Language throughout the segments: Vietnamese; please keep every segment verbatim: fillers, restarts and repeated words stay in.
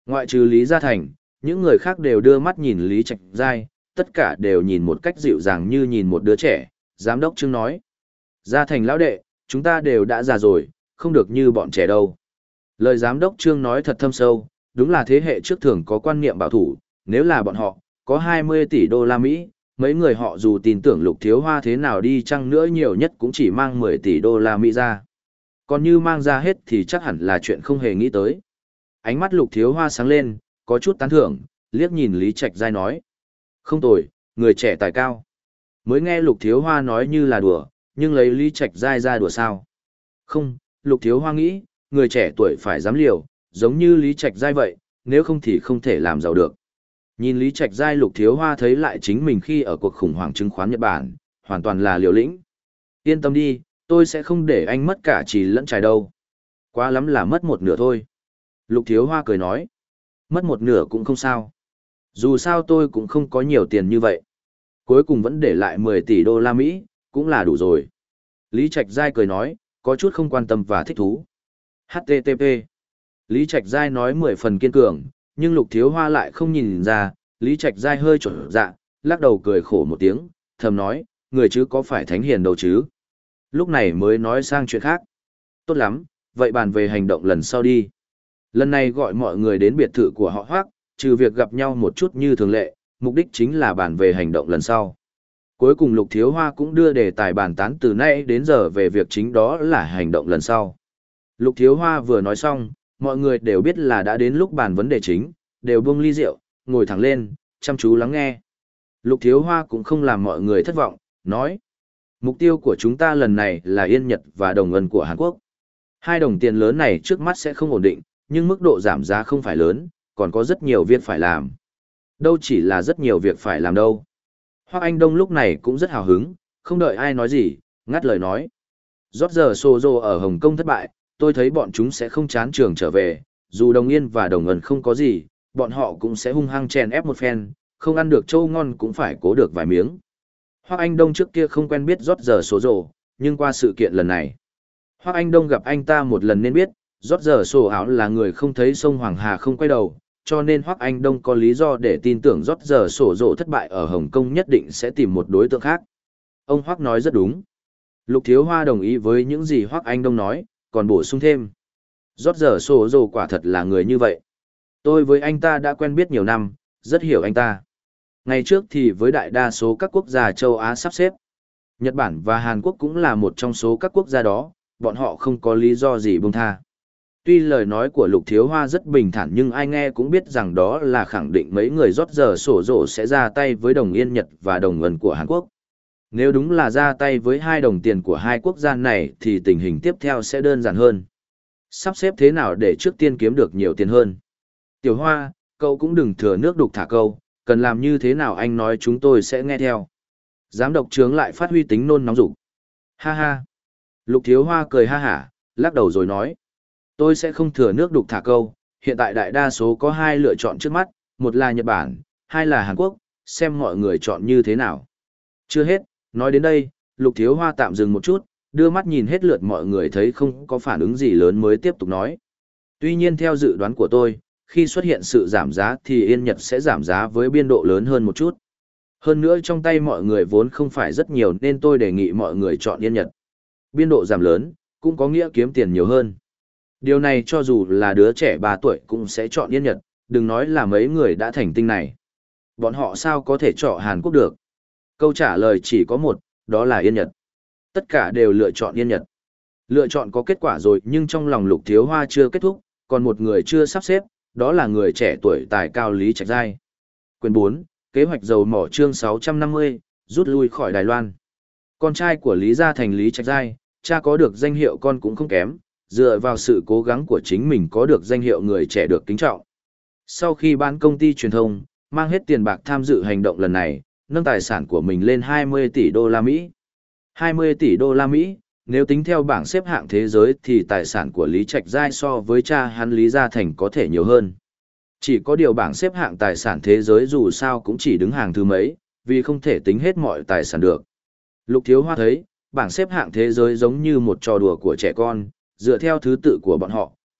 Ngoại trừ Lý Gia Thành, những người khác đều đưa mắt nhìn Lý Trạch Giai, tất cả đều nhìn một cách dịu dàng như nhìn một đứa trẻ. Giám đốc Trương nói, Gia Thành lão đệ, chúng ta đều đã già rồi, không được như bọn trẻ đâu. Lời giám đốc Trương nói thật thâm sâu, đúng là thế hệ trước thường có quan niệm bảo thủ, nếu là bọn họ, có hai mươi tỷ đô la Mỹ, mấy người họ dù tin tưởng Lục Thiếu Hoa thế nào đi chăng nữa nhiều nhất cũng chỉ mang mười tỷ đô la Mỹ ra. Còn như mang ra hết thì chắc hẳn là chuyện không hề nghĩ tới. Ánh mắt Lục Thiếu Hoa sáng lên, có chút tán thưởng, liếc nhìn Lý Trạch Giai nói. Không tồi, người trẻ tài cao. Mới nghe Lục Thiếu Hoa nói như là đùa, nhưng lấy Lý Trạch Giai ra đùa sao? Không, Lục Thiếu Hoa nghĩ, người trẻ tuổi phải dám liều, giống như Lý Trạch Giai vậy, nếu không thì không thể làm giàu được. Nhìn Lý Trạch Giai, Lục Thiếu Hoa thấy lại chính mình khi ở cuộc khủng hoảng chứng khoán Nhật Bản, hoàn toàn là liều lĩnh. Yên tâm đi, tôi sẽ không để anh mất cả trì lẫn trải đâu. Quá lắm là mất một nửa thôi. Lục Thiếu Hoa cười nói. Mất một nửa cũng không sao. Dù sao tôi cũng không có nhiều tiền như vậy. Cuối cùng vẫn để lại mười tỷ đô la Mỹ, cũng là đủ rồi. Lý Trạch Giai cười nói, có chút không quan tâm và thích thú. hát tê tê pê. Lý Trạch Giai nói mười phần kiên cường, nhưng Lục Thiếu Hoa lại không nhìn ra, Lý Trạch Giai hơi trở dạ, lắc đầu cười khổ một tiếng, thầm nói, người chứ có phải thánh hiền đâu chứ. Lúc này mới nói sang chuyện khác. Tốt lắm, vậy bàn về hành động lần sau đi. Lần này gọi mọi người đến biệt thự của họ Hoác, trừ việc gặp nhau một chút như thường lệ, mục đích chính là bàn về hành động lần sau. Cuối cùng Lục Thiếu Hoa cũng đưa đề tài bàn tán từ nay đến giờ về việc chính đó là hành động lần sau. Lục Thiếu Hoa vừa nói xong, mọi người đều biết là đã đến lúc bàn vấn đề chính, đều buông ly rượu, ngồi thẳng lên, chăm chú lắng nghe. Lục Thiếu Hoa cũng không làm mọi người thất vọng, nói. Mục tiêu của chúng ta lần này là Yên Nhật và đồng ngân của Hàn Quốc. Hai đồng tiền lớn này trước mắt sẽ không ổn định, nhưng mức độ giảm giá không phải lớn, còn có rất nhiều việc phải làm. Đâu chỉ là rất nhiều việc phải làm đâu. Hoắc Anh Đông lúc này cũng rất hào hứng, không đợi ai nói gì, ngắt lời nói. Rót giờ Sozo ở Hồng Kông thất bại, tôi thấy bọn chúng sẽ không chán trường trở về, dù Đồng Yên và Đồng Ẩn không có gì, bọn họ cũng sẽ hung hăng chèn ép một phen, không ăn được trâu ngon cũng phải cố được vài miếng. Hoắc Anh Đông trước kia không quen biết rót giờ Sozo, nhưng qua sự kiện lần này, Hoắc Anh Đông gặp anh ta một lần nên biết, rót giờ Sổ áo là người không thấy sông Hoàng Hà không quay đầu, cho nên Hoắc Anh Đông có lý do để tin tưởng rót giờ Sổ Rộ thất bại ở Hồng Kông nhất định sẽ tìm một đối tượng khác. Ông Hoắc nói rất đúng. Lục Thiếu Hoa đồng ý với những gì Hoắc Anh Đông nói, còn bổ sung thêm. Rót giờ Sổ Rộ quả thật là người như vậy. Tôi với anh ta đã quen biết nhiều năm, rất hiểu anh ta. Ngày trước thì với đại đa số các quốc gia châu Á sắp xếp, Nhật Bản và Hàn Quốc cũng là một trong số các quốc gia đó, bọn họ không có lý do gì buông tha. Tuy lời nói của Lục Thiếu Hoa rất bình thản nhưng ai nghe cũng biết rằng đó là khẳng định mấy người rót giờ sổ rộ sẽ ra tay với đồng Yên Nhật và đồng ngân của Hàn Quốc. Nếu đúng là ra tay với hai đồng tiền của hai quốc gia này thì tình hình tiếp theo sẽ đơn giản hơn. Sắp xếp thế nào để trước tiên kiếm được nhiều tiền hơn? Tiểu Hoa, cậu cũng đừng thừa nước đục thả câu, cần làm như thế nào anh nói chúng tôi sẽ nghe theo. Giám đốc Trướng lại phát huy tính nôn nóng dục. Ha ha. Lục Thiếu Hoa cười ha hả, lắc đầu rồi nói. Tôi sẽ không thừa nước đục thả câu, hiện tại đại đa số có hai lựa chọn trước mắt, một là Nhật Bản, hai là Hàn Quốc, xem mọi người chọn như thế nào. Chưa hết, nói đến đây, Lục Thiếu Hoa tạm dừng một chút, đưa mắt nhìn hết lượt mọi người thấy không có phản ứng gì lớn mới tiếp tục nói. Tuy nhiên theo dự đoán của tôi, khi xuất hiện sự giảm giá thì Yên Nhật sẽ giảm giá với biên độ lớn hơn một chút. Hơn nữa trong tay mọi người vốn không phải rất nhiều nên tôi đề nghị mọi người chọn Yên Nhật. Biên độ giảm lớn, cũng có nghĩa kiếm tiền nhiều hơn. Điều này cho dù là đứa trẻ ba tuổi cũng sẽ chọn Yên Nhật, đừng nói là mấy người đã thành tinh này. Bọn họ sao có thể chọn Hàn Quốc được? Câu trả lời chỉ có một, đó là Yên Nhật. Tất cả đều lựa chọn Yên Nhật. Lựa chọn có kết quả rồi nhưng trong lòng Lục Thiếu Hoa chưa kết thúc, còn một người chưa sắp xếp, đó là người trẻ tuổi tài cao Lý Trạch Giai. Quyền bốn, kế hoạch dầu mỏ chương sáu trăm năm mươi, rút lui khỏi Đài Loan. Con trai của Lý Gia Thành Lý Trạch Giai, cha có được danh hiệu con cũng không kém, dựa vào sự cố gắng của chính mình có được danh hiệu người trẻ được kính trọng. Sau khi bán công ty truyền thông, mang hết tiền bạc tham dự hành động lần này, nâng tài sản của mình lên hai mươi tỷ đô la Mỹ. hai mươi tỷ đô la Mỹ, nếu tính theo bảng xếp hạng thế giới thì tài sản của Lý Trạch Giai so với cha hắn Lý Gia Thành có thể nhiều hơn. Chỉ có điều bảng xếp hạng tài sản thế giới dù sao cũng chỉ đứng hàng thứ mấy, vì không thể tính hết mọi tài sản được. Lục Thiếu Hoa thấy, bảng xếp hạng thế giới giống như một trò đùa của trẻ con, dựa theo thứ tự của bọn họ,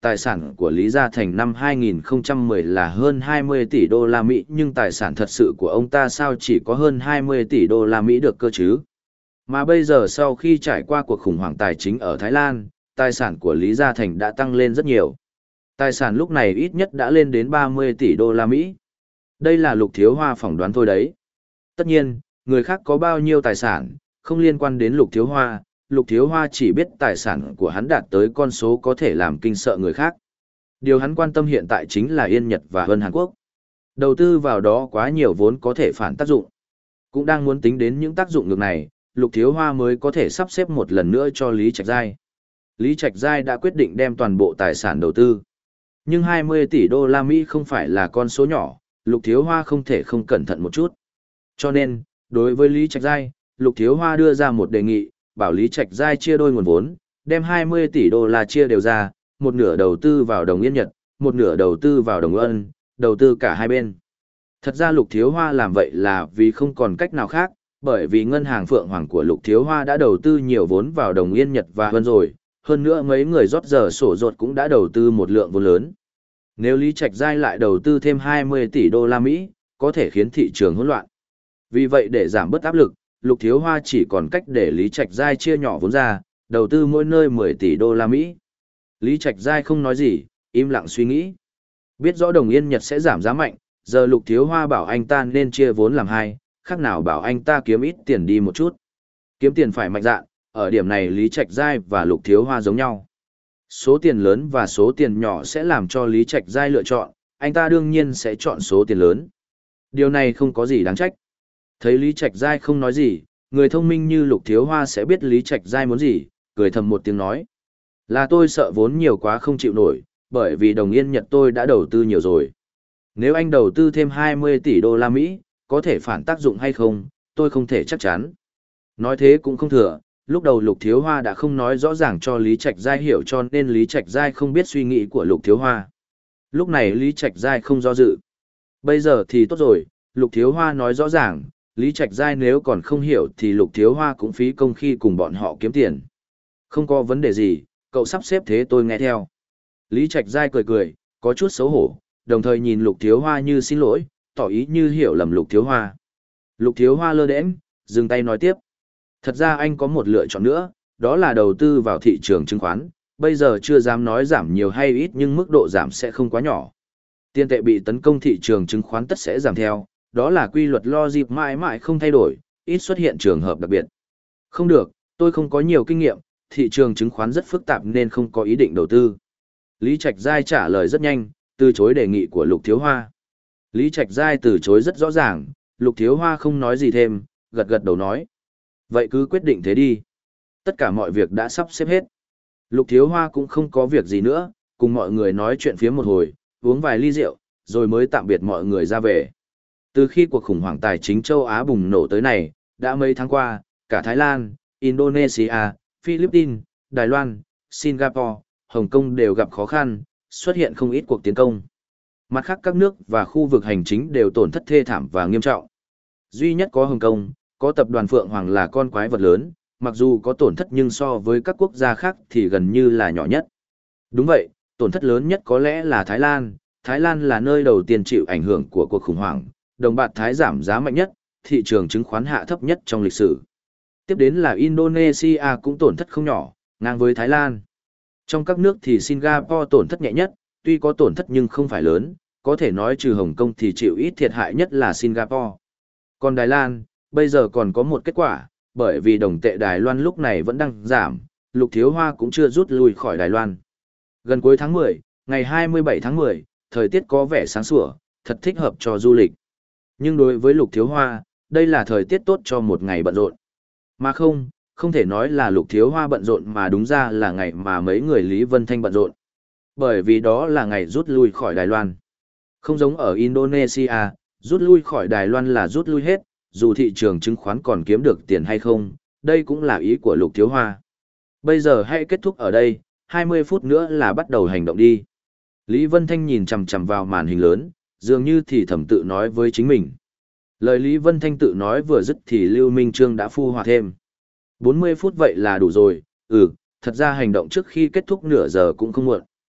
tài sản của Lý Gia Thành năm hai nghìn không trăm mười là hơn hai mươi tỷ đô la Mỹ, nhưng tài sản thật sự của ông ta sao chỉ có hơn hai mươi tỷ đô la Mỹ được cơ chứ? Mà bây giờ sau khi trải qua cuộc khủng hoảng tài chính ở Thái Lan, tài sản của Lý Gia Thành đã tăng lên rất nhiều. Tài sản lúc này ít nhất đã lên đến ba mươi tỷ đô la Mỹ. Đây là Lục Thiếu Hoa phỏng đoán thôi đấy. Tất nhiên, người khác có bao nhiêu tài sản, không liên quan đến Lục Thiếu Hoa, Lục Thiếu Hoa chỉ biết tài sản của hắn đạt tới con số có thể làm kinh sợ người khác. Điều hắn quan tâm hiện tại chính là Yên Nhật và Vân Hàn Quốc. Đầu tư vào đó quá nhiều vốn có thể phản tác dụng. Cũng đang muốn tính đến những tác dụng ngược này, Lục Thiếu Hoa mới có thể sắp xếp một lần nữa cho Lý Trạch Giai. Lý Trạch Giai đã quyết định đem toàn bộ tài sản đầu tư. Nhưng hai mươi tỷ đô la Mỹ không phải là con số nhỏ, Lục Thiếu Hoa không thể không cẩn thận một chút. Cho nên, đối với Lý Trạch Giai, Lục Thiếu Hoa đưa ra một đề nghị, bảo Lý Trạch Giai chia đôi nguồn vốn, đem hai mươi tỷ đô la chia đều ra, một nửa đầu tư vào đồng Yên Nhật, một nửa đầu tư vào đồng Ân, đầu tư cả hai bên. Thật ra Lục Thiếu Hoa làm vậy là vì không còn cách nào khác, bởi vì ngân hàng Phượng Hoàng của Lục Thiếu Hoa đã đầu tư nhiều vốn vào đồng Yên Nhật và Ân rồi, hơn nữa mấy người rót giờ sổ ruột cũng đã đầu tư một lượng vốn lớn. Nếu Lý Trạch Giai lại đầu tư thêm hai mươi tỷ đô la Mỹ, có thể khiến thị trường hỗn loạn. Vì vậy để giảm bớt áp lực, Lục Thiếu Hoa chỉ còn cách để Lý Trạch Giai chia nhỏ vốn ra, đầu tư mỗi nơi mười tỷ đô la Mỹ. Lý Trạch Giai không nói gì, im lặng suy nghĩ. Biết rõ đồng Yên Nhật sẽ giảm giá mạnh, giờ Lục Thiếu Hoa bảo anh ta nên chia vốn làm hai, khác nào bảo anh ta kiếm ít tiền đi một chút. Kiếm tiền phải mạnh dạn, ở điểm này Lý Trạch Giai và Lục Thiếu Hoa giống nhau. Số tiền lớn và số tiền nhỏ sẽ làm cho Lý Trạch Giai lựa chọn, anh ta đương nhiên sẽ chọn số tiền lớn. Điều này không có gì đáng trách. Thấy Lý Trạch Giai không nói gì, người thông minh như Lục Thiếu Hoa sẽ biết Lý Trạch Giai muốn gì, cười thầm một tiếng nói. Là tôi sợ vốn nhiều quá không chịu nổi, bởi vì đồng Yên Nhật tôi đã đầu tư nhiều rồi. Nếu anh đầu tư thêm hai mươi tỷ đô la Mỹ, có thể phản tác dụng hay không, tôi không thể chắc chắn. Nói thế cũng không thừa, lúc đầu Lục Thiếu Hoa đã không nói rõ ràng cho Lý Trạch Giai hiểu cho nên Lý Trạch Giai không biết suy nghĩ của Lục Thiếu Hoa. Lúc này Lý Trạch Giai không do dự. Bây giờ thì tốt rồi, Lục Thiếu Hoa nói rõ ràng, Lý Trạch Giai nếu còn không hiểu thì Lục Thiếu Hoa cũng phí công khi cùng bọn họ kiếm tiền. Không có vấn đề gì, cậu sắp xếp thế tôi nghe theo. Lý Trạch Giai cười cười, có chút xấu hổ, đồng thời nhìn Lục Thiếu Hoa như xin lỗi, tỏ ý như hiểu lầm Lục Thiếu Hoa. Lục Thiếu Hoa lơ đễnh, dừng tay nói tiếp. Thật ra anh có một lựa chọn nữa, đó là đầu tư vào thị trường chứng khoán, bây giờ chưa dám nói giảm nhiều hay ít nhưng mức độ giảm sẽ không quá nhỏ. Tiền tệ bị tấn công thị trường chứng khoán tất sẽ giảm theo, đó là quy luật logic mãi mãi không thay đổi, ít xuất hiện trường hợp đặc biệt. Không được, tôi không có nhiều kinh nghiệm, thị trường chứng khoán rất phức tạp nên không có ý định đầu tư. Lý Trạch Giai trả lời rất nhanh, từ chối đề nghị của Lục Thiếu Hoa. Lý Trạch Giai từ chối rất rõ ràng, Lục Thiếu Hoa không nói gì thêm, gật gật đầu nói. Vậy cứ quyết định thế đi. Tất cả mọi việc đã sắp xếp hết. Lục Thiếu Hoa cũng không có việc gì nữa, cùng mọi người nói chuyện phía một hồi, uống vài ly rượu, rồi mới tạm biệt mọi người ra về. Từ khi cuộc khủng hoảng tài chính châu Á bùng nổ tới này, đã mấy tháng qua, cả Thái Lan, Indonesia, Philippines, Đài Loan, Singapore, Hồng Kông đều gặp khó khăn, xuất hiện không ít cuộc tiến công. Mặt khác các nước và khu vực hành chính đều tổn thất thê thảm và nghiêm trọng. Duy nhất có Hồng Kông, có tập đoàn Phượng Hoàng là con quái vật lớn, mặc dù có tổn thất nhưng so với các quốc gia khác thì gần như là nhỏ nhất. Đúng vậy, tổn thất lớn nhất có lẽ là Thái Lan. Thái Lan là nơi đầu tiên chịu ảnh hưởng của cuộc khủng hoảng, đồng bạc Thái giảm giá mạnh nhất, thị trường chứng khoán hạ thấp nhất trong lịch sử. Tiếp đến là Indonesia cũng tổn thất không nhỏ, ngang với Thái Lan. Trong các nước thì Singapore tổn thất nhẹ nhất, tuy có tổn thất nhưng không phải lớn, có thể nói trừ Hồng Kông thì chịu ít thiệt hại nhất là Singapore. Còn Đài Loan, bây giờ còn có một kết quả, bởi vì đồng tệ Đài Loan lúc này vẫn đang giảm, Lục Thiếu Hoa cũng chưa rút lui khỏi Đài Loan. Gần cuối tháng mười, ngày hai mươi bảy tháng mười, thời tiết có vẻ sáng sủa, thật thích hợp cho du lịch. Nhưng đối với Lục Thiếu Hoa, đây là thời tiết tốt cho một ngày bận rộn. Mà không, không thể nói là Lục Thiếu Hoa bận rộn mà đúng ra là ngày mà mấy người Lý Vân Thanh bận rộn. Bởi vì đó là ngày rút lui khỏi Đài Loan. Không giống ở Indonesia, rút lui khỏi Đài Loan là rút lui hết, dù thị trường chứng khoán còn kiếm được tiền hay không, đây cũng là ý của Lục Thiếu Hoa. Bây giờ hãy kết thúc ở đây, hai mươi phút nữa là bắt đầu hành động đi. Lý Vân Thanh nhìn chằm chằm vào màn hình lớn, dường như thì thầm tự nói với chính mình. Lời Lý Vân Thanh tự nói vừa dứt thì Lưu Minh Trương đã phu hòa thêm. bốn mươi phút vậy là đủ rồi, ừ, thật ra hành động trước khi kết thúc nửa giờ cũng không muộn.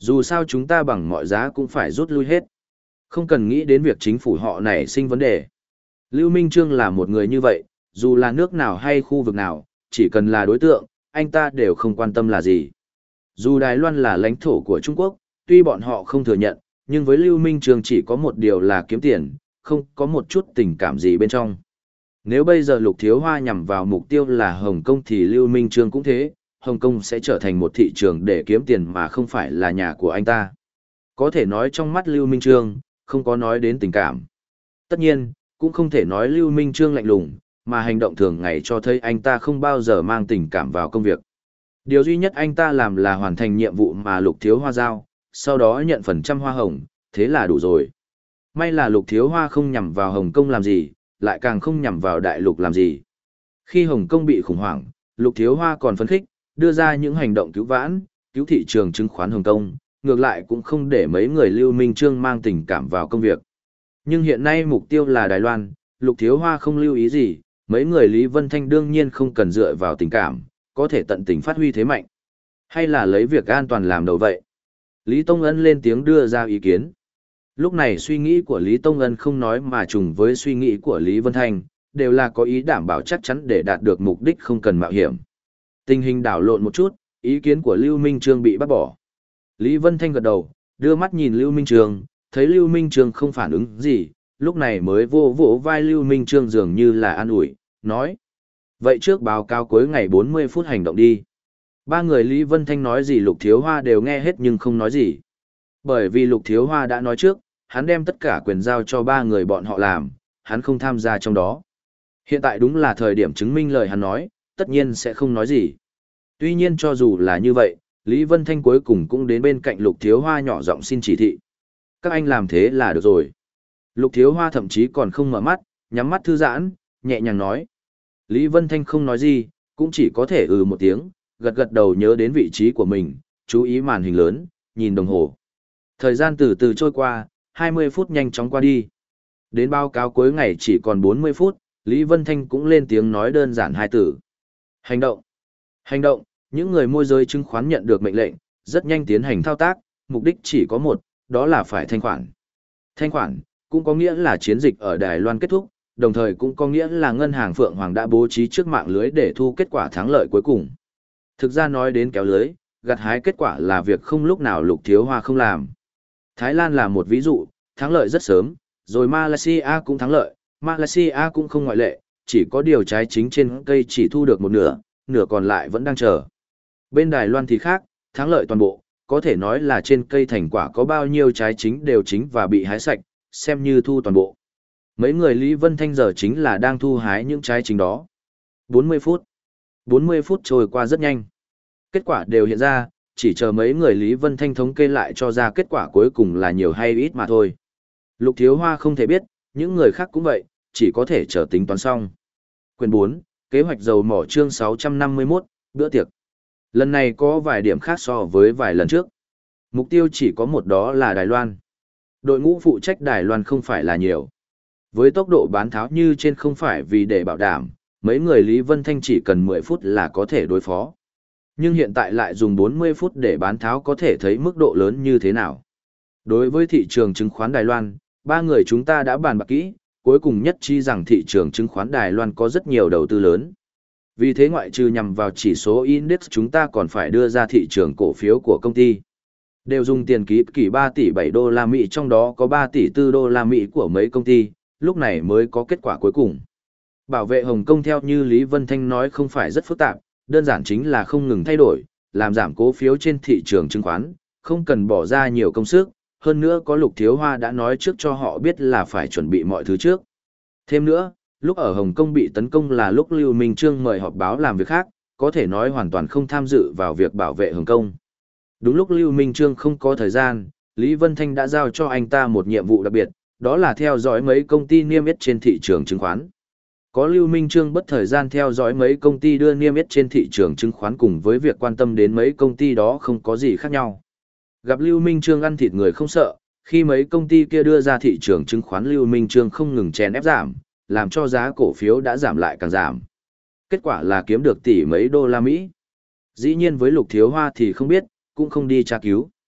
Dù sao chúng ta bằng mọi giá cũng phải rút lui hết. Không cần nghĩ đến việc chính phủ họ nảy sinh vấn đề. Lưu Minh Trương là một người như vậy, dù là nước nào hay khu vực nào, chỉ cần là đối tượng, anh ta đều không quan tâm là gì. Dù Đài Loan là lãnh thổ của Trung Quốc, tuy bọn họ không thừa nhận, nhưng với Lưu Minh Trương chỉ có một điều là kiếm tiền, không có một chút tình cảm gì bên trong. Nếu bây giờ Lục Thiếu Hoa nhằm vào mục tiêu là Hồng Kông thì Lưu Minh Trương cũng thế, Hồng Kông sẽ trở thành một thị trường để kiếm tiền mà không phải là nhà của anh ta. Có thể nói trong mắt Lưu Minh Trương, không có nói đến tình cảm. Tất nhiên, cũng không thể nói Lưu Minh Trương lạnh lùng, mà hành động thường ngày cho thấy anh ta không bao giờ mang tình cảm vào công việc. Điều duy nhất anh ta làm là hoàn thành nhiệm vụ mà Lục Thiếu Hoa giao, sau đó nhận phần trăm hoa hồng, thế là đủ rồi. May là Lục Thiếu Hoa không nhằm vào Hồng Kông làm gì, lại càng không nhằm vào đại lục làm gì. Khi Hồng Kông bị khủng hoảng, Lục Thiếu Hoa còn phấn khích, đưa ra những hành động cứu vãn, cứu thị trường chứng khoán Hồng Kông, ngược lại cũng không để mấy người Lưu Minh Trương mang tình cảm vào công việc. Nhưng hiện nay mục tiêu là Đài Loan, Lục Thiếu Hoa không lưu ý gì, mấy người Lý Vân Thanh đương nhiên không cần dựa vào tình cảm, có thể tận tình phát huy thế mạnh. Hay là lấy việc an toàn làm đầu vậy? Lý Tông Ân lên tiếng đưa ra ý kiến. Lúc này suy nghĩ của Lý Tông Ân không nói mà trùng với suy nghĩ của Lý Vân Thanh, đều là có ý đảm bảo chắc chắn để đạt được mục đích không cần mạo hiểm. Tình hình đảo lộn một chút, ý kiến của Lưu Minh Trương bị bác bỏ. Lý Vân Thanh gật đầu, đưa mắt nhìn Lưu Minh Trương, thấy Lưu Minh Trương không phản ứng gì, lúc này mới vô vỗ vai Lưu Minh Trương dường như là an ủi, nói. Vậy trước báo cáo cuối ngày bốn mươi phút hành động đi. Ba người Lý Vân Thanh nói gì Lục Thiếu Hoa đều nghe hết nhưng không nói gì. Bởi vì Lục Thiếu Hoa đã nói trước, hắn đem tất cả quyền giao cho ba người bọn họ làm, hắn không tham gia trong đó. Hiện tại đúng là thời điểm chứng minh lời hắn nói, tất nhiên sẽ không nói gì. Tuy nhiên cho dù là như vậy, Lý Vân Thanh cuối cùng cũng đến bên cạnh Lục Thiếu Hoa nhỏ giọng xin chỉ thị. Các anh làm thế là được rồi. Lục Thiếu Hoa thậm chí còn không mở mắt, nhắm mắt thư giãn, nhẹ nhàng nói. Lý Vân Thanh không nói gì, cũng chỉ có thể ừ một tiếng, gật gật đầu nhớ đến vị trí của mình, chú ý màn hình lớn, nhìn đồng hồ. Thời gian từ từ trôi qua, hai mươi phút nhanh chóng qua đi. Đến báo cáo cuối ngày chỉ còn bốn mươi phút, Lý Vân Thanh cũng lên tiếng nói đơn giản hai từ. Hành động. Hành động, những người môi giới chứng khoán nhận được mệnh lệnh, rất nhanh tiến hành thao tác, mục đích chỉ có một, đó là phải thanh khoản. Thanh khoản, cũng có nghĩa là chiến dịch ở Đài Loan kết thúc, đồng thời cũng có nghĩa là ngân hàng Phượng Hoàng đã bố trí trước mạng lưới để thu kết quả thắng lợi cuối cùng. Thực ra nói đến kéo lưới, gặt hái kết quả là việc không lúc nào Lục Thiếu Hoa không làm. Thái Lan là một ví dụ, thắng lợi rất sớm, rồi Malaysia cũng thắng lợi, Malaysia cũng không ngoại lệ, chỉ có điều trái chính trên cây chỉ thu được một nửa, nửa còn lại vẫn đang chờ. Bên Đài Loan thì khác, thắng lợi toàn bộ, có thể nói là trên cây thành quả có bao nhiêu trái chính đều chính và bị hái sạch, xem như thu toàn bộ. Mấy người Lý Vân Thanh giờ chính là đang thu hái những trái chính đó. bốn mươi phút. bốn mươi phút trôi qua rất nhanh. Kết quả đều hiện ra, chỉ chờ mấy người Lý Vân Thanh thống kê lại cho ra kết quả cuối cùng là nhiều hay ít mà thôi. Lục Thiếu Hoa không thể biết, những người khác cũng vậy, chỉ có thể chờ tính toán xong. Quyền bốn, kế hoạch dầu mỏ chương sáu trăm năm mươi mốt, bữa tiệc. Lần này có vài điểm khác so với vài lần trước. Mục tiêu chỉ có một đó là Đài Loan. Đội ngũ phụ trách Đài Loan không phải là nhiều. Với tốc độ bán tháo như trên không phải vì để bảo đảm, mấy người Lý Vân Thanh chỉ cần mười phút là có thể đối phó. Nhưng hiện tại lại dùng bốn mươi phút để bán tháo có thể thấy mức độ lớn như thế nào. Đối với thị trường chứng khoán Đài Loan, ba người chúng ta đã bàn bạc kỹ, cuối cùng nhất trí rằng thị trường chứng khoán Đài Loan có rất nhiều đầu tư lớn. Vì thế ngoại trừ nhằm vào chỉ số index chúng ta còn phải đưa ra thị trường cổ phiếu của công ty. Đều dùng tiền ký kỳ ba tỷ bảy đô la Mỹ trong đó có ba tỷ tư đô la Mỹ của mấy công ty, lúc này mới có kết quả cuối cùng. Bảo vệ Hồng Kông theo như Lý Vân Thanh nói không phải rất phức tạp, đơn giản chính là không ngừng thay đổi, làm giảm cố phiếu trên thị trường chứng khoán, không cần bỏ ra nhiều công sức, hơn nữa có Lục Thiếu Hoa đã nói trước cho họ biết là phải chuẩn bị mọi thứ trước. Thêm nữa, lúc ở Hồng Kông bị tấn công là lúc Lưu Minh Trương mời họp báo làm việc khác, có thể nói hoàn toàn không tham dự vào việc bảo vệ Hồng Kông. Đúng lúc Lưu Minh Trương không có thời gian, Lý Vân Thanh đã giao cho anh ta một nhiệm vụ đặc biệt, đó là theo dõi mấy công ty niêm yết trên thị trường chứng khoán. Có Lưu Minh Trương bất thời gian theo dõi mấy công ty đưa niêm yết trên thị trường chứng khoán cùng với việc quan tâm đến mấy công ty đó không có gì khác nhau. Gặp Lưu Minh Trương ăn thịt người không sợ, khi mấy công ty kia đưa ra thị trường chứng khoán Lưu Minh Trương không ngừng chèn ép giảm, làm cho giá cổ phiếu đã giảm lại càng giảm. Kết quả là kiếm được tỷ mấy đô la Mỹ. Dĩ nhiên với Lục Thiếu Hoa thì không biết, cũng không đi tra cứu.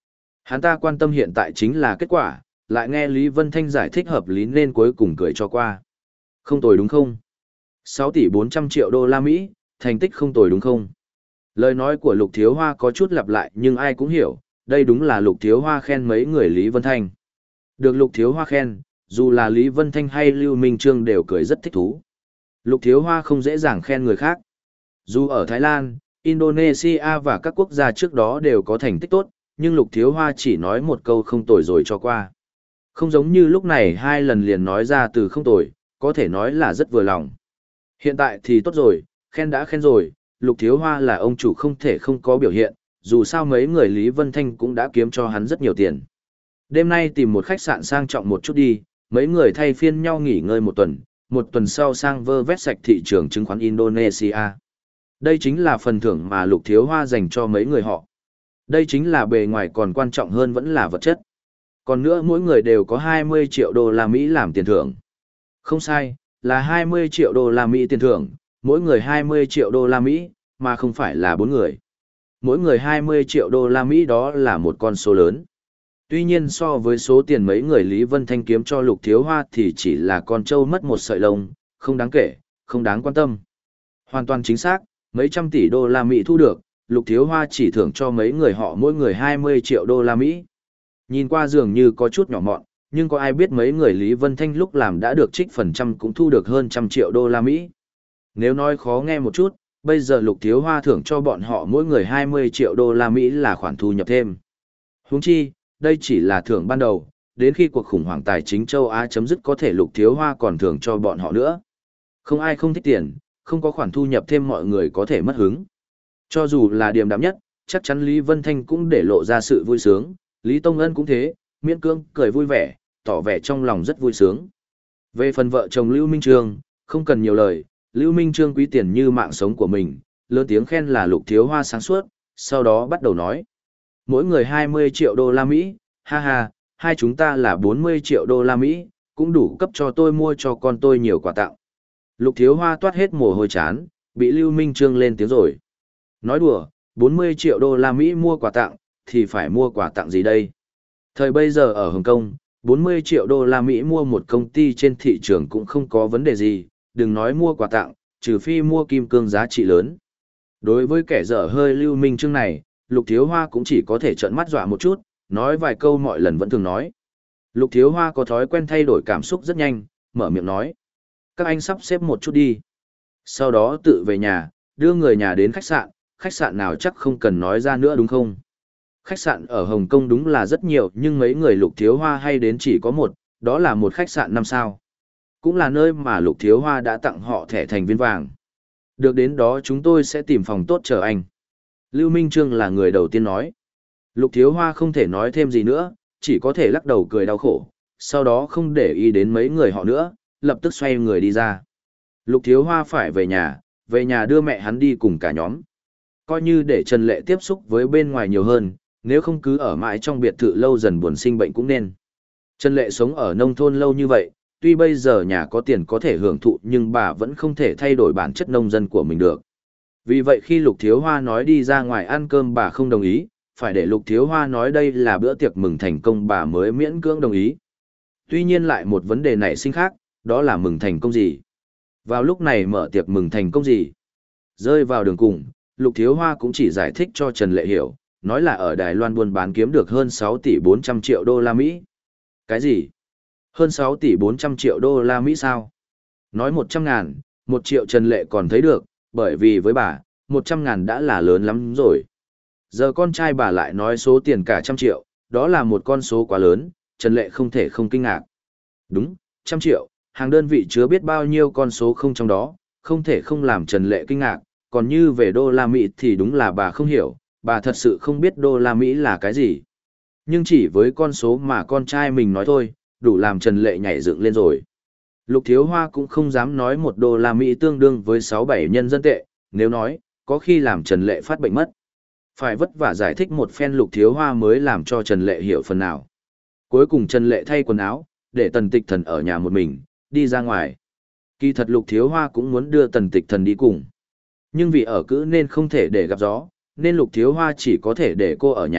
Hắn ta quan tâm hiện tại chính là kết quả, lại nghe Lý Vân Thanh giải thích hợp lý nên cuối cùng cười cho qua. Không tồi đúng không? sáu tỷ bốn trăm triệu đô la Mỹ, thành tích không tồi đúng không? Lời nói của Lục Thiếu Hoa có chút lặp lại nhưng ai cũng hiểu, đây đúng là Lục Thiếu Hoa khen mấy người Lý Vân Thanh. Được Lục Thiếu Hoa khen, dù là Lý Vân Thanh hay Lưu Minh Trương đều cười rất thích thú. Lục Thiếu Hoa không dễ dàng khen người khác. Dù ở Thái Lan, Indonesia và các quốc gia trước đó đều có thành tích tốt, nhưng Lục Thiếu Hoa chỉ nói một câu không tồi rồi cho qua. Không giống như lúc này hai lần liền nói ra từ không tồi, có thể nói là rất vừa lòng. Hiện tại thì tốt rồi, khen đã khen rồi, Lục Thiếu Hoa là ông chủ không thể không có biểu hiện, dù sao mấy người Lý Vân Thanh cũng đã kiếm cho hắn rất nhiều tiền. Đêm nay tìm một khách sạn sang trọng một chút đi, mấy người thay phiên nhau nghỉ ngơi một tuần, một tuần sau sang vơ vét sạch thị trường chứng khoán Indonesia. Đây chính là phần thưởng mà Lục Thiếu Hoa dành cho mấy người họ. Đây chính là bề ngoài còn quan trọng hơn vẫn là vật chất. Còn nữa mỗi người đều có hai mươi triệu đô la Mỹ làm tiền thưởng. Không sai, là hai mươi triệu đô la Mỹ tiền thưởng, mỗi người hai mươi triệu đô la Mỹ, mà không phải là bốn người. Mỗi người hai mươi triệu đô la Mỹ đó là một con số lớn. Tuy nhiên so với số tiền mấy người Lý Vân Thanh kiếm cho Lục Thiếu Hoa thì chỉ là con trâu mất một sợi lông, không đáng kể, không đáng quan tâm. Hoàn toàn chính xác, mấy trăm tỷ đô la Mỹ thu được, Lục Thiếu Hoa chỉ thưởng cho mấy người họ mỗi người hai mươi triệu đô la Mỹ. Nhìn qua dường như có chút nhỏ mọn, nhưng có ai biết mấy người Lý Vân Thanh lúc làm đã được trích phần trăm cũng thu được hơn trăm triệu đô la Mỹ. Nếu nói khó nghe một chút, bây giờ Lục Thiếu Hoa thưởng cho bọn họ mỗi người hai mươi triệu đô la Mỹ là khoản thu nhập thêm. Huống chi, đây chỉ là thưởng ban đầu, đến khi cuộc khủng hoảng tài chính châu Á chấm dứt có thể Lục Thiếu Hoa còn thưởng cho bọn họ nữa. Không ai không thích tiền, không có khoản thu nhập thêm mọi người có thể mất hứng. Cho dù là điềm đạm nhất, chắc chắn Lý Vân Thanh cũng để lộ ra sự vui sướng, Lý Tông Ân cũng thế, miễn cưỡng cười vui vẻ, tỏ vẻ trong lòng rất vui sướng. Về phần vợ chồng Lưu Minh Trương, không cần nhiều lời, Lưu Minh Trương quý tiền như mạng sống của mình, lớn tiếng khen là Lục Thiếu Hoa sáng suốt, sau đó bắt đầu nói. Mỗi người hai mươi triệu đô la Mỹ, ha ha, hai chúng ta là bốn mươi triệu đô la Mỹ, cũng đủ cấp cho tôi mua cho con tôi nhiều quà tặng. Lục Thiếu Hoa toát hết mồ hôi chán, bị Lưu Minh Trương lên tiếng rồi. Nói đùa, bốn mươi triệu đô la Mỹ mua quà tặng, thì phải mua quà tặng gì đây? Thời bây giờ ở Hồng Kông, bốn mươi triệu đô la Mỹ mua một công ty trên thị trường cũng không có vấn đề gì, đừng nói mua quà tặng, trừ phi mua kim cương giá trị lớn. Đối với kẻ dở hơi Lưu Minh Trương này, Lục Thiếu Hoa cũng chỉ có thể trợn mắt dọa một chút, nói vài câu mọi lần vẫn thường nói. Lục Thiếu Hoa có thói quen thay đổi cảm xúc rất nhanh, mở miệng nói. Các anh sắp xếp một chút đi. Sau đó tự về nhà, đưa người nhà đến khách sạn, khách sạn nào chắc không cần nói ra nữa đúng không? Khách sạn ở Hồng Kông đúng là rất nhiều nhưng mấy người Lục Thiếu Hoa hay đến chỉ có một, đó là một khách sạn năm sao. Cũng là nơi mà Lục Thiếu Hoa đã tặng họ thẻ thành viên vàng. Được đến đó chúng tôi sẽ tìm phòng tốt chờ anh. Lưu Minh Trương là người đầu tiên nói. Lục Thiếu Hoa không thể nói thêm gì nữa, chỉ có thể lắc đầu cười đau khổ, sau đó không để ý đến mấy người họ nữa, lập tức xoay người đi ra. Lục Thiếu Hoa phải về nhà, về nhà đưa mẹ hắn đi cùng cả nhóm. Coi như để Trần Lệ tiếp xúc với bên ngoài nhiều hơn, nếu không cứ ở mãi trong biệt thự lâu dần buồn sinh bệnh cũng nên. Trần Lệ sống ở nông thôn lâu như vậy, tuy bây giờ nhà có tiền có thể hưởng thụ nhưng bà vẫn không thể thay đổi bản chất nông dân của mình được. Vì vậy khi Lục Thiếu Hoa nói đi ra ngoài ăn cơm bà không đồng ý, phải để Lục Thiếu Hoa nói đây là bữa tiệc mừng thành công bà mới miễn cưỡng đồng ý. Tuy nhiên lại một vấn đề nảy sinh khác, đó là mừng thành công gì? Vào lúc này mở tiệc mừng thành công gì? Rơi vào đường cùng, Lục Thiếu Hoa cũng chỉ giải thích cho Trần Lệ hiểu, nói là ở Đài Loan buôn bán kiếm được hơn sáu tỷ bốn trăm triệu đô la Mỹ. Cái gì? Hơn sáu tỷ bốn trăm triệu đô la Mỹ sao? Nói một trăm ngàn, một triệu Trần Lệ còn thấy được, bởi vì với bà, một trăm ngàn đã là lớn lắm rồi. Giờ con trai bà lại nói số tiền cả trăm triệu, đó là một con số quá lớn, Trần Lệ không thể không kinh ngạc. Đúng, trăm triệu, hàng đơn vị chứa biết bao nhiêu con số không trong đó, không thể không làm Trần Lệ kinh ngạc, còn như về đô la Mỹ thì đúng là bà không hiểu, bà thật sự không biết đô la Mỹ là cái gì. Nhưng chỉ với con số mà con trai mình nói thôi, đủ làm Trần Lệ nhảy dựng lên rồi. Lục Thiếu Hoa cũng không dám nói một đô la Mỹ tương đương với sáu bảy nhân dân tệ, nếu nói, có khi làm Trần Lệ phát bệnh mất. Phải vất vả giải thích một phen Lục Thiếu Hoa mới làm cho Trần Lệ hiểu phần nào. Cuối cùng Trần Lệ thay quần áo, để Tần Tịch Thần ở nhà một mình, đi ra ngoài. Kỳ thật Lục Thiếu Hoa cũng muốn đưa Tần Tịch Thần đi cùng. Nhưng vì ở cữ nên không thể để gặp gió, nên Lục Thiếu Hoa chỉ có thể để cô ở nhà,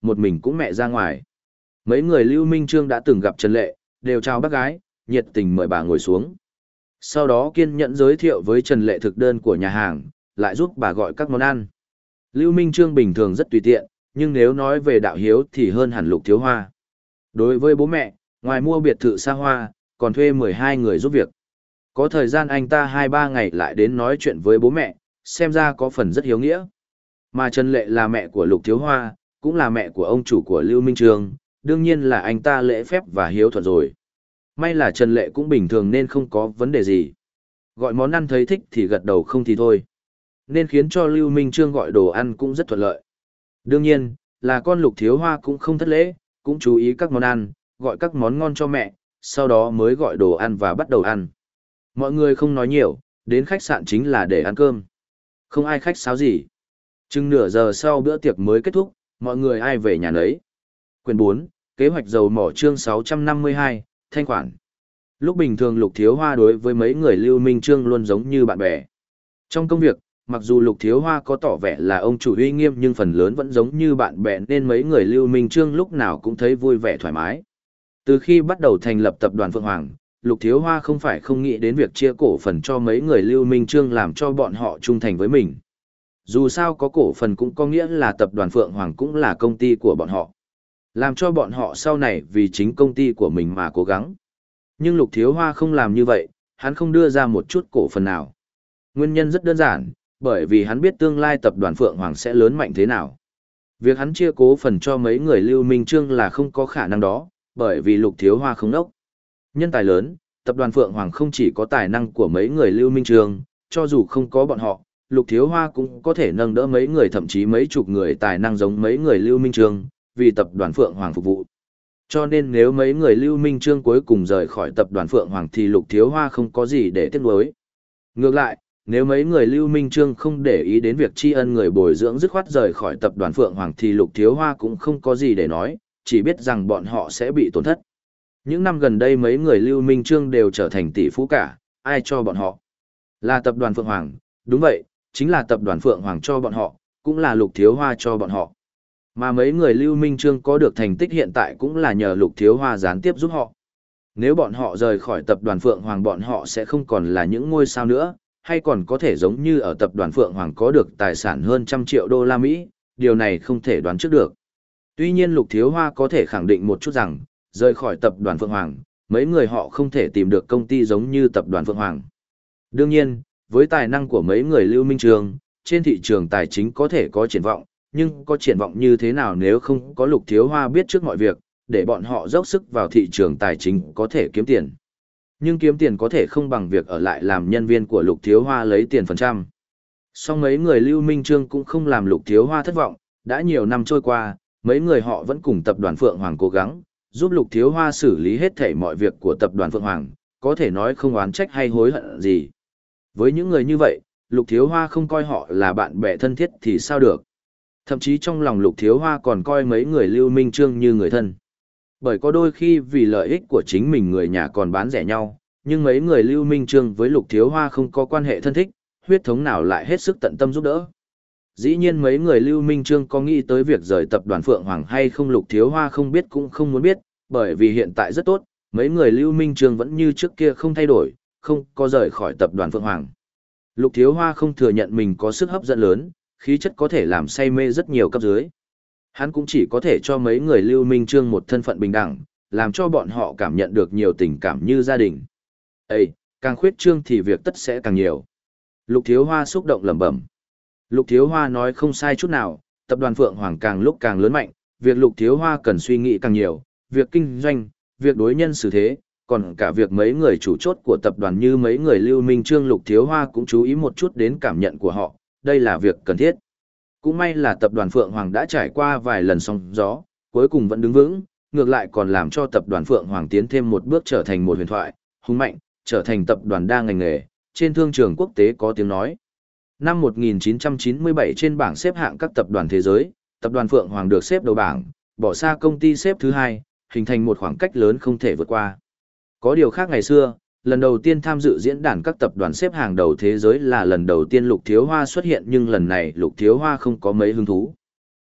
một mình cũng mẹ ra ngoài. Mấy người Lưu Minh Trương đã từng gặp Trần Lệ, đều chào bác gái, nhiệt tình mời bà ngồi xuống. Sau đó kiên nhẫn giới thiệu với Trần Lệ thực đơn của nhà hàng, lại giúp bà gọi các món ăn. Lưu Minh Trương bình thường rất tùy tiện, nhưng nếu nói về đạo hiếu thì hơn hẳn Lục Thiếu Hoa. Đối với bố mẹ, ngoài mua biệt thự xa hoa, còn thuê mười hai người giúp việc. Có thời gian anh ta hai ba ngày lại đến nói chuyện với bố mẹ, xem ra có phần rất hiếu nghĩa. Mà Trần Lệ là mẹ của Lục Thiếu Hoa, cũng là mẹ của ông chủ của Lưu Minh Trương, đương nhiên là anh ta lễ phép và hiếu thuận rồi. May là Trần Lệ cũng bình thường nên không có vấn đề gì. Gọi món ăn thấy thích thì gật đầu không thì thôi. Nên khiến cho Lưu Minh Trương gọi đồ ăn cũng rất thuận lợi. Đương nhiên, là con Lục Thiếu Hoa cũng không thất lễ, cũng chú ý các món ăn, gọi các món ngon cho mẹ, sau đó mới gọi đồ ăn và bắt đầu ăn. Mọi người không nói nhiều, đến khách sạn chính là để ăn cơm. Không ai khách sáo gì. Chừng nửa giờ sau bữa tiệc mới kết thúc, mọi người ai về nhà nấy. Quyển bốn, kế hoạch dầu mỏ chương sáu trăm năm mươi hai, thanh khoản. Lúc bình thường Lục Thiếu Hoa đối với mấy người Lưu Minh Trương luôn giống như bạn bè. Trong công việc, mặc dù Lục Thiếu Hoa có tỏ vẻ là ông chủ uy nghiêm nhưng phần lớn vẫn giống như bạn bè nên mấy người Lưu Minh Trương lúc nào cũng thấy vui vẻ thoải mái. Từ khi bắt đầu thành lập tập đoàn Phượng Hoàng, Lục Thiếu Hoa không phải không nghĩ đến việc chia cổ phần cho mấy người Lưu Minh Trương làm cho bọn họ trung thành với mình. Dù sao có cổ phần cũng có nghĩa là tập đoàn Phượng Hoàng cũng là công ty của bọn họ. Làm cho bọn họ sau này vì chính công ty của mình mà cố gắng. Nhưng Lục Thiếu Hoa không làm như vậy, hắn không đưa ra một chút cổ phần nào. Nguyên nhân rất đơn giản, bởi vì hắn biết tương lai tập đoàn Phượng Hoàng sẽ lớn mạnh thế nào. Việc hắn chia cố phần cho mấy người Lưu Minh Trương là không có khả năng đó, bởi vì Lục Thiếu Hoa không đốc. Nhân tài lớn, tập đoàn Phượng Hoàng không chỉ có tài năng của mấy người Lưu Minh Trương, cho dù không có bọn họ, Lục Thiếu Hoa cũng có thể nâng đỡ mấy người thậm chí mấy chục người tài năng giống mấy người Lưu Minh Trương, vì tập đoàn Phượng Hoàng phục vụ. Cho nên nếu mấy người Lưu Minh Trương cuối cùng rời khỏi tập đoàn Phượng Hoàng thì Lục Thiếu Hoa không có gì để tiếc nuối. Ngược lại, nếu mấy người Lưu Minh Trương không để ý đến việc tri ân người bồi dưỡng dứt khoát rời khỏi tập đoàn Phượng Hoàng thì Lục Thiếu Hoa cũng không có gì để nói, chỉ biết rằng bọn họ sẽ bị tổn thất. Những năm gần đây mấy người Lưu Minh Trương đều trở thành tỷ phú cả, ai cho bọn họ? Là tập đoàn Phượng Hoàng, đúng vậy, chính là tập đoàn Phượng Hoàng cho bọn họ, cũng là Lục Thiếu Hoa cho bọn họ. Mà mấy người Lưu Minh Trương có được thành tích hiện tại cũng là nhờ Lục Thiếu Hoa gián tiếp giúp họ. Nếu bọn họ rời khỏi tập đoàn Phượng Hoàng bọn họ sẽ không còn là những ngôi sao nữa, hay còn có thể giống như ở tập đoàn Phượng Hoàng có được tài sản hơn trăm triệu đô la Mỹ, điều này không thể đoán trước được. Tuy nhiên Lục Thiếu Hoa có thể khẳng định một chút rằng, rời khỏi tập đoàn Phượng Hoàng, mấy người họ không thể tìm được công ty giống như tập đoàn Phượng Hoàng. Đương nhiên, với tài năng của mấy người Lưu Minh Trương, trên thị trường tài chính có thể có triển vọng, nhưng có triển vọng như thế nào nếu không có Lục Thiếu Hoa biết trước mọi việc, để bọn họ dốc sức vào thị trường tài chính có thể kiếm tiền. Nhưng kiếm tiền có thể không bằng việc ở lại làm nhân viên của Lục Thiếu Hoa lấy tiền phần trăm. Song mấy người Lưu Minh Trương cũng không làm Lục Thiếu Hoa thất vọng, đã nhiều năm trôi qua, mấy người họ vẫn cùng tập đoàn Phượng Hoàng cố gắng, giúp Lục Thiếu Hoa xử lý hết thảy mọi việc của tập đoàn Phượng Hoàng, có thể nói không oán trách hay hối hận gì. Với những người như vậy, Lục Thiếu Hoa không coi họ là bạn bè thân thiết thì sao được. Thậm chí trong lòng Lục Thiếu Hoa còn coi mấy người Lưu Minh Trương như người thân. Bởi có đôi khi vì lợi ích của chính mình người nhà còn bán rẻ nhau, nhưng mấy người Lưu Minh Trương với Lục Thiếu Hoa không có quan hệ thân thích, huyết thống nào lại hết sức tận tâm giúp đỡ. Dĩ nhiên mấy người Lưu Minh Trương có nghĩ tới việc rời tập đoàn Phượng Hoàng hay không Lục Thiếu Hoa không biết cũng không muốn biết, bởi vì hiện tại rất tốt, mấy người Lưu Minh Trương vẫn như trước kia không thay đổi, không có rời khỏi tập đoàn Phượng Hoàng. Lục Thiếu Hoa không thừa nhận mình có sức hấp dẫn lớn, khí chất có thể làm say mê rất nhiều cấp dưới. Hắn cũng chỉ có thể cho mấy người Lưu Minh Trương một thân phận bình đẳng, làm cho bọn họ cảm nhận được nhiều tình cảm như gia đình. Ê, càng khuyết trương thì việc tất sẽ càng nhiều. Lục Thiếu Hoa xúc động lẩm bẩm. Lục Thiếu Hoa nói không sai chút nào, tập đoàn Phượng Hoàng càng lúc càng lớn mạnh, việc Lục Thiếu Hoa cần suy nghĩ càng nhiều, việc kinh doanh, việc đối nhân xử thế, còn cả việc mấy người chủ chốt của tập đoàn như mấy người Lưu Minh Trương Lục Thiếu Hoa cũng chú ý một chút đến cảm nhận của họ, đây là việc cần thiết. Cũng may là tập đoàn Phượng Hoàng đã trải qua vài lần sóng gió, cuối cùng vẫn đứng vững, ngược lại còn làm cho tập đoàn Phượng Hoàng tiến thêm một bước trở thành một huyền thoại, hùng mạnh, trở thành tập đoàn đa ngành nghề, trên thương trường quốc tế có tiếng nói. Năm một nghìn chín trăm chín mươi bảy trên bảng xếp hạng các tập đoàn thế giới, tập đoàn Phượng Hoàng được xếp đầu bảng, bỏ xa công ty xếp thứ hai, hình thành một khoảng cách lớn không thể vượt qua. Có điều khác ngày xưa, lần đầu tiên tham dự diễn đàn các tập đoàn xếp hàng đầu thế giới là lần đầu tiên Lục Thiếu Hoa xuất hiện nhưng lần này Lục Thiếu Hoa không có mấy hứng thú.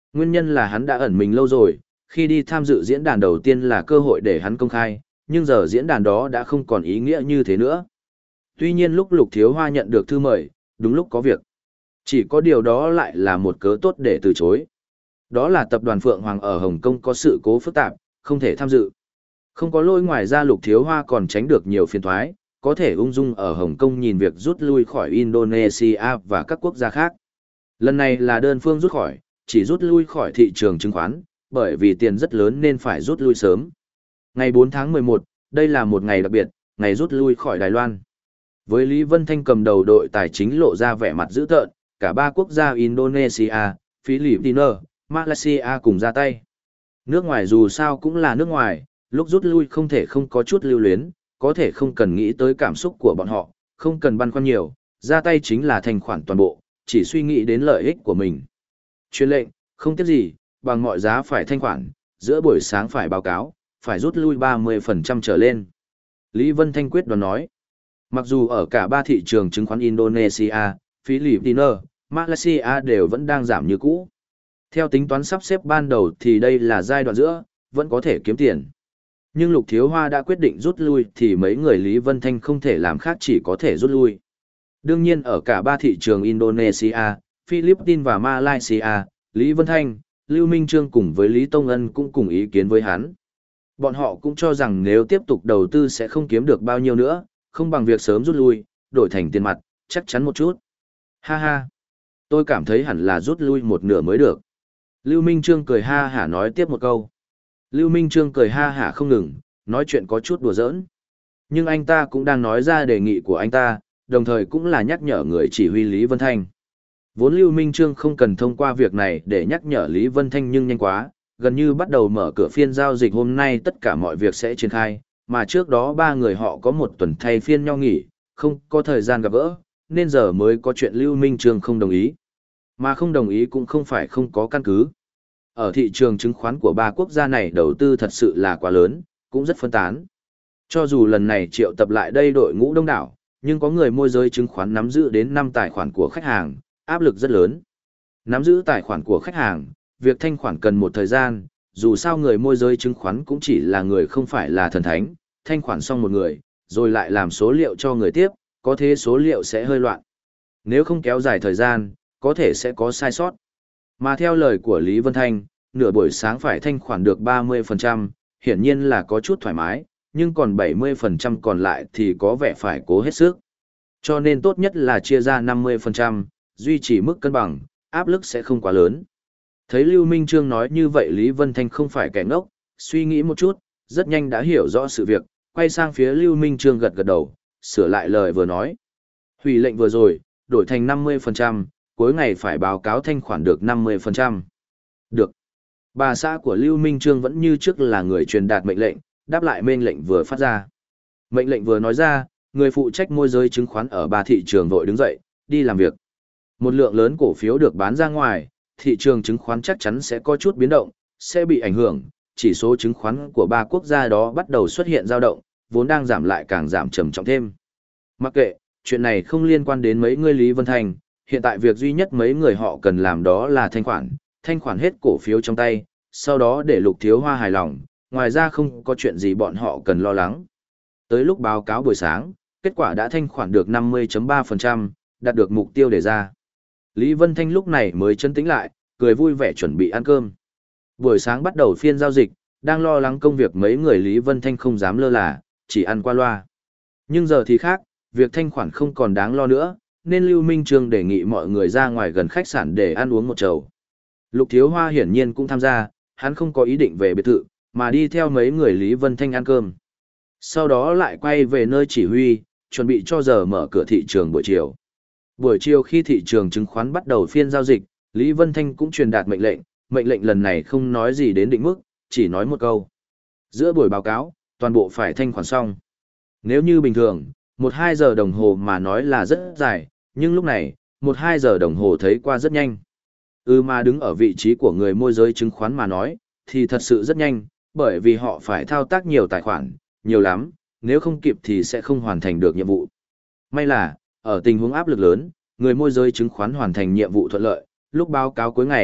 Nguyên nhân là hắn đã ẩn mình lâu rồi, khi đi tham dự diễn đàn đầu tiên là cơ hội để hắn công khai, nhưng giờ diễn đàn đó đã không còn ý nghĩa như thế nữa. Tuy nhiên lúc Lục Thiếu Hoa nhận được thư mời, đúng lúc có việc. Chỉ có điều đó lại là một cớ tốt để từ chối. Đó là tập đoàn Phượng Hoàng ở Hồng Kông có sự cố phức tạp, không thể tham dự. Không có lỗi, ngoài ra Lục Thiếu Hoa còn tránh được nhiều phiền toái, có thể ung dung ở Hồng Kông nhìn việc rút lui khỏi Indonesia và các quốc gia khác. Lần này là đơn phương rút khỏi, chỉ rút lui khỏi thị trường chứng khoán, bởi vì tiền rất lớn nên phải rút lui sớm. Ngày bốn tháng mười một, đây là một ngày đặc biệt, ngày rút lui khỏi Đài Loan. Với Lý Vân Thanh cầm đầu đội tài chính lộ ra vẻ mặt dữ tợn, cả ba quốc gia Indonesia, Philippines, Malaysia cùng ra tay. Nước ngoài dù sao cũng là nước ngoài, lúc rút lui không thể không có chút lưu luyến, có thể không cần nghĩ tới cảm xúc của bọn họ, không cần băn khoăn nhiều, ra tay chính là thanh khoản toàn bộ, chỉ suy nghĩ đến lợi ích của mình. Truyền lệnh, không tiếc gì, bằng mọi giá phải thanh khoản, giữa buổi sáng phải báo cáo, phải rút lui ba mươi phần trăm trở lên. Lý Vân Thanh quyết đoán nói. Mặc dù ở cả ba thị trường chứng khoán Indonesia, Philippines, Malaysia đều vẫn đang giảm như cũ. Theo tính toán sắp xếp ban đầu thì đây là giai đoạn giữa, vẫn có thể kiếm tiền. Nhưng Lục Thiếu Hoa đã quyết định rút lui thì mấy người Lý Vân Thanh không thể làm khác, chỉ có thể rút lui. Đương nhiên ở cả ba thị trường Indonesia, Philippines và Malaysia, Lý Vân Thanh, Lưu Minh Trương cùng với Lý Tông Ân cũng cùng ý kiến với hắn. Bọn họ cũng cho rằng nếu tiếp tục đầu tư sẽ không kiếm được bao nhiêu nữa, không bằng việc sớm rút lui, đổi thành tiền mặt, chắc chắn một chút. Ha ha, tôi cảm thấy hẳn là rút lui một nửa mới được. Lưu Minh Trương cười ha hả nói tiếp một câu. Lưu Minh Trương cười ha hả không ngừng, nói chuyện có chút đùa giỡn. Nhưng anh ta cũng đang nói ra đề nghị của anh ta, đồng thời cũng là nhắc nhở người chỉ huy Lý Vân Thanh. Vốn Lưu Minh Trương không cần thông qua việc này để nhắc nhở Lý Vân Thanh, nhưng nhanh quá, gần như bắt đầu mở cửa phiên giao dịch hôm nay tất cả mọi việc sẽ triển khai, mà trước đó ba người họ có một tuần thay phiên nhau nghỉ, không có thời gian gặp gỡ, nên giờ mới có chuyện Lưu Minh Trương không đồng ý. Mà không đồng ý cũng không phải không có căn cứ. Ở thị trường chứng khoán của ba quốc gia này đầu tư thật sự là quá lớn, cũng rất phân tán. Cho dù lần này triệu tập lại đây đội ngũ đông đảo, nhưng có người môi giới chứng khoán nắm giữ đến năm tài khoản của khách hàng, áp lực rất lớn. Nắm giữ tài khoản của khách hàng, việc thanh khoản cần một thời gian, dù sao người môi giới chứng khoán cũng chỉ là người không phải là thần thánh, thanh khoản xong một người, rồi lại làm số liệu cho người tiếp, có thế số liệu sẽ hơi loạn. Nếu không kéo dài thời gian, có thể sẽ có sai sót. Mà theo lời của Lý Vân Thanh, nửa buổi sáng phải thanh khoản được ba mươi phần trăm, hiển nhiên là có chút thoải mái, nhưng còn bảy mươi phần trăm còn lại thì có vẻ phải cố hết sức. Cho nên tốt nhất là chia ra năm mươi phần trăm, duy trì mức cân bằng, áp lực sẽ không quá lớn. Thấy Lưu Minh Trương nói như vậy, Lý Vân Thanh không phải kẻ ngốc, suy nghĩ một chút, rất nhanh đã hiểu rõ sự việc, quay sang phía Lưu Minh Trương gật gật đầu, sửa lại lời vừa nói. Hủy lệnh vừa rồi, đổi thành năm mươi phần trăm, cuối ngày phải báo cáo thanh khoản được năm mươi phần trăm. Được. Bà xã của Lưu Minh Trương vẫn như trước là người truyền đạt mệnh lệnh, đáp lại mệnh lệnh vừa phát ra. Mệnh lệnh vừa nói ra, người phụ trách môi giới chứng khoán ở ba thị trường vội đứng dậy, đi làm việc. Một lượng lớn cổ phiếu được bán ra ngoài, thị trường chứng khoán chắc chắn sẽ có chút biến động, sẽ bị ảnh hưởng, chỉ số chứng khoán của ba quốc gia đó bắt đầu xuất hiện dao động, vốn đang giảm lại càng giảm trầm trọng thêm. Mặc kệ, chuyện này không liên quan đến mấy người Lý Vân Thành, hiện tại việc duy nhất mấy người họ cần làm đó là thanh khoản, thanh khoản hết cổ phiếu trong tay, sau đó để Lục Thiếu Hoa hài lòng, ngoài ra không có chuyện gì bọn họ cần lo lắng. Tới lúc báo cáo buổi sáng, kết quả đã thanh khoản được năm mươi phẩy ba phần trăm, đạt được mục tiêu đề ra. Lý Vân Thanh lúc này mới chân tĩnh lại, cười vui vẻ chuẩn bị ăn cơm. Buổi sáng bắt đầu phiên giao dịch, đang lo lắng công việc mấy người Lý Vân Thanh không dám lơ là, chỉ ăn qua loa. Nhưng giờ thì khác, việc thanh khoản không còn đáng lo nữa, nên Lưu Minh Trương đề nghị mọi người ra ngoài gần khách sạn để ăn uống một chầu. Lục Thiếu Hoa hiển nhiên cũng tham gia, hắn không có ý định về biệt thự, mà đi theo mấy người Lý Vân Thanh ăn cơm. Sau đó lại quay về nơi chỉ huy, chuẩn bị cho giờ mở cửa thị trường buổi chiều. Buổi chiều khi thị trường chứng khoán bắt đầu phiên giao dịch, Lý Vân Thanh cũng truyền đạt mệnh lệnh, mệnh lệnh lần này không nói gì đến định mức, chỉ nói một câu. Giữa buổi báo cáo, toàn bộ phải thanh khoản xong. Nếu như bình thường, một hai giờ đồng hồ mà nói là rất dài, nhưng lúc này, một hai giờ đồng hồ thấy qua rất nhanh. Ừ, mà đứng ở vị trí của người môi giới chứng khoán mà nói, thì thật sự rất nhanh, bởi vì họ phải thao tác nhiều tài khoản, nhiều lắm, nếu không kịp thì sẽ không hoàn thành được nhiệm vụ. May là, ở tình huống áp lực lớn, người môi giới chứng khoán hoàn thành nhiệm vụ thuận lợi, lúc báo cáo cuối ngày,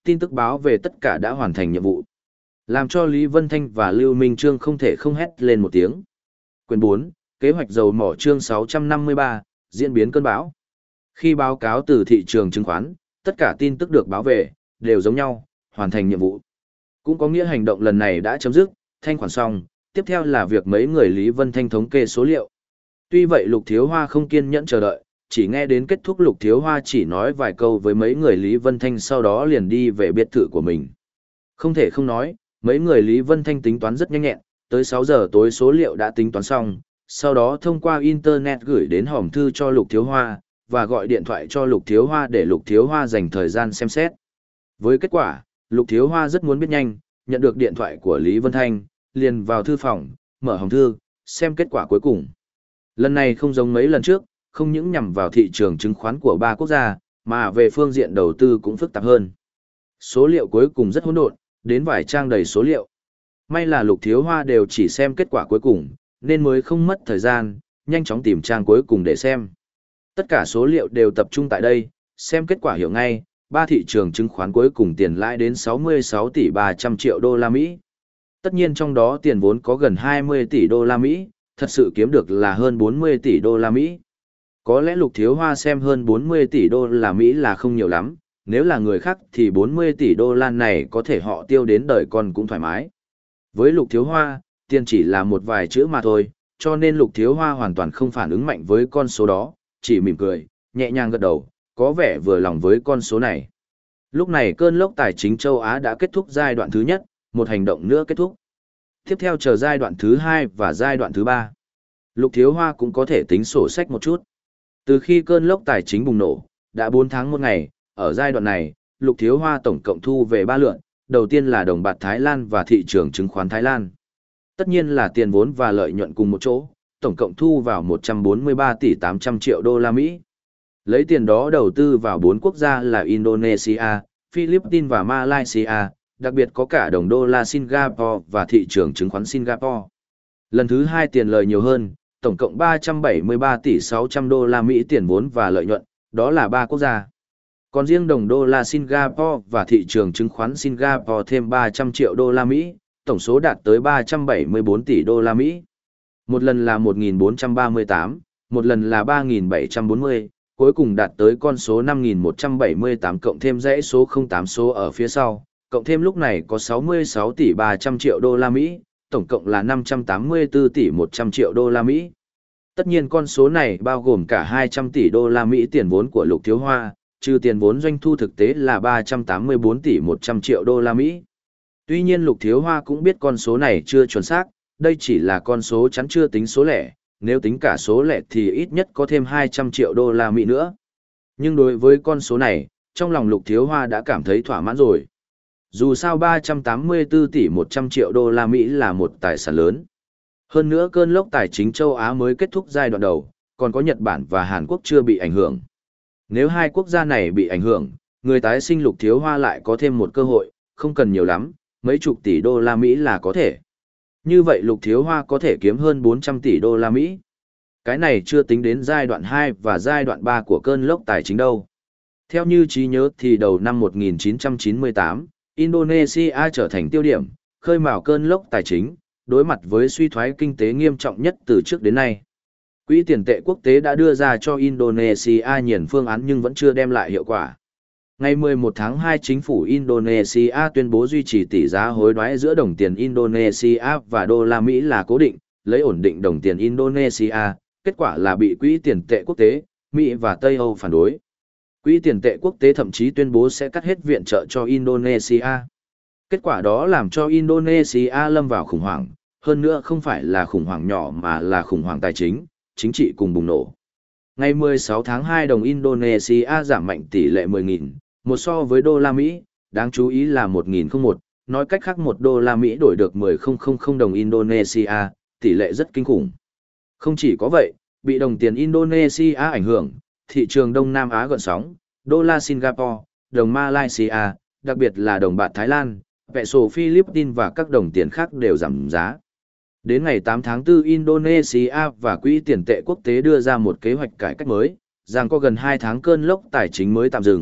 tin tức báo về tất cả đã hoàn thành nhiệm vụ. Làm cho Lý Vân Thanh và Lưu Minh Trương không thể không hét lên một tiếng. Quyển bốn, kế hoạch dầu mỏ chương sáu trăm năm mươi ba, diễn biến cơn bão. Khi báo cáo từ thị trường chứng khoán, tất cả tin tức được báo về, đều giống nhau, hoàn thành nhiệm vụ. Cũng có nghĩa hành động lần này đã chấm dứt, thanh khoản xong, tiếp theo là việc mấy người Lý Vân Thanh thống kê số liệu. Tuy vậy Lục Thiếu Hoa không kiên nhẫn chờ đợi, chỉ nghe đến kết thúc Lục Thiếu Hoa chỉ nói vài câu với mấy người Lý Vân Thanh sau đó liền đi về biệt thự của mình. Không thể không nói, mấy người Lý Vân Thanh tính toán rất nhanh nhẹn, tới sáu giờ tối số liệu đã tính toán xong, sau đó thông qua Internet gửi đến hòm thư cho Lục Thiếu Hoa, và gọi điện thoại cho Lục Thiếu Hoa để Lục Thiếu Hoa dành thời gian xem xét. Với kết quả, Lục Thiếu Hoa rất muốn biết nhanh, nhận được điện thoại của Lý Vân Thanh, liền vào thư phòng, mở hòm thư, xem kết quả cuối cùng. Lần này không giống mấy lần trước, không những nhằm vào thị trường chứng khoán của ba quốc gia, mà về phương diện đầu tư cũng phức tạp hơn. Số liệu cuối cùng rất hỗn độn, đến vài trang đầy số liệu. May là Lục Thiếu Hoa đều chỉ xem kết quả cuối cùng, nên mới không mất thời gian, nhanh chóng tìm trang cuối cùng để xem. Tất cả số liệu đều tập trung tại đây, xem kết quả hiểu ngay, ba thị trường chứng khoán cuối cùng tiền lãi đến sáu mươi sáu tỷ ba trăm triệu đô la Mỹ. Tất nhiên trong đó tiền vốn có gần hai mươi tỷ đô la Mỹ, thật sự kiếm được là hơn bốn mươi tỷ đô la Mỹ. Có lẽ Lục Thiếu Hoa xem hơn bốn mươi tỷ đô la Mỹ là không nhiều lắm, nếu là người khác thì bốn mươi tỷ đô la này có thể họ tiêu đến đời con cũng thoải mái. Với Lục Thiếu Hoa, tiền chỉ là một vài chữ mà thôi, cho nên Lục Thiếu Hoa hoàn toàn không phản ứng mạnh với con số đó, chỉ mỉm cười, nhẹ nhàng gật đầu, có vẻ vừa lòng với con số này. Lúc này cơn lốc tài chính châu Á đã kết thúc giai đoạn thứ nhất, một hành động nữa kết thúc. Tiếp theo chờ giai đoạn thứ hai và giai đoạn thứ ba. Lục Thiếu Hoa cũng có thể tính sổ sách một chút. Từ khi cơn lốc tài chính bùng nổ, đã bốn tháng một ngày, ở giai đoạn này, Lục Thiếu Hoa tổng cộng thu về ba lượn, đầu tiên là đồng bạc Thái Lan và thị trường chứng khoán Thái Lan. Tất nhiên là tiền vốn và lợi nhuận cùng một chỗ, tổng cộng thu vào một trăm bốn mươi ba tỷ tám trăm triệu đô la Mỹ. Lấy tiền đó đầu tư vào bốn quốc gia là Indonesia, Philippines và Malaysia, đặc biệt có cả đồng đô la Singapore và thị trường chứng khoán Singapore. Lần thứ hai tiền lời nhiều hơn, tổng cộng ba trăm bảy mươi ba tỷ sáu trăm đô la Mỹ tiền vốn và lợi nhuận, đó là ba quốc gia. Còn riêng đồng đô la Singapore và thị trường chứng khoán Singapore thêm ba trăm triệu đô la Mỹ, tổng số đạt tới ba trăm bảy mươi bốn tỷ đô la Mỹ. Một lần là một nghìn bốn trăm ba mươi tám, một lần là ba nghìn bảy trăm bốn mươi, cuối cùng đạt tới con số năm nghìn một trăm bảy mươi tám cộng thêm dãy số không tám số ở phía sau, cộng thêm lúc này có sáu mươi sáu tỷ ba trăm triệu đô la Mỹ, tổng cộng là năm trăm tám mươi tư tỷ một trăm triệu đô la Mỹ. Tất nhiên con số này bao gồm cả hai trăm tỷ đô la Mỹ tiền vốn của Lục Thiếu Hoa, trừ tiền vốn doanh thu thực tế là ba trăm tám mươi bốn tỷ một trăm triệu đô la Mỹ. Tuy nhiên Lục Thiếu Hoa cũng biết con số này chưa chuẩn xác, đây chỉ là con số chắn chưa tính số lẻ, nếu tính cả số lẻ thì ít nhất có thêm hai trăm triệu đô la Mỹ nữa. Nhưng đối với con số này, trong lòng Lục Thiếu Hoa đã cảm thấy thỏa mãn rồi. Dù sao ba trăm tám mươi tư tỷ một trăm triệu đô la Mỹ là một tài sản lớn. Hơn nữa cơn lốc tài chính châu Á mới kết thúc giai đoạn đầu, còn có Nhật Bản và Hàn Quốc chưa bị ảnh hưởng. Nếu hai quốc gia này bị ảnh hưởng, người tái sinh Lục Thiếu Hoa lại có thêm một cơ hội, không cần nhiều lắm, mấy chục tỷ đô la Mỹ là có thể. Như vậy Lục Thiếu Hoa có thể kiếm hơn bốn trăm tỷ đô la Mỹ. Cái này chưa tính đến giai đoạn hai và giai đoạn ba của cơn lốc tài chính đâu. Theo như trí nhớ thì đầu năm một nghìn chín trăm chín mươi tám, Indonesia trở thành tiêu điểm, khơi mào cơn lốc tài chính, đối mặt với suy thoái kinh tế nghiêm trọng nhất từ trước đến nay. Quỹ tiền tệ quốc tế đã đưa ra cho Indonesia nhiều phương án nhưng vẫn chưa đem lại hiệu quả. Ngày mười một tháng hai, chính phủ Indonesia tuyên bố duy trì tỷ giá hối đoái giữa đồng tiền Indonesia và đô la Mỹ là cố định, lấy ổn định đồng tiền Indonesia, kết quả là bị Quỹ tiền tệ quốc tế, Mỹ và Tây Âu phản đối. Quỹ tiền tệ quốc tế thậm chí tuyên bố sẽ cắt hết viện trợ cho Indonesia. Kết quả đó làm cho Indonesia lâm vào khủng hoảng, hơn nữa không phải là khủng hoảng nhỏ mà là khủng hoảng tài chính, chính trị cùng bùng nổ. Ngày mười sáu tháng hai đồng Indonesia giảm mạnh tỷ lệ mười nghìn, một so với đô la Mỹ, đáng chú ý là một nghìn không một, nói cách khác một đô la Mỹ đổi được mười nghìn đồng Indonesia, tỷ lệ rất kinh khủng. Không chỉ có vậy, bị đồng tiền Indonesia ảnh hưởng, thị trường Đông Nam Á gợn sóng, đô la Singapore, đồng Malaysia, đặc biệt là đồng bạc Thái Lan, peso Philippines và các đồng tiền khác đều giảm giá. Đến ngày tám tháng tư, Indonesia và Quỹ tiền tệ quốc tế đưa ra một kế hoạch cải cách mới, rằng có gần hai tháng cơn lốc tài chính mới tạm dừng,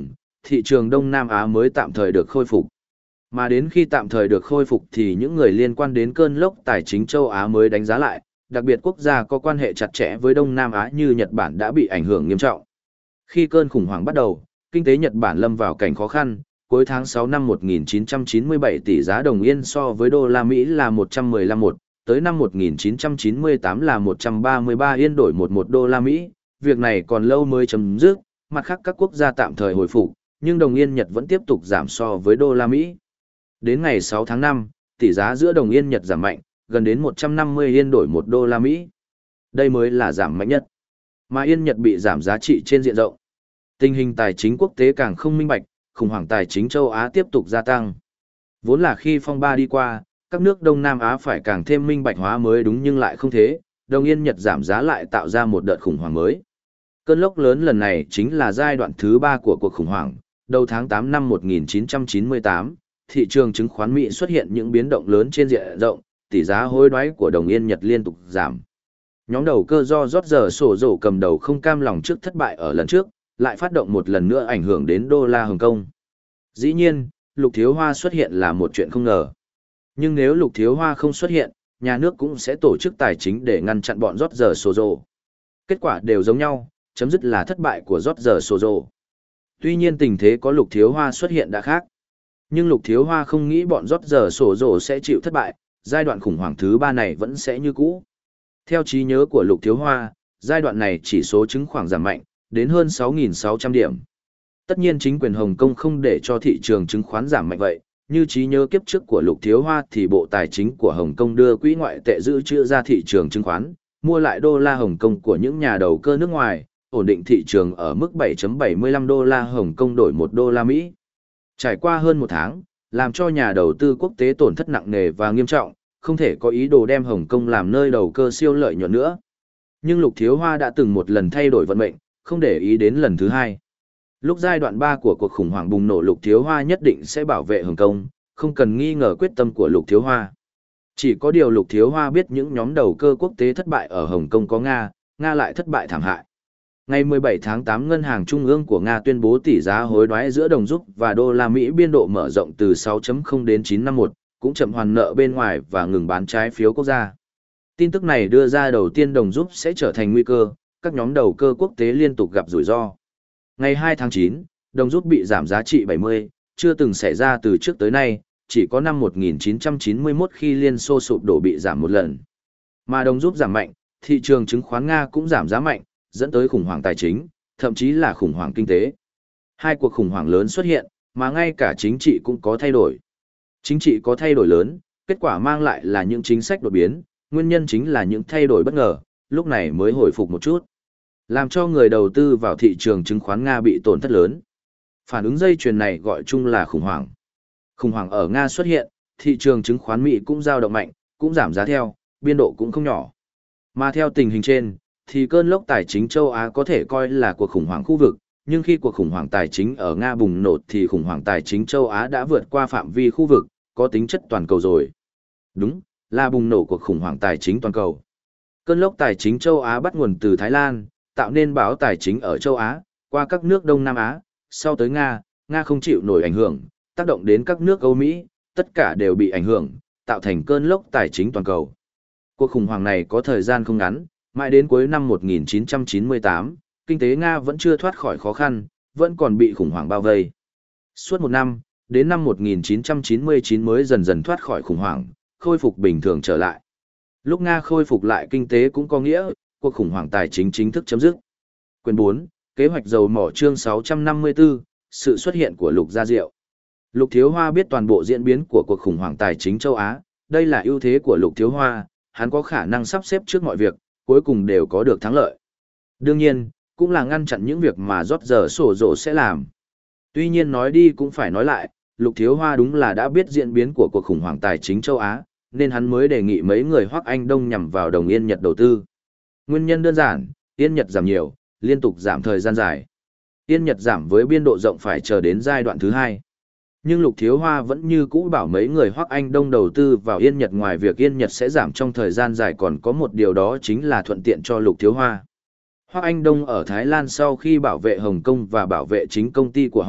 thị trường Đông Nam Á mới tạm thời được khôi phục. Mà đến khi tạm thời được khôi phục thì những người liên quan đến cơn lốc tài chính châu Á mới đánh giá lại, đặc biệt quốc gia có quan hệ chặt chẽ với Đông Nam Á như Nhật Bản đã bị ảnh hưởng nghiêm trọng. Khi cơn khủng hoảng bắt đầu, kinh tế Nhật Bản lâm vào cảnh khó khăn, cuối tháng sáu năm một nghìn chín trăm chín mươi bảy tỷ giá đồng yên so với đô la Mỹ là một trăm mười lăm một, tới năm một nghìn chín trăm chín mươi tám là một trăm ba mươi ba yên đổi một một đô la Mỹ, việc này còn lâu mới chấm dứt, mặt khác các quốc gia tạm thời hồi phục, nhưng đồng yên Nhật vẫn tiếp tục giảm so với đô la Mỹ. Đến ngày sáu tháng năm, tỷ giá giữa đồng yên Nhật giảm mạnh, gần đến một trăm năm mươi yên đổi một đô la Mỹ. Đây mới là giảm mạnh nhất. Mà yên Nhật bị giảm giá trị trên diện rộng. Tình hình tài chính quốc tế càng không minh bạch, khủng hoảng tài chính châu Á tiếp tục gia tăng. Vốn là khi phong ba đi qua, các nước Đông Nam Á phải càng thêm minh bạch hóa mới đúng nhưng lại không thế, đồng yên Nhật giảm giá lại tạo ra một đợt khủng hoảng mới. Cơn lốc lớn lần này chính là giai đoạn thứ ba của cuộc khủng hoảng. Đầu tháng tám năm một nghìn chín trăm chín mươi tám, thị trường chứng khoán Mỹ xuất hiện những biến động lớn trên diện rộng, tỷ giá hối đoái của đồng yên Nhật liên tục giảm. Nhóm đầu cơ do rót giờ sổ rổ cầm đầu không cam lòng trước thất bại ở lần trước, lại phát động một lần nữa ảnh hưởng đến đô la Hồng Kông. Dĩ nhiên, Lục Thiếu Hoa xuất hiện là một chuyện không ngờ. Nhưng nếu Lục Thiếu Hoa không xuất hiện, nhà nước cũng sẽ tổ chức tài chính để ngăn chặn bọn rót giờ sổ rổ. Kết quả đều giống nhau, chấm dứt là thất bại của rót giờ sổ rổ. Tuy nhiên tình thế có Lục Thiếu Hoa xuất hiện đã khác. Nhưng Lục Thiếu Hoa không nghĩ bọn rót giờ sổ rổ sẽ chịu thất bại, giai đoạn khủng hoảng thứ ba này vẫn sẽ như cũ. Theo trí nhớ của Lục Thiếu Hoa, giai đoạn này chỉ số chứng khoán giảm mạnh, đến hơn sáu nghìn sáu trăm điểm. Tất nhiên chính quyền Hồng Kông không để cho thị trường chứng khoán giảm mạnh vậy, như trí nhớ kiếp trước của Lục Thiếu Hoa thì Bộ Tài chính của Hồng Kông đưa quỹ ngoại tệ dự trữ ra thị trường chứng khoán, mua lại đô la Hồng Kông của những nhà đầu cơ nước ngoài, ổn định thị trường ở mức bảy phẩy bảy mươi lăm đô la Hồng Kông đổi một đô la Mỹ. Trải qua hơn một tháng, làm cho nhà đầu tư quốc tế tổn thất nặng nề và nghiêm trọng, không thể có ý đồ đem Hồng Kông làm nơi đầu cơ siêu lợi nhuận nữa. Nhưng Lục Thiếu Hoa đã từng một lần thay đổi vận mệnh, không để ý đến lần thứ hai. Lúc giai đoạn ba của cuộc khủng hoảng bùng nổ, Lục Thiếu Hoa nhất định sẽ bảo vệ Hồng Kông, không cần nghi ngờ quyết tâm của Lục Thiếu Hoa. Chỉ có điều Lục Thiếu Hoa biết những nhóm đầu cơ quốc tế thất bại ở Hồng Kông có Nga, Nga lại thất bại thảm hại. Ngày mười bảy tháng tám, Ngân hàng Trung ương của Nga tuyên bố tỷ giá hối đoái giữa đồng rúp và đô la Mỹ biên độ mở rộng từ sáu phẩy không đến chín năm một, cũng chậm hoàn nợ bên ngoài và ngừng bán trái phiếu quốc gia. Tin tức này đưa ra đầu tiên đồng rúp sẽ trở thành nguy cơ, các nhóm đầu cơ quốc tế liên tục gặp rủi ro. Ngày hai tháng chín, đồng rúp bị giảm giá trị bảy mươi, chưa từng xảy ra từ trước tới nay, chỉ có năm một nghìn chín trăm chín mươi mốt khi Liên Xô sụp đổ bị giảm một lần. Mà đồng rúp giảm mạnh, thị trường chứng khoán Nga cũng giảm giá mạnh, dẫn tới khủng hoảng tài chính, thậm chí là khủng hoảng kinh tế. Hai cuộc khủng hoảng lớn xuất hiện, mà ngay cả chính trị cũng có thay đổi. Chính trị có thay đổi lớn, kết quả mang lại là những chính sách đột biến, nguyên nhân chính là những thay đổi bất ngờ, lúc này mới hồi phục một chút. Làm cho người đầu tư vào thị trường chứng khoán Nga bị tổn thất lớn. Phản ứng dây chuyền này gọi chung là khủng hoảng. Khủng hoảng ở Nga xuất hiện, thị trường chứng khoán Mỹ cũng dao động mạnh, cũng giảm giá theo, biên độ cũng không nhỏ. Mà theo tình hình trên, thì cơn lốc tài chính châu Á có thể coi là cuộc khủng hoảng khu vực, nhưng khi cuộc khủng hoảng tài chính ở Nga bùng nổ thì khủng hoảng tài chính châu Á đã vượt qua phạm vi khu vực, có tính chất toàn cầu rồi. Đúng, là bùng nổ cuộc khủng hoảng tài chính toàn cầu. Cơn lốc tài chính châu Á bắt nguồn từ Thái Lan, tạo nên bão tài chính ở châu Á, qua các nước Đông Nam Á, sau tới Nga, Nga không chịu nổi ảnh hưởng, tác động đến các nước Âu Mỹ, tất cả đều bị ảnh hưởng, tạo thành cơn lốc tài chính toàn cầu. Cuộc khủng hoảng này có thời gian không ngắn, mãi đến cuối năm một nghìn chín trăm chín mươi tám, kinh tế Nga vẫn chưa thoát khỏi khó khăn, vẫn còn bị khủng hoảng bao vây. Suốt một năm, đến năm một nghìn chín trăm chín mươi chín mới dần dần thoát khỏi khủng hoảng, khôi phục bình thường trở lại. Lúc Nga khôi phục lại kinh tế cũng có nghĩa, cuộc khủng hoảng tài chính chính thức chấm dứt. Quyển bốn, Kế hoạch dầu mỏ chương sáu trăm năm mươi tư, sự xuất hiện của Lục Gia Diệu. Lục Thiếu Hoa biết toàn bộ diễn biến của cuộc khủng hoảng tài chính châu Á, đây là ưu thế của Lục Thiếu Hoa, hắn có khả năng sắp xếp trước mọi việc, cuối cùng đều có được thắng lợi. Đương nhiên, cũng là ngăn chặn những việc mà rót giờ sổ rổ sẽ làm. Tuy nhiên nói đi cũng phải nói lại, Lục Thiếu Hoa đúng là đã biết diễn biến của cuộc khủng hoảng tài chính châu Á, nên hắn mới đề nghị mấy người Hoắc Anh Đông nhằm vào đồng Yên Nhật đầu tư. Nguyên nhân đơn giản, Yên Nhật giảm nhiều, liên tục giảm thời gian dài. Yên Nhật giảm với biên độ rộng phải chờ đến giai đoạn thứ hai. Nhưng Lục Thiếu Hoa vẫn như cũ bảo mấy người Hoắc Anh Đông đầu tư vào Yên Nhật, ngoài việc Yên Nhật sẽ giảm trong thời gian dài còn có một điều đó chính là thuận tiện cho Lục Thiếu Hoa. Hoắc Anh Đông ở Thái Lan sau khi bảo vệ Hồng Kông và bảo vệ chính công ty của họ,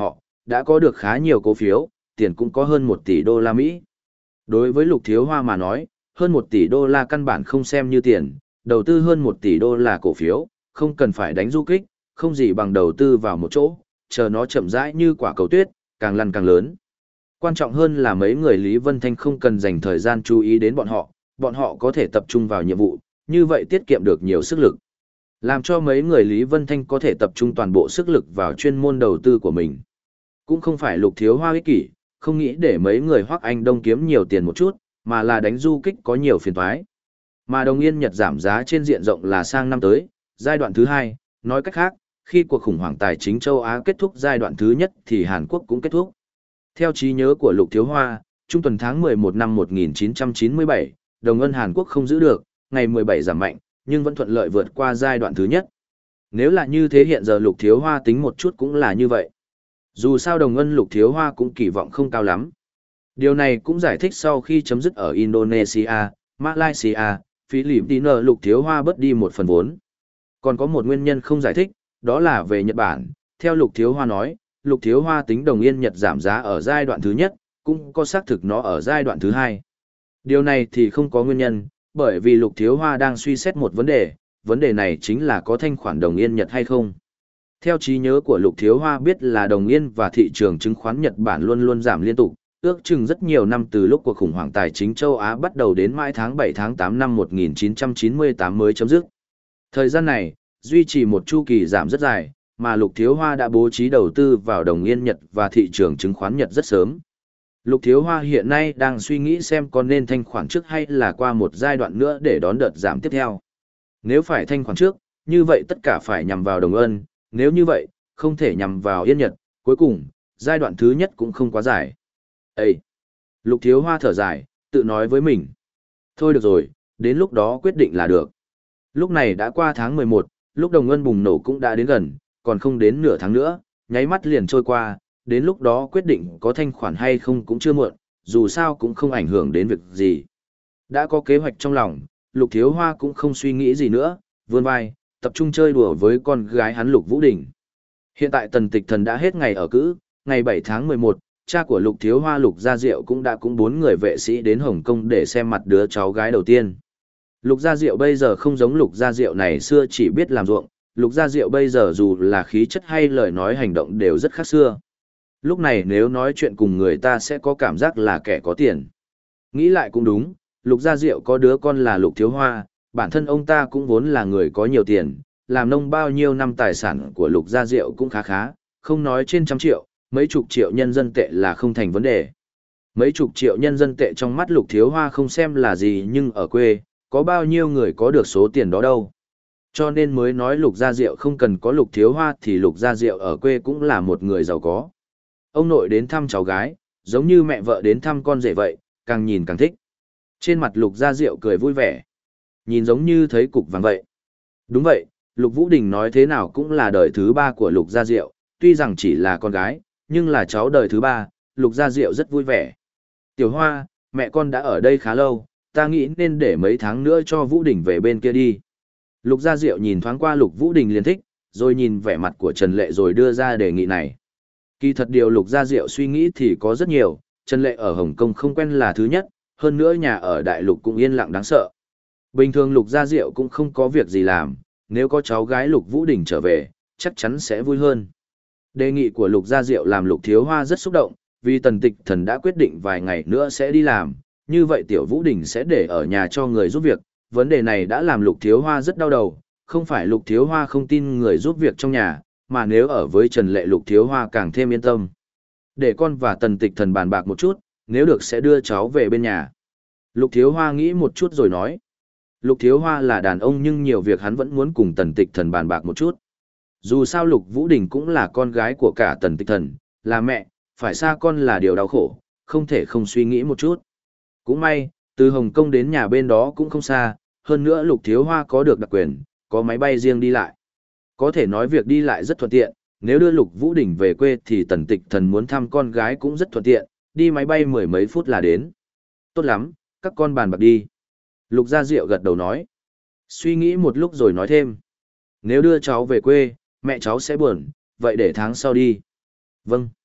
đã có được khá nhiều cổ phiếu, tiền cũng có hơn một tỷ đô la Mỹ. Đối với Lục Thiếu Hoa mà nói, hơn một tỷ đô la căn bản không xem như tiền, đầu tư hơn một tỷ đô la cổ phiếu, không cần phải đánh du kích, không gì bằng đầu tư vào một chỗ, chờ nó chậm rãi như quả cầu tuyết, càng lăn càng lớn. Quan trọng hơn là mấy người Lý Vân Thanh không cần dành thời gian chú ý đến bọn họ, bọn họ có thể tập trung vào nhiệm vụ, như vậy tiết kiệm được nhiều sức lực. Làm cho mấy người Lý Vân Thanh có thể tập trung toàn bộ sức lực vào chuyên môn đầu tư của mình. Cũng không phải Lục Thiếu Hoa ích kỷ, không nghĩ để mấy người Hoắc Anh Đông kiếm nhiều tiền một chút, mà là đánh du kích có nhiều phiền toái. Mà đồng yên Nhật giảm giá trên diện rộng là sang năm tới, giai đoạn thứ hai, nói cách khác, khi cuộc khủng hoảng tài chính châu Á kết thúc giai đoạn thứ nhất thì Hàn Quốc cũng kết thúc. Theo trí nhớ của Lục Thiếu Hoa, trung tuần tháng mười một năm một nghìn chín trăm chín mươi bảy, đồng ngân Hàn Quốc không giữ được, ngày mười bảy giảm mạnh, nhưng vẫn thuận lợi vượt qua giai đoạn thứ nhất. Nếu là như thế hiện giờ Lục Thiếu Hoa tính một chút cũng là như vậy. Dù sao đồng ngân Lục Thiếu Hoa cũng kỳ vọng không cao lắm. Điều này cũng giải thích sau khi chấm dứt ở Indonesia, Malaysia, Philippines Lục Thiếu Hoa bớt đi một phần vốn. Còn có một nguyên nhân không giải thích, đó là về Nhật Bản. Theo Lục Thiếu Hoa nói, Lục Thiếu Hoa tính đồng yên Nhật giảm giá ở giai đoạn thứ nhất, cũng có xác thực nó ở giai đoạn thứ hai. Điều này thì không có nguyên nhân, bởi vì Lục Thiếu Hoa đang suy xét một vấn đề, vấn đề này chính là có thanh khoản đồng yên Nhật hay không. Theo trí nhớ của Lục Thiếu Hoa biết là đồng yên và thị trường chứng khoán Nhật Bản luôn luôn giảm liên tục, ước chừng rất nhiều năm từ lúc cuộc khủng hoảng tài chính châu Á bắt đầu đến mãi tháng bảy tháng tám năm một nghìn chín trăm chín mươi tám mới chấm dứt. Thời gian này, duy trì một chu kỳ giảm rất dài, mà Lục Thiếu Hoa đã bố trí đầu tư vào đồng yên Nhật và thị trường chứng khoán Nhật rất sớm. Lục Thiếu Hoa hiện nay đang suy nghĩ xem có nên thanh khoản trước hay là qua một giai đoạn nữa để đón đợt giảm tiếp theo. Nếu phải thanh khoản trước, như vậy tất cả phải nhằm vào đồng ân, nếu như vậy, không thể nhằm vào yên Nhật, cuối cùng, giai đoạn thứ nhất cũng không quá dài. Ê! Lục Thiếu Hoa thở dài, tự nói với mình. Thôi được rồi, đến lúc đó quyết định là được. Lúc này đã qua tháng mười một, lúc đồng ngân bùng nổ cũng đã đến gần, còn không đến nửa tháng nữa, nháy mắt liền trôi qua, đến lúc đó quyết định có thanh khoản hay không cũng chưa muộn, dù sao cũng không ảnh hưởng đến việc gì. Đã có kế hoạch trong lòng, Lục Thiếu Hoa cũng không suy nghĩ gì nữa, vươn vai, tập trung chơi đùa với con gái hắn Lục Vũ Đình. Hiện tại Tần Tịch Thần đã hết ngày ở cữ, ngày bảy tháng mười một, cha của Lục Thiếu Hoa Lục Gia Diệu cũng đã cũng bốn người vệ sĩ đến Hồng Kông để xem mặt đứa cháu gái đầu tiên. Lục Gia Diệu bây giờ không giống Lục Gia Diệu này xưa chỉ biết làm ruộng, Lục Gia Diệu bây giờ dù là khí chất hay lời nói hành động đều rất khác xưa. Lúc này nếu nói chuyện cùng người ta sẽ có cảm giác là kẻ có tiền. Nghĩ lại cũng đúng, Lục Gia Diệu có đứa con là Lục Thiếu Hoa, bản thân ông ta cũng vốn là người có nhiều tiền, làm nông bao nhiêu năm tài sản của Lục Gia Diệu cũng khá khá, không nói trên trăm triệu, mấy chục triệu nhân dân tệ là không thành vấn đề. Mấy chục triệu nhân dân tệ trong mắt Lục Thiếu Hoa không xem là gì nhưng ở quê, có bao nhiêu người có được số tiền đó đâu. Cho nên mới nói Lục Gia Diệu không cần có Lục Thiếu Hoa thì Lục Gia Diệu ở quê cũng là một người giàu có. Ông nội đến thăm cháu gái, giống như mẹ vợ đến thăm con rể vậy, càng nhìn càng thích. Trên mặt Lục Gia Diệu cười vui vẻ. Nhìn giống như thấy cục vàng vậy. Đúng vậy, Lục Vũ Đình nói thế nào cũng là đời thứ ba của Lục Gia Diệu, tuy rằng chỉ là con gái, nhưng là cháu đời thứ ba, Lục Gia Diệu rất vui vẻ. Tiểu Hoa, mẹ con đã ở đây khá lâu, ta nghĩ nên để mấy tháng nữa cho Vũ Đình về bên kia đi. Lục Gia Diệu nhìn thoáng qua Lục Vũ Đình liền thích, rồi nhìn vẻ mặt của Trần Lệ rồi đưa ra đề nghị này. Kỳ thật điều Lục Gia Diệu suy nghĩ thì có rất nhiều, Trần Lệ ở Hồng Kông không quen là thứ nhất, hơn nữa nhà ở Đại Lục cũng yên lặng đáng sợ. Bình thường Lục Gia Diệu cũng không có việc gì làm, nếu có cháu gái Lục Vũ Đình trở về, chắc chắn sẽ vui hơn. Đề nghị của Lục Gia Diệu làm Lục Thiếu Hoa rất xúc động, vì Tần Tịch Thần đã quyết định vài ngày nữa sẽ đi làm, như vậy Tiểu Vũ Đình sẽ để ở nhà cho người giúp việc. Vấn đề này đã làm Lục Thiếu Hoa rất đau đầu, không phải Lục Thiếu Hoa không tin người giúp việc trong nhà, mà nếu ở với Trần Lệ Lục Thiếu Hoa càng thêm yên tâm. Để con và Tần Tịch Thần bàn bạc một chút, nếu được sẽ đưa cháu về bên nhà. Lục Thiếu Hoa nghĩ một chút rồi nói. Lục Thiếu Hoa là đàn ông nhưng nhiều việc hắn vẫn muốn cùng Tần Tịch Thần bàn bạc một chút. Dù sao Lục Vũ Đình cũng là con gái của cả Tần Tịch Thần, là mẹ, phải xa con là điều đau khổ, không thể không suy nghĩ một chút. Cũng may, từ Hồng Kông đến nhà bên đó cũng không xa, hơn nữa Lục Thiếu Hoa có được đặc quyền, có máy bay riêng đi lại. Có thể nói việc đi lại rất thuận tiện, nếu đưa Lục Vũ Đình về quê thì Tần Tịch Thần muốn thăm con gái cũng rất thuận tiện, đi máy bay mười mấy phút là đến. Tốt lắm, các con bàn bạc đi. Lục Gia Diệu gật đầu nói. Suy nghĩ một lúc rồi nói thêm. Nếu đưa cháu về quê, mẹ cháu sẽ buồn, vậy để tháng sau đi. Vâng.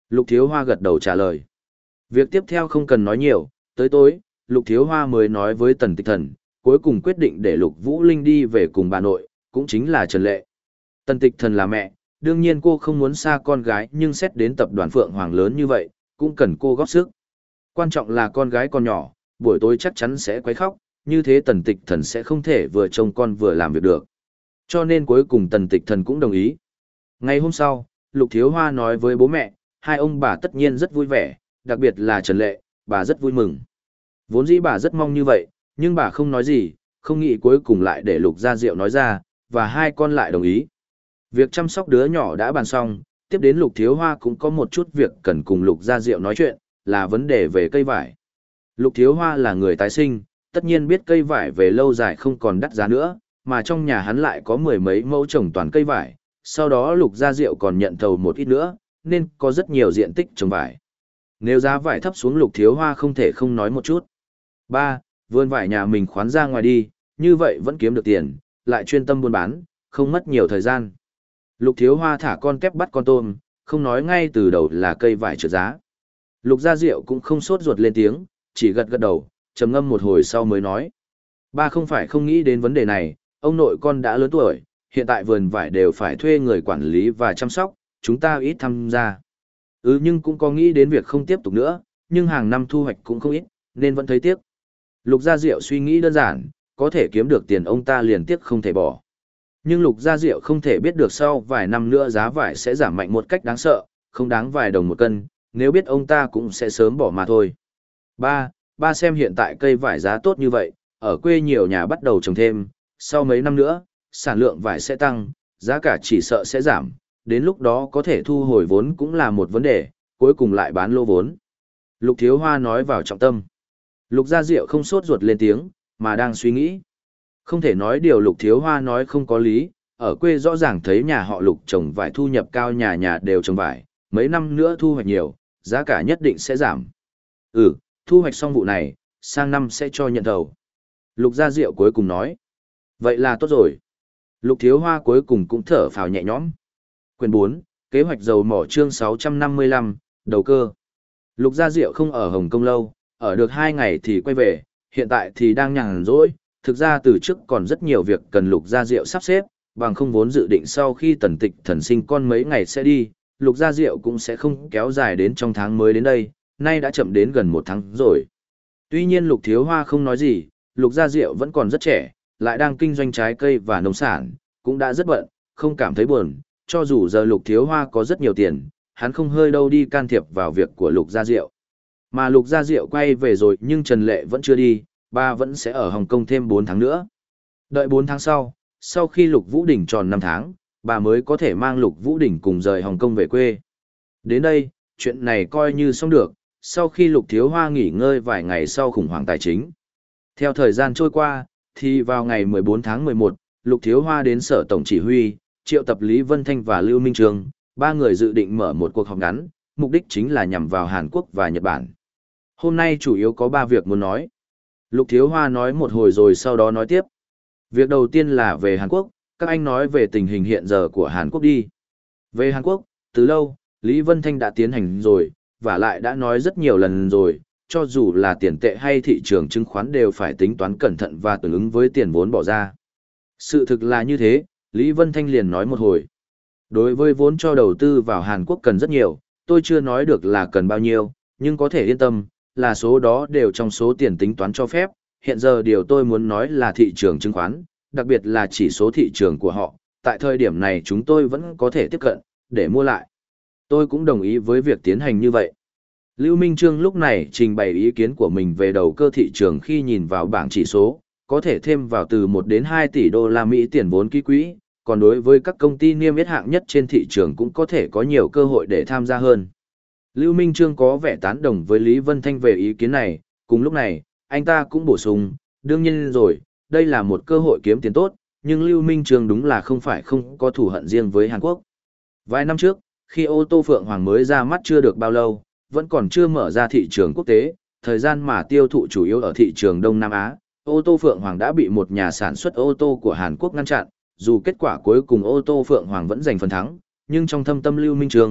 Lục Thiếu Hoa gật đầu trả lời. Việc tiếp theo không cần nói nhiều, tới tối, Lục Thiếu Hoa mới nói với Tần Tịch Thần, cuối cùng quyết định để Lục Vũ Linh đi về cùng bà nội, cũng chính là Trần Lệ. Tần Tịch Thần là mẹ, đương nhiên cô không muốn xa con gái, nhưng xét đến tập đoàn Phượng Hoàng lớn như vậy, cũng cần cô góp sức. Quan trọng là con gái còn nhỏ, buổi tối chắc chắn sẽ quấy khóc, như thế Tần Tịch Thần sẽ không thể vừa trông con vừa làm việc được. Cho nên cuối cùng Tần Tịch Thần cũng đồng ý. Ngày hôm sau, Lục Thiếu Hoa nói với bố mẹ, hai ông bà tất nhiên rất vui vẻ, đặc biệt là Trần Lệ, bà rất vui mừng. Vốn dĩ bà rất mong như vậy, nhưng bà không nói gì, không nghĩ cuối cùng lại để Lục Gia Diệu nói ra, và hai con lại đồng ý. Việc chăm sóc đứa nhỏ đã bàn xong, tiếp đến Lục Thiếu Hoa cũng có một chút việc cần cùng Lục Gia Diệu nói chuyện, là vấn đề về cây vải. Lục Thiếu Hoa là người tái sinh, tất nhiên biết cây vải về lâu dài không còn đắt giá nữa, mà trong nhà hắn lại có mười mấy mẫu trồng toàn cây vải, sau đó Lục Gia Diệu còn nhận thầu một ít nữa, nên có rất nhiều diện tích trồng vải. Nếu giá vải thấp xuống Lục Thiếu Hoa không thể không nói một chút. Ba, vườn vải nhà mình khoán ra ngoài đi, như vậy vẫn kiếm được tiền, lại chuyên tâm buôn bán, không mất nhiều thời gian. Lục Thiếu Hoa thả con tép bắt con tôm, không nói ngay từ đầu là cây vải trượt giá. Lục Gia Diệu cũng không sốt ruột lên tiếng, chỉ gật gật đầu, trầm ngâm một hồi sau mới nói. Ba không phải không nghĩ đến vấn đề này, ông nội con đã lớn tuổi, hiện tại vườn vải đều phải thuê người quản lý và chăm sóc, chúng ta ít tham gia. Ừ nhưng cũng có nghĩ đến việc không tiếp tục nữa, nhưng hàng năm thu hoạch cũng không ít, nên vẫn thấy tiếc. Lục Gia Diệu suy nghĩ đơn giản, có thể kiếm được tiền ông ta liền tiếc không thể bỏ. Nhưng Lục Gia Diệu không thể biết được sau vài năm nữa giá vải sẽ giảm mạnh một cách đáng sợ, không đáng vài đồng một cân, nếu biết ông ta cũng sẽ sớm bỏ mà thôi. Ba, ba xem hiện tại cây vải giá tốt như vậy, ở quê nhiều nhà bắt đầu trồng thêm, sau mấy năm nữa, sản lượng vải sẽ tăng, giá cả chỉ sợ sẽ giảm, đến lúc đó có thể thu hồi vốn cũng là một vấn đề, cuối cùng lại bán lô vốn. Lục Thiếu Hoa nói vào trọng tâm. Lục Gia Diệu không sốt ruột lên tiếng, mà đang suy nghĩ. Không thể nói điều Lục Thiếu Hoa nói không có lý, ở quê rõ ràng thấy nhà họ Lục trồng vải thu nhập cao, nhà nhà đều trồng vải, mấy năm nữa thu hoạch nhiều, giá cả nhất định sẽ giảm. Ừ, thu hoạch xong vụ này, sang năm sẽ cho nhận thầu. Lục Gia Diệu cuối cùng nói. Vậy là tốt rồi. Lục Thiếu Hoa cuối cùng cũng thở phào nhẹ nhõm. Quyền bốn, kế hoạch dầu mỏ chương sáu trăm năm mươi lăm, đầu cơ. Lục Gia Diệu không ở Hồng Kông lâu, ở được hai ngày thì quay về, hiện tại thì đang nhàn rỗi. Thực ra từ trước còn rất nhiều việc cần Lục Gia Diệu sắp xếp, bằng không vốn dự định sau khi Tần Tịch Thần sinh con mấy ngày sẽ đi, Lục Gia Diệu cũng sẽ không kéo dài đến trong tháng mới đến đây, nay đã chậm đến gần một tháng rồi. Tuy nhiên Lục Thiếu Hoa không nói gì, Lục Gia Diệu vẫn còn rất trẻ, lại đang kinh doanh trái cây và nông sản, cũng đã rất bận, không cảm thấy buồn, cho dù giờ Lục Thiếu Hoa có rất nhiều tiền, hắn không hơi đâu đi can thiệp vào việc của Lục Gia Diệu. Mà Lục Gia Diệu quay về rồi nhưng Trần Lệ vẫn chưa đi, bà vẫn sẽ ở Hồng Kông thêm bốn tháng nữa. Đợi bốn tháng sau, sau khi Lục Vũ Đình tròn năm tháng, bà mới có thể mang Lục Vũ Đình cùng rời Hồng Kông về quê. Đến đây, chuyện này coi như xong được, sau khi Lục Thiếu Hoa nghỉ ngơi vài ngày sau khủng hoảng tài chính. Theo thời gian trôi qua, thì vào ngày mười bốn tháng mười một, Lục Thiếu Hoa đến sở tổng chỉ huy, triệu tập Lý Vân Thanh và Lưu Minh Trường, ba người dự định mở một cuộc họp ngắn, mục đích chính là nhằm vào Hàn Quốc và Nhật Bản. Hôm nay chủ yếu có ba việc muốn nói. Lục Thiếu Hoa nói một hồi rồi sau đó nói tiếp. Việc đầu tiên là về Hàn Quốc, các anh nói về tình hình hiện giờ của Hàn Quốc đi. Về Hàn Quốc, từ lâu, Lý Vân Thanh đã tiến hành rồi, và lại đã nói rất nhiều lần rồi, cho dù là tiền tệ hay thị trường chứng khoán đều phải tính toán cẩn thận và tương ứng với tiền vốn bỏ ra. Sự thực là như thế, Lý Vân Thanh liền nói một hồi. Đối với vốn cho đầu tư vào Hàn Quốc cần rất nhiều, tôi chưa nói được là cần bao nhiêu, nhưng có thể yên tâm, là số đó đều trong số tiền tính toán cho phép. Hiện giờ điều tôi muốn nói là thị trường chứng khoán, đặc biệt là chỉ số thị trường của họ, tại thời điểm này chúng tôi vẫn có thể tiếp cận, để mua lại. Tôi cũng đồng ý với việc tiến hành như vậy. Lưu Minh Trương lúc này trình bày ý kiến của mình về đầu cơ thị trường khi nhìn vào bảng chỉ số, có thể thêm vào từ một đến hai tỷ đô la Mỹ tiền vốn ký quỹ, còn đối với các công ty niêm yết hạng nhất trên thị trường cũng có thể có nhiều cơ hội để tham gia hơn. Lưu Minh Trương có vẻ tán đồng với Lý Vân Thanh về ý kiến này, cùng lúc này, anh ta cũng bổ sung, đương nhiên rồi, đây là một cơ hội kiếm tiền tốt, nhưng Lưu Minh Trương đúng là không phải không có thù hận riêng với Hàn Quốc. Vài năm trước, khi ô tô Phượng Hoàng mới ra mắt chưa được bao lâu, vẫn còn chưa mở ra thị trường quốc tế, thời gian mà tiêu thụ chủ yếu ở thị trường Đông Nam Á, ô tô Phượng Hoàng đã bị một nhà sản xuất ô tô của Hàn Quốc ngăn chặn, dù kết quả cuối cùng ô tô Phượng Hoàng vẫn giành phần thắng, nhưng trong thâm tâm Lưu Minh Trương,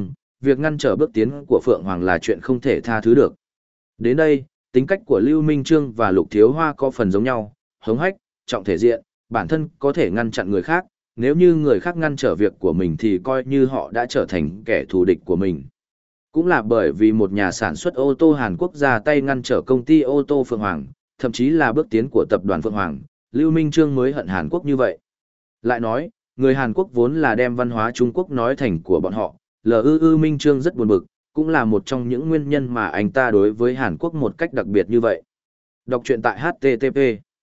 việc ngăn trở bước tiến của Phượng Hoàng là chuyện không thể tha thứ được. Đến đây, tính cách của Lưu Minh Trương và Lục Thiếu Hoa có phần giống nhau, hống hách, trọng thể diện, bản thân có thể ngăn chặn người khác, nếu như người khác ngăn trở việc của mình thì coi như họ đã trở thành kẻ thù địch của mình. Cũng là bởi vì một nhà sản xuất ô tô Hàn Quốc ra tay ngăn trở công ty ô tô Phượng Hoàng, thậm chí là bước tiến của tập đoàn Phượng Hoàng, Lưu Minh Trương mới hận Hàn Quốc như vậy. Lại nói, người Hàn Quốc vốn là đem văn hóa Trung Quốc nói thành của bọn họ, Lưu Minh Trương rất buồn bực, cũng là một trong những nguyên nhân mà anh ta đối với Hàn Quốc một cách đặc biệt như vậy. Đọc truyện tại H T T P.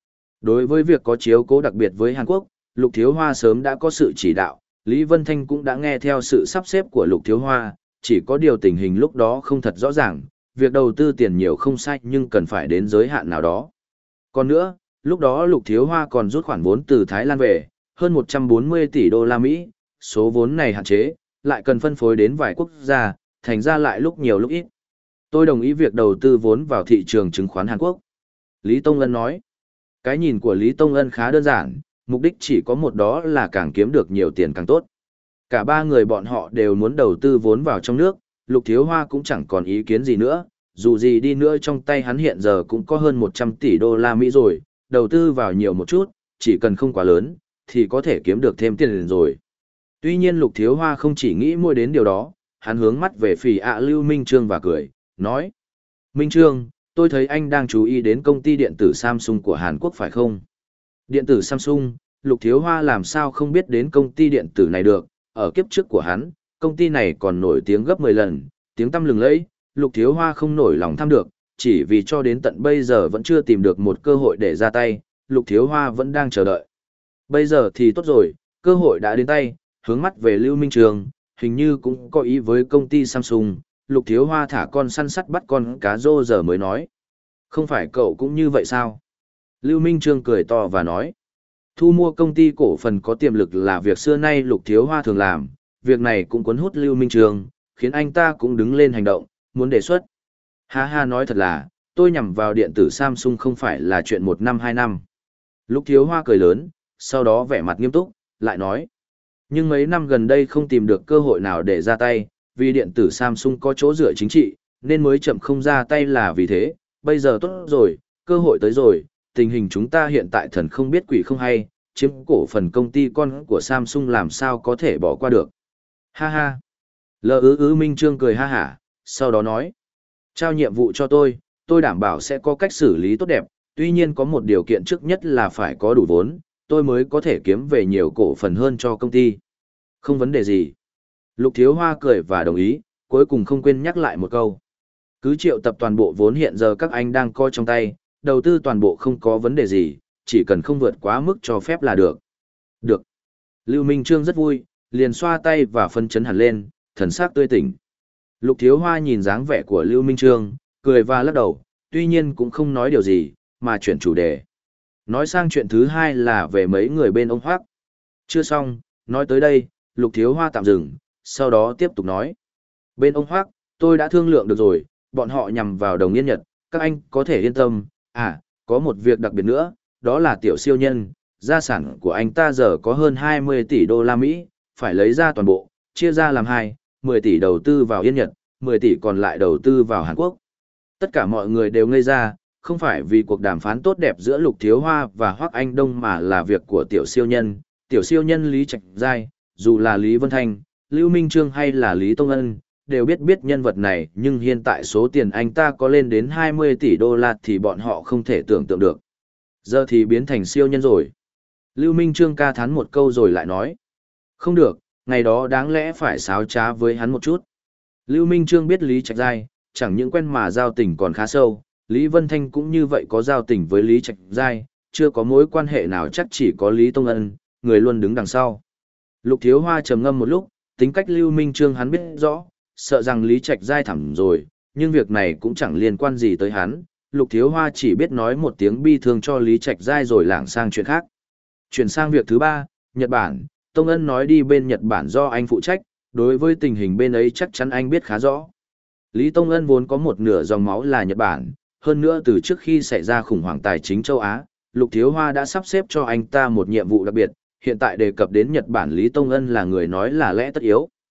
Đối với việc có chiếu cố đặc biệt với Hàn Quốc, Lục Thiếu Hoa sớm đã có sự chỉ đạo, Lý Vân Thanh cũng đã nghe theo sự sắp xếp của Lục Thiếu Hoa, chỉ có điều tình hình lúc đó không thật rõ ràng, việc đầu tư tiền nhiều không sai nhưng cần phải đến giới hạn nào đó. Còn nữa, lúc đó Lục Thiếu Hoa còn rút khoản vốn từ Thái Lan về, hơn một trăm bốn mươi tỷ đô la Mỹ, số vốn này hạn chế, lại cần phân phối đến vài quốc gia, thành ra lại lúc nhiều lúc ít. Tôi đồng ý việc đầu tư vốn vào thị trường chứng khoán Hàn Quốc. Lý Tông Ân nói, cái nhìn của Lý Tông Ân khá đơn giản, mục đích chỉ có một đó là càng kiếm được nhiều tiền càng tốt. Cả ba người bọn họ đều muốn đầu tư vốn vào trong nước, Lục Thiếu Hoa cũng chẳng còn ý kiến gì nữa, dù gì đi nữa trong tay hắn hiện giờ cũng có hơn một trăm tỷ đô la Mỹ rồi, đầu tư vào nhiều một chút, chỉ cần không quá lớn, thì có thể kiếm được thêm tiền rồi. Tuy nhiên Lục Thiếu Hoa không chỉ nghĩ mua đến điều đó, hắn hướng mắt về phì ạ Lưu Minh Trương và cười, nói: Minh Trương, tôi thấy anh đang chú ý đến công ty điện tử Samsung của Hàn Quốc phải không? Điện tử Samsung, Lục Thiếu Hoa làm sao không biết đến công ty điện tử này được, ở kiếp trước của hắn, công ty này còn nổi tiếng gấp mười lần, tiếng tăm lừng lẫy, Lục Thiếu Hoa không nổi lòng tham được, chỉ vì cho đến tận bây giờ vẫn chưa tìm được một cơ hội để ra tay, Lục Thiếu Hoa vẫn đang chờ đợi. Bây giờ thì tốt rồi, cơ hội đã đến tay, hướng mắt về Lưu Minh Trường, hình như cũng có ý với công ty Samsung, Lục Thiếu Hoa thả con săn sắt bắt con cá rô giờ mới nói. Không phải cậu cũng như vậy sao? Lưu Minh Trương cười to và nói. Thu mua công ty cổ phần có tiềm lực là việc xưa nay Lục Thiếu Hoa thường làm, việc này cũng cuốn hút Lưu Minh Trương, khiến anh ta cũng đứng lên hành động, muốn đề xuất. Ha ha, nói thật là, tôi nhằm vào điện tử Samsung không phải là chuyện một năm hai năm. Lục Thiếu Hoa cười lớn, sau đó vẻ mặt nghiêm túc, lại nói. Nhưng mấy năm gần đây không tìm được cơ hội nào để ra tay, vì điện tử Samsung có chỗ dựa chính trị, nên mới chậm không ra tay là vì thế. Bây giờ tốt rồi, cơ hội tới rồi, tình hình chúng ta hiện tại thần không biết quỷ không hay, chiếm cổ phần công ty con của Samsung làm sao có thể bỏ qua được. Ha ha. Lơ ứ ứ Minh Trương cười ha hả, sau đó nói. Trao nhiệm vụ cho tôi, tôi đảm bảo sẽ có cách xử lý tốt đẹp, tuy nhiên có một điều kiện trước nhất là phải có đủ vốn, tôi mới có thể kiếm về nhiều cổ phần hơn cho công ty. Không vấn đề gì. Lục Thiếu Hoa cười và đồng ý, cuối cùng không quên nhắc lại một câu. Cứ triệu tập toàn bộ vốn hiện giờ các anh đang coi trong tay, đầu tư toàn bộ không có vấn đề gì, chỉ cần không vượt quá mức cho phép là được. Được. Lưu Minh Trương rất vui, liền xoa tay và phân chấn hẳn lên, thần sắc tươi tỉnh. Lục Thiếu Hoa nhìn dáng vẻ của Lưu Minh Trương, cười và lắc đầu, tuy nhiên cũng không nói điều gì, mà chuyển chủ đề. Nói sang chuyện thứ hai là về mấy người bên ông Hoác. Chưa xong, nói tới đây, Lục Thiếu Hoa tạm dừng, sau đó tiếp tục nói. Bên ông Hoác, tôi đã thương lượng được rồi, bọn họ nhằm vào Đồng Yên Nhật, các anh có thể yên tâm. À, có một việc đặc biệt nữa, đó là Tiểu Siêu Nhân, gia sản của anh ta giờ có hơn hai mươi tỷ đô la Mỹ, phải lấy ra toàn bộ, chia ra làm hai, mười tỷ đầu tư vào Yên Nhật, mười tỷ còn lại đầu tư vào Hàn Quốc. Tất cả mọi người đều ngây ra, không phải vì cuộc đàm phán tốt đẹp giữa Lục Thiếu Hoa và Hoắc Anh Đông mà là việc của Tiểu Siêu Nhân, Tiểu Siêu Nhân Lý Trạch Giai, dù là Lý Vân Thanh, Lưu Minh Trương hay là Lý Tông Ân, đều biết biết nhân vật này, nhưng hiện tại số tiền anh ta có lên đến hai mươi tỷ đô la thì bọn họ không thể tưởng tượng được. Giờ thì biến thành siêu nhân rồi. Lưu Minh Trương ca thán một câu rồi lại nói. Không được, ngày đó đáng lẽ phải xáo trá với hắn một chút. Lưu Minh Trương biết Lý Trạch Giai, chẳng những quen mà giao tình còn khá sâu, Lý Vân Thanh cũng như vậy có giao tình với Lý Trạch Giai, chưa có mối quan hệ nào chắc chỉ có Lý Tông Ân, người luôn đứng đằng sau. Lục Thiếu Hoa trầm ngâm một lúc, tính cách Lưu Minh Trương hắn biết rõ, sợ rằng Lý Trạch Giai thẳm rồi, nhưng việc này cũng chẳng liên quan gì tới hắn. Lục Thiếu Hoa chỉ biết nói một tiếng bi thương cho Lý Trạch Giai rồi lảng sang chuyện khác. Chuyển sang việc thứ ba, Nhật Bản, Tông Ân nói đi bên Nhật Bản do anh phụ trách, đối với tình hình bên ấy chắc chắn anh biết khá rõ. Lý Tông Ân vốn có một nửa dòng máu là Nhật Bản, hơn nữa từ trước khi xảy ra khủng hoảng tài chính châu Á, Lục Thiếu Hoa đã sắp xếp cho anh ta một nhiệm vụ đặc biệt, hiện tại đề cập đến Nhật Bản Lý Tông Ân là người nói là lẽ tất yếu.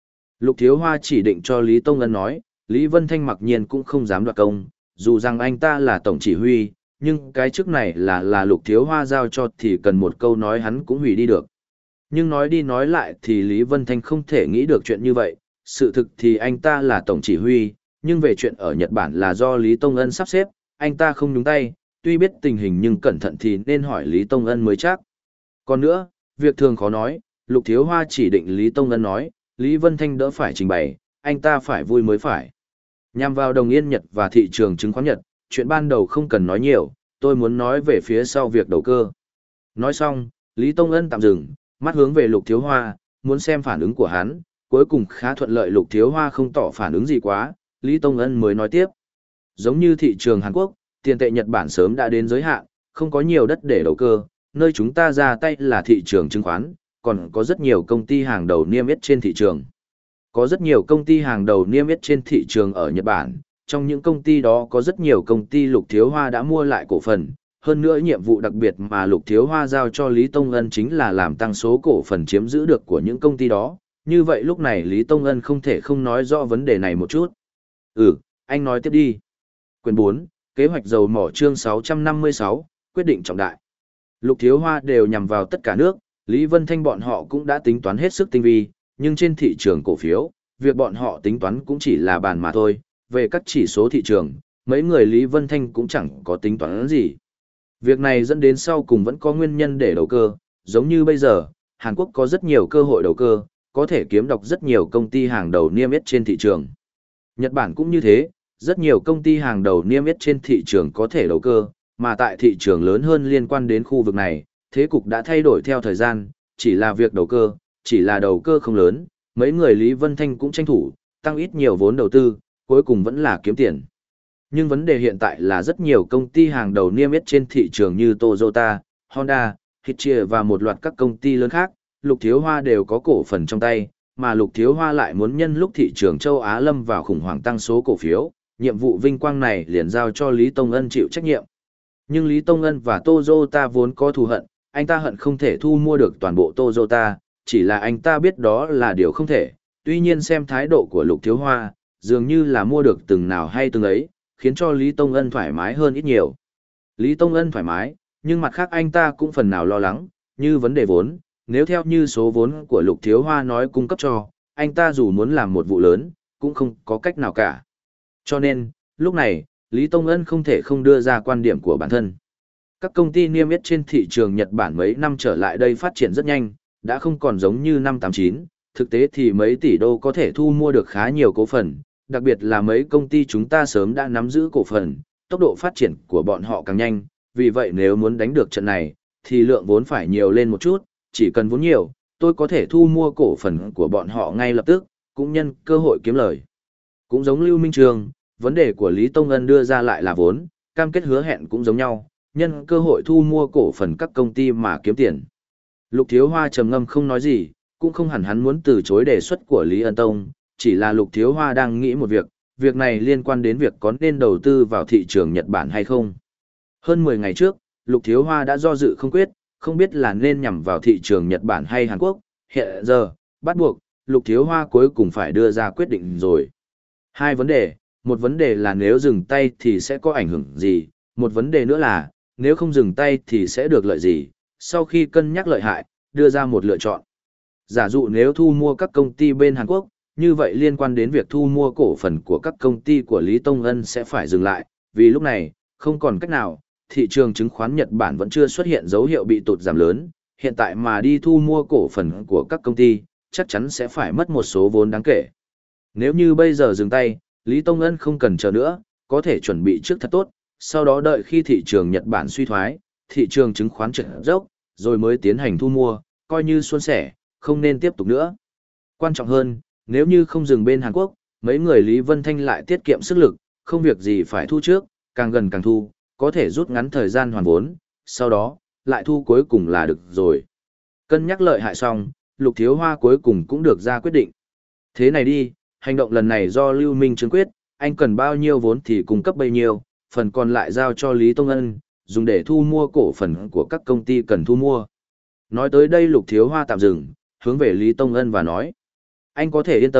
Lục Thiếu Hoa chỉ định cho Lý Tông Ân nói, Lý Vân Thanh mặc nhiên cũng không dám đoạt công, dù rằng anh ta là tổng chỉ huy, nhưng cái chức này là là Lục Thiếu Hoa giao cho thì cần một câu nói hắn cũng hủy đi được. Nhưng nói đi nói lại thì Lý Vân Thanh không thể nghĩ được chuyện như vậy, sự thực thì anh ta là tổng chỉ huy, nhưng về chuyện ở Nhật Bản là do Lý Tông Ân sắp xếp, anh ta không nhúng tay, tuy biết tình hình nhưng cẩn thận thì nên hỏi Lý Tông Ân mới chắc. Còn nữa, việc thường khó nói, Lục Thiếu Hoa chỉ định Lý Tông Ân nói, Lý Vân Thanh đỡ phải trình bày, anh ta phải vui mới phải. Nhằm vào đồng yên Nhật và thị trường chứng khoán Nhật, chuyện ban đầu không cần nói nhiều, tôi muốn nói về phía sau việc đầu cơ. Nói xong, Lý Tông Ân tạm dừng, mắt hướng về Lục Thiếu Hoa, muốn xem phản ứng của hắn, cuối cùng khá thuận lợi. Lục Thiếu Hoa không tỏ phản ứng gì quá, Lý Tông Ân mới nói tiếp. Giống như thị trường Hàn Quốc, tiền tệ Nhật Bản sớm đã đến giới hạn, không có nhiều đất để đầu cơ, nơi chúng ta ra tay là thị trường chứng khoán, còn có rất nhiều công ty hàng đầu niêm yết trên thị trường. Có rất nhiều công ty hàng đầu niêm yết trên thị trường ở Nhật Bản, trong những công ty đó có rất nhiều công ty Lục Thiếu Hoa đã mua lại cổ phần, hơn nữa nhiệm vụ đặc biệt mà Lục Thiếu Hoa giao cho Lý Tông Ân chính là làm tăng số cổ phần chiếm giữ được của những công ty đó. Như vậy lúc này Lý Tông Ân không thể không nói rõ vấn đề này một chút. Ừ, anh nói tiếp đi. Quyển bốn, Kế hoạch dầu mỏ chương sáu trăm năm mươi sáu, quyết định trọng đại. Lục Thiếu Hoa đều nhằm vào tất cả nước, Lý Vân Thanh bọn họ cũng đã tính toán hết sức tinh vi, nhưng trên thị trường cổ phiếu, việc bọn họ tính toán cũng chỉ là bàn mà thôi, về các chỉ số thị trường, mấy người Lý Vân Thanh cũng chẳng có tính toán gì. Việc này dẫn đến sau cùng vẫn có nguyên nhân để đầu cơ, giống như bây giờ, Hàn Quốc có rất nhiều cơ hội đầu cơ, có thể kiếm độc rất nhiều công ty hàng đầu niêm yết trên thị trường. Nhật Bản cũng như thế, rất nhiều công ty hàng đầu niêm yết trên thị trường có thể đầu cơ, mà tại thị trường lớn hơn liên quan đến khu vực này, thế cục đã thay đổi theo thời gian, chỉ là việc đầu cơ, chỉ là đầu cơ không lớn, mấy người Lý Vân Thanh cũng tranh thủ, tăng ít nhiều vốn đầu tư, cuối cùng vẫn là kiếm tiền. Nhưng vấn đề hiện tại là rất nhiều công ty hàng đầu niêm yết trên thị trường như Toyota, Honda, Hitachi và một loạt các công ty lớn khác, Lục Thiếu Hoa đều có cổ phần trong tay, mà Lục Thiếu Hoa lại muốn nhân lúc thị trường châu Á lâm vào khủng hoảng tăng số cổ phiếu, nhiệm vụ vinh quang này liền giao cho Lý Tông Ân chịu trách nhiệm. Nhưng Lý Tông Ân và Toyota vốn có thù hận, anh ta hận không thể thu mua được toàn bộ Toyota, chỉ là anh ta biết đó là điều không thể, tuy nhiên xem thái độ của Lục Thiếu Hoa, dường như là mua được từng nào hay từng ấy, khiến cho Lý Tông Ân thoải mái hơn ít nhiều. Lý Tông Ân thoải mái, nhưng mặt khác anh ta cũng phần nào lo lắng, như vấn đề vốn, nếu theo như số vốn của Lục Thiếu Hoa nói cung cấp cho, anh ta dù muốn làm một vụ lớn, cũng không có cách nào cả. Cho nên, lúc này, Lý Tông Ân không thể không đưa ra quan điểm của bản thân. Các công ty niêm yết trên thị trường Nhật Bản mấy năm trở lại đây phát triển rất nhanh, đã không còn giống như năm tám chín, thực tế thì mấy tỷ đô có thể thu mua được khá nhiều cổ phần, đặc biệt là mấy công ty chúng ta sớm đã nắm giữ cổ phần, tốc độ phát triển của bọn họ càng nhanh, vì vậy nếu muốn đánh được trận này, thì lượng vốn phải nhiều lên một chút, chỉ cần vốn nhiều, tôi có thể thu mua cổ phần của bọn họ ngay lập tức, cũng nhân cơ hội kiếm lời. Cũng giống Lưu Minh Trường, vấn đề của Lý Tông Ân đưa ra lại là vốn, cam kết hứa hẹn cũng giống nhau, nhân cơ hội thu mua cổ phần các công ty mà kiếm tiền. Lục Thiếu Hoa trầm ngâm không nói gì, cũng không hẳn hắn muốn từ chối đề xuất của Lý Ân Tông, chỉ là Lục Thiếu Hoa đang nghĩ một việc, việc này liên quan đến việc có nên đầu tư vào thị trường Nhật Bản hay không. Hơn mười ngày trước, Lục Thiếu Hoa đã do dự không quyết, không biết là nên nhằm vào thị trường Nhật Bản hay Hàn Quốc, hiện giờ, bắt buộc, Lục Thiếu Hoa cuối cùng phải đưa ra quyết định rồi. Hai vấn đề, một vấn đề là nếu dừng tay thì sẽ có ảnh hưởng gì, một vấn đề nữa là, nếu không dừng tay thì sẽ được lợi gì, sau khi cân nhắc lợi hại, đưa ra một lựa chọn. Giả dụ nếu thu mua các công ty bên Hàn Quốc, như vậy liên quan đến việc thu mua cổ phần của các công ty của Lý Tông Ân sẽ phải dừng lại, vì lúc này, không còn cách nào, thị trường chứng khoán Nhật Bản vẫn chưa xuất hiện dấu hiệu bị tụt giảm lớn, hiện tại mà đi thu mua cổ phần của các công ty, chắc chắn sẽ phải mất một số vốn đáng kể. Nếu như bây giờ dừng tay, Lý Tông Ân không cần chờ nữa, có thể chuẩn bị trước thật tốt, sau đó đợi khi thị trường Nhật Bản suy thoái, thị trường chứng khoán trượt dốc, rồi mới tiến hành thu mua, coi như suôn sẻ, không nên tiếp tục nữa. Quan trọng hơn, nếu như không dừng bên Hàn Quốc, mấy người Lý Vân Thanh lại tiết kiệm sức lực, không việc gì phải thu trước, càng gần càng thu, có thể rút ngắn thời gian hoàn vốn, sau đó, lại thu cuối cùng là được rồi. Cân nhắc lợi hại xong, Lục Thiếu Hoa cuối cùng cũng được ra quyết định. Thế này đi, hành động lần này do Lưu Minh chứng quyết, anh cần bao nhiêu vốn thì cung cấp bấy nhiêu, phần còn lại giao cho Lý Tông Ân, dùng để thu mua cổ phần của các công ty cần thu mua. Nói tới đây Lục Thiếu Hoa tạm dừng, hướng về Lý Tông Ân và nói. Anh có thể yên tâm,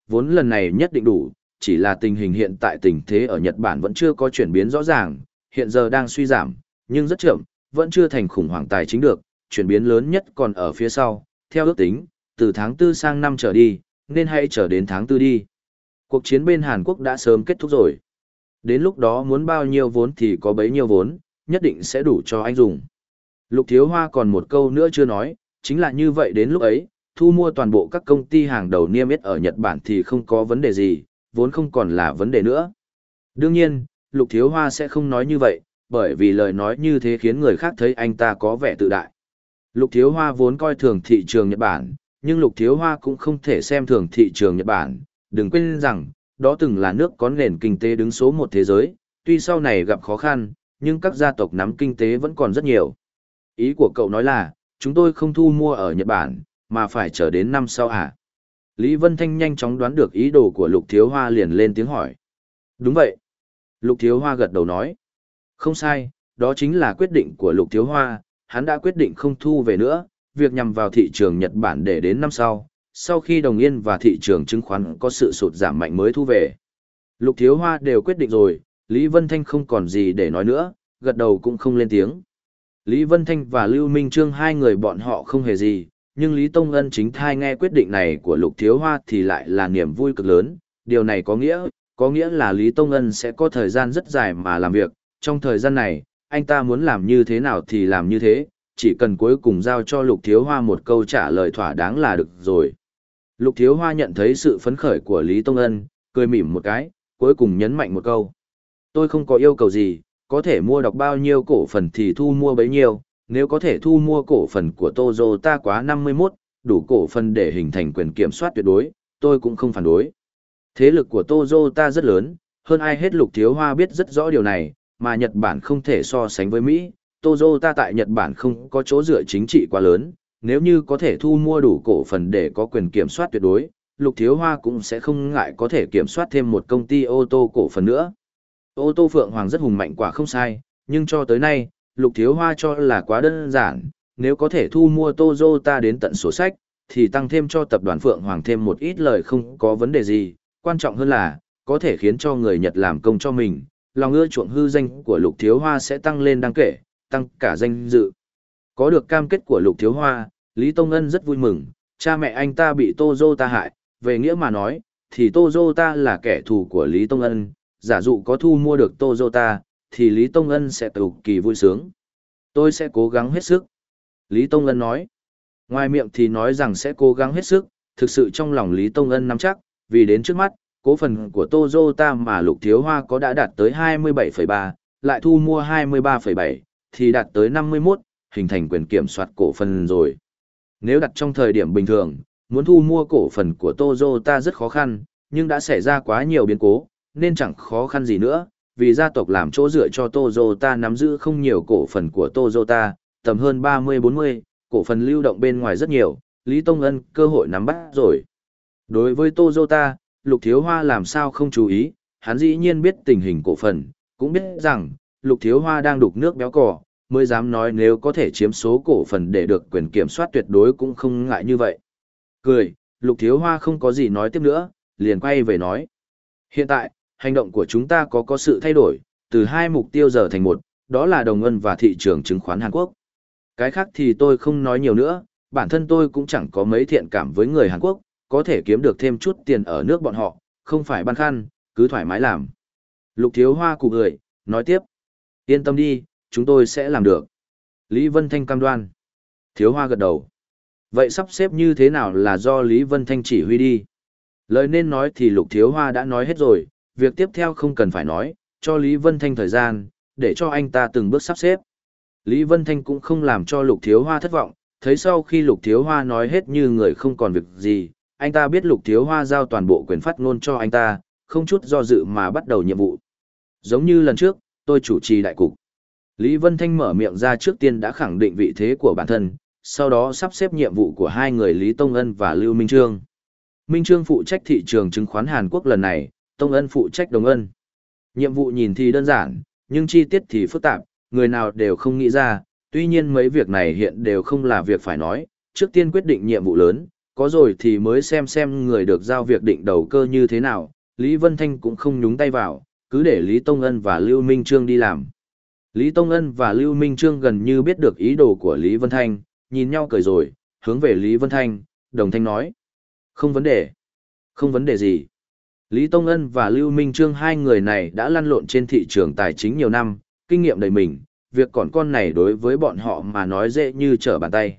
vốn lần này nhất định đủ, chỉ là tình hình hiện tại tình thế ở Nhật Bản vẫn chưa có chuyển biến rõ ràng, hiện giờ đang suy giảm, nhưng rất chậm, vẫn chưa thành khủng hoảng tài chính được, chuyển biến lớn nhất còn ở phía sau, theo ước tính, từ tháng tư sang năm trở đi, nên hãy chờ đến tháng tư đi. Cuộc chiến bên Hàn Quốc đã sớm kết thúc rồi. Đến lúc đó muốn bao nhiêu vốn thì có bấy nhiêu vốn, nhất định sẽ đủ cho anh dùng. Lục Thiếu Hoa còn một câu nữa chưa nói, chính là như vậy đến lúc ấy, thu mua toàn bộ các công ty hàng đầu niêm yết ở Nhật Bản thì không có vấn đề gì, vốn không còn là vấn đề nữa. Đương nhiên, Lục Thiếu Hoa sẽ không nói như vậy, bởi vì lời nói như thế khiến người khác thấy anh ta có vẻ tự đại. Lục Thiếu Hoa vốn coi thường thị trường Nhật Bản, nhưng Lục Thiếu Hoa cũng không thể xem thường thị trường Nhật Bản, đừng quên rằng, đó từng là nước có nền kinh tế đứng số một thế giới, tuy sau này gặp khó khăn, nhưng các gia tộc nắm kinh tế vẫn còn rất nhiều. Ý của cậu nói là, chúng tôi không thu mua ở Nhật Bản, mà phải chờ đến năm sau à? Lý Vân Thanh nhanh chóng đoán được ý đồ của Lục Thiếu Hoa liền lên tiếng hỏi. Đúng vậy. Lục Thiếu Hoa gật đầu nói. Không sai, đó chính là quyết định của Lục Thiếu Hoa, hắn đã quyết định không thu về nữa, việc nhằm vào thị trường Nhật Bản để đến năm sau, sau khi đồng yên và thị trường chứng khoán có sự sụt giảm mạnh mới thu về. Lục Thiếu Hoa đều quyết định rồi, Lý Vân Thanh không còn gì để nói nữa, gật đầu cũng không lên tiếng. Lý Vân Thanh và Lưu Minh Trương hai người bọn họ không hề gì, nhưng Lý Tông Ân chính thai nghe quyết định này của Lục Thiếu Hoa thì lại là niềm vui cực lớn, điều này có nghĩa, có nghĩa là Lý Tông Ân sẽ có thời gian rất dài mà làm việc, trong thời gian này, anh ta muốn làm như thế nào thì làm như thế, chỉ cần cuối cùng giao cho Lục Thiếu Hoa một câu trả lời thỏa đáng là được rồi. Lục Thiếu Hoa nhận thấy sự phấn khởi của Lý Tông Ân, cười mỉm một cái, cuối cùng nhấn mạnh một câu. Tôi không có yêu cầu gì, có thể mua đọc bao nhiêu cổ phần thì thu mua bấy nhiêu, nếu có thể thu mua cổ phần của Toyota quá năm mươi mốt, đủ cổ phần để hình thành quyền kiểm soát tuyệt đối, tôi cũng không phản đối. Thế lực của Toyota rất lớn, hơn ai hết Lục Thiếu Hoa biết rất rõ điều này, mà Nhật Bản không thể so sánh với Mỹ, Toyota tại Nhật Bản không có chỗ dựa chính trị quá lớn, nếu như có thể thu mua đủ cổ phần để có quyền kiểm soát tuyệt đối, Lục Thiếu Hoa cũng sẽ không ngại có thể kiểm soát thêm một công ty ô tô cổ phần nữa. Ô tô Phượng Hoàng rất hùng mạnh quả không sai, nhưng cho tới nay, Lục Thiếu Hoa cho là quá đơn giản, nếu có thể thu mua Toyota đến tận sổ sách, thì tăng thêm cho tập đoàn Phượng Hoàng thêm một ít lời không có vấn đề gì, quan trọng hơn là, có thể khiến cho người Nhật làm công cho mình, lòng ưa chuộng hư danh của Lục Thiếu Hoa sẽ tăng lên đáng kể, tăng cả danh dự. Có được cam kết của Lục Thiếu Hoa, Lý Tông Ân rất vui mừng, cha mẹ anh ta bị Toyota hại, về nghĩa mà nói, thì Toyota là kẻ thù của Lý Tông Ân, giả dụ có thu mua được Toyota, thì Lý Tông Ân sẽ cực kỳ vui sướng. Tôi sẽ cố gắng hết sức. Lý Tông Ân nói. Ngoài miệng thì nói rằng sẽ cố gắng hết sức, thực sự trong lòng Lý Tông Ân nắm chắc, vì đến trước mắt, cổ phần của Toyota mà Lục Thiếu Hoa có đã đạt tới hai mươi bảy phẩy ba, lại thu mua hai mươi ba phẩy bảy, thì đạt tới năm mươi mốt, hình thành quyền kiểm soát cổ phần rồi. Nếu đặt trong thời điểm bình thường, muốn thu mua cổ phần của Toyota rất khó khăn, nhưng đã xảy ra quá nhiều biến cố, nên chẳng khó khăn gì nữa, vì gia tộc làm chỗ dựa cho Toyota nắm giữ không nhiều cổ phần của Toyota, tầm hơn ba mươi bốn mươi, cổ phần lưu động bên ngoài rất nhiều, Lý Tông Ân cơ hội nắm bắt rồi. Đối với Toyota, Lục Thiếu Hoa làm sao không chú ý, hắn dĩ nhiên biết tình hình cổ phần, cũng biết rằng, Lục Thiếu Hoa đang đục nước béo cò, mới dám nói nếu có thể chiếm số cổ phần để được quyền kiểm soát tuyệt đối cũng không ngại như vậy. Cười, Lục Thiếu Hoa không có gì nói tiếp nữa, liền quay về nói. Hiện tại, hành động của chúng ta có có sự thay đổi, từ hai mục tiêu giờ thành một, đó là đồng ngân và thị trường chứng khoán Hàn Quốc. Cái khác thì tôi không nói nhiều nữa, bản thân tôi cũng chẳng có mấy thiện cảm với người Hàn Quốc, có thể kiếm được thêm chút tiền ở nước bọn họ, không phải băn khoăn, cứ thoải mái làm. Lục Thiếu Hoa cụ người, nói tiếp. Yên tâm đi, chúng tôi sẽ làm được. Lý Vân Thanh cam đoan. Thiếu Hoa gật đầu. Vậy sắp xếp như thế nào là do Lý Vân Thanh chỉ huy đi? Lời nên nói thì Lục Thiếu Hoa đã nói hết rồi, việc tiếp theo không cần phải nói, cho Lý Vân Thanh thời gian, để cho anh ta từng bước sắp xếp. Lý Vân Thanh cũng không làm cho Lục Thiếu Hoa thất vọng, thấy sau khi Lục Thiếu Hoa nói hết như người không còn việc gì, anh ta biết Lục Thiếu Hoa giao toàn bộ quyền phát ngôn cho anh ta, không chút do dự mà bắt đầu nhiệm vụ. Giống như lần trước, tôi chủ trì đại cục. Lý Vân Thanh mở miệng ra trước tiên đã khẳng định vị thế của bản thân, sau đó sắp xếp nhiệm vụ của hai người Lý Tông Ân và Lưu Minh Trương. Minh Trương phụ trách thị trường chứng khoán Hàn Quốc lần này, Tông Ân phụ trách Đồng Ân. Nhiệm vụ nhìn thì đơn giản, nhưng chi tiết thì phức tạp, người nào đều không nghĩ ra, tuy nhiên mấy việc này hiện đều không là việc phải nói, trước tiên quyết định nhiệm vụ lớn, có rồi thì mới xem xem người được giao việc định đầu cơ như thế nào, Lý Vân Thanh cũng không nhúng tay vào, cứ để Lý Tông Ân và Lưu Minh Trương đi làm. Lý Tông Ân và Lưu Minh Trương gần như biết được ý đồ của Lý Vân Thanh, nhìn nhau cười rồi, hướng về Lý Vân Thanh, đồng thanh nói. Không vấn đề. Không vấn đề gì. Lý Tông Ân và Lưu Minh Trương hai người này đã lăn lộn trên thị trường tài chính nhiều năm, kinh nghiệm đầy mình, việc còn con này đối với bọn họ mà nói dễ như trở bàn tay.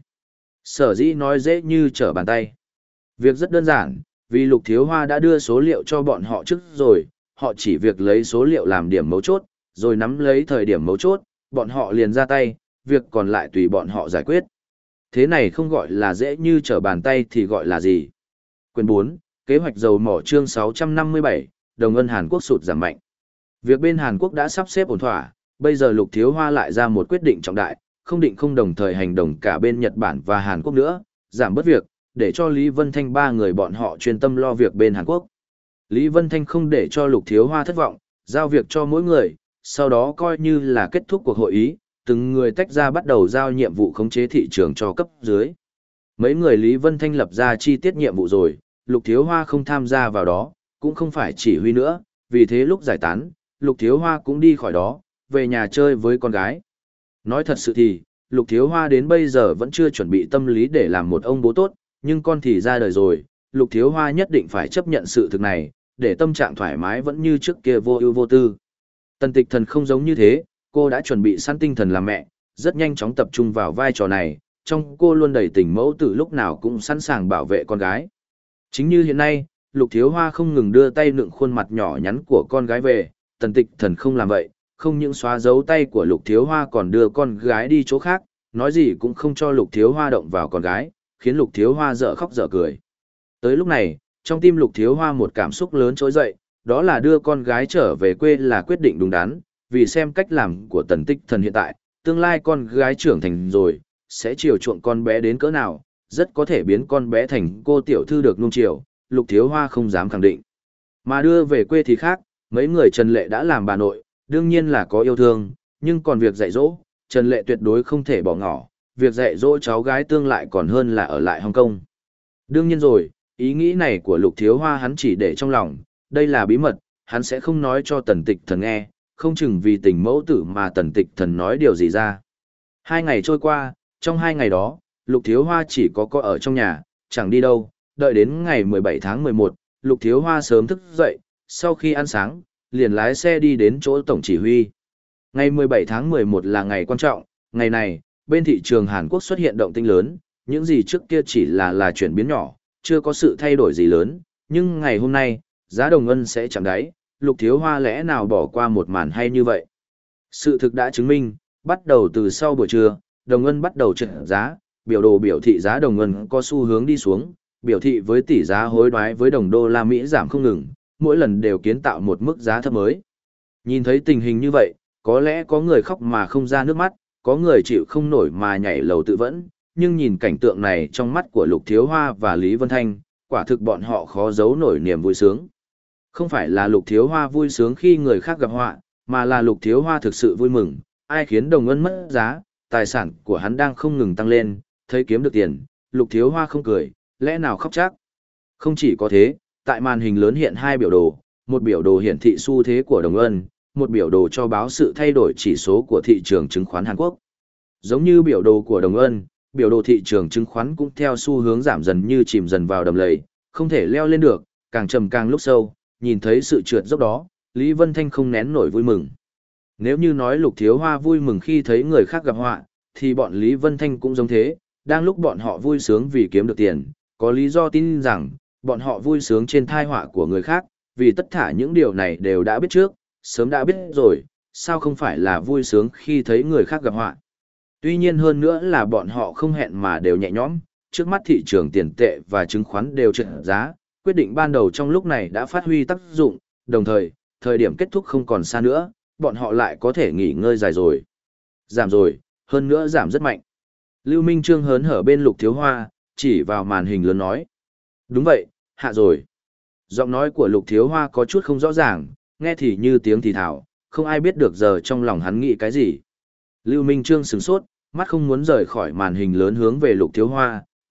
Sở dĩ nói dễ như trở bàn tay. Việc rất đơn giản, vì Lục Thiếu Hoa đã đưa số liệu cho bọn họ trước rồi, họ chỉ việc lấy số liệu làm điểm mấu chốt, rồi nắm lấy thời điểm mấu chốt, bọn họ liền ra tay, việc còn lại tùy bọn họ giải quyết. Thế này không gọi là dễ như trở bàn tay thì gọi là gì? Quyền bốn, kế hoạch dầu mỏ chương sáu trăm năm mươi bảy, đồng ngân Hàn Quốc sụt giảm mạnh. Việc bên Hàn Quốc đã sắp xếp ổn thỏa, bây giờ Lục Thiếu Hoa lại ra một quyết định trọng đại, không định không đồng thời hành động cả bên Nhật Bản và Hàn Quốc nữa, giảm bớt việc, để cho Lý Vân Thanh ba người bọn họ chuyên tâm lo việc bên Hàn Quốc. Lý Vân Thanh không để cho Lục Thiếu Hoa thất vọng, giao việc cho mỗi người, sau đó coi như là kết thúc cuộc hội ý, từng người tách ra bắt đầu giao nhiệm vụ khống chế thị trường cho cấp dưới. Mấy người Lý Vân Thanh lập ra chi tiết nhiệm vụ rồi, Lục Thiếu Hoa không tham gia vào đó, cũng không phải chỉ huy nữa, vì thế lúc giải tán, Lục Thiếu Hoa cũng đi khỏi đó, về nhà chơi với con gái. Nói thật sự thì, Lục Thiếu Hoa đến bây giờ vẫn chưa chuẩn bị tâm lý để làm một ông bố tốt, nhưng con thì ra đời rồi, Lục Thiếu Hoa nhất định phải chấp nhận sự thực này, để tâm trạng thoải mái vẫn như trước kia vô ưu vô tư. Tần Tịch Thần không giống như thế, cô đã chuẩn bị sẵn tinh thần làm mẹ, rất nhanh chóng tập trung vào vai trò này, trong cô luôn đầy tình mẫu tử lúc nào cũng sẵn sàng bảo vệ con gái. Chính như hiện nay, Lục Thiếu Hoa không ngừng đưa tay nựng khuôn mặt nhỏ nhắn của con gái về, Tần Tịch Thần không làm vậy, không những xóa dấu tay của Lục Thiếu Hoa còn đưa con gái đi chỗ khác, nói gì cũng không cho Lục Thiếu Hoa động vào con gái, khiến Lục Thiếu Hoa dở khóc dở cười. Tới lúc này, trong tim Lục Thiếu Hoa một cảm xúc lớn trỗi dậy, đó là đưa con gái trở về quê là quyết định đúng đắn, vì xem cách làm của Tần Tịch Thần hiện tại, tương lai con gái trưởng thành rồi, sẽ chiều chuộng con bé đến cỡ nào, rất có thể biến con bé thành cô tiểu thư được nuông chiều, Lục Thiếu Hoa không dám khẳng định. Mà đưa về quê thì khác, mấy người Trần Lệ đã làm bà nội, đương nhiên là có yêu thương, nhưng còn việc dạy dỗ, Trần Lệ tuyệt đối không thể bỏ ngỏ, việc dạy dỗ cháu gái tương lại còn hơn là ở lại Hồng Kông. Đương nhiên rồi, ý nghĩ này của Lục Thiếu Hoa hắn chỉ để trong lòng, đây là bí mật, hắn sẽ không nói cho Tần Tịch Thần nghe, không chừng vì tình mẫu tử mà Tần Tịch Thần nói điều gì ra. Hai ngày trôi qua, trong hai ngày đó, Lục Thiếu Hoa chỉ có có ở trong nhà, chẳng đi đâu, đợi đến ngày mười bảy tháng mười một, Lục Thiếu Hoa sớm thức dậy, sau khi ăn sáng, liền lái xe đi đến chỗ tổng chỉ huy. Ngày mười bảy tháng mười một là ngày quan trọng, ngày này, bên thị trường Hàn Quốc xuất hiện động tĩnh lớn, những gì trước kia chỉ là là chuyển biến nhỏ, chưa có sự thay đổi gì lớn, nhưng ngày hôm nay, giá đồng ngân sẽ chạm đáy, Lục Thiếu Hoa lẽ nào bỏ qua một màn hay như vậy. Sự thực đã chứng minh, bắt đầu từ sau buổi trưa, đồng ngân bắt đầu trượt giá, biểu đồ biểu thị giá đồng ngân có xu hướng đi xuống, biểu thị với tỷ giá hối đoái với đồng đô la Mỹ giảm không ngừng, mỗi lần đều kiến tạo một mức giá thấp mới. Nhìn thấy tình hình như vậy, có lẽ có người khóc mà không ra nước mắt, có người chịu không nổi mà nhảy lầu tự vẫn, nhưng nhìn cảnh tượng này trong mắt của Lục Thiếu Hoa và Lý Vân Thanh, quả thực bọn họ khó giấu nổi niềm vui sướng. Không phải là Lục Thiếu Hoa vui sướng khi người khác gặp họa, mà là Lục Thiếu Hoa thực sự vui mừng, ai khiến đồng ngân mất giá, tài sản của hắn đang không ngừng tăng lên, thấy kiếm được tiền, Lục Thiếu Hoa không cười, lẽ nào khóc chắc. Không chỉ có thế, tại màn hình lớn hiện hai biểu đồ, một biểu đồ hiển thị xu thế của đồng ngân, một biểu đồ cho báo sự thay đổi chỉ số của thị trường chứng khoán Hàn Quốc. Giống như biểu đồ của đồng ngân, biểu đồ thị trường chứng khoán cũng theo xu hướng giảm dần như chìm dần vào đầm lầy, không thể leo lên được, càng trầm càng lúc sâu, nhìn thấy sự trượt dốc đó, Lý Vân Thanh không nén nổi vui mừng. Nếu như nói Lục Thiếu Hoa vui mừng khi thấy người khác gặp họa, thì bọn Lý Vân Thanh cũng giống thế, đang lúc bọn họ vui sướng vì kiếm được tiền, có lý do tin rằng, bọn họ vui sướng trên thai họa của người khác, vì tất cả những điều này đều đã biết trước, sớm đã biết rồi, sao không phải là vui sướng khi thấy người khác gặp họa. Tuy nhiên hơn nữa là bọn họ không hẹn mà đều nhẹ nhõm, trước mắt thị trường tiền tệ và chứng khoán đều trượt giá, quyết định ban đầu trong lúc này đã phát huy tác dụng, đồng thời, thời điểm kết thúc không còn xa nữa, bọn họ lại có thể nghỉ ngơi dài rồi. Giảm rồi, hơn nữa giảm rất mạnh. Lưu Minh Trương hớn hở bên Lục Thiếu Hoa, chỉ vào màn hình lớn nói. Đúng vậy, hạ rồi. Giọng nói của Lục Thiếu Hoa có chút không rõ ràng, nghe thì như tiếng thì thảo, không ai biết được giờ trong lòng hắn nghĩ cái gì. Lưu Minh Trương sửng sốt, mắt không muốn rời khỏi màn hình lớn hướng về Lục Thiếu Hoa,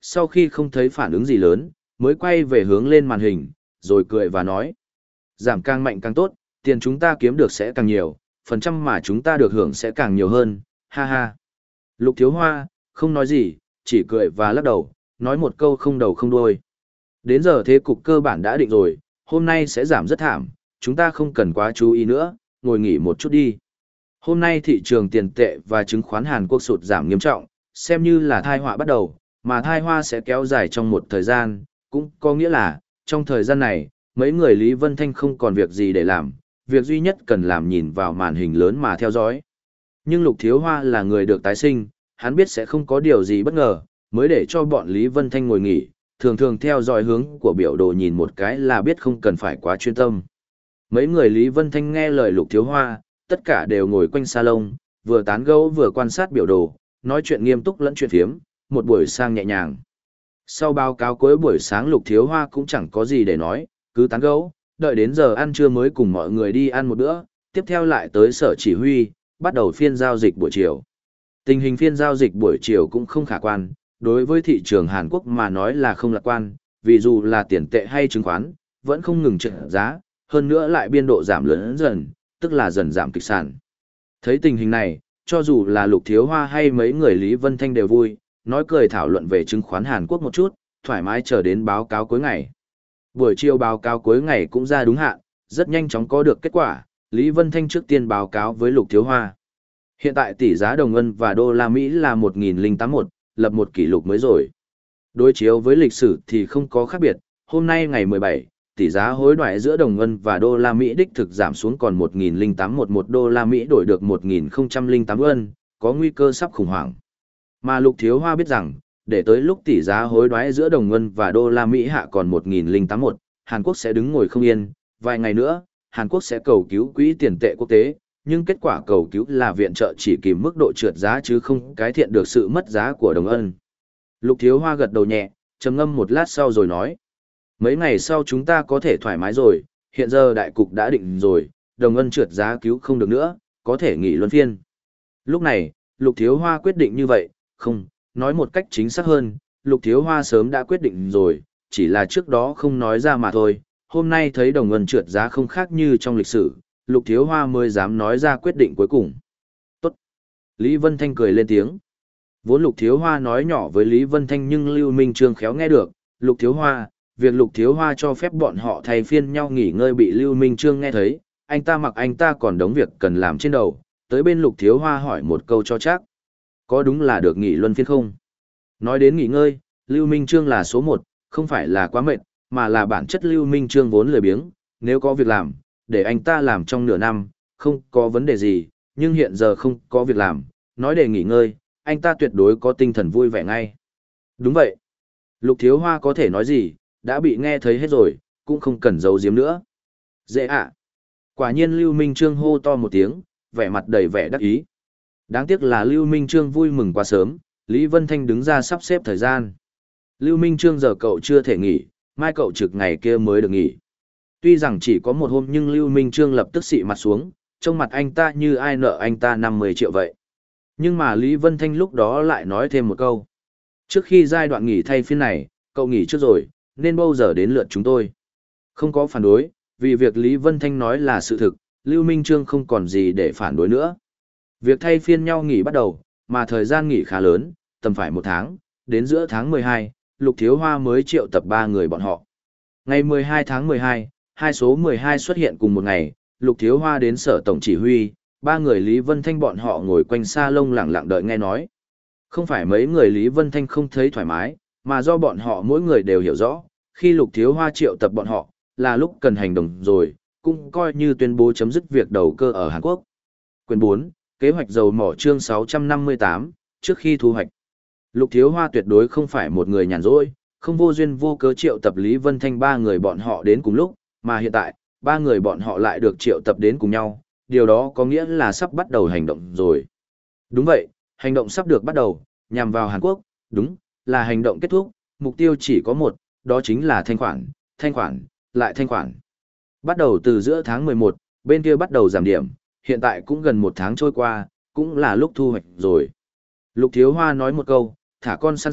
sau khi không thấy phản ứng gì lớn, mới quay về hướng lên màn hình, rồi cười và nói. Giảm càng mạnh càng tốt, tiền chúng ta kiếm được sẽ càng nhiều, phần trăm mà chúng ta được hưởng sẽ càng nhiều hơn, ha ha. Lục Thiếu Hoa, không nói gì, chỉ cười và lắc đầu, nói một câu không đầu không đuôi. Đến giờ thế cục cơ bản đã định rồi, hôm nay sẽ giảm rất thảm, chúng ta không cần quá chú ý nữa, ngồi nghỉ một chút đi. Hôm nay thị trường tiền tệ và chứng khoán Hàn Quốc sụt giảm nghiêm trọng, xem như là thai họa bắt đầu, mà thai họa sẽ kéo dài trong một thời gian, cũng có nghĩa là, trong thời gian này, mấy người Lý Vân Thanh không còn việc gì để làm, việc duy nhất cần làm nhìn vào màn hình lớn mà theo dõi. Nhưng Lục Thiếu Hoa là người được tái sinh, hắn biết sẽ không có điều gì bất ngờ, mới để cho bọn Lý Vân Thanh ngồi nghỉ, thường thường theo dõi hướng của biểu đồ nhìn một cái là biết không cần phải quá chuyên tâm. Mấy người Lý Vân Thanh nghe lời Lục Thiếu Hoa, tất cả đều ngồi quanh salon, vừa tán gẫu vừa quan sát biểu đồ, nói chuyện nghiêm túc lẫn chuyện phiếm, một buổi sang nhẹ nhàng. Sau báo cáo cuối buổi sáng Lục Thiếu Hoa cũng chẳng có gì để nói, cứ tán gẫu, đợi đến giờ ăn trưa mới cùng mọi người đi ăn một bữa, tiếp theo lại tới sở chỉ huy, bắt đầu phiên giao dịch buổi chiều. Tình hình phiên giao dịch buổi chiều cũng không khả quan, đối với thị trường Hàn Quốc mà nói là không lạc quan, vì dù là tiền tệ hay chứng khoán, vẫn không ngừng trượt giá, hơn nữa lại biên độ giảm lớn dần, tức là dần giảm kịch sản. Thấy tình hình này, cho dù là Lục Thiếu Hoa hay mấy người Lý Vân Thanh đều vui, nói cười thảo luận về chứng khoán Hàn Quốc một chút, thoải mái chờ đến báo cáo cuối ngày. Buổi chiều báo cáo cuối ngày cũng ra đúng hạn, rất nhanh chóng có được kết quả, Lý Vân Thanh trước tiên báo cáo với Lục Thiếu Hoa. Hiện tại tỷ giá đồng ngân và đô la Mỹ là một nghìn lẻ tám mươi mốt, lập một kỷ lục mới rồi. Đối chiếu với lịch sử thì không có khác biệt, hôm nay ngày mười bảy, tỷ giá hối đoái giữa đồng ngân và đô la Mỹ đích thực giảm xuống còn một nghìn lẻ tám mươi mốt một đô la Mỹ đổi được một nghìn không trăm lẻ tám won, có nguy cơ sắp khủng hoảng. Mà Lục Thiếu Hoa biết rằng, để tới lúc tỷ giá hối đoái giữa đồng ngân và đô la Mỹ hạ còn một nghìn lẻ tám mươi mốt, Hàn Quốc sẽ đứng ngồi không yên, vài ngày nữa, Hàn Quốc sẽ cầu cứu quỹ tiền tệ quốc tế, nhưng kết quả cầu cứu là viện trợ chỉ kìm mức độ trượt giá chứ không cải thiện được sự mất giá của đồng ngân. Lục Thiếu Hoa gật đầu nhẹ, trầm ngâm một lát sau rồi nói. Mấy ngày sau chúng ta có thể thoải mái rồi, hiện giờ đại cục đã định rồi, đồng ngân trượt giá cứu không được nữa, có thể nghỉ luân phiên. Lúc này, Lục Thiếu Hoa quyết định như vậy, không, nói một cách chính xác hơn, Lục Thiếu Hoa sớm đã quyết định rồi, chỉ là trước đó không nói ra mà thôi, hôm nay thấy đồng ngân trượt giá không khác như trong lịch sử, Lục Thiếu Hoa mới dám nói ra quyết định cuối cùng. Tốt. Lý Vân Thanh cười lên tiếng. Vốn Lục Thiếu Hoa nói nhỏ với Lý Vân Thanh nhưng Lưu Minh Trương khéo nghe được, Lục Thiếu Hoa, việc Lục Thiếu Hoa cho phép bọn họ thay phiên nhau nghỉ ngơi bị Lưu Minh Trương nghe thấy, anh ta mặc anh ta còn đống việc cần làm trên đầu, tới bên Lục Thiếu Hoa hỏi một câu cho chắc. Có đúng là được nghỉ luân phiên không? Nói đến nghỉ ngơi, Lưu Minh Trương là số một, không phải là quá mệt, mà là bản chất Lưu Minh Trương vốn lười biếng, nếu có việc làm, để anh ta làm trong nửa năm, không có vấn đề gì, nhưng hiện giờ không có việc làm, nói để nghỉ ngơi, anh ta tuyệt đối có tinh thần vui vẻ ngay. Đúng vậy. Lục Thiếu Hoa có thể nói gì, đã bị nghe thấy hết rồi, cũng không cần giấu giếm nữa. Dễ ạ. Quả nhiên Lưu Minh Trương hô to một tiếng, vẻ mặt đầy vẻ đắc ý. Đáng tiếc là Lưu Minh Trương vui mừng quá sớm, Lý Vân Thanh đứng ra sắp xếp thời gian. Lưu Minh Trương giờ cậu chưa thể nghỉ, mai cậu trực ngày kia mới được nghỉ. Tuy rằng chỉ có một hôm nhưng Lưu Minh Trương lập tức xị mặt xuống, trông mặt anh ta như ai nợ anh ta năm mươi triệu vậy. Nhưng mà Lý Vân Thanh lúc đó lại nói thêm một câu. Trước khi giai đoạn nghỉ thay phiên này, cậu nghỉ trước rồi, nên bao giờ đến lượt chúng tôi. Không có phản đối, vì việc Lý Vân Thanh nói là sự thực, Lưu Minh Trương không còn gì để phản đối nữa. Việc thay phiên nhau nghỉ bắt đầu, mà thời gian nghỉ khá lớn, tầm phải một tháng, đến giữa tháng mười hai, Lục Thiếu Hoa mới triệu tập ba người bọn họ. Ngày mười hai tháng mười hai, hai số mười hai xuất hiện cùng một ngày, Lục Thiếu Hoa đến sở tổng chỉ huy, ba người Lý Vân Thanh bọn họ ngồi quanh salon lặng lặng đợi nghe nói. Không phải mấy người Lý Vân Thanh không thấy thoải mái, mà do bọn họ mỗi người đều hiểu rõ, khi Lục Thiếu Hoa triệu tập bọn họ, là lúc cần hành động rồi, cũng coi như tuyên bố chấm dứt việc đầu cơ ở Hàn Quốc. Quyền bốn, kế hoạch dầu mỏ chương sáu trăm năm mươi tám, trước khi thu hoạch. Lục Thiếu Hoa tuyệt đối không phải một người nhàn rỗi, không vô duyên vô cớ triệu tập Lý Vân Thanh ba người bọn họ đến cùng lúc, mà hiện tại, ba người bọn họ lại được triệu tập đến cùng nhau, điều đó có nghĩa là sắp bắt đầu hành động rồi. Đúng vậy, hành động sắp được bắt đầu, nhằm vào Hàn Quốc, đúng, là hành động kết thúc, mục tiêu chỉ có một, đó chính là thanh khoản, thanh khoản, lại thanh khoản. Bắt đầu từ giữa tháng mười một, bên kia bắt đầu giảm điểm, hiện tại cũng gần một tháng trôi qua, cũng là lúc thu hoạch rồi. Lục Thiếu Hoa nói một câu, thả con săn sát,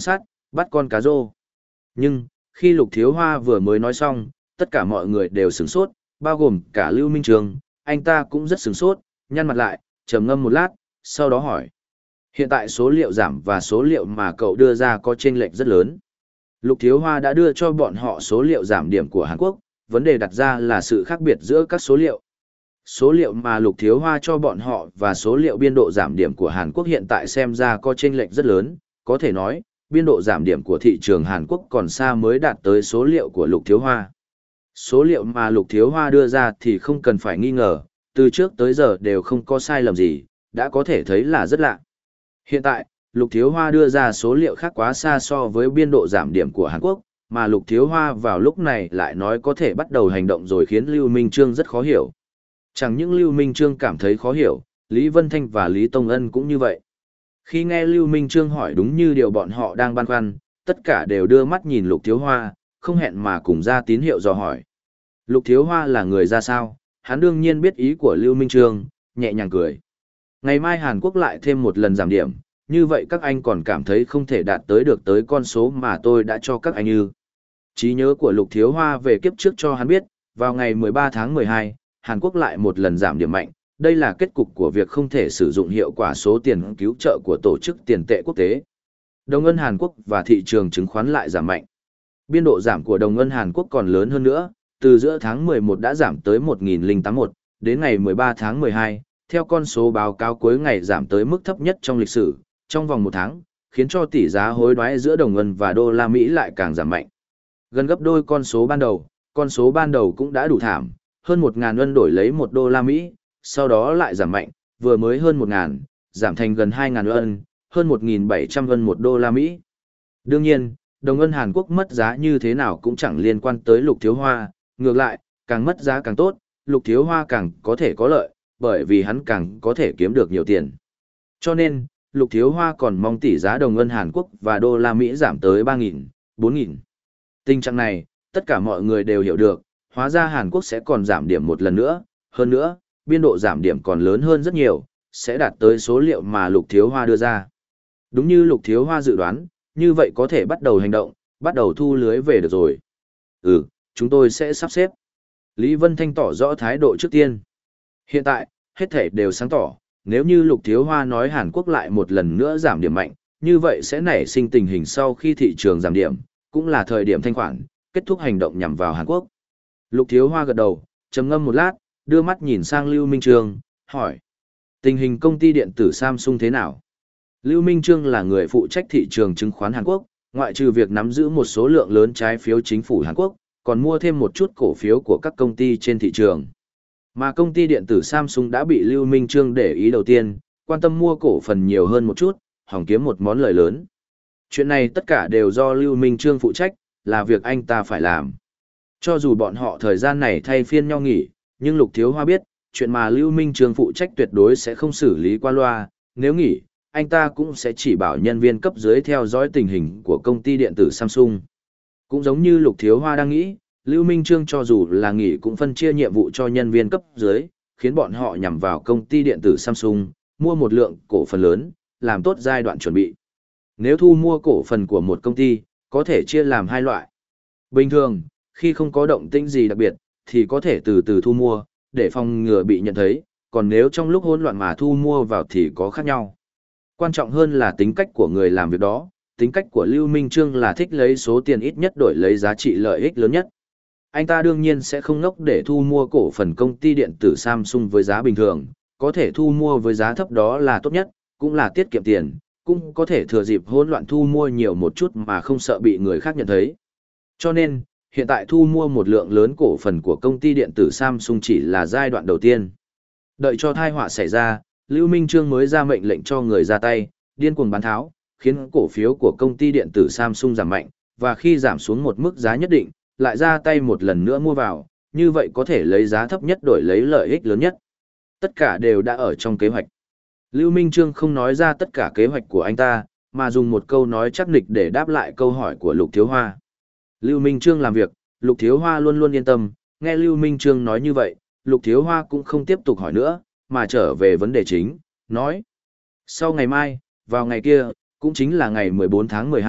Bắt con cá rô. Nhưng, khi Lục Thiếu Hoa vừa mới nói xong, tất cả mọi người đều sửng sốt, bao gồm cả Lưu Minh Trường, anh ta cũng rất sửng sốt, nhăn mặt lại, trầm ngâm một lát, sau đó hỏi. Hiện tại số liệu giảm và số liệu mà cậu đưa ra có chênh lệch rất lớn. Lục Thiếu Hoa đã đưa cho bọn họ số liệu giảm điểm của Hàn Quốc, vấn đề đặt ra là sự khác biệt giữa các số liệu. Số liệu mà Lục Thiếu Hoa cho bọn họ và số liệu biên độ giảm điểm của Hàn Quốc hiện tại xem ra có chênh lệch rất lớn, có thể nói, biên độ giảm điểm của thị trường Hàn Quốc còn xa mới đạt tới số liệu của Lục Thiếu Hoa. Số liệu mà Lục Thiếu Hoa đưa ra thì không cần phải nghi ngờ, từ trước tới giờ đều không có sai lầm gì, đã có thể thấy là rất lạ. Hiện tại, Lục Thiếu Hoa đưa ra số liệu khác quá xa so với biên độ giảm điểm của Hàn Quốc, mà Lục Thiếu Hoa vào lúc này lại nói có thể bắt đầu hành động rồi khiến Lưu Minh Trương rất khó hiểu. Chẳng những Lưu Minh Trương cảm thấy khó hiểu, Lý Vân Thanh và Lý Tông Ân cũng như vậy. Khi nghe Lưu Minh Trương hỏi đúng như điều bọn họ đang băn khoăn, tất cả đều đưa mắt nhìn Lục Thiếu Hoa, không hẹn mà cùng ra tín hiệu dò hỏi. Lục Thiếu Hoa là người ra sao, hắn đương nhiên biết ý của Lưu Minh Trương, nhẹ nhàng cười. Ngày mai Hàn Quốc lại thêm một lần giảm điểm, như vậy các anh còn cảm thấy không thể đạt tới được tới con số mà tôi đã cho các anh ư. Trí nhớ của Lục Thiếu Hoa về kiếp trước cho hắn biết, vào ngày mười ba tháng mười hai, Hàn Quốc lại một lần giảm điểm mạnh, đây là kết cục của việc không thể sử dụng hiệu quả số tiền cứu trợ của tổ chức tiền tệ quốc tế. Đồng ngân Hàn Quốc và thị trường chứng khoán lại giảm mạnh. Biên độ giảm của đồng ngân Hàn Quốc còn lớn hơn nữa, từ giữa tháng mười một đã giảm tới một nghìn tám mươi mốt, đến ngày mười ba tháng mười hai, theo con số báo cáo cuối ngày giảm tới mức thấp nhất trong lịch sử, trong vòng một tháng, khiến cho tỷ giá hối đoái giữa đồng ngân và đô la Mỹ lại càng giảm mạnh. Gần gấp đôi con số ban đầu, con số ban đầu cũng đã đủ thảm, hơn một nghìn won đổi lấy một đô la Mỹ, sau đó lại giảm mạnh, vừa mới hơn một nghìn, giảm thành gần hai nghìn won, hơn một nghìn bảy trăm won một đô la Mỹ. Đương nhiên, đồng ngân Hàn Quốc mất giá như thế nào cũng chẳng liên quan tới Lục Thiếu Hoa, ngược lại, càng mất giá càng tốt, Lục Thiếu Hoa càng có thể có lợi, bởi vì hắn càng có thể kiếm được nhiều tiền. Cho nên, Lục Thiếu Hoa còn mong tỷ giá đồng ngân Hàn Quốc và đô la Mỹ giảm tới ba nghìn, bốn nghìn. Tình trạng này, tất cả mọi người đều hiểu được, hóa ra Hàn Quốc sẽ còn giảm điểm một lần nữa, hơn nữa, biên độ giảm điểm còn lớn hơn rất nhiều, sẽ đạt tới số liệu mà Lục Thiếu Hoa đưa ra. Đúng như Lục Thiếu Hoa dự đoán, như vậy có thể bắt đầu hành động, bắt đầu thu lưới về được rồi. Ừ, chúng tôi sẽ sắp xếp. Lý Vân Thanh tỏ rõ thái độ trước tiên. Hiện tại, hết thể đều sáng tỏ, nếu như Lục Thiếu Hoa nói Hàn Quốc lại một lần nữa giảm điểm mạnh, như vậy sẽ nảy sinh tình hình sau khi thị trường giảm điểm, cũng là thời điểm thanh khoản, kết thúc hành động nhằm vào Hàn Quốc. Lục Thiếu Hoa gật đầu, trầm ngâm một lát, đưa mắt nhìn sang Lưu Minh Trương, hỏi. Tình hình công ty điện tử Samsung thế nào? Lưu Minh Trương là người phụ trách thị trường chứng khoán Hàn Quốc, ngoại trừ việc nắm giữ một số lượng lớn trái phiếu chính phủ Hàn Quốc, còn mua thêm một chút cổ phiếu của các công ty trên thị trường. Mà công ty điện tử Samsung đã bị Lưu Minh Trương để ý đầu tiên, quan tâm mua cổ phần nhiều hơn một chút, hòng kiếm một món lời lớn. Chuyện này tất cả đều do Lưu Minh Trương phụ trách, là việc anh ta phải làm. Cho dù bọn họ thời gian này thay phiên nhau nghỉ, nhưng Lục Thiếu Hoa biết, chuyện mà Lưu Minh Trương phụ trách tuyệt đối sẽ không xử lý qua loa, nếu nghỉ, anh ta cũng sẽ chỉ bảo nhân viên cấp dưới theo dõi tình hình của công ty điện tử Samsung. Cũng giống như Lục Thiếu Hoa đang nghĩ, Lưu Minh Trương cho dù là nghỉ cũng phân chia nhiệm vụ cho nhân viên cấp dưới, khiến bọn họ nhằm vào công ty điện tử Samsung, mua một lượng cổ phần lớn, làm tốt giai đoạn chuẩn bị. Nếu thu mua cổ phần của một công ty, có thể chia làm hai loại. Bình thường, khi không có động tĩnh gì đặc biệt, thì có thể từ từ thu mua, để phòng ngừa bị nhận thấy, còn nếu trong lúc hỗn loạn mà thu mua vào thì có khác nhau. Quan trọng hơn là tính cách của người làm việc đó, tính cách của Lưu Minh Trương là thích lấy số tiền ít nhất đổi lấy giá trị lợi ích lớn nhất. Anh ta đương nhiên sẽ không ngốc để thu mua cổ phần công ty điện tử Samsung với giá bình thường, có thể thu mua với giá thấp đó là tốt nhất, cũng là tiết kiệm tiền, cũng có thể thừa dịp hỗn loạn thu mua nhiều một chút mà không sợ bị người khác nhận thấy. Cho nên, hiện tại thu mua một lượng lớn cổ phần của công ty điện tử Samsung chỉ là giai đoạn đầu tiên. Đợi cho tai họa xảy ra, Lưu Minh Trương mới ra mệnh lệnh cho người ra tay, điên cuồng bán tháo, khiến cổ phiếu của công ty điện tử Samsung giảm mạnh, và khi giảm xuống một mức giá nhất định, lại ra tay một lần nữa mua vào, như vậy có thể lấy giá thấp nhất đổi lấy lợi ích lớn nhất. Tất cả đều đã ở trong kế hoạch. Lưu Minh Trương không nói ra tất cả kế hoạch của anh ta, mà dùng một câu nói chắc nịch để đáp lại câu hỏi của Lục Thiếu Hoa. Lưu Minh Trương làm việc, Lục Thiếu Hoa luôn luôn yên tâm, nghe Lưu Minh Trương nói như vậy, Lục Thiếu Hoa cũng không tiếp tục hỏi nữa, mà trở về vấn đề chính, nói. Sau ngày mai, vào ngày kia, cũng chính là ngày mười bốn tháng mười hai,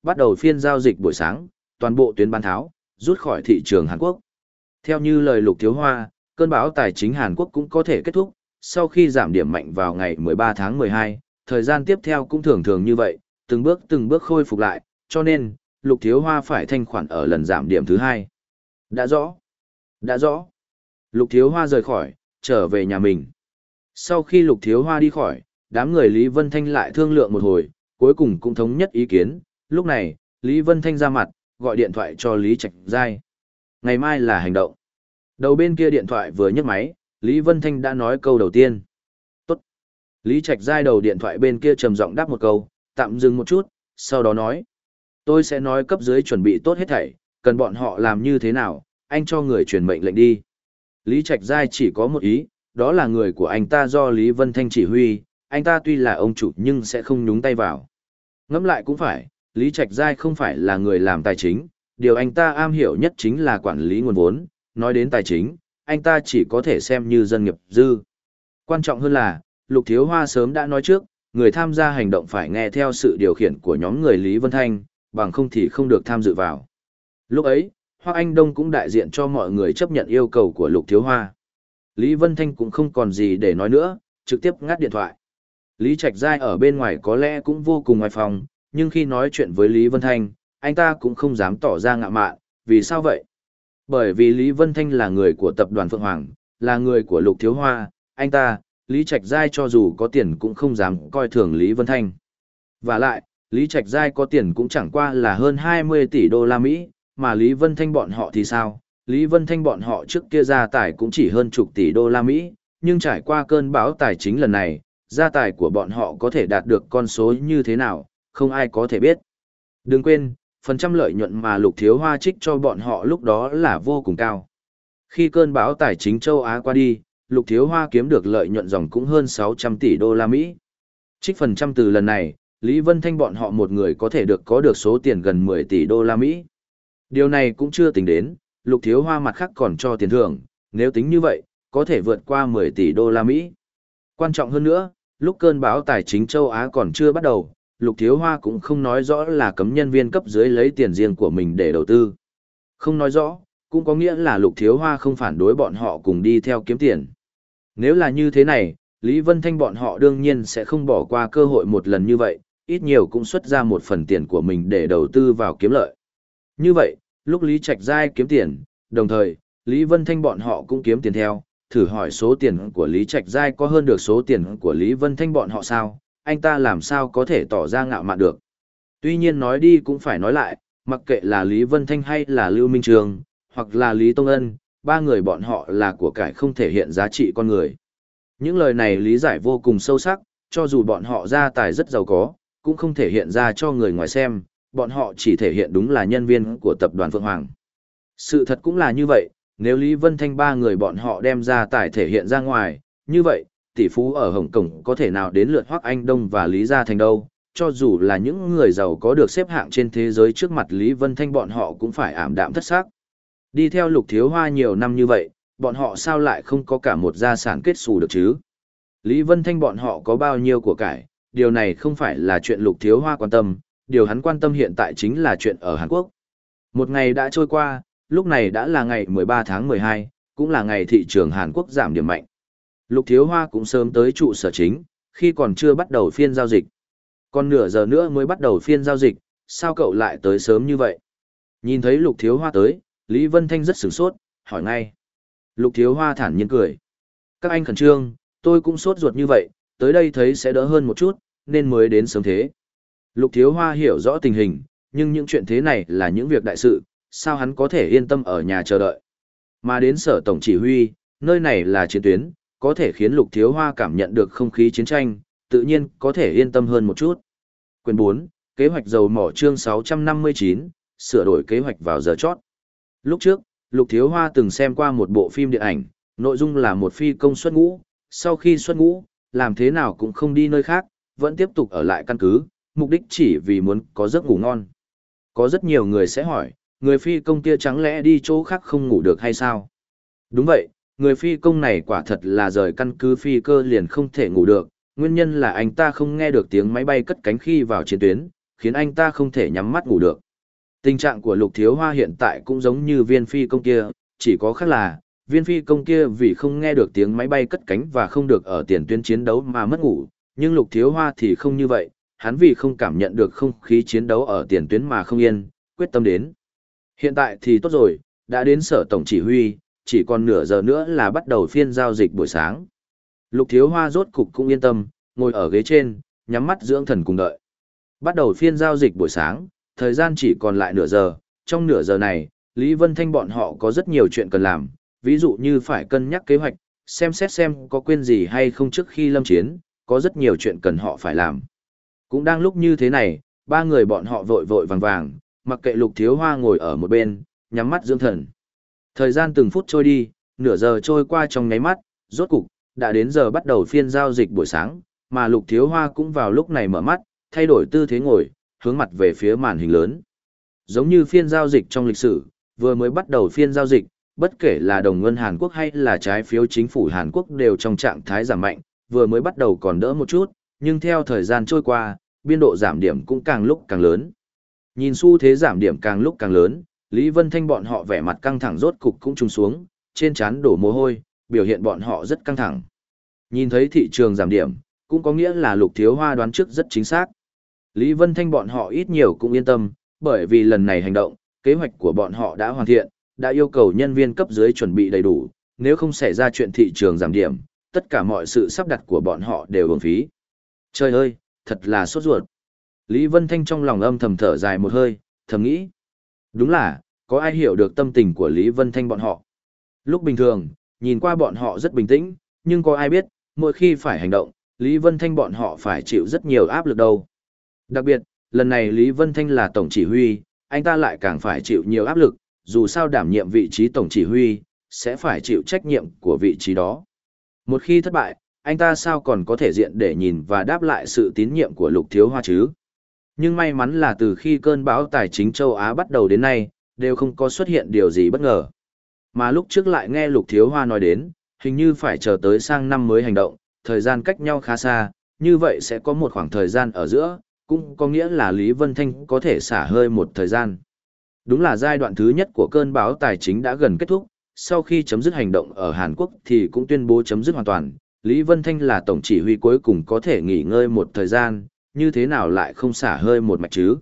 bắt đầu phiên giao dịch buổi sáng, toàn bộ tuyến bán tháo, rút khỏi thị trường Hàn Quốc. Theo như lời Lục Thiếu Hoa, cơn bão tài chính Hàn Quốc cũng có thể kết thúc, sau khi giảm điểm mạnh vào ngày mười ba tháng mười hai, thời gian tiếp theo cũng thường thường như vậy, từng bước từng bước khôi phục lại, cho nên, Lục Thiếu Hoa phải thanh khoản ở lần giảm điểm thứ hai. Đã rõ. Đã rõ. Lục Thiếu Hoa rời khỏi, trở về nhà mình. Sau khi Lục Thiếu Hoa đi khỏi, đám người Lý Vân Thanh lại thương lượng một hồi, cuối cùng cũng thống nhất ý kiến. Lúc này, Lý Vân Thanh ra mặt, gọi điện thoại cho Lý Trạch Giai. Ngày mai là hành động. Đầu bên kia điện thoại vừa nhấc máy, Lý Vân Thanh đã nói câu đầu tiên. Tốt. Lý Trạch Giai đầu điện thoại bên kia trầm giọng đáp một câu, tạm dừng một chút, sau đó nói. Tôi sẽ nói cấp dưới chuẩn bị tốt hết thảy, cần bọn họ làm như thế nào, anh cho người truyền mệnh lệnh đi. Lý Trạch Giai chỉ có một ý, đó là người của anh ta do Lý Vân Thanh chỉ huy, anh ta tuy là ông chủ nhưng sẽ không nhúng tay vào. Ngẫm lại cũng phải, Lý Trạch Giai không phải là người làm tài chính, điều anh ta am hiểu nhất chính là quản lý nguồn vốn, nói đến tài chính, anh ta chỉ có thể xem như dân nghiệp dư. Quan trọng hơn là, Lục Thiếu Hoa sớm đã nói trước, người tham gia hành động phải nghe theo sự điều khiển của nhóm người Lý Vân Thanh, bằng không thì không được tham dự vào. Lúc ấy, Hoa Anh Đông cũng đại diện cho mọi người chấp nhận yêu cầu của Lục Thiếu Hoa. Lý Vân Thanh cũng không còn gì để nói nữa, trực tiếp ngắt điện thoại. Lý Trạch Giai ở bên ngoài có lẽ cũng vô cùng ngoài phòng, nhưng khi nói chuyện với Lý Vân Thanh, anh ta cũng không dám tỏ ra ngạo mạn, vì sao vậy? Bởi vì Lý Vân Thanh là người của tập đoàn Phượng Hoàng, là người của Lục Thiếu Hoa, anh ta, Lý Trạch Giai cho dù có tiền cũng không dám coi thường Lý Vân Thanh. Và lại, Lý Trạch Giai có tiền cũng chẳng qua là hơn hai mươi tỷ đô la Mỹ, mà Lý Vân Thanh bọn họ thì sao? Lý Vân Thanh bọn họ trước kia gia tài cũng chỉ hơn chục tỷ đô la Mỹ, nhưng trải qua cơn bão tài chính lần này, gia tài của bọn họ có thể đạt được con số như thế nào, không ai có thể biết. Đừng quên, phần trăm lợi nhuận mà Lục Thiếu Hoa trích cho bọn họ lúc đó là vô cùng cao. Khi cơn bão tài chính châu Á qua đi, Lục Thiếu Hoa kiếm được lợi nhuận dòng cũng hơn sáu trăm tỷ đô la Mỹ. Trích phần trăm từ lần này, Lý Vân Thanh bọn họ một người có thể được có được số tiền gần mười tỷ đô la Mỹ. Điều này cũng chưa tính đến, Lục Thiếu Hoa mặt khác còn cho tiền thưởng, nếu tính như vậy, có thể vượt qua mười tỷ đô la Mỹ. Quan trọng hơn nữa, lúc cơn bão tài chính châu Á còn chưa bắt đầu, Lục Thiếu Hoa cũng không nói rõ là cấm nhân viên cấp dưới lấy tiền riêng của mình để đầu tư. Không nói rõ, cũng có nghĩa là Lục Thiếu Hoa không phản đối bọn họ cùng đi theo kiếm tiền. Nếu là như thế này, Lý Vân Thanh bọn họ đương nhiên sẽ không bỏ qua cơ hội một lần như vậy, ít nhiều cũng xuất ra một phần tiền của mình để đầu tư vào kiếm lợi. Như vậy, lúc Lý Trạch Giai kiếm tiền, đồng thời, Lý Vân Thanh bọn họ cũng kiếm tiền theo, thử hỏi số tiền của Lý Trạch Giai có hơn được số tiền của Lý Vân Thanh bọn họ sao, anh ta làm sao có thể tỏ ra ngạo mạn được. Tuy nhiên nói đi cũng phải nói lại, mặc kệ là Lý Vân Thanh hay là Lưu Minh Trường, hoặc là Lý Tông Ân, ba người bọn họ là của cải không thể hiện giá trị con người. Những lời này lý giải vô cùng sâu sắc, cho dù bọn họ gia tài rất giàu có, cũng không thể hiện ra cho người ngoài xem, bọn họ chỉ thể hiện đúng là nhân viên của tập đoàn Phượng Hoàng. Sự thật cũng là như vậy, nếu Lý Vân Thanh ba người bọn họ đem ra tài thể hiện ra ngoài, như vậy, tỷ phú ở Hồng Kông có thể nào đến lượt Hoắc Anh Đông và Lý Gia Thành đâu, cho dù là những người giàu có được xếp hạng trên thế giới trước mặt Lý Vân Thanh bọn họ cũng phải ảm đạm thất xác. Đi theo Lục Thiếu Hoa nhiều năm như vậy, bọn họ sao lại không có cả một gia sản kết xù được chứ? Lý Vân Thanh bọn họ có bao nhiêu của cải, điều này không phải là chuyện Lục Thiếu Hoa quan tâm, điều hắn quan tâm hiện tại chính là chuyện ở Hàn Quốc. Một ngày đã trôi qua, lúc này đã là ngày mười ba tháng mười hai, cũng là ngày thị trường Hàn Quốc giảm điểm mạnh. Lục Thiếu Hoa cũng sớm tới trụ sở chính, khi còn chưa bắt đầu phiên giao dịch. Còn nửa giờ nữa mới bắt đầu phiên giao dịch, sao cậu lại tới sớm như vậy? Nhìn thấy Lục Thiếu Hoa tới, Lý Vân Thanh rất sửng sốt, hỏi ngay. Lục Thiếu Hoa thản nhiên cười. Các anh khẩn trương, tôi cũng sốt ruột như vậy, tới đây thấy sẽ đỡ hơn một chút, nên mới đến sớm thế. Lục Thiếu Hoa hiểu rõ tình hình, nhưng những chuyện thế này là những việc đại sự, sao hắn có thể yên tâm ở nhà chờ đợi. Mà đến sở tổng chỉ huy, nơi này là chiến tuyến, có thể khiến Lục Thiếu Hoa cảm nhận được không khí chiến tranh, tự nhiên có thể yên tâm hơn một chút. Quyền bốn, kế hoạch dầu mỏ chương sáu trăm năm mươi chín, sửa đổi kế hoạch vào giờ chót. Lúc trước, Lục Thiếu Hoa từng xem qua một bộ phim điện ảnh, nội dung là một phi công xuất ngũ, sau khi xuất ngũ, làm thế nào cũng không đi nơi khác, vẫn tiếp tục ở lại căn cứ, mục đích chỉ vì muốn có giấc ngủ ngon. Có rất nhiều người sẽ hỏi, người phi công kia chẳng lẽ đi chỗ khác không ngủ được hay sao? Đúng vậy, người phi công này quả thật là rời căn cứ phi cơ liền không thể ngủ được, nguyên nhân là anh ta không nghe được tiếng máy bay cất cánh khi vào chiến tuyến, khiến anh ta không thể nhắm mắt ngủ được. Tình trạng của Lục Thiếu Hoa hiện tại cũng giống như viên phi công kia, chỉ có khác là, viên phi công kia vì không nghe được tiếng máy bay cất cánh và không được ở tiền tuyến chiến đấu mà mất ngủ, nhưng Lục Thiếu Hoa thì không như vậy, hắn vì không cảm nhận được không khí chiến đấu ở tiền tuyến mà không yên, quyết tâm đến. Hiện tại thì tốt rồi, đã đến sở tổng chỉ huy, chỉ còn nửa giờ nữa là bắt đầu phiên giao dịch buổi sáng. Lục Thiếu Hoa rốt cục cũng yên tâm, ngồi ở ghế trên, nhắm mắt dưỡng thần cùng đợi. Bắt đầu phiên giao dịch buổi sáng, thời gian chỉ còn lại nửa giờ, trong nửa giờ này, Lý Vân Thanh bọn họ có rất nhiều chuyện cần làm, ví dụ như phải cân nhắc kế hoạch, xem xét xem có quên gì hay không trước khi lâm chiến, có rất nhiều chuyện cần họ phải làm. Cũng đang lúc như thế này, ba người bọn họ vội vội vàng vàng, mặc kệ Lục Thiếu Hoa ngồi ở một bên, nhắm mắt dưỡng thần. Thời gian từng phút trôi đi, nửa giờ trôi qua trong nháy mắt, rốt cục, đã đến giờ bắt đầu phiên giao dịch buổi sáng, mà Lục Thiếu Hoa cũng vào lúc này mở mắt, thay đổi tư thế ngồi, hướng mặt về phía màn hình lớn. Giống như phiên giao dịch trong lịch sử, vừa mới bắt đầu phiên giao dịch, bất kể là đồng ngân Hàn Quốc hay là trái phiếu chính phủ Hàn Quốc đều trong trạng thái giảm mạnh, vừa mới bắt đầu còn đỡ một chút, nhưng theo thời gian trôi qua, biên độ giảm điểm cũng càng lúc càng lớn. Nhìn xu thế giảm điểm càng lúc càng lớn, Lý Vân Thanh bọn họ vẻ mặt căng thẳng rốt cục cũng trùng xuống, trên trán đổ mồ hôi, biểu hiện bọn họ rất căng thẳng. Nhìn thấy thị trường giảm điểm, cũng có nghĩa là Lục Thiếu Hoa đoán trước rất chính xác. Lý Vân Thanh bọn họ ít nhiều cũng yên tâm, bởi vì lần này hành động, kế hoạch của bọn họ đã hoàn thiện, đã yêu cầu nhân viên cấp dưới chuẩn bị đầy đủ, nếu không xảy ra chuyện thị trường giảm điểm, tất cả mọi sự sắp đặt của bọn họ đều uổng phí. Trời ơi, thật là sốt ruột. Lý Vân Thanh trong lòng âm thầm thở dài một hơi, thầm nghĩ. Đúng là, có ai hiểu được tâm tình của Lý Vân Thanh bọn họ. Lúc bình thường, nhìn qua bọn họ rất bình tĩnh, nhưng có ai biết, mỗi khi phải hành động, Lý Vân Thanh bọn họ phải chịu rất nhiều áp lực đâu. Đặc biệt, lần này Lý Vân Thanh là tổng chỉ huy, anh ta lại càng phải chịu nhiều áp lực, dù sao đảm nhiệm vị trí tổng chỉ huy, sẽ phải chịu trách nhiệm của vị trí đó. Một khi thất bại, anh ta sao còn có thể diện để nhìn và đáp lại sự tín nhiệm của Lục Thiếu Hoa chứ? Nhưng may mắn là từ khi cơn bão tài chính châu Á bắt đầu đến nay, đều không có xuất hiện điều gì bất ngờ. Mà lúc trước lại nghe Lục Thiếu Hoa nói đến, hình như phải chờ tới sang năm mới hành động, thời gian cách nhau khá xa, như vậy sẽ có một khoảng thời gian ở giữa, cũng có nghĩa là Lý Vân Thanh có thể xả hơi một thời gian. Đúng là giai đoạn thứ nhất của cơn bão tài chính đã gần kết thúc, sau khi chấm dứt hành động ở Hàn Quốc thì cũng tuyên bố chấm dứt hoàn toàn, Lý Vân Thanh là tổng chỉ huy cuối cùng có thể nghỉ ngơi một thời gian, như thế nào lại không xả hơi một mạch chứ?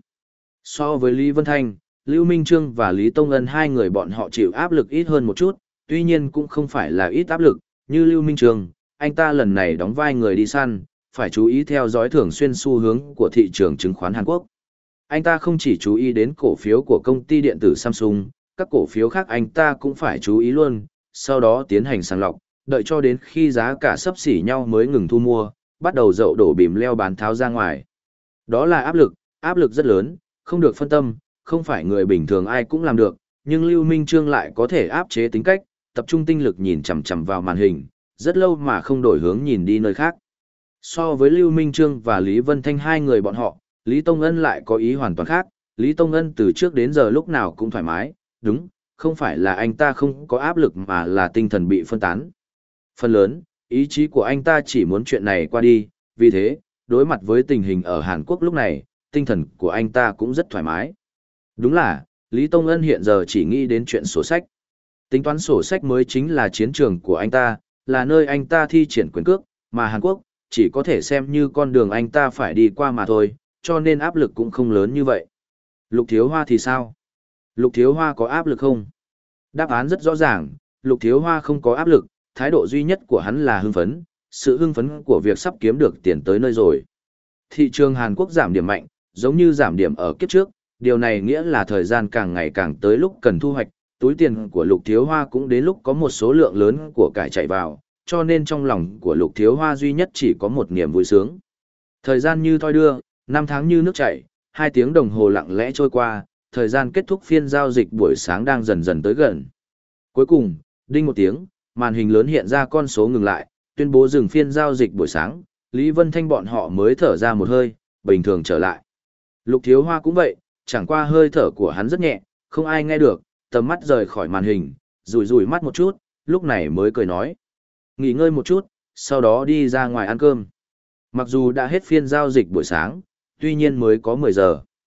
So với Lý Vân Thanh, Lưu Minh Trương và Lý Tông Ân hai người bọn họ chịu áp lực ít hơn một chút, tuy nhiên cũng không phải là ít áp lực, như Lưu Minh Trương, anh ta lần này đóng vai người đi săn, phải chú ý theo dõi thường xuyên xu hướng của thị trường chứng khoán Hàn Quốc. Anh ta không chỉ chú ý đến cổ phiếu của công ty điện tử Samsung, các cổ phiếu khác anh ta cũng phải chú ý luôn, sau đó tiến hành sàng lọc, đợi cho đến khi giá cả xấp xỉ nhau mới ngừng thu mua, bắt đầu dậu đổ bìm leo bán tháo ra ngoài. Đó là áp lực, áp lực rất lớn, không được phân tâm, không phải người bình thường ai cũng làm được, nhưng Lưu Minh Trương lại có thể áp chế tính cách, tập trung tinh lực nhìn chằm chằm vào màn hình, rất lâu mà không đổi hướng nhìn đi nơi khác. So với Lưu Minh Trương và Lý Vân Thanh hai người bọn họ, Lý Tông Ân lại có ý hoàn toàn khác, Lý Tông Ân từ trước đến giờ lúc nào cũng thoải mái, đúng, không phải là anh ta không có áp lực mà là tinh thần bị phân tán. Phần lớn, ý chí của anh ta chỉ muốn chuyện này qua đi, vì thế, đối mặt với tình hình ở Hàn Quốc lúc này, tinh thần của anh ta cũng rất thoải mái. Đúng là, Lý Tông Ân hiện giờ chỉ nghĩ đến chuyện sổ sách. Tính toán sổ sách mới chính là chiến trường của anh ta, là nơi anh ta thi triển quyền cước, mà Hàn Quốc, chỉ có thể xem như con đường anh ta phải đi qua mà thôi, cho nên áp lực cũng không lớn như vậy. Lục Thiếu Hoa thì sao? Lục Thiếu Hoa có áp lực không? Đáp án rất rõ ràng, Lục Thiếu Hoa không có áp lực, thái độ duy nhất của hắn là hưng phấn, sự hưng phấn của việc sắp kiếm được tiền tới nơi rồi. Thị trường Hàn Quốc giảm điểm mạnh, giống như giảm điểm ở kiếp trước, điều này nghĩa là thời gian càng ngày càng tới lúc cần thu hoạch, túi tiền của Lục Thiếu Hoa cũng đến lúc có một số lượng lớn của cải chạy vào, cho nên trong lòng của Lục Thiếu Hoa duy nhất chỉ có một niềm vui sướng. Thời gian như thoi đưa, năm tháng như nước chảy, hai tiếng đồng hồ lặng lẽ trôi qua, thời gian kết thúc phiên giao dịch buổi sáng đang dần dần tới gần. Cuối cùng, đinh một tiếng, màn hình lớn hiện ra con số ngừng lại, tuyên bố dừng phiên giao dịch buổi sáng, Lý Vân Thanh bọn họ mới thở ra một hơi, bình thường trở lại. Lục Thiếu Hoa cũng vậy, chẳng qua hơi thở của hắn rất nhẹ, không ai nghe được, tầm mắt rời khỏi màn hình, rủi rủi mắt một chút, lúc này mới cười nói. Nghỉ ngơi một chút, sau đó đi ra ngoài ăn cơm. Mặc dù đã hết phiên giao dịch buổi sáng, tuy nhiên mới có mười giờ.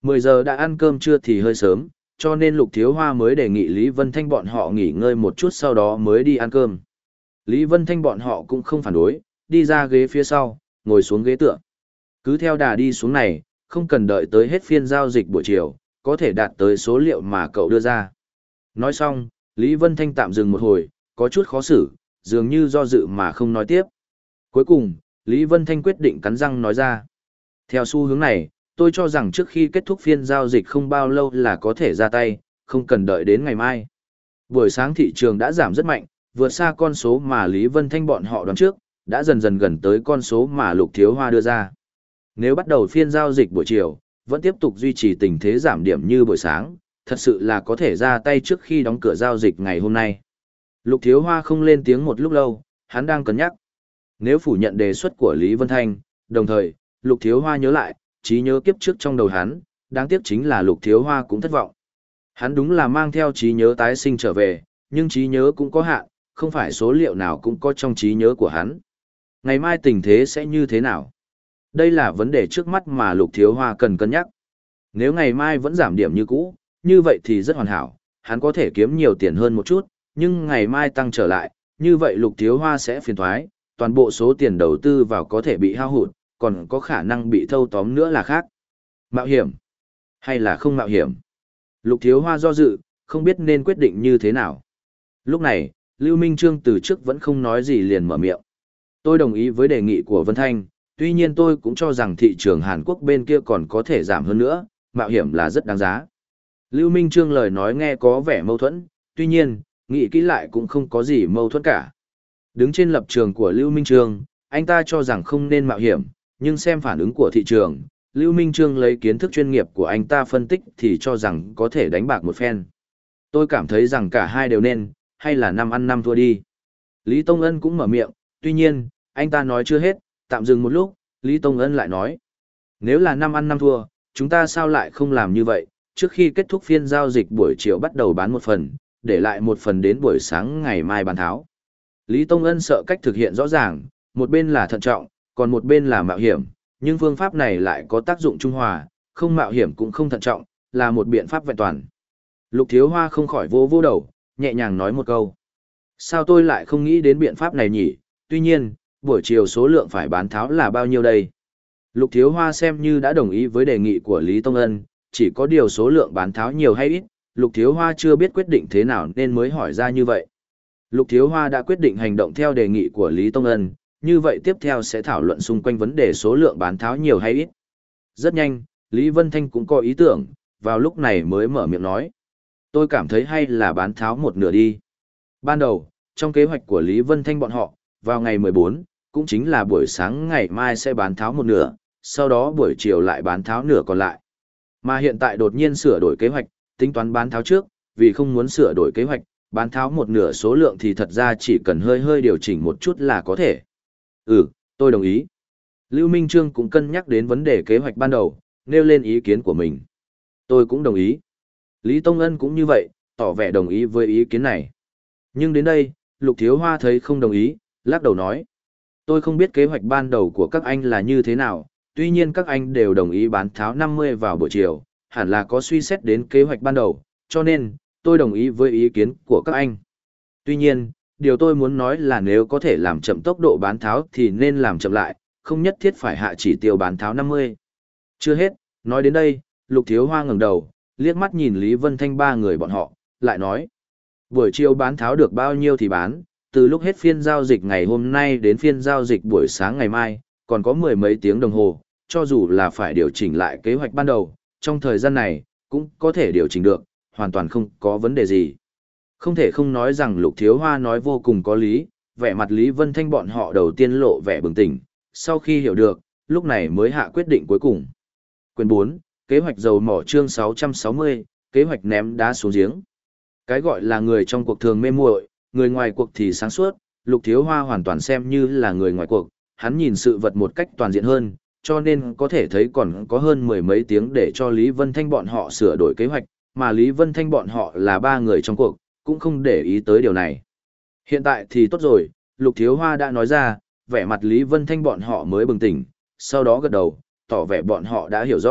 mười giờ đã ăn cơm trưa thì hơi sớm, cho nên Lục Thiếu Hoa mới đề nghị Lý Vân Thanh bọn họ nghỉ ngơi một chút sau đó mới đi ăn cơm. Lý Vân Thanh bọn họ cũng không phản đối, đi ra ghế phía sau, ngồi xuống ghế tựa. Cứ theo đà đi xuống này, không cần đợi tới hết phiên giao dịch buổi chiều, có thể đạt tới số liệu mà cậu đưa ra. Nói xong, Lý Vân Thanh tạm dừng một hồi, có chút khó xử, dường như do dự mà không nói tiếp. Cuối cùng, Lý Vân Thanh quyết định cắn răng nói ra. Theo xu hướng này, tôi cho rằng trước khi kết thúc phiên giao dịch không bao lâu là có thể ra tay, không cần đợi đến ngày mai. Buổi sáng thị trường đã giảm rất mạnh, vượt xa con số mà Lý Vân Thanh bọn họ đoán trước, đã dần dần gần tới con số mà Lục Thiếu Hoa đưa ra. Nếu bắt đầu phiên giao dịch buổi chiều, vẫn tiếp tục duy trì tình thế giảm điểm như buổi sáng, thật sự là có thể ra tay trước khi đóng cửa giao dịch ngày hôm nay. Lục Thiếu Hoa không lên tiếng một lúc lâu, hắn đang cân nhắc. Nếu phủ nhận đề xuất của Lý Vân Thanh, đồng thời, Lục Thiếu Hoa nhớ lại, trí nhớ kiếp trước trong đầu hắn, đáng tiếc chính là Lục Thiếu Hoa cũng thất vọng. Hắn đúng là mang theo trí nhớ tái sinh trở về, nhưng trí nhớ cũng có hạn, không phải số liệu nào cũng có trong trí nhớ của hắn. Ngày mai tình thế sẽ như thế nào? Đây là vấn đề trước mắt mà Lục Thiếu Hoa cần cân nhắc. Nếu ngày mai vẫn giảm điểm như cũ, như vậy thì rất hoàn hảo, hắn có thể kiếm nhiều tiền hơn một chút, nhưng ngày mai tăng trở lại, như vậy Lục Thiếu Hoa sẽ phiền thoái, toàn bộ số tiền đầu tư vào có thể bị hao hụt, còn có khả năng bị thâu tóm nữa là khác. Mạo hiểm, hay là không mạo hiểm? Lục Thiếu Hoa do dự, không biết nên quyết định như thế nào. Lúc này, Lưu Minh Trương từ trước vẫn không nói gì liền mở miệng. Tôi đồng ý với đề nghị của Vân Thanh, tuy nhiên tôi cũng cho rằng thị trường Hàn Quốc bên kia còn có thể giảm hơn nữa, mạo hiểm là rất đáng giá. Lưu Minh Trương lời nói nghe có vẻ mâu thuẫn, tuy nhiên, nghĩ kỹ lại cũng không có gì mâu thuẫn cả. Đứng trên lập trường của Lưu Minh Trương, anh ta cho rằng không nên mạo hiểm, nhưng xem phản ứng của thị trường, Lưu Minh Trương lấy kiến thức chuyên nghiệp của anh ta phân tích thì cho rằng có thể đánh bạc một phen. Tôi cảm thấy rằng cả hai đều nên, hay là năm ăn năm thua đi. Lý Tông Ân cũng mở miệng, tuy nhiên, anh ta nói chưa hết, tạm dừng một lúc, Lý Tông Ân lại nói. Nếu là năm ăn năm thua, chúng ta sao lại không làm như vậy, trước khi kết thúc phiên giao dịch buổi chiều bắt đầu bán một phần, để lại một phần đến buổi sáng ngày mai bán tháo. Lý Tông Ân sợ cách thực hiện rõ ràng, một bên là thận trọng, còn một bên là mạo hiểm, nhưng phương pháp này lại có tác dụng trung hòa, không mạo hiểm cũng không thận trọng, là một biện pháp vẹn toàn. Lục Thiếu Hoa không khỏi vô vô đầu, nhẹ nhàng nói một câu. Sao tôi lại không nghĩ đến biện pháp này nhỉ, tuy nhiên, buổi chiều số lượng phải bán tháo là bao nhiêu đây? Lục Thiếu Hoa xem như đã đồng ý với đề nghị của Lý Tông Ân, chỉ có điều số lượng bán tháo nhiều hay ít, Lục Thiếu Hoa chưa biết quyết định thế nào nên mới hỏi ra như vậy. Lục Thiếu Hoa đã quyết định hành động theo đề nghị của Lý Tông Ân, như vậy tiếp theo sẽ thảo luận xung quanh vấn đề số lượng bán tháo nhiều hay ít. Rất nhanh, Lý Vân Thanh cũng có ý tưởng, vào lúc này mới mở miệng nói. Tôi cảm thấy hay là bán tháo một nửa đi. Ban đầu, trong kế hoạch của Lý Vân Thanh bọn họ, vào ngày mười bốn, cũng chính là buổi sáng ngày mai sẽ bán tháo một nửa, sau đó buổi chiều lại bán tháo nửa còn lại. Mà hiện tại đột nhiên sửa đổi kế hoạch, tính toán bán tháo trước, vì không muốn sửa đổi kế hoạch, bán tháo một nửa số lượng thì thật ra chỉ cần hơi hơi điều chỉnh một chút là có thể. Ừ, tôi đồng ý. Lưu Minh Trương cũng cân nhắc đến vấn đề kế hoạch ban đầu, nêu lên ý kiến của mình. Tôi cũng đồng ý. Lý Tông Ân cũng như vậy, tỏ vẻ đồng ý với ý kiến này. Nhưng đến đây, Lục Thiếu Hoa thấy không đồng ý, lắc đầu nói. Tôi không biết kế hoạch ban đầu của các anh là như thế nào, tuy nhiên các anh đều đồng ý bán tháo năm mươi vào buổi chiều, hẳn là có suy xét đến kế hoạch ban đầu, cho nên, tôi đồng ý với ý kiến của các anh. Tuy nhiên, điều tôi muốn nói là nếu có thể làm chậm tốc độ bán tháo thì nên làm chậm lại, không nhất thiết phải hạ chỉ tiêu bán tháo năm mươi. Chưa hết, nói đến đây, Lục Thiếu Hoa ngẩng đầu, liếc mắt nhìn Lý Vân Thanh ba người bọn họ, lại nói. Buổi chiều bán tháo được bao nhiêu thì bán, từ lúc hết phiên giao dịch ngày hôm nay đến phiên giao dịch buổi sáng ngày mai, còn có mười mấy tiếng đồng hồ, cho dù là phải điều chỉnh lại kế hoạch ban đầu, trong thời gian này, cũng có thể điều chỉnh được, hoàn toàn không có vấn đề gì. Không thể không nói rằng Lục Thiếu Hoa nói vô cùng có lý, vẻ mặt Lý Vân Thanh bọn họ đầu tiên lộ vẻ bừng tỉnh, sau khi hiểu được, lúc này mới hạ quyết định cuối cùng. Quyền bốn, kế hoạch dầu mỏ chương sáu trăm sáu mươi, kế hoạch ném đá xuống giếng. Cái gọi là người trong cuộc thường mê muội, người ngoài cuộc thì sáng suốt, Lục Thiếu Hoa hoàn toàn xem như là người ngoài cuộc, hắn nhìn sự vật một cách toàn diện hơn, cho nên có thể thấy còn có hơn mười mấy tiếng để cho Lý Vân Thanh bọn họ sửa đổi kế hoạch, mà Lý Vân Thanh bọn họ là ba người trong cuộc, cũng không để ý tới điều này. Hiện tại thì tốt rồi, Lục Thiếu Hoa đã nói ra, vẻ mặt Lý Vân Thanh bọn họ mới bừng tỉnh, sau đó gật đầu, tỏ vẻ bọn họ đã hiểu rõ,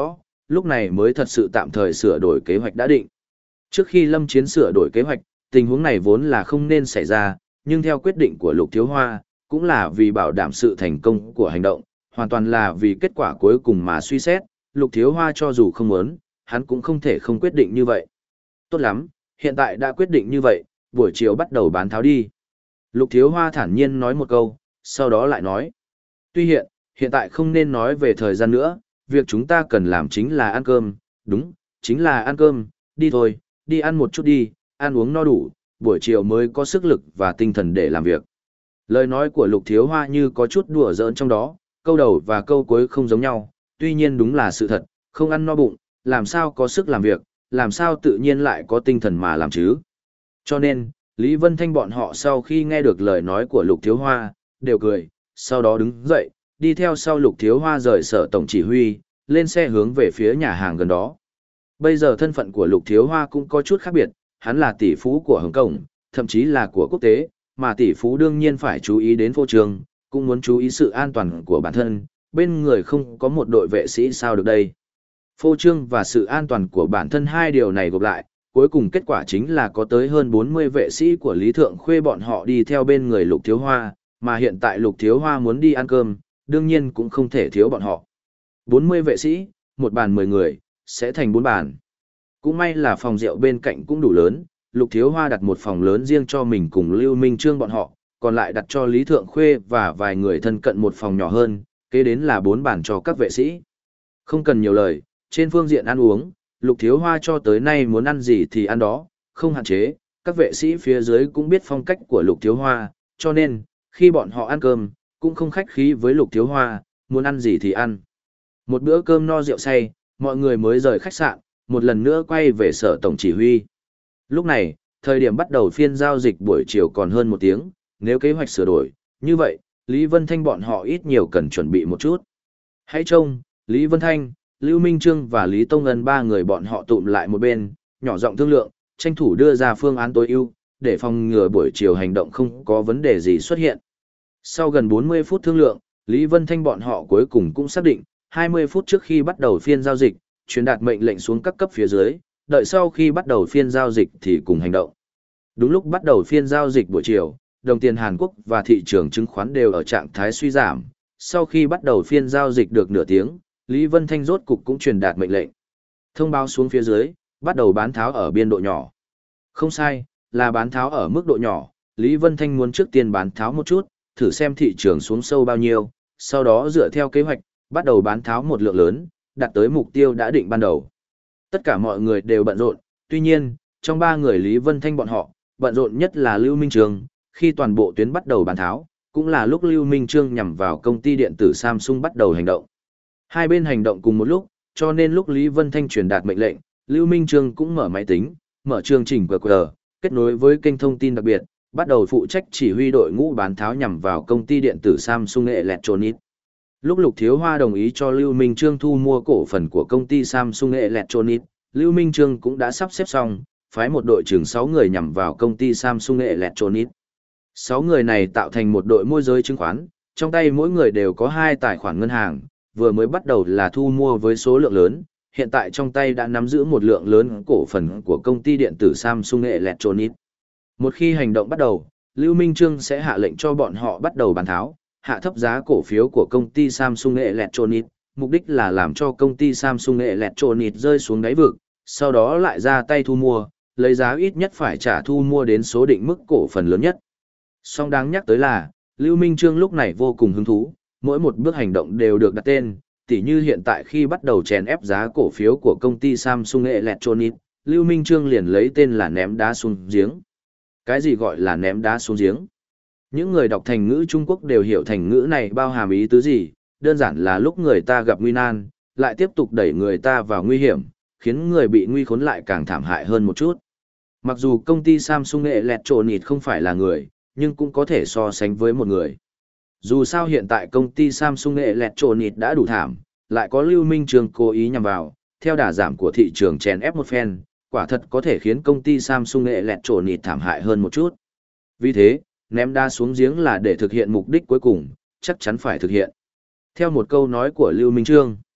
lúc này mới thật sự tạm thời sửa đổi kế hoạch đã định. Trước khi Lâm Chiến sửa đổi kế hoạch, tình huống này vốn là không nên xảy ra, nhưng theo quyết định của Lục Thiếu Hoa, cũng là vì bảo đảm sự thành công của hành động, hoàn toàn là vì kết quả cuối cùng mà suy xét, Lục Thiếu Hoa cho dù không muốn, hắn cũng không thể không quyết định như vậy. Tốt lắm, hiện tại đã quyết định như vậy, buổi chiều bắt đầu bán tháo đi. Lục Thiếu Hoa thản nhiên nói một câu, sau đó lại nói. Tuy hiện, hiện tại không nên nói về thời gian nữa, việc chúng ta cần làm chính là ăn cơm, đúng, chính là ăn cơm, đi thôi, đi ăn một chút đi, ăn uống no đủ, buổi chiều mới có sức lực và tinh thần để làm việc. Lời nói của Lục Thiếu Hoa như có chút đùa giỡn trong đó, câu đầu và câu cuối không giống nhau, tuy nhiên đúng là sự thật, không ăn no bụng, làm sao có sức làm việc, làm sao tự nhiên lại có tinh thần mà làm chứ. Cho nên, Lý Vân Thanh bọn họ sau khi nghe được lời nói của Lục Thiếu Hoa, đều cười, sau đó đứng dậy, đi theo sau Lục Thiếu Hoa rời sở tổng chỉ huy, lên xe hướng về phía nhà hàng gần đó. Bây giờ thân phận của Lục Thiếu Hoa cũng có chút khác biệt, hắn là tỷ phú của Hồng Kông, thậm chí là của quốc tế, mà tỷ phú đương nhiên phải chú ý đến phô trương, cũng muốn chú ý sự an toàn của bản thân, bên người không có một đội vệ sĩ sao được đây. Phô trương và sự an toàn của bản thân hai điều này gộp lại, cuối cùng kết quả chính là có tới hơn bốn mươi vệ sĩ của Lý Thượng Khuê bọn họ đi theo bên người Lục Thiếu Hoa, mà hiện tại Lục Thiếu Hoa muốn đi ăn cơm, đương nhiên cũng không thể thiếu bọn họ. bốn mươi vệ sĩ, một bàn mười người, sẽ thành bốn bàn. Cũng may là phòng rượu bên cạnh cũng đủ lớn, Lục Thiếu Hoa đặt một phòng lớn riêng cho mình cùng Lưu Minh Trương bọn họ, còn lại đặt cho Lý Thượng Khuê và vài người thân cận một phòng nhỏ hơn, kế đến là bốn bàn cho các vệ sĩ. Không cần nhiều lời, trên phương diện ăn uống, Lục Thiếu Hoa cho tới nay muốn ăn gì thì ăn đó, không hạn chế, các vệ sĩ phía dưới cũng biết phong cách của Lục Thiếu Hoa, cho nên, khi bọn họ ăn cơm, cũng không khách khí với Lục Thiếu Hoa, muốn ăn gì thì ăn. Một bữa cơm no rượu say, mọi người mới rời khách sạn, một lần nữa quay về sở tổng chỉ huy. Lúc này, thời điểm bắt đầu phiên giao dịch buổi chiều còn hơn một tiếng, nếu kế hoạch sửa đổi, như vậy, Lý Vân Thanh bọn họ ít nhiều cần chuẩn bị một chút. Hãy trông, Lý Vân Thanh, Lưu Minh Trương và Lý Tông Ân ba người bọn họ tụm lại một bên, nhỏ giọng thương lượng, tranh thủ đưa ra phương án tối ưu, để phòng ngừa buổi chiều hành động không có vấn đề gì xuất hiện. Sau gần bốn mươi phút thương lượng, Lý Vân Thanh bọn họ cuối cùng cũng xác định, hai mươi phút trước khi bắt đầu phiên giao dịch, truyền đạt mệnh lệnh xuống các cấp phía dưới, đợi sau khi bắt đầu phiên giao dịch thì cùng hành động. Đúng lúc bắt đầu phiên giao dịch buổi chiều, đồng tiền Hàn Quốc và thị trường chứng khoán đều ở trạng thái suy giảm. Sau khi bắt đầu phiên giao dịch được nửa tiếng, Lý Vân Thanh rốt cục cũng truyền đạt mệnh lệnh. Thông báo xuống phía dưới, bắt đầu bán tháo ở biên độ nhỏ. Không sai, là bán tháo ở mức độ nhỏ, Lý Vân Thanh muốn trước tiên bán tháo một chút, thử xem thị trường xuống sâu bao nhiêu, sau đó dựa theo kế hoạch, bắt đầu bán tháo một lượng lớn, đạt tới mục tiêu đã định ban đầu. Tất cả mọi người đều bận rộn, tuy nhiên, trong ba người Lý Vân Thanh bọn họ, bận rộn nhất là Lưu Minh Trương, khi toàn bộ tuyến bắt đầu bán tháo, cũng là lúc Lưu Minh Trương nhằm vào công ty điện tử Samsung bắt đầu hành động. Hai bên hành động cùng một lúc, cho nên lúc Lý Vân Thanh truyền đạt mệnh lệnh, Lưu Minh Trương cũng mở máy tính, mở chương trình quy quy rờ, kết nối với kênh thông tin đặc biệt, bắt đầu phụ trách chỉ huy đội ngũ bán tháo nhằm vào công ty điện tử Samsung Electronics. Lúc Lục Thiếu Hoa đồng ý cho Lưu Minh Trương thu mua cổ phần của công ty Samsung Electronics, Lưu Minh Trương cũng đã sắp xếp xong, phái một đội chừng sáu người nhằm vào công ty Samsung Electronics. sáu người này tạo thành một đội môi giới chứng khoán, trong tay mỗi người đều có hai tài khoản ngân hàng, vừa mới bắt đầu là thu mua với số lượng lớn, hiện tại trong tay đã nắm giữ một lượng lớn cổ phần của công ty điện tử Samsung Electronics. Một khi hành động bắt đầu, Lưu Minh Trương sẽ hạ lệnh cho bọn họ bắt đầu bán tháo, hạ thấp giá cổ phiếu của công ty Samsung Electronics, mục đích là làm cho công ty Samsung Electronics rơi xuống đáy vực, sau đó lại ra tay thu mua, lấy giá ít nhất phải trả thu mua đến số định mức cổ phần lớn nhất. Song đáng nhắc tới là, Lưu Minh Trương lúc này vô cùng hứng thú, mỗi một bước hành động đều được đặt tên, tỉ như hiện tại khi bắt đầu chèn ép giá cổ phiếu của công ty Samsung Electronics, Lưu Minh Trương liền lấy tên là ném đá xuống giếng. Cái gì gọi là ném đá xuống giếng? Những người đọc thành ngữ Trung Quốc đều hiểu thành ngữ này bao hàm ý tứ gì, đơn giản là lúc người ta gặp nguy nan, lại tiếp tục đẩy người ta vào nguy hiểm, khiến người bị nguy khốn lại càng thảm hại hơn một chút. Mặc dù công ty Samsung Electronics không phải là người, nhưng cũng có thể so sánh với một người. Dù sao hiện tại công ty Samsung Electronics đã đủ thảm, lại có Lưu Minh Trương cố ý nhằm vào, theo đà giảm của thị trường chèn ép một phen, quả thật có thể khiến công ty Samsung Electronics thảm hại hơn một chút. Vì thế, ném đá xuống giếng là để thực hiện mục đích cuối cùng, chắc chắn phải thực hiện. Theo một câu nói của Lưu Minh Trương,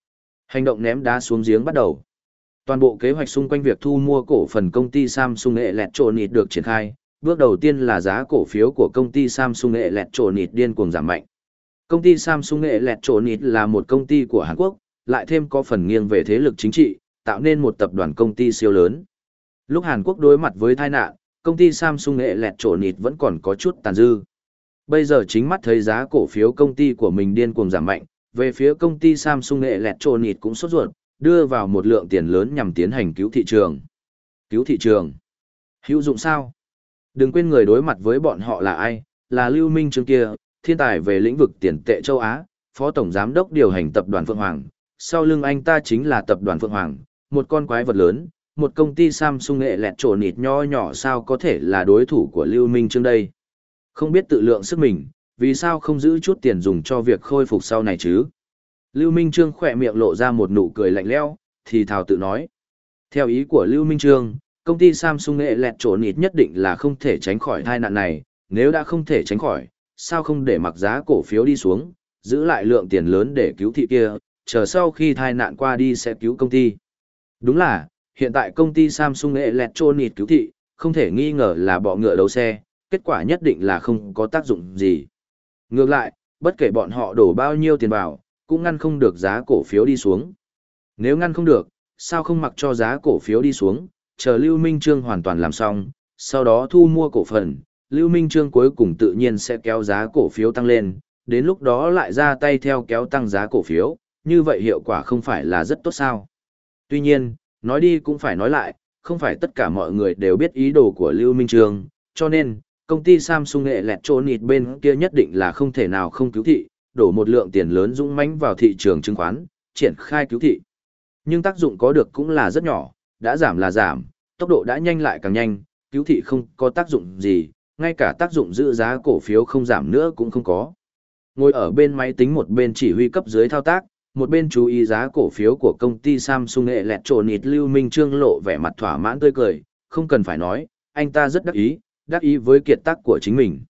Hành động ném đá xuống giếng bắt đầu. Toàn bộ kế hoạch xung quanh việc thu mua cổ phần công ty Samsung Electronics được triển khai. Bước đầu tiên là giá cổ phiếu của công ty Samsung Electronics điên cuồng giảm mạnh. Công ty Samsung Electronics là một công ty của Hàn Quốc, lại thêm có phần nghiêng về thế lực chính trị, tạo nên một tập đoàn công ty siêu lớn. Lúc Hàn Quốc đối mặt với tai nạn, công ty Samsung Electronics vẫn còn có chút tàn dư. Bây giờ chính mắt thấy giá cổ phiếu công ty của mình điên cuồng giảm mạnh, về phía công ty Samsung Electronics cũng sốt ruột, đưa vào một lượng tiền lớn nhằm tiến hành cứu thị trường. Cứu thị trường? Hữu dụng sao? Đừng quên người đối mặt với bọn họ là ai, là Lưu Minh Trương kia, thiên tài về lĩnh vực tiền tệ châu Á, phó tổng giám đốc điều hành tập đoàn Phượng Hoàng. Sau lưng anh ta chính là tập đoàn Phượng Hoàng, một con quái vật lớn, một công ty Samsung Electronics nho nhỏ sao có thể là đối thủ của Lưu Minh Trương đây. Không biết tự lượng sức mình, vì sao không giữ chút tiền dùng cho việc khôi phục sau này chứ? Lưu Minh Trương khỏe miệng lộ ra một nụ cười lạnh lẽo, thì thào tự nói. Theo ý của Lưu Minh Trương, công ty Samsung Electronics nhất định là không thể tránh khỏi tai nạn này, nếu đã không thể tránh khỏi, sao không để mặc giá cổ phiếu đi xuống, giữ lại lượng tiền lớn để cứu thị kia, chờ sau khi tai nạn qua đi sẽ cứu công ty. Đúng là, hiện tại công ty Samsung Electronics cứu thị, không thể nghi ngờ là bọ ngựa đấu xe, kết quả nhất định là không có tác dụng gì. Ngược lại, bất kể bọn họ đổ bao nhiêu tiền vào, cũng ngăn không được giá cổ phiếu đi xuống. Nếu ngăn không được, sao không mặc cho giá cổ phiếu đi xuống, chờ Lưu Minh Trương hoàn toàn làm xong, sau đó thu mua cổ phần, Lưu Minh Trương cuối cùng tự nhiên sẽ kéo giá cổ phiếu tăng lên, đến lúc đó lại ra tay theo kéo tăng giá cổ phiếu, như vậy hiệu quả không phải là rất tốt sao. Tuy nhiên, nói đi cũng phải nói lại, không phải tất cả mọi người đều biết ý đồ của Lưu Minh Trương, cho nên, công ty Samsung Electronics bên kia nhất định là không thể nào không cứu thị, đổ một lượng tiền lớn dũng mãnh vào thị trường chứng khoán, triển khai cứu thị. Nhưng tác dụng có được cũng là rất nhỏ, đã giảm là giảm, tốc độ đã nhanh lại càng nhanh, cứu thị không có tác dụng gì, ngay cả tác dụng giữ giá cổ phiếu không giảm nữa cũng không có. Ngồi ở bên máy tính một bên chỉ huy cấp dưới thao tác, một bên chú ý giá cổ phiếu của công ty Samsung Electronics, Lưu Minh Trương lộ vẻ mặt thỏa mãn tươi cười, không cần phải nói, anh ta rất đắc ý, đắc ý với kiệt tác của chính mình.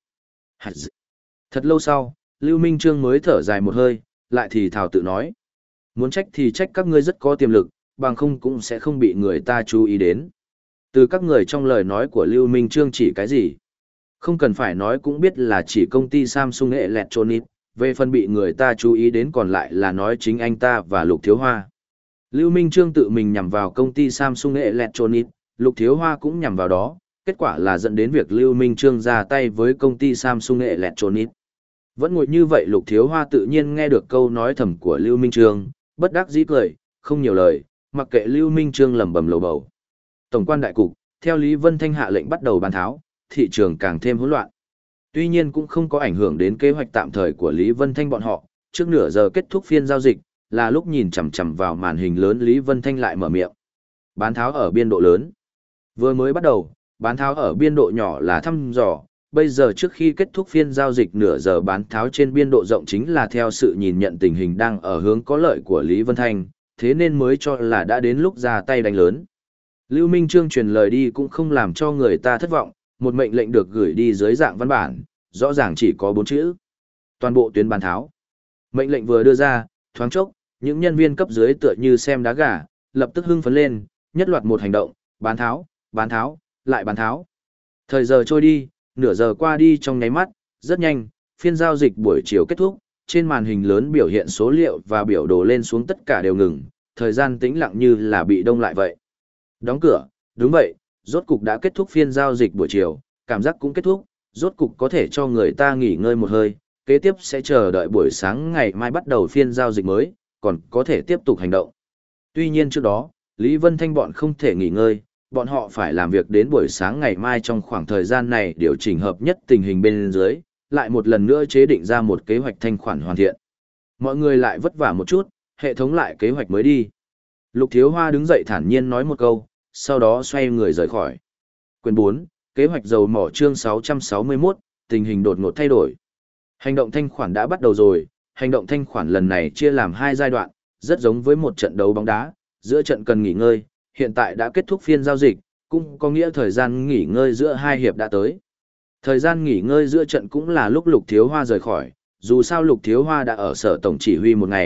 Thật lâu sau, Lưu Minh Trương mới thở dài một hơi, lại thì thào tự nói. Muốn trách thì trách các ngươi rất có tiềm lực, bằng không cũng sẽ không bị người ta chú ý đến. Từ các người trong lời nói của Lưu Minh Trương chỉ cái gì? Không cần phải nói cũng biết là chỉ công ty Samsung Electronics, về phần bị người ta chú ý đến còn lại là nói chính anh ta và Lục Thiếu Hoa. Lưu Minh Trương tự mình nhằm vào công ty Samsung Electronics, Lục Thiếu Hoa cũng nhằm vào đó, kết quả là dẫn đến việc Lưu Minh Trương ra tay với công ty Samsung Electronics. Vẫn ngồi như vậy Lục Thiếu Hoa tự nhiên nghe được câu nói thầm của Lưu Minh Trương, bất đắc dĩ cười, không nhiều lời, mặc kệ Lưu Minh Trương lẩm bẩm lầu bầu. Tổng quan đại cục, theo Lý Vân Thanh hạ lệnh bắt đầu bán tháo, thị trường càng thêm hỗn loạn. Tuy nhiên cũng không có ảnh hưởng đến kế hoạch tạm thời của Lý Vân Thanh bọn họ, trước nửa giờ kết thúc phiên giao dịch, là lúc nhìn chằm chằm vào màn hình lớn Lý Vân Thanh lại mở miệng. Bán tháo ở biên độ lớn. Vừa mới bắt đầu, bán tháo ở biên độ nhỏ là thăm dò, bây giờ trước khi kết thúc phiên giao dịch nửa giờ bán tháo trên biên độ rộng chính là theo sự nhìn nhận tình hình đang ở hướng có lợi của Lý Vân Thanh, thế nên mới cho là đã đến lúc ra tay đánh lớn. Lưu Minh Trương truyền lời đi cũng không làm cho người ta thất vọng, một mệnh lệnh được gửi đi dưới dạng văn bản, rõ ràng chỉ có bốn chữ. Toàn bộ tuyến bán tháo. Mệnh lệnh vừa đưa ra, thoáng chốc, những nhân viên cấp dưới tựa như xem đá gà, lập tức hưng phấn lên, nhất loạt một hành động, bán tháo, bán tháo, lại bán tháo. Thời giờ trôi đi, nửa giờ qua đi trong nháy mắt, rất nhanh, phiên giao dịch buổi chiều kết thúc, trên màn hình lớn biểu hiện số liệu và biểu đồ lên xuống tất cả đều ngừng, thời gian tĩnh lặng như là bị đông lại vậy. Đóng cửa, đúng vậy, rốt cục đã kết thúc phiên giao dịch buổi chiều, cảm giác cũng kết thúc, rốt cục có thể cho người ta nghỉ ngơi một hơi, kế tiếp sẽ chờ đợi buổi sáng ngày mai bắt đầu phiên giao dịch mới, còn có thể tiếp tục hành động. Tuy nhiên trước đó, Lý Vân Thanh bọn không thể nghỉ ngơi, bọn họ phải làm việc đến buổi sáng ngày mai trong khoảng thời gian này điều chỉnh hợp nhất tình hình bên dưới, lại một lần nữa chế định ra một kế hoạch thanh khoản hoàn thiện. Mọi người lại vất vả một chút, hệ thống lại kế hoạch mới đi. Lục Thiếu Hoa đứng dậy thản nhiên nói một câu, sau đó xoay người rời khỏi. Quyển bốn, kế hoạch dầu mỏ chương sáu trăm sáu mươi mốt, tình hình đột ngột thay đổi. Hành động thanh khoản đã bắt đầu rồi, hành động thanh khoản lần này chia làm hai giai đoạn, rất giống với một trận đấu bóng đá, giữa trận cần nghỉ ngơi, hiện tại đã kết thúc phiên giao dịch, cũng có nghĩa thời gian nghỉ ngơi giữa hai hiệp đã tới. Thời gian nghỉ ngơi giữa trận cũng là lúc Lục Thiếu Hoa rời khỏi, dù sao Lục Thiếu Hoa đã ở sở tổng chỉ huy một ngày,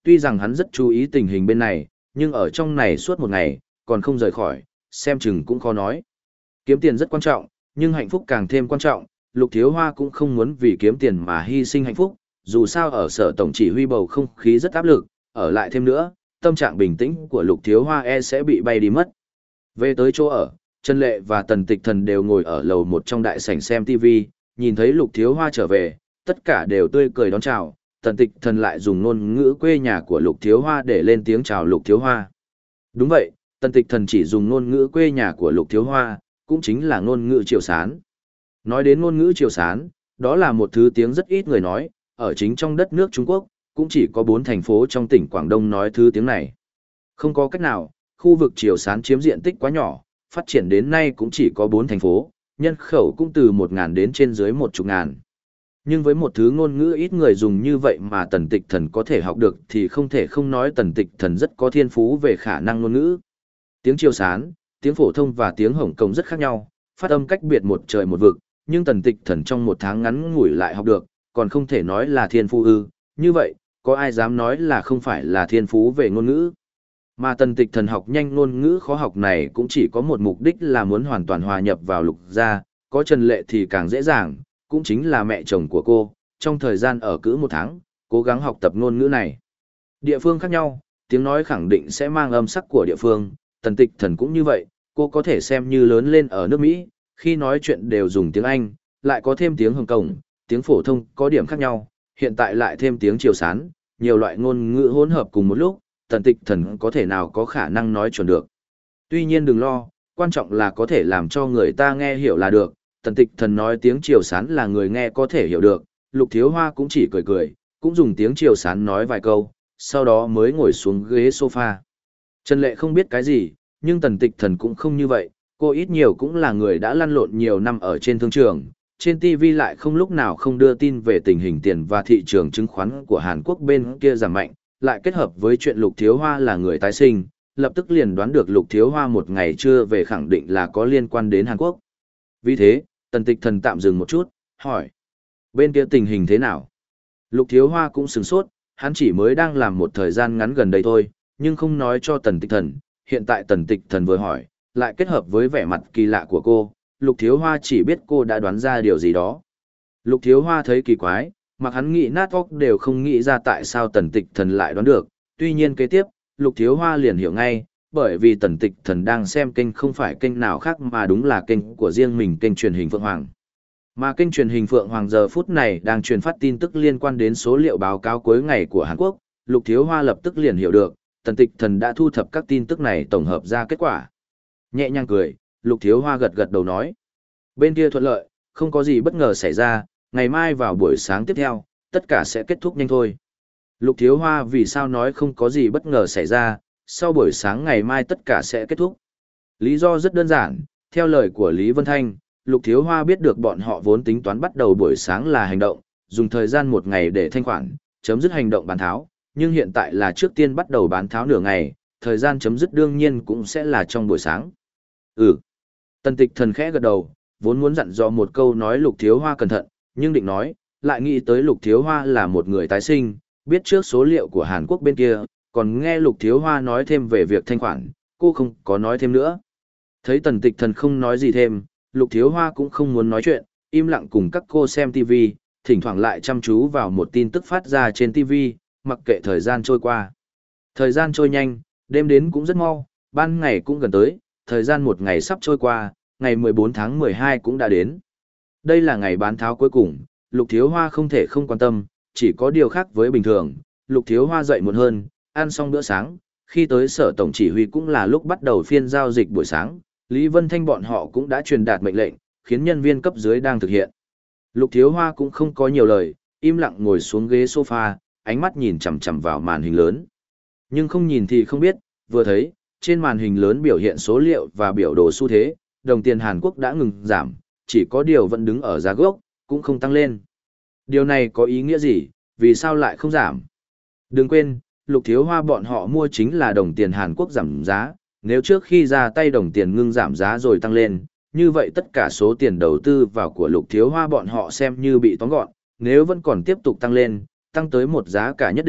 tuy rằng hắn rất chú ý tình hình bên này, nhưng ở trong này suốt một ngày, còn không rời khỏi, xem chừng cũng khó nói. Kiếm tiền rất quan trọng, nhưng hạnh phúc càng thêm quan trọng, Lục Thiếu Hoa cũng không muốn vì kiếm tiền mà hy sinh hạnh phúc, dù sao ở sở tổng chỉ huy bầu không khí rất áp lực, ở lại thêm nữa, tâm trạng bình tĩnh của Lục Thiếu Hoa e sẽ bị bay đi mất. Về tới chỗ ở, Trần Lệ và Tần Tịch Thần đều ngồi ở lầu một trong đại sảnh xem ti vi, nhìn thấy Lục Thiếu Hoa trở về, tất cả đều tươi cười đón chào, Tần Tịch Thần lại dùng ngôn ngữ quê nhà của Lục Thiếu Hoa để lên tiếng chào Lục Thiếu Hoa. Đúng vậy, Tần Tịch Thần chỉ dùng ngôn ngữ quê nhà của Lục Thiếu Hoa, cũng chính là ngôn ngữ Triều Sán. Nói đến ngôn ngữ Triều Sán, đó là một thứ tiếng rất ít người nói, ở chính trong đất nước Trung Quốc, cũng chỉ có bốn thành phố trong tỉnh Quảng Đông nói thứ tiếng này. Không có cách nào, khu vực Triều Sán chiếm diện tích quá nhỏ, phát triển đến nay cũng chỉ có bốn thành phố, nhân khẩu cũng từ một ngàn đến trên dưới một chục ngàn. Nhưng với một thứ ngôn ngữ ít người dùng như vậy mà Tần Tịch Thần có thể học được thì không thể không nói Tần Tịch Thần rất có thiên phú về khả năng ngôn ngữ. Tiếng Triều Sán, tiếng phổ thông và tiếng Hồng Kông rất khác nhau, phát âm cách biệt một trời một vực, nhưng Tần Tịch Thần trong một tháng ngắn ngủi lại học được, còn không thể nói là thiên phú ư, như vậy, có ai dám nói là không phải là thiên phú về ngôn ngữ. Mà Tần Tịch Thần học nhanh ngôn ngữ khó học này cũng chỉ có một mục đích là muốn hoàn toàn hòa nhập vào Lục gia, có Trần Lệ thì càng dễ dàng, cũng chính là mẹ chồng của cô, trong thời gian ở cữ một tháng, cố gắng học tập ngôn ngữ này. Địa phương khác nhau, tiếng nói khẳng định sẽ mang âm sắc của địa phương, Tần Tịch Thần cũng như vậy, cô có thể xem như lớn lên ở nước Mỹ, khi nói chuyện đều dùng tiếng Anh, lại có thêm tiếng Hồng Kông, tiếng phổ thông có điểm khác nhau, hiện tại lại thêm tiếng Triều Sán, nhiều loại ngôn ngữ hỗn hợp cùng một lúc, Tần Tịch Thần có thể nào có khả năng nói chuẩn được. Tuy nhiên đừng lo, quan trọng là có thể làm cho người ta nghe hiểu là được, Tần Tịch Thần nói tiếng Triều Sán là người nghe có thể hiểu được, Lục Thiếu Hoa cũng chỉ cười cười, cũng dùng tiếng Triều Sán nói vài câu, sau đó mới ngồi xuống ghế sofa. Trần Lệ không biết cái gì, nhưng Tần Tịch Thần cũng không như vậy, cô ít nhiều cũng là người đã lăn lộn nhiều năm ở trên thương trường, trên ti vi lại không lúc nào không đưa tin về tình hình tiền và thị trường chứng khoán của Hàn Quốc bên kia giảm mạnh, lại kết hợp với chuyện Lục Thiếu Hoa là người tái sinh, lập tức liền đoán được Lục Thiếu Hoa một ngày chưa về khẳng định là có liên quan đến Hàn Quốc. Vì thế, Tần Tịch Thần tạm dừng một chút, hỏi. Bên kia tình hình thế nào? Lục Thiếu Hoa cũng sửng sốt, hắn chỉ mới đang làm một thời gian ngắn gần đây thôi, nhưng không nói cho Tần Tịch Thần. Hiện tại Tần Tịch Thần vừa hỏi, lại kết hợp với vẻ mặt kỳ lạ của cô, Lục Thiếu Hoa chỉ biết cô đã đoán ra điều gì đó. Lục Thiếu Hoa thấy kỳ quái, mặc hắn nghĩ nát óc đều không nghĩ ra tại sao Tần Tịch Thần lại đoán được. Tuy nhiên kế tiếp, Lục Thiếu Hoa liền hiểu ngay, bởi vì Tần Tịch Thần đang xem kênh không phải kênh nào khác mà đúng là kênh của riêng mình, kênh truyền hình Phượng Hoàng. Mà kênh truyền hình Phượng Hoàng giờ phút này đang truyền phát tin tức liên quan đến số liệu báo cáo cuối ngày của Hàn Quốc, Lục Thiếu Hoa lập tức liền hiểu được, Tần Tịch Thần đã thu thập các tin tức này tổng hợp ra kết quả. Nhẹ nhàng cười, Lục Thiếu Hoa gật gật đầu nói. Bên kia thuận lợi, không có gì bất ngờ xảy ra, ngày mai vào buổi sáng tiếp theo, tất cả sẽ kết thúc nhanh thôi. Lục Thiếu Hoa vì sao nói không có gì bất ngờ xảy ra, sau buổi sáng ngày mai tất cả sẽ kết thúc. Lý do rất đơn giản, theo lời của Lý Vân Thanh, Lục Thiếu Hoa biết được bọn họ vốn tính toán bắt đầu buổi sáng là hành động, dùng thời gian một ngày để thanh khoản, chấm dứt hành động bán tháo, nhưng hiện tại là trước tiên bắt đầu bán tháo nửa ngày, thời gian chấm dứt đương nhiên cũng sẽ là trong buổi sáng. Ừ. Tần Tịch Thần khẽ gật đầu, vốn muốn dặn dò một câu nói Lục Thiếu Hoa cẩn thận, nhưng định nói, lại nghĩ tới Lục Thiếu Hoa là một người tái sinh, biết trước số liệu của Hàn Quốc bên kia, còn nghe Lục Thiếu Hoa nói thêm về việc thanh khoản, cô không có nói thêm nữa. Thấy Tần Tịch Thần không nói gì thêm, Lục Thiếu Hoa cũng không muốn nói chuyện, im lặng cùng các cô xem ti vi, thỉnh thoảng lại chăm chú vào một tin tức phát ra trên ti vi, mặc kệ thời gian trôi qua. Thời gian trôi nhanh, đêm đến cũng rất mau, ban ngày cũng gần tới, thời gian một ngày sắp trôi qua, ngày mười bốn tháng mười hai cũng đã đến. Đây là ngày bán tháo cuối cùng, Lục Thiếu Hoa không thể không quan tâm, chỉ có điều khác với bình thường, Lục Thiếu Hoa dậy muộn hơn, ăn xong bữa sáng, khi tới sở tổng chỉ huy cũng là lúc bắt đầu phiên giao dịch buổi sáng, Lý Vân Thanh bọn họ cũng đã truyền đạt mệnh lệnh, khiến nhân viên cấp dưới đang thực hiện. Lục Thiếu Hoa cũng không có nhiều lời, im lặng ngồi xuống ghế sofa, ánh mắt nhìn chằm chằm vào màn hình lớn. Nhưng không nhìn thì không biết, vừa thấy, trên màn hình lớn biểu hiện số liệu và biểu đồ xu thế, đồng tiền Hàn Quốc đã ngừng giảm, chỉ có điều vẫn đứng ở giá gốc, cũng không tăng lên. Điều này có ý nghĩa gì, vì sao lại không giảm? Đừng quên, Lục Thiếu Hoa bọn họ mua chính là đồng tiền Hàn Quốc giảm giá, nếu trước khi ra tay đồng tiền ngưng giảm giá rồi tăng lên, như vậy tất cả số tiền đầu tư vào của Lục Thiếu Hoa bọn họ xem như bị tóm gọn, nếu vẫn còn tiếp tục tăng lên, tăng tới một giá cả nhất định,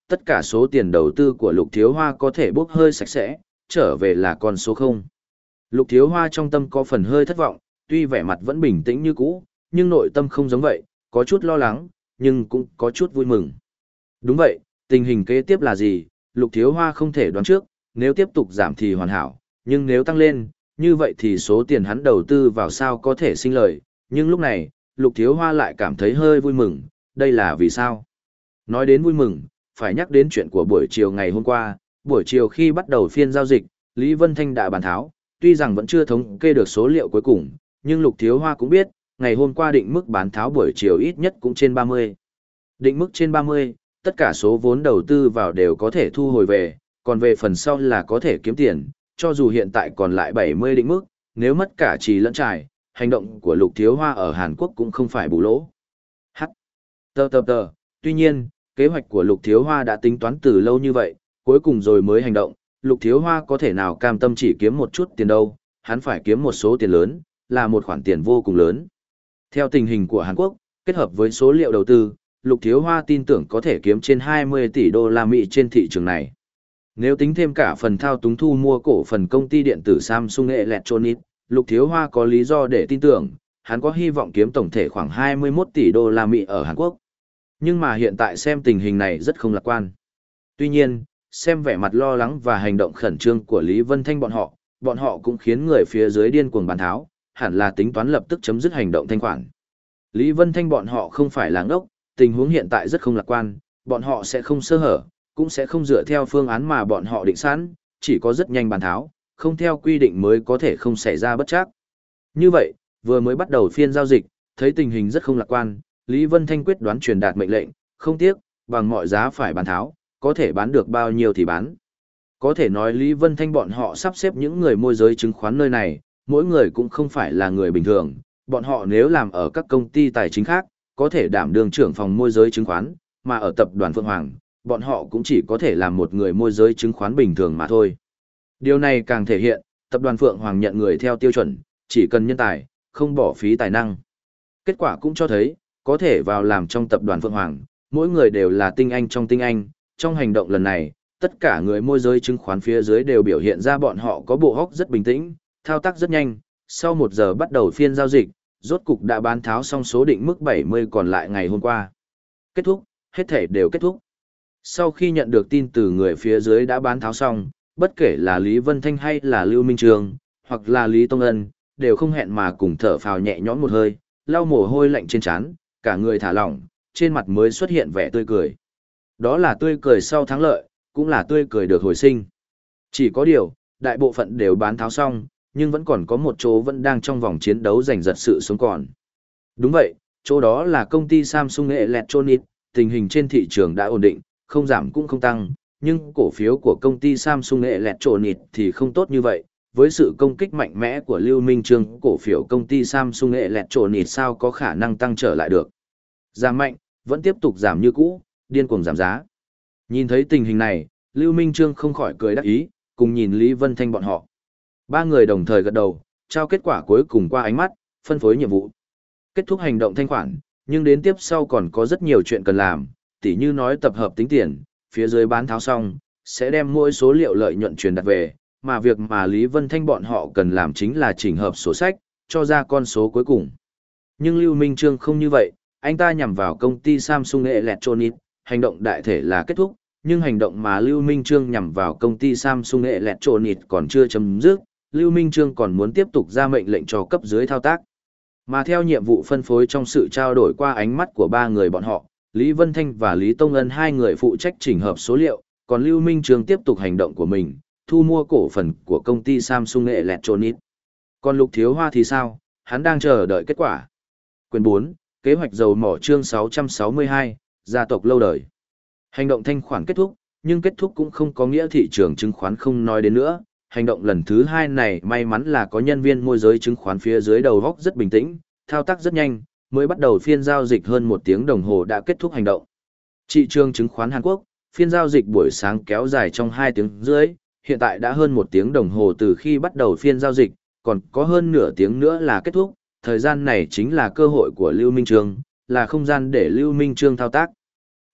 tất cả số tiền đầu tư của Lục Thiếu Hoa có thể bốc hơi sạch sẽ, trở về là con số không. Lục Thiếu Hoa trong tâm có phần hơi thất vọng, tuy vẻ mặt vẫn bình tĩnh như cũ, nhưng nội tâm không giống vậy, có chút lo lắng, nhưng cũng có chút vui mừng. Đúng vậy, tình hình kế tiếp là gì, Lục Thiếu Hoa không thể đoán trước, nếu tiếp tục giảm thì hoàn hảo, nhưng nếu tăng lên, như vậy thì số tiền hắn đầu tư vào sao có thể sinh lời, nhưng lúc này, Lục Thiếu Hoa lại cảm thấy hơi vui mừng, đây là vì sao? Nói đến vui mừng, phải nhắc đến chuyện của buổi chiều ngày hôm qua, buổi chiều khi bắt đầu phiên giao dịch, Lý Vân Thanh đã bàn tháo, tuy rằng vẫn chưa thống kê được số liệu cuối cùng, nhưng Lục Thiếu Hoa cũng biết, ngày hôm qua định mức bán tháo buổi chiều ít nhất cũng trên ba mươi. Định mức trên ba mươi, tất cả số vốn đầu tư vào đều có thể thu hồi về, còn về phần sau là có thể kiếm tiền, cho dù hiện tại còn lại bảy mươi định mức, nếu mất cả trì lẫn trải, hành động của Lục Thiếu Hoa ở Hàn Quốc cũng không phải bù lỗ. H. Tờ tờ tờ, tuy nhiên, kế hoạch của Lục Thiếu Hoa đã tính toán từ lâu như vậy, cuối cùng rồi mới hành động, Lục Thiếu Hoa có thể nào cam tâm chỉ kiếm một chút tiền đâu, hắn phải kiếm một số tiền lớn, là một khoản tiền vô cùng lớn. Theo tình hình của Hàn Quốc, kết hợp với số liệu đầu tư, Lục Thiếu Hoa tin tưởng có thể kiếm trên hai mươi tỷ đô la Mỹ trên thị trường này. Nếu tính thêm cả phần thao túng thu mua cổ phần công ty điện tử Samsung Electronics, Lục Thiếu Hoa có lý do để tin tưởng, hắn có hy vọng kiếm tổng thể khoảng hai mươi mốt tỷ đô la Mỹ ở Hàn Quốc. Nhưng mà hiện tại xem tình hình này rất không lạc quan. Tuy nhiên, xem vẻ mặt lo lắng và hành động khẩn trương của Lý Vân Thanh bọn họ, bọn họ cũng khiến người phía dưới điên cuồng bán tháo, hẳn là tính toán lập tức chấm dứt hành động thanh khoản. Lý Vân Thanh bọn họ không phải là ngốc, tình huống hiện tại rất không lạc quan, bọn họ sẽ không sơ hở, cũng sẽ không dựa theo phương án mà bọn họ định sẵn, chỉ có rất nhanh bán tháo, không theo quy định mới có thể không xảy ra bất trắc. Như vậy, vừa mới bắt đầu phiên giao dịch, thấy tình hình rất không lạc quan, Lý Vân Thanh quyết đoán truyền đạt mệnh lệnh, không tiếc, bằng mọi giá phải bán tháo, có thể bán được bao nhiêu thì bán. Có thể nói Lý Vân Thanh bọn họ sắp xếp những người môi giới chứng khoán nơi này, mỗi người cũng không phải là người bình thường, bọn họ nếu làm ở các công ty tài chính khác, có thể đảm đương trưởng phòng môi giới chứng khoán, mà ở tập đoàn Phượng Hoàng, bọn họ cũng chỉ có thể làm một người môi giới chứng khoán bình thường mà thôi. Điều này càng thể hiện, tập đoàn Phượng Hoàng nhận người theo tiêu chuẩn, chỉ cần nhân tài, không bỏ phí tài năng. Kết quả cũng cho thấy, có thể vào làm trong tập đoàn Phượng Hoàng, mỗi người đều là tinh anh trong tinh anh, trong hành động lần này, tất cả người môi giới chứng khoán phía dưới đều biểu hiện ra bọn họ có bộ óc rất bình tĩnh, thao tác rất nhanh, sau một giờ bắt đầu phiên giao dịch, rốt cục đã bán tháo xong số định mức bảy mươi còn lại ngày hôm qua. Kết thúc, hết thể đều kết thúc. Sau khi nhận được tin từ người phía dưới đã bán tháo xong, bất kể là Lý Vân Thanh hay là Lưu Minh Trường, hoặc là Lý Tông Ân, đều không hẹn mà cùng thở phào nhẹ nhõm một hơi, lau mồ hôi lạnh trên trán, cả người thả lỏng, trên mặt mới xuất hiện vẻ tươi cười. Đó là tươi cười sau thắng lợi, cũng là tươi cười được hồi sinh. Chỉ có điều, đại bộ phận đều bán tháo xong, nhưng vẫn còn có một chỗ vẫn đang trong vòng chiến đấu giành giật sự sống còn. Đúng vậy, chỗ đó là công ty Samsung Electronics, tình hình trên thị trường đã ổn định, không giảm cũng không tăng, nhưng cổ phiếu của công ty Samsung Electronics thì không tốt như vậy. Với sự công kích mạnh mẽ của Lưu Minh Trương, cổ phiếu công ty Samsung Electronics sao có khả năng tăng trở lại được. Giảm mạnh, vẫn tiếp tục giảm như cũ, điên cuồng giảm giá. Nhìn thấy tình hình này, Lưu Minh Trương không khỏi cười đắc ý, cùng nhìn Lý Vân Thanh bọn họ. Ba người đồng thời gật đầu, trao kết quả cuối cùng qua ánh mắt, phân phối nhiệm vụ. Kết thúc hành động thanh khoản, nhưng đến tiếp sau còn có rất nhiều chuyện cần làm, tỉ như nói tập hợp tính tiền, phía dưới bán tháo xong, sẽ đem mỗi số liệu lợi nhuận truyền đặt về, mà việc mà Lý Vân Thanh bọn họ cần làm chính là chỉnh hợp sổ sách, cho ra con số cuối cùng. Nhưng Lưu Minh Trương không như vậy, anh ta nhằm vào công ty Samsung Electronics, hành động đại thể là kết thúc, nhưng hành động mà Lưu Minh Trương nhằm vào công ty Samsung Electronics còn chưa chấm dứt, Lưu Minh Trương còn muốn tiếp tục ra mệnh lệnh cho cấp dưới thao tác. Mà theo nhiệm vụ phân phối trong sự trao đổi qua ánh mắt của ba người bọn họ, Lý Vân Thanh và Lý Tông Ân hai người phụ trách chỉnh hợp số liệu, còn Lưu Minh Trương tiếp tục hành động của mình, thu mua cổ phần của công ty Samsung Electronics. Còn Lục Thiếu Hoa thì sao? Hắn đang chờ đợi kết quả. Quyền bốn, kế hoạch dầu mỏ chương sáu trăm sáu mươi hai, gia tộc lâu đời. Hành động thanh khoản kết thúc, nhưng kết thúc cũng không có nghĩa thị trường chứng khoán không nói đến nữa. Hành động lần thứ hai này may mắn là có nhân viên môi giới chứng khoán phía dưới đầu góc rất bình tĩnh, thao tác rất nhanh, mới bắt đầu phiên giao dịch hơn một tiếng đồng hồ đã kết thúc hành động. Thị trường chứng khoán Hàn Quốc, phiên giao dịch buổi sáng kéo dài trong hai tiếng rưỡi, hiện tại đã hơn một tiếng đồng hồ từ khi bắt đầu phiên giao dịch, còn có hơn nửa tiếng nữa là kết thúc, thời gian này chính là cơ hội của Lưu Minh Trương, là không gian để Lưu Minh Trương thao tác.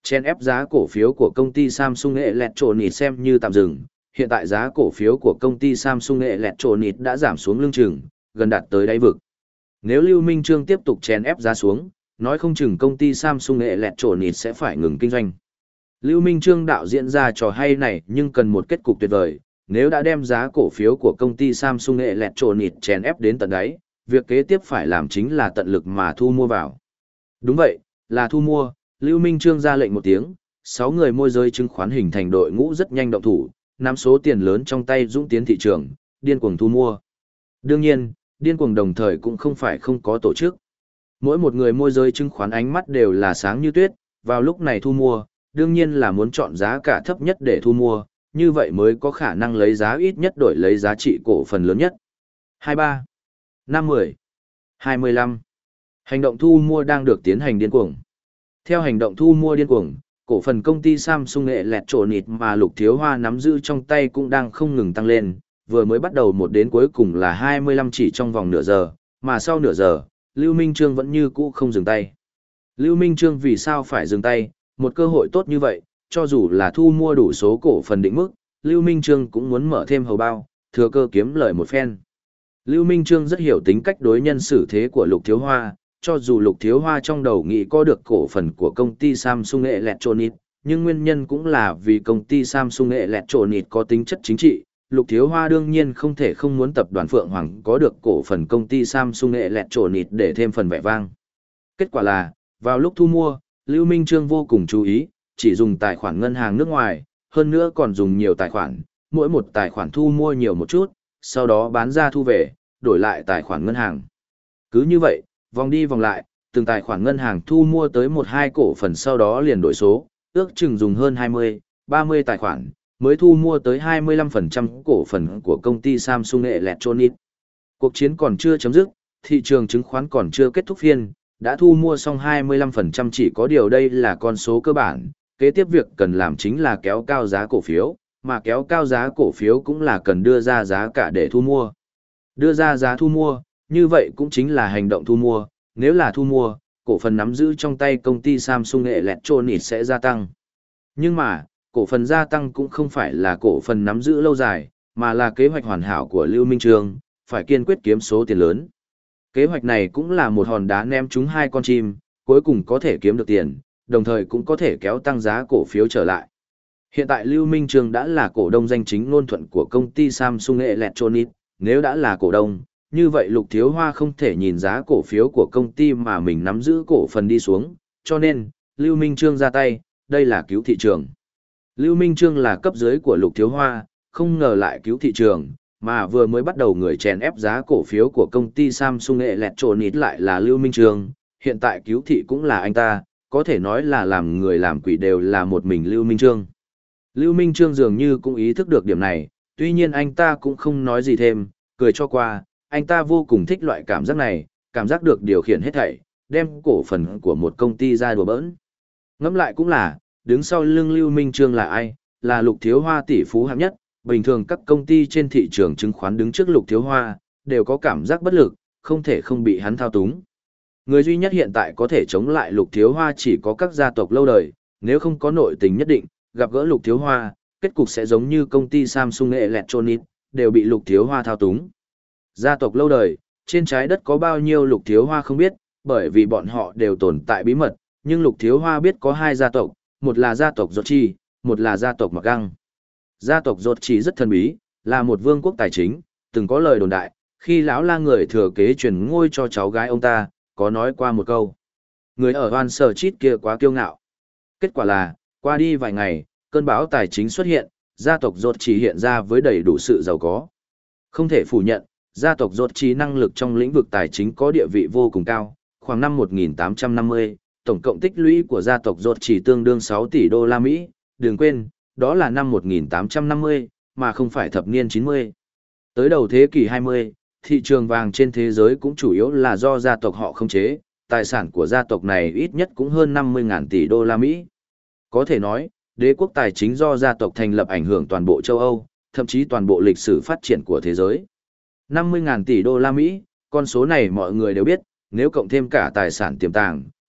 Chen ép giá cổ phiếu của công ty Samsung Electronics xem như tạm dừng, hiện tại giá cổ phiếu của công ty Samsung Electronics đã giảm xuống lưng chừng, gần đạt tới đáy vực. Nếu Lưu Minh Trương tiếp tục chèn ép giá xuống, nói không chừng công ty Samsung Electronics sẽ phải ngừng kinh doanh. Lưu Minh Trương đạo diễn ra trò hay này nhưng cần một kết cục tuyệt vời, nếu đã đem giá cổ phiếu của công ty Samsung Electronics chèn ép đến tận đáy, việc kế tiếp phải làm chính là tận lực mà thu mua vào. Đúng vậy, là thu mua, Lưu Minh Trương ra lệnh một tiếng, sáu người môi giới chứng khoán hình thành đội ngũ rất nhanh động thủ, nắm số tiền lớn trong tay dũng tiến thị trường, điên cuồng thu mua. Đương nhiên, điên cuồng đồng thời cũng không phải không có tổ chức. Mỗi một người môi giới chứng khoán ánh mắt đều là sáng như tuyết, vào lúc này thu mua, đương nhiên là muốn chọn giá cả thấp nhất để thu mua, như vậy mới có khả năng lấy giá ít nhất đổi lấy giá trị cổ phần lớn nhất. hai mươi ba, năm mươi, hai mươi lăm. Hành động thu mua đang được tiến hành điên cuồng. Theo hành động thu mua điên cuồng, cổ phần công ty Samsung Electronics mà Lục Thiếu Hoa nắm giữ trong tay cũng đang không ngừng tăng lên, vừa mới bắt đầu một đến cuối cùng là hai mươi lăm chỉ trong vòng nửa giờ, mà sau nửa giờ, Lưu Minh Trương vẫn như cũ không dừng tay. Lưu Minh Trương vì sao phải dừng tay, một cơ hội tốt như vậy, cho dù là thu mua đủ số cổ phần định mức, Lưu Minh Trương cũng muốn mở thêm hầu bao, thừa cơ kiếm lời một phen. Lưu Minh Trương rất hiểu tính cách đối nhân xử thế của Lục Thiếu Hoa, cho dù Lục Thiếu Hoa trong đầu nghĩ có được cổ phần của công ty Samsung Electronics, nhưng nguyên nhân cũng là vì công ty Samsung Electronics có tính chất chính trị, Lục Thiếu Hoa đương nhiên không thể không muốn tập đoàn Phượng Hoàng có được cổ phần công ty Samsung Electronics để thêm phần vẻ vang. Kết quả là, vào lúc thu mua, Lưu Minh Trương vô cùng chú ý, chỉ dùng tài khoản ngân hàng nước ngoài, hơn nữa còn dùng nhiều tài khoản, mỗi một tài khoản thu mua nhiều một chút, sau đó bán ra thu về, đổi lại tài khoản ngân hàng. Cứ như vậy, vòng đi vòng lại, từng tài khoản ngân hàng thu mua tới một hai cổ phần sau đó liền đổi số, ước chừng dùng hơn hai mươi, ba mươi tài khoản, mới thu mua tới hai mươi lăm phần trăm cổ phần của công ty Samsung Electronics. Cuộc chiến còn chưa chấm dứt, thị trường chứng khoán còn chưa kết thúc phiên, đã thu mua xong hai mươi lăm phần trăm, chỉ có điều đây là con số cơ bản, kế tiếp việc cần làm chính là kéo cao giá cổ phiếu, mà kéo cao giá cổ phiếu cũng là cần đưa ra giá cả để thu mua. Đưa ra giá thu mua, như vậy cũng chính là hành động thu mua, nếu là thu mua, cổ phần nắm giữ trong tay công ty Samsung Electronics sẽ gia tăng. Nhưng mà, cổ phần gia tăng cũng không phải là cổ phần nắm giữ lâu dài, mà là kế hoạch hoàn hảo của Lưu Minh Trương, phải kiên quyết kiếm số tiền lớn. Kế hoạch này cũng là một hòn đá ném trúng hai con chim, cuối cùng có thể kiếm được tiền, đồng thời cũng có thể kéo tăng giá cổ phiếu trở lại. Hiện tại Lưu Minh Trương đã là cổ đông danh chính ngôn thuận của công ty Samsung Electronics, nếu đã là cổ đông, như vậy Lục Thiếu Hoa không thể nhìn giá cổ phiếu của công ty mà mình nắm giữ cổ phần đi xuống, cho nên, Lưu Minh Trương ra tay, đây là cứu thị trường. Lưu Minh Trương là cấp dưới của Lục Thiếu Hoa, không ngờ lại cứu thị trường, mà vừa mới bắt đầu người chèn ép giá cổ phiếu của công ty Samsung Electronics lại là Lưu Minh Trương, hiện tại cứu thị cũng là anh ta, có thể nói là làm người làm quỷ đều là một mình Lưu Minh Trương. Lưu Minh Trương dường như cũng ý thức được điểm này, tuy nhiên anh ta cũng không nói gì thêm, cười cho qua, anh ta vô cùng thích loại cảm giác này, cảm giác được điều khiển hết thảy, đem cổ phần của một công ty ra đùa bỡn. Ngẫm lại cũng là, đứng sau lưng Lưu Minh Trương là ai, là Lục Thiếu Hoa tỷ phú hạng nhất, bình thường các công ty trên thị trường chứng khoán đứng trước Lục Thiếu Hoa, đều có cảm giác bất lực, không thể không bị hắn thao túng. Người duy nhất hiện tại có thể chống lại Lục Thiếu Hoa chỉ có các gia tộc lâu đời, nếu không có nội tình nhất định, gặp gỡ Lục Thiếu Hoa, kết cục sẽ giống như công ty Samsung Electronics, đều bị Lục Thiếu Hoa thao túng. Gia tộc lâu đời, trên trái đất có bao nhiêu Lục Thiếu Hoa không biết, bởi vì bọn họ đều tồn tại bí mật, nhưng Lục Thiếu Hoa biết có hai gia tộc, một là gia tộc Rốt Chi, một là gia tộc Mặc Găng. Gia tộc Rốt Chi rất thần bí, là một vương quốc tài chính, từng có lời đồn đại, khi lão la người thừa kế truyền ngôi cho cháu gái ông ta, có nói qua một câu. Người ở Hoan Sở Chít kia quá kiêu ngạo. Kết quả là, qua đi vài ngày, cơn bão tài chính xuất hiện, gia tộc Rốt Chi hiện ra với đầy đủ sự giàu có. Không thể phủ nhận, gia tộc Rốt Chi năng lực trong lĩnh vực tài chính có địa vị vô cùng cao, khoảng năm một nghìn tám trăm năm mươi, tổng cộng tích lũy của gia tộc Rốt Chi tương đương sáu tỷ đô la Mỹ, đừng quên, đó là năm một nghìn tám trăm năm mươi, mà không phải thập niên chín mươi. Tới đầu thế kỷ hai mươi, thị trường vàng trên thế giới cũng chủ yếu là do gia tộc họ khống chế, tài sản của gia tộc này ít nhất cũng hơn năm mươi nghìn tỷ đô la Mỹ. Có thể nói, đế quốc tài chính do gia tộc thành lập ảnh hưởng toàn bộ châu Âu, thậm chí toàn bộ lịch sử phát triển của thế giới. năm mươi nghìn tỷ đô la Mỹ, con số này mọi người đều biết, nếu cộng thêm cả tài sản tiềm tàng,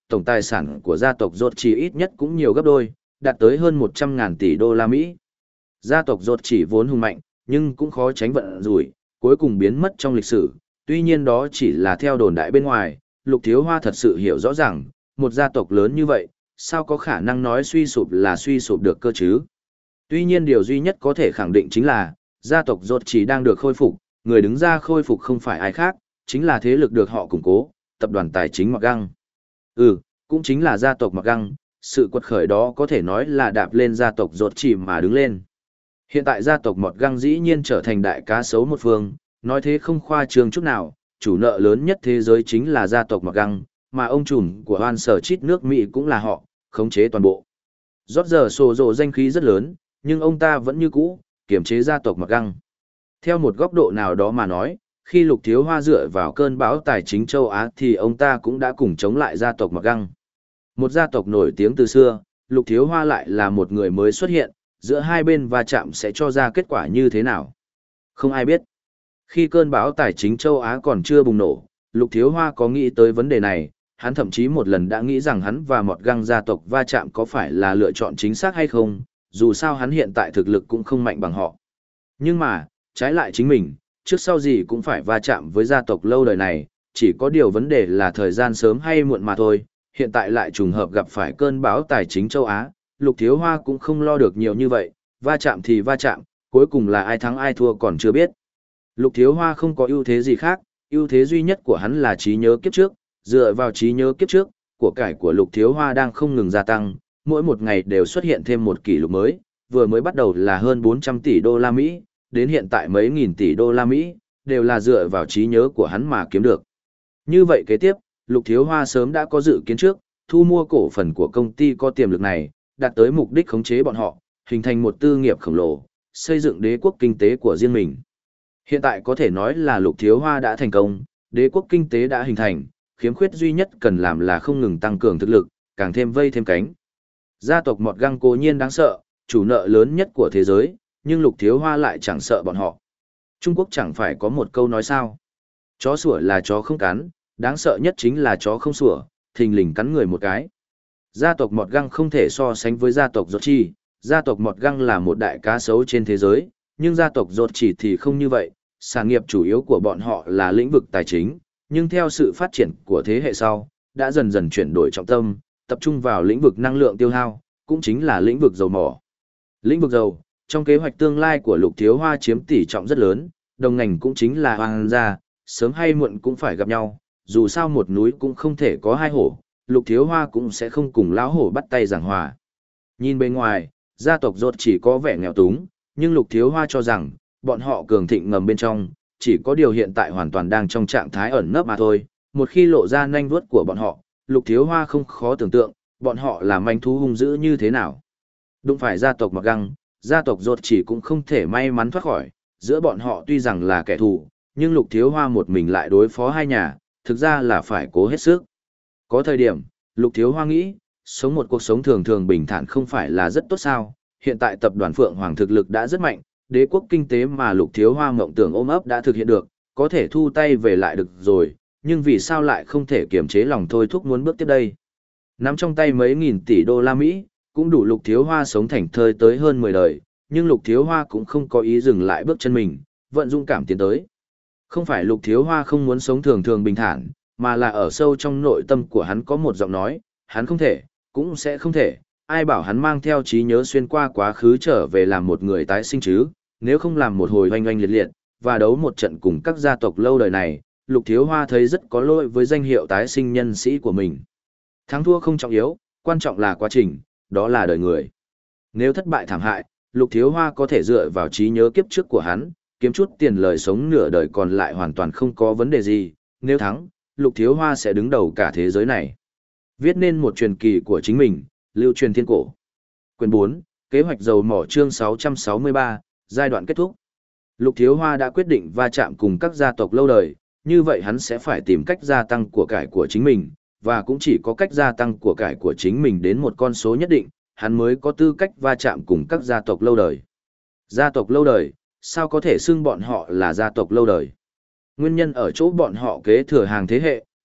tổng tài sản của gia tộc Rốt chỉ ít nhất cũng nhiều gấp đôi, đạt tới hơn một trăm ngàn tỷ đô la Mỹ. Gia tộc Rốt chỉ vốn hùng mạnh, nhưng cũng khó tránh vận rủi, cuối cùng biến mất trong lịch sử. Tuy nhiên đó chỉ là theo đồn đại bên ngoài, Lục Thiếu Hoa thật sự hiểu rõ ràng, một gia tộc lớn như vậy, sao có khả năng nói suy sụp là suy sụp được cơ chứ? Tuy nhiên điều duy nhất có thể khẳng định chính là, gia tộc Rốt chỉ đang được khôi phục, người đứng ra khôi phục không phải ai khác, chính là thế lực được họ củng cố, tập đoàn tài chính Mặc Găng. Ừ, cũng chính là gia tộc Mặc Găng, sự quật khởi đó có thể nói là đạp lên gia tộc Rốt chỉ mà đứng lên. Hiện tại gia tộc Mọt Găng dĩ nhiên trở thành đại cá sấu một phương, nói thế không khoa trương chút nào, chủ nợ lớn nhất thế giới chính là gia tộc Mọt Găng, mà ông trùm của Hoan Sở Chít nước Mỹ cũng là họ, khống chế toàn bộ. Rót giờ sổ rộ danh khí rất lớn, nhưng ông ta vẫn như cũ, kiểm chế gia tộc Mọt Găng. Theo một góc độ nào đó mà nói, khi Lục Thiếu Hoa dựa vào cơn bão tài chính châu Á thì ông ta cũng đã cùng chống lại gia tộc Mọt Găng. Một gia tộc nổi tiếng từ xưa, Lục Thiếu Hoa lại là một người mới xuất hiện, giữa hai bên va chạm sẽ cho ra kết quả như thế nào? Không ai biết. Khi cơn bão tài chính châu Á còn chưa bùng nổ, Lục Thiếu Hoa có nghĩ tới vấn đề này, hắn thậm chí một lần đã nghĩ rằng hắn và Mọt Găng gia tộc va chạm có phải là lựa chọn chính xác hay không, dù sao hắn hiện tại thực lực cũng không mạnh bằng họ. Nhưng mà, trái lại chính mình, trước sau gì cũng phải va chạm với gia tộc lâu đời này, chỉ có điều vấn đề là thời gian sớm hay muộn mà thôi, hiện tại lại trùng hợp gặp phải cơn bão tài chính châu Á, Lục Thiếu Hoa cũng không lo được nhiều như vậy, va chạm thì va chạm, cuối cùng là ai thắng ai thua còn chưa biết. Lục Thiếu Hoa không có ưu thế gì khác, ưu thế duy nhất của hắn là trí nhớ kiếp trước, dựa vào trí nhớ kiếp trước, của cải của Lục Thiếu Hoa đang không ngừng gia tăng, mỗi một ngày đều xuất hiện thêm một kỷ lục mới, vừa mới bắt đầu là hơn bốn trăm tỷ đô la Mỹ, đến hiện tại mấy nghìn tỷ đô la Mỹ, đều là dựa vào trí nhớ của hắn mà kiếm được. Như vậy kế tiếp, Lục Thiếu Hoa sớm đã có dự kiến trước, thu mua cổ phần của công ty có tiềm lực này, đạt tới mục đích khống chế bọn họ, hình thành một tư nghiệp khổng lồ, xây dựng đế quốc kinh tế của riêng mình. Hiện tại có thể nói là Lục Thiếu Hoa đã thành công, đế quốc kinh tế đã hình thành, khiếm khuyết duy nhất cần làm là không ngừng tăng cường thực lực, càng thêm vây thêm cánh. Gia tộc Mọt Găng cố nhiên đáng sợ, chủ nợ lớn nhất của thế giới, nhưng Lục Thiếu Hoa lại chẳng sợ bọn họ. Trung Quốc chẳng phải có một câu nói sao? Chó sủa là chó không cắn, đáng sợ nhất chính là chó không sủa, thình lình cắn người một cái. Gia tộc Mọt Găng không thể so sánh với gia tộc Rốt Chỉ, gia tộc Mọt Găng là một đại cá sấu trên thế giới, nhưng gia tộc Rốt Chỉ thì không như vậy, sản nghiệp chủ yếu của bọn họ là lĩnh vực tài chính, nhưng theo sự phát triển của thế hệ sau, đã dần dần chuyển đổi trọng tâm, tập trung vào lĩnh vực năng lượng tiêu hao, cũng chính là lĩnh vực dầu mỏ. Lĩnh vực dầu, trong kế hoạch tương lai của Lục Thiếu Hoa chiếm tỷ trọng rất lớn, đồng ngành cũng chính là Hoàng gia, sớm hay muộn cũng phải gặp nhau, dù sao một núi cũng không thể có hai hổ, Lục Thiếu Hoa cũng sẽ không cùng lão hổ bắt tay giảng hòa. Nhìn bên ngoài, gia tộc Rốt chỉ có vẻ nghèo túng, nhưng Lục Thiếu Hoa cho rằng, bọn họ cường thịnh ngầm bên trong, chỉ có điều hiện tại hoàn toàn đang trong trạng thái ẩn nấp mà thôi. Một khi lộ ra nanh vuốt của bọn họ, Lục Thiếu Hoa không khó tưởng tượng, bọn họ là manh thú hung dữ như thế nào. Đụng phải gia tộc Mọt Găng, gia tộc Rốt chỉ cũng không thể may mắn thoát khỏi, giữa bọn họ tuy rằng là kẻ thù, nhưng Lục Thiếu Hoa một mình lại đối phó hai nhà, thực ra là phải cố hết sức. Có thời điểm, Lục Thiếu Hoa nghĩ, sống một cuộc sống thường thường bình thản không phải là rất tốt sao, hiện tại tập đoàn Phượng Hoàng thực lực đã rất mạnh, đế quốc kinh tế mà Lục Thiếu Hoa mộng tưởng ôm ấp đã thực hiện được, có thể thu tay về lại được rồi, nhưng vì sao lại không thể kiềm chế lòng thôi thúc muốn bước tiếp đây. Nắm trong tay mấy nghìn tỷ đô la Mỹ, cũng đủ Lục Thiếu Hoa sống thảnh thơi tới hơn mười đời, nhưng Lục Thiếu Hoa cũng không có ý dừng lại bước chân mình, vận dũng cảm tiến tới. Không phải Lục Thiếu Hoa không muốn sống thường thường bình thản, mà là ở sâu trong nội tâm của hắn có một giọng nói, hắn không thể, cũng sẽ không thể, ai bảo hắn mang theo trí nhớ xuyên qua quá khứ trở về làm một người tái sinh chứ, nếu không làm một hồi oanh oanh liệt liệt, và đấu một trận cùng các gia tộc lâu đời này, Lục Thiếu Hoa thấy rất có lỗi với danh hiệu tái sinh nhân sĩ của mình. Thắng thua không trọng yếu, quan trọng là quá trình, đó là đời người. Nếu thất bại thảm hại, Lục Thiếu Hoa có thể dựa vào trí nhớ kiếp trước của hắn, kiếm chút tiền lời sống nửa đời còn lại hoàn toàn không có vấn đề gì, nếu thắng, Lục Thiếu Hoa sẽ đứng đầu cả thế giới này. Viết nên một truyền kỳ của chính mình, lưu truyền thiên cổ. Quyển bốn, kế hoạch dầu mỏ chương sáu trăm sáu mươi ba, giai đoạn kết thúc. Lục Thiếu Hoa đã quyết định va chạm cùng các gia tộc lâu đời, như vậy hắn sẽ phải tìm cách gia tăng của cải của chính mình, và cũng chỉ có cách gia tăng của cải của chính mình đến một con số nhất định, hắn mới có tư cách va chạm cùng các gia tộc lâu đời. Gia tộc lâu đời, sao có thể xưng bọn họ là gia tộc lâu đời? Nguyên nhân ở chỗ bọn họ kế thừa hàng thế hệ,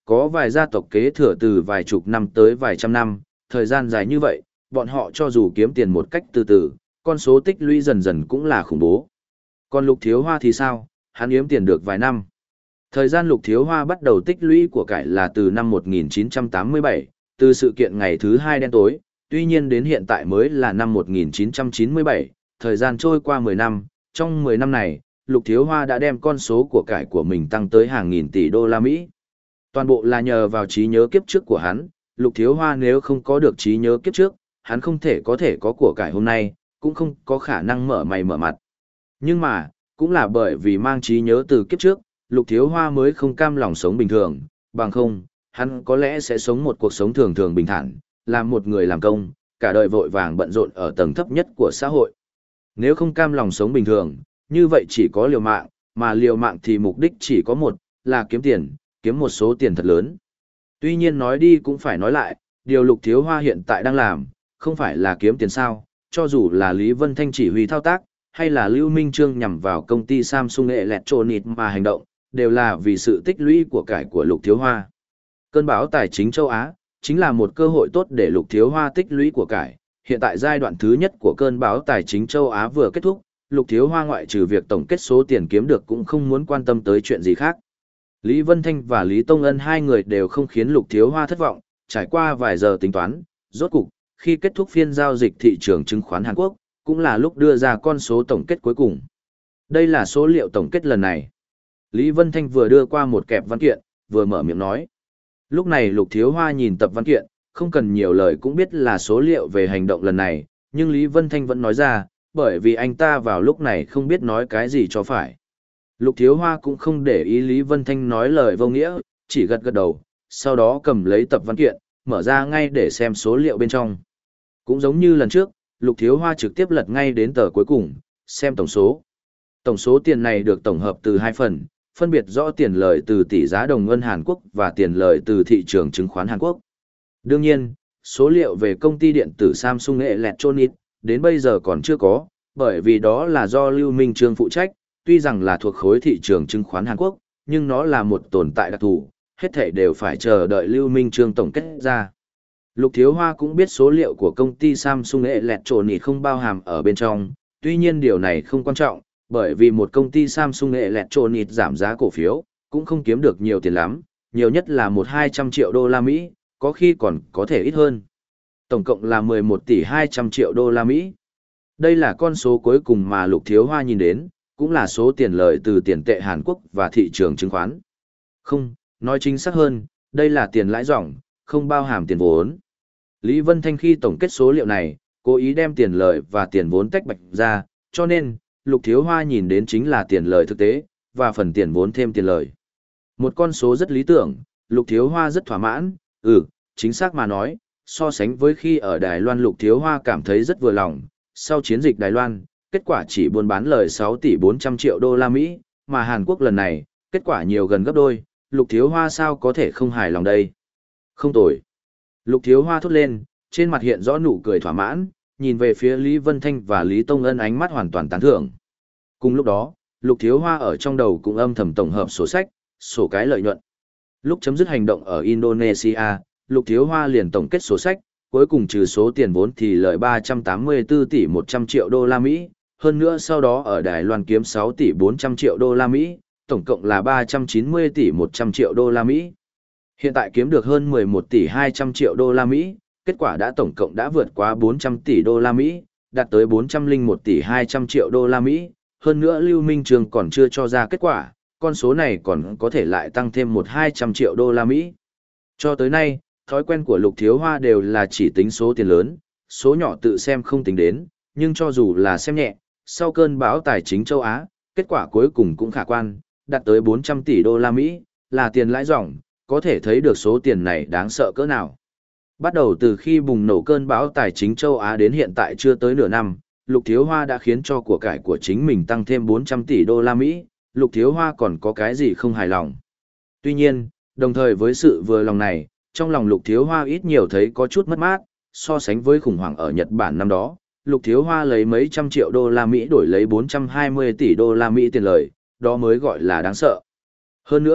Có vài gia tộc kế thừa từ vài chục năm tới vài trăm năm, thời gian dài như vậy, bọn họ cho dù kiếm tiền một cách từ từ, con số tích lũy dần dần cũng là khủng bố. Còn Lục Thiếu Hoa thì sao, hắn yếm tiền được vài năm. Thời gian Lục Thiếu Hoa bắt đầu tích lũy của cải là từ năm một nghìn chín trăm tám mươi bảy, từ sự kiện ngày thứ hai đen tối, tuy nhiên đến hiện tại mới là năm một nghìn chín trăm chín mươi bảy, thời gian trôi qua mười năm, trong mười năm này, Lục Thiếu Hoa đã đem con số của cải của mình tăng tới hàng nghìn tỷ đô la Mỹ. Toàn bộ là nhờ vào trí nhớ kiếp trước của hắn, Lục Thiếu Hoa nếu không có được trí nhớ kiếp trước, hắn không thể có thể có của cải hôm nay, cũng không có khả năng mở mày mở mặt. Nhưng mà, cũng là bởi vì mang trí nhớ từ kiếp trước, Lục Thiếu Hoa mới không cam lòng sống bình thường, bằng không, hắn có lẽ sẽ sống một cuộc sống thường thường bình thản, làm một người làm công, cả đời vội vàng bận rộn ở tầng thấp nhất của xã hội. Nếu không cam lòng sống bình thường, như vậy chỉ có liều mạng, mà liều mạng thì mục đích chỉ có một, là kiếm tiền, kiếm một số tiền thật lớn. Tuy nhiên nói đi cũng phải nói lại, điều Lục Thiếu Hoa hiện tại đang làm, không phải là kiếm tiền sao, cho dù là Lý Vân Thanh chỉ huy thao tác, hay là Lưu Minh Trương nhằm vào công ty Samsung Electronics mà hành động, đều là vì sự tích lũy của cải của Lục Thiếu Hoa. Cơn bão tài chính châu Á, chính là một cơ hội tốt để Lục Thiếu Hoa tích lũy của cải. Hiện tại giai đoạn thứ nhất của cơn bão tài chính châu Á vừa kết thúc, Lục Thiếu Hoa ngoại trừ việc tổng kết số tiền kiếm được cũng không muốn quan tâm tới chuyện gì khác. Lý Vân Thanh và Lý Tông Ân hai người đều không khiến Lục Thiếu Hoa thất vọng, trải qua vài giờ tính toán, rốt cục, khi kết thúc phiên giao dịch thị trường chứng khoán Hàn Quốc, cũng là lúc đưa ra con số tổng kết cuối cùng. Đây là số liệu tổng kết lần này. Lý Vân Thanh vừa đưa qua một kẹp văn kiện, vừa mở miệng nói. Lúc này Lục Thiếu Hoa nhìn tập văn kiện, không cần nhiều lời cũng biết là số liệu về hành động lần này, nhưng Lý Vân Thanh vẫn nói ra, bởi vì anh ta vào lúc này không biết nói cái gì cho phải. Lục Thiếu Hoa cũng không để ý Lý Vân Thanh nói lời vô nghĩa, chỉ gật gật đầu, sau đó cầm lấy tập văn kiện, mở ra ngay để xem số liệu bên trong. Cũng giống như lần trước, Lục Thiếu Hoa trực tiếp lật ngay đến tờ cuối cùng, xem tổng số. Tổng số tiền này được tổng hợp từ hai phần, phân biệt rõ tiền lời từ tỷ giá đồng ngân Hàn Quốc và tiền lời từ thị trường chứng khoán Hàn Quốc. Đương nhiên, số liệu về công ty điện tử Samsung Electronics đến bây giờ còn chưa có, bởi vì đó là do Lưu Minh Trương phụ trách, tuy rằng là thuộc khối thị trường chứng khoán Hàn Quốc, nhưng nó là một tồn tại đặc thù, hết thảy đều phải chờ đợi Lưu Minh Trương tổng kết ra. Lục Thiếu Hoa cũng biết số liệu của công ty Samsung Electronics không bao hàm ở bên trong, tuy nhiên điều này không quan trọng, bởi vì một công ty Samsung Electronics giảm giá cổ phiếu, cũng không kiếm được nhiều tiền lắm, nhiều nhất là một hai trăm triệu đô la Mỹ, có khi còn có thể ít hơn. Tổng cộng là mười một tỷ hai trăm triệu đô la Mỹ. Đây là con số cuối cùng mà Lục Thiếu Hoa nhìn đến, cũng là số tiền lợi từ tiền tệ Hàn Quốc và thị trường chứng khoán. Không, nói chính xác hơn, đây là tiền lãi ròng, không bao hàm tiền vốn. Lý Vân Thanh khi tổng kết số liệu này, cố ý đem tiền lợi và tiền vốn tách bạch ra, cho nên, Lục Thiếu Hoa nhìn đến chính là tiền lợi thực tế, và phần tiền vốn thêm tiền lợi. Một con số rất lý tưởng, Lục Thiếu Hoa rất thỏa mãn, ừ, chính xác mà nói, so sánh với khi ở Đài Loan Lục Thiếu Hoa cảm thấy rất vừa lòng, sau chiến dịch Đài Loan, kết quả chỉ buôn bán lời sáu tỷ bốn trăm triệu đô la Mỹ, mà Hàn Quốc lần này, kết quả nhiều gần gấp đôi, Lục Thiếu Hoa sao có thể không hài lòng đây? Không tồi. Lục Thiếu Hoa thốt lên, trên mặt hiện rõ nụ cười thỏa mãn, nhìn về phía Lý Vân Thanh và Lý Tông Ân ánh mắt hoàn toàn tán thưởng. Cùng lúc đó, Lục Thiếu Hoa ở trong đầu cũng âm thầm tổng hợp sổ sách, sổ cái lợi nhuận. Lúc chấm dứt hành động ở Indonesia, Lục Thiếu Hoa liền tổng kết sổ sách, cuối cùng trừ số tiền vốn thì lợi ba trăm tám mươi tư tỷ một trăm triệu đô la Mỹ, hơn nữa sau đó ở Đài Loan kiếm sáu tỷ bốn trăm triệu đô la Mỹ, tổng cộng là ba trăm chín mươi tỷ một trăm triệu đô la Mỹ. Hiện tại kiếm được hơn mười một tỷ hai trăm triệu đô la Mỹ, kết quả đã tổng cộng đã vượt quá bốn trăm tỷ đô la Mỹ, đạt tới bốn trăm lẻ một tỷ hai trăm triệu đô la Mỹ, hơn nữa Lưu Minh Trường còn chưa cho ra kết quả, con số này còn có thể lại tăng thêm một hai trăm triệu đô la Mỹ. Cho tới nay, thói quen của Lục Thiếu Hoa đều là chỉ tính số tiền lớn, số nhỏ tự xem không tính đến, nhưng cho dù là xem nhẹ, sau cơn bão tài chính châu Á, kết quả cuối cùng cũng khả quan, đạt tới bốn trăm tỷ đô la Mỹ, là tiền lãi ròng, có thể thấy được số tiền này đáng sợ cỡ nào. Bắt đầu từ khi bùng nổ cơn bão tài chính châu Á đến hiện tại chưa tới nửa năm, Lục Thiếu Hoa đã khiến cho của cải của chính mình tăng thêm bốn trăm tỷ đô la Mỹ, Lục Thiếu Hoa còn có cái gì không hài lòng. Tuy nhiên, đồng thời với sự vừa lòng này, trong lòng Lục Thiếu Hoa ít nhiều thấy có chút mất mát, so sánh với khủng hoảng ở Nhật Bản năm đó, Lục Thiếu Hoa lấy mấy trăm triệu đô la Mỹ đổi lấy bốn trăm hai mươi tỷ đô la Mỹ tiền lời, đó mới gọi là đáng sợ. Hơn nữa,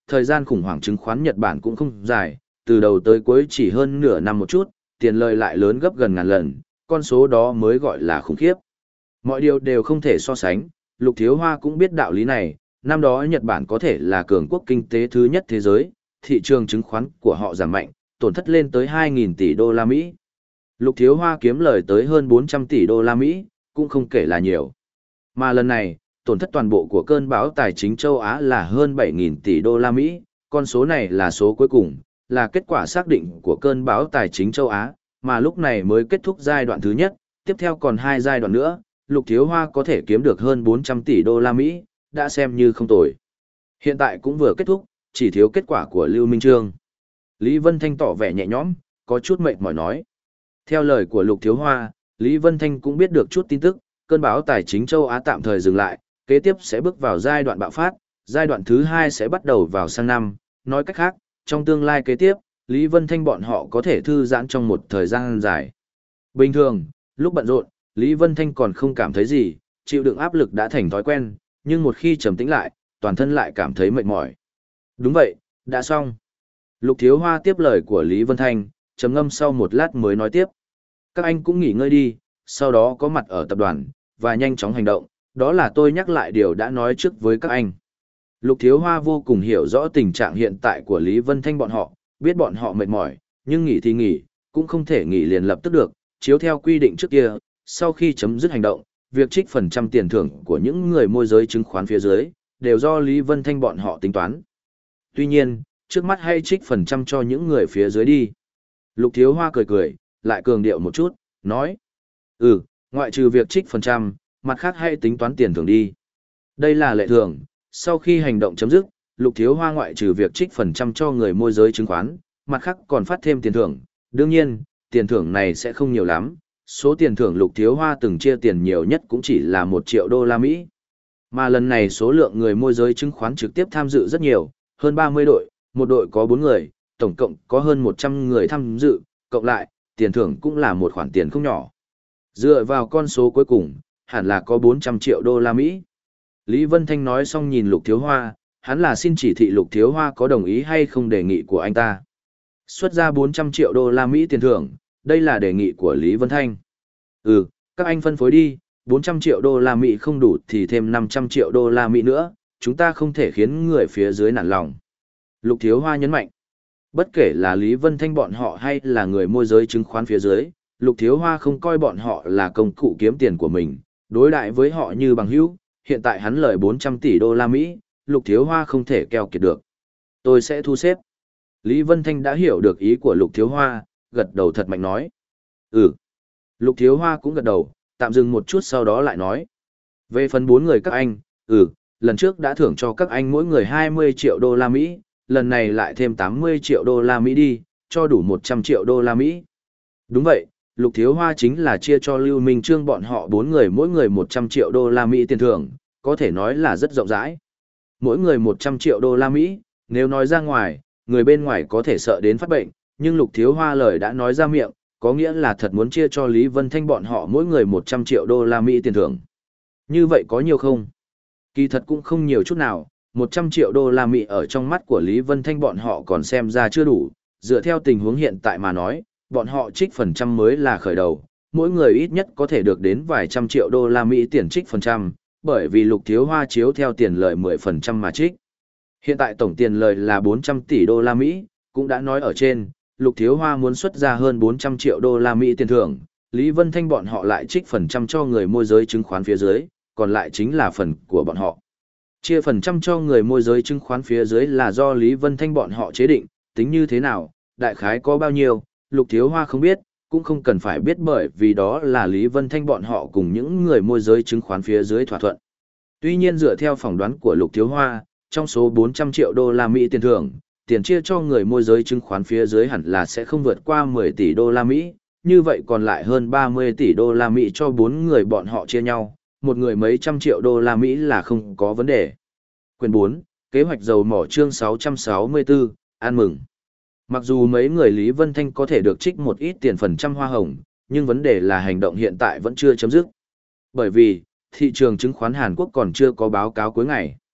thời gian khủng hoảng chứng khoán Nhật Bản cũng không dài, từ đầu tới cuối chỉ hơn nửa năm một chút, tiền lời lại lớn gấp gần ngàn lần, con số đó mới gọi là khủng khiếp. Mọi điều đều không thể so sánh, Lục Thiếu Hoa cũng biết đạo lý này, năm đó Nhật Bản có thể là cường quốc kinh tế thứ nhất thế giới, thị trường chứng khoán của họ giảm mạnh, tổn thất lên tới hai nghìn tỷ đô la Mỹ. Lục Thiếu Hoa kiếm lời tới hơn bốn trăm tỷ đô la Mỹ, cũng không kể là nhiều. Mà lần này, tổn thất toàn bộ của cơn bão tài chính châu Á là hơn bảy nghìn tỷ đô la Mỹ, con số này là số cuối cùng, là kết quả xác định của cơn bão tài chính châu Á, mà lúc này mới kết thúc giai đoạn thứ nhất, tiếp theo còn hai giai đoạn nữa, Lục Thiếu Hoa có thể kiếm được hơn bốn trăm tỷ đô la Mỹ, đã xem như không tồi. Hiện tại cũng vừa kết thúc, chỉ thiếu kết quả của Lưu Minh Trương. Lý Vân Thanh tỏ vẻ nhẹ nhõm, có chút mệt mỏi nói. Theo lời của Lục Thiếu Hoa, Lý Vân Thanh cũng biết được chút tin tức, cơn bão tài chính châu Á tạm thời dừng lại, kế tiếp sẽ bước vào giai đoạn bạo phát, giai đoạn thứ hai sẽ bắt đầu vào sang năm, nói cách khác, trong tương lai kế tiếp, Lý Vân Thanh bọn họ có thể thư giãn trong một thời gian dài. Bình thường, lúc bận rộn, Lý Vân Thanh còn không cảm thấy gì, chịu đựng áp lực đã thành thói quen, nhưng một khi trầm tĩnh lại, toàn thân lại cảm thấy mệt mỏi. Đúng vậy, đã xong. Lục Thiếu Hoa tiếp lời của Lý Vân Thanh, trầm ngâm sau một lát mới nói tiếp. Các anh cũng nghỉ ngơi đi, sau đó có mặt ở tập đoàn, và nhanh chóng hành động, đó là tôi nhắc lại điều đã nói trước với các anh. Lục Thiếu Hoa vô cùng hiểu rõ tình trạng hiện tại của Lý Vân Thanh bọn họ, biết bọn họ mệt mỏi, nhưng nghỉ thì nghỉ, cũng không thể nghỉ liền lập tức được, chiếu theo quy định trước kia, sau khi chấm dứt hành động, việc trích phần trăm tiền thưởng của những người môi giới chứng khoán phía dưới, đều do Lý Vân Thanh bọn họ tính toán. Tuy nhiên, trước mắt hay trích phần trăm cho những người phía dưới đi. Lục Thiếu Hoa cười cười, lại cường điệu một chút, nói. Ừ, ngoại trừ việc trích phần trăm, mặt khác hay tính toán tiền thưởng đi. Đây là lệ thường, sau khi hành động chấm dứt, Lục Thiếu Hoa ngoại trừ việc trích phần trăm cho người môi giới chứng khoán, mặt khác còn phát thêm tiền thưởng. Đương nhiên, tiền thưởng này sẽ không nhiều lắm, số tiền thưởng Lục Thiếu Hoa từng chia tiền nhiều nhất cũng chỉ là một triệu đô la Mỹ. Mà lần này số lượng người môi giới chứng khoán trực tiếp tham dự rất nhiều, hơn ba mươi đội, một đội có bốn người, tổng cộng có hơn một trăm người tham dự, cộng lại, tiền thưởng cũng là một khoản tiền không nhỏ. Dựa vào con số cuối cùng, hẳn là có bốn trăm triệu đô la Mỹ. Lý Vân Thanh nói xong nhìn Lục Thiếu Hoa, hắn là xin chỉ thị Lục Thiếu Hoa có đồng ý hay không đề nghị của anh ta. Xuất ra bốn trăm triệu đô la Mỹ tiền thưởng, đây là đề nghị của Lý Vân Thanh. Ừ, các anh phân phối đi, bốn trăm triệu đô la Mỹ không đủ thì thêm năm trăm triệu đô la Mỹ nữa, chúng ta không thể khiến người phía dưới nản lòng. Lục Thiếu Hoa nhấn mạnh. Bất kể là Lý Vân Thanh bọn họ hay là người môi giới chứng khoán phía dưới, Lục Thiếu Hoa không coi bọn họ là công cụ kiếm tiền của mình, đối đại với họ như bằng hữu, hiện tại hắn lời bốn trăm tỷ đô la Mỹ, Lục Thiếu Hoa không thể keo kiệt được. Tôi sẽ thu xếp. Lý Vân Thanh đã hiểu được ý của Lục Thiếu Hoa, gật đầu thật mạnh nói. Ừ. Lục Thiếu Hoa cũng gật đầu, tạm dừng một chút sau đó lại nói. Về phần bốn người các anh, ừ, lần trước đã thưởng cho các anh mỗi người hai mươi triệu đô la Mỹ, lần này lại thêm tám mươi triệu đô la Mỹ đi, cho đủ một trăm triệu đô la Mỹ. Đúng vậy, Lục Thiếu Hoa chính là chia cho Lưu Minh Trương bọn họ bốn người mỗi người một trăm triệu đô la Mỹ tiền thưởng, có thể nói là rất rộng rãi. Mỗi người một trăm triệu đô la Mỹ, nếu nói ra ngoài, người bên ngoài có thể sợ đến phát bệnh, nhưng Lục Thiếu Hoa lời đã nói ra miệng, có nghĩa là thật muốn chia cho Lý Vân Thanh bọn họ mỗi người một trăm triệu đô la Mỹ tiền thưởng. Như vậy có nhiều không? Kỳ thật cũng không nhiều chút nào, một trăm triệu đô la Mỹ ở trong mắt của Lý Vân Thanh bọn họ còn xem ra chưa đủ, dựa theo tình huống hiện tại mà nói, bọn họ trích phần trăm mới là khởi đầu, mỗi người ít nhất có thể được đến vài trăm triệu đô la Mỹ tiền trích phần trăm, bởi vì Lục Thiếu Hoa chiếu theo tiền lợi mười phần trăm mà trích. Hiện tại tổng tiền lợi là bốn trăm tỷ đô la Mỹ, cũng đã nói ở trên, Lục Thiếu Hoa muốn xuất ra hơn bốn trăm triệu đô la Mỹ tiền thưởng, Lý Vân Thanh bọn họ lại trích phần trăm cho người môi giới chứng khoán phía dưới, còn lại chính là phần của bọn họ. Chia phần trăm cho người môi giới chứng khoán phía dưới là do Lý Vân Thanh bọn họ chế định, tính như thế nào, đại khái có bao nhiêu, Lục Thiếu Hoa không biết, cũng không cần phải biết bởi vì đó là Lý Vân Thanh bọn họ cùng những người môi giới chứng khoán phía dưới thỏa thuận. Tuy nhiên dựa theo phỏng đoán của Lục Thiếu Hoa, trong số bốn trăm triệu đô la Mỹ tiền thưởng, tiền chia cho người môi giới chứng khoán phía dưới hẳn là sẽ không vượt qua mười tỷ đô la Mỹ, như vậy còn lại hơn ba mươi tỷ đô la Mỹ cho bốn người bọn họ chia nhau, một người mấy trăm triệu đô la Mỹ là không có vấn đề. Quyền bốn, kế hoạch dầu mỏ chương sáu trăm sáu mươi tư, ăn mừng. Mặc dù mấy người Lý Vân Thanh có thể được trích một ít tiền phần trăm hoa hồng, nhưng vấn đề là hành động hiện tại vẫn chưa chấm dứt. Bởi vì, thị trường chứng khoán Hàn Quốc còn chưa có báo cáo cuối ngày.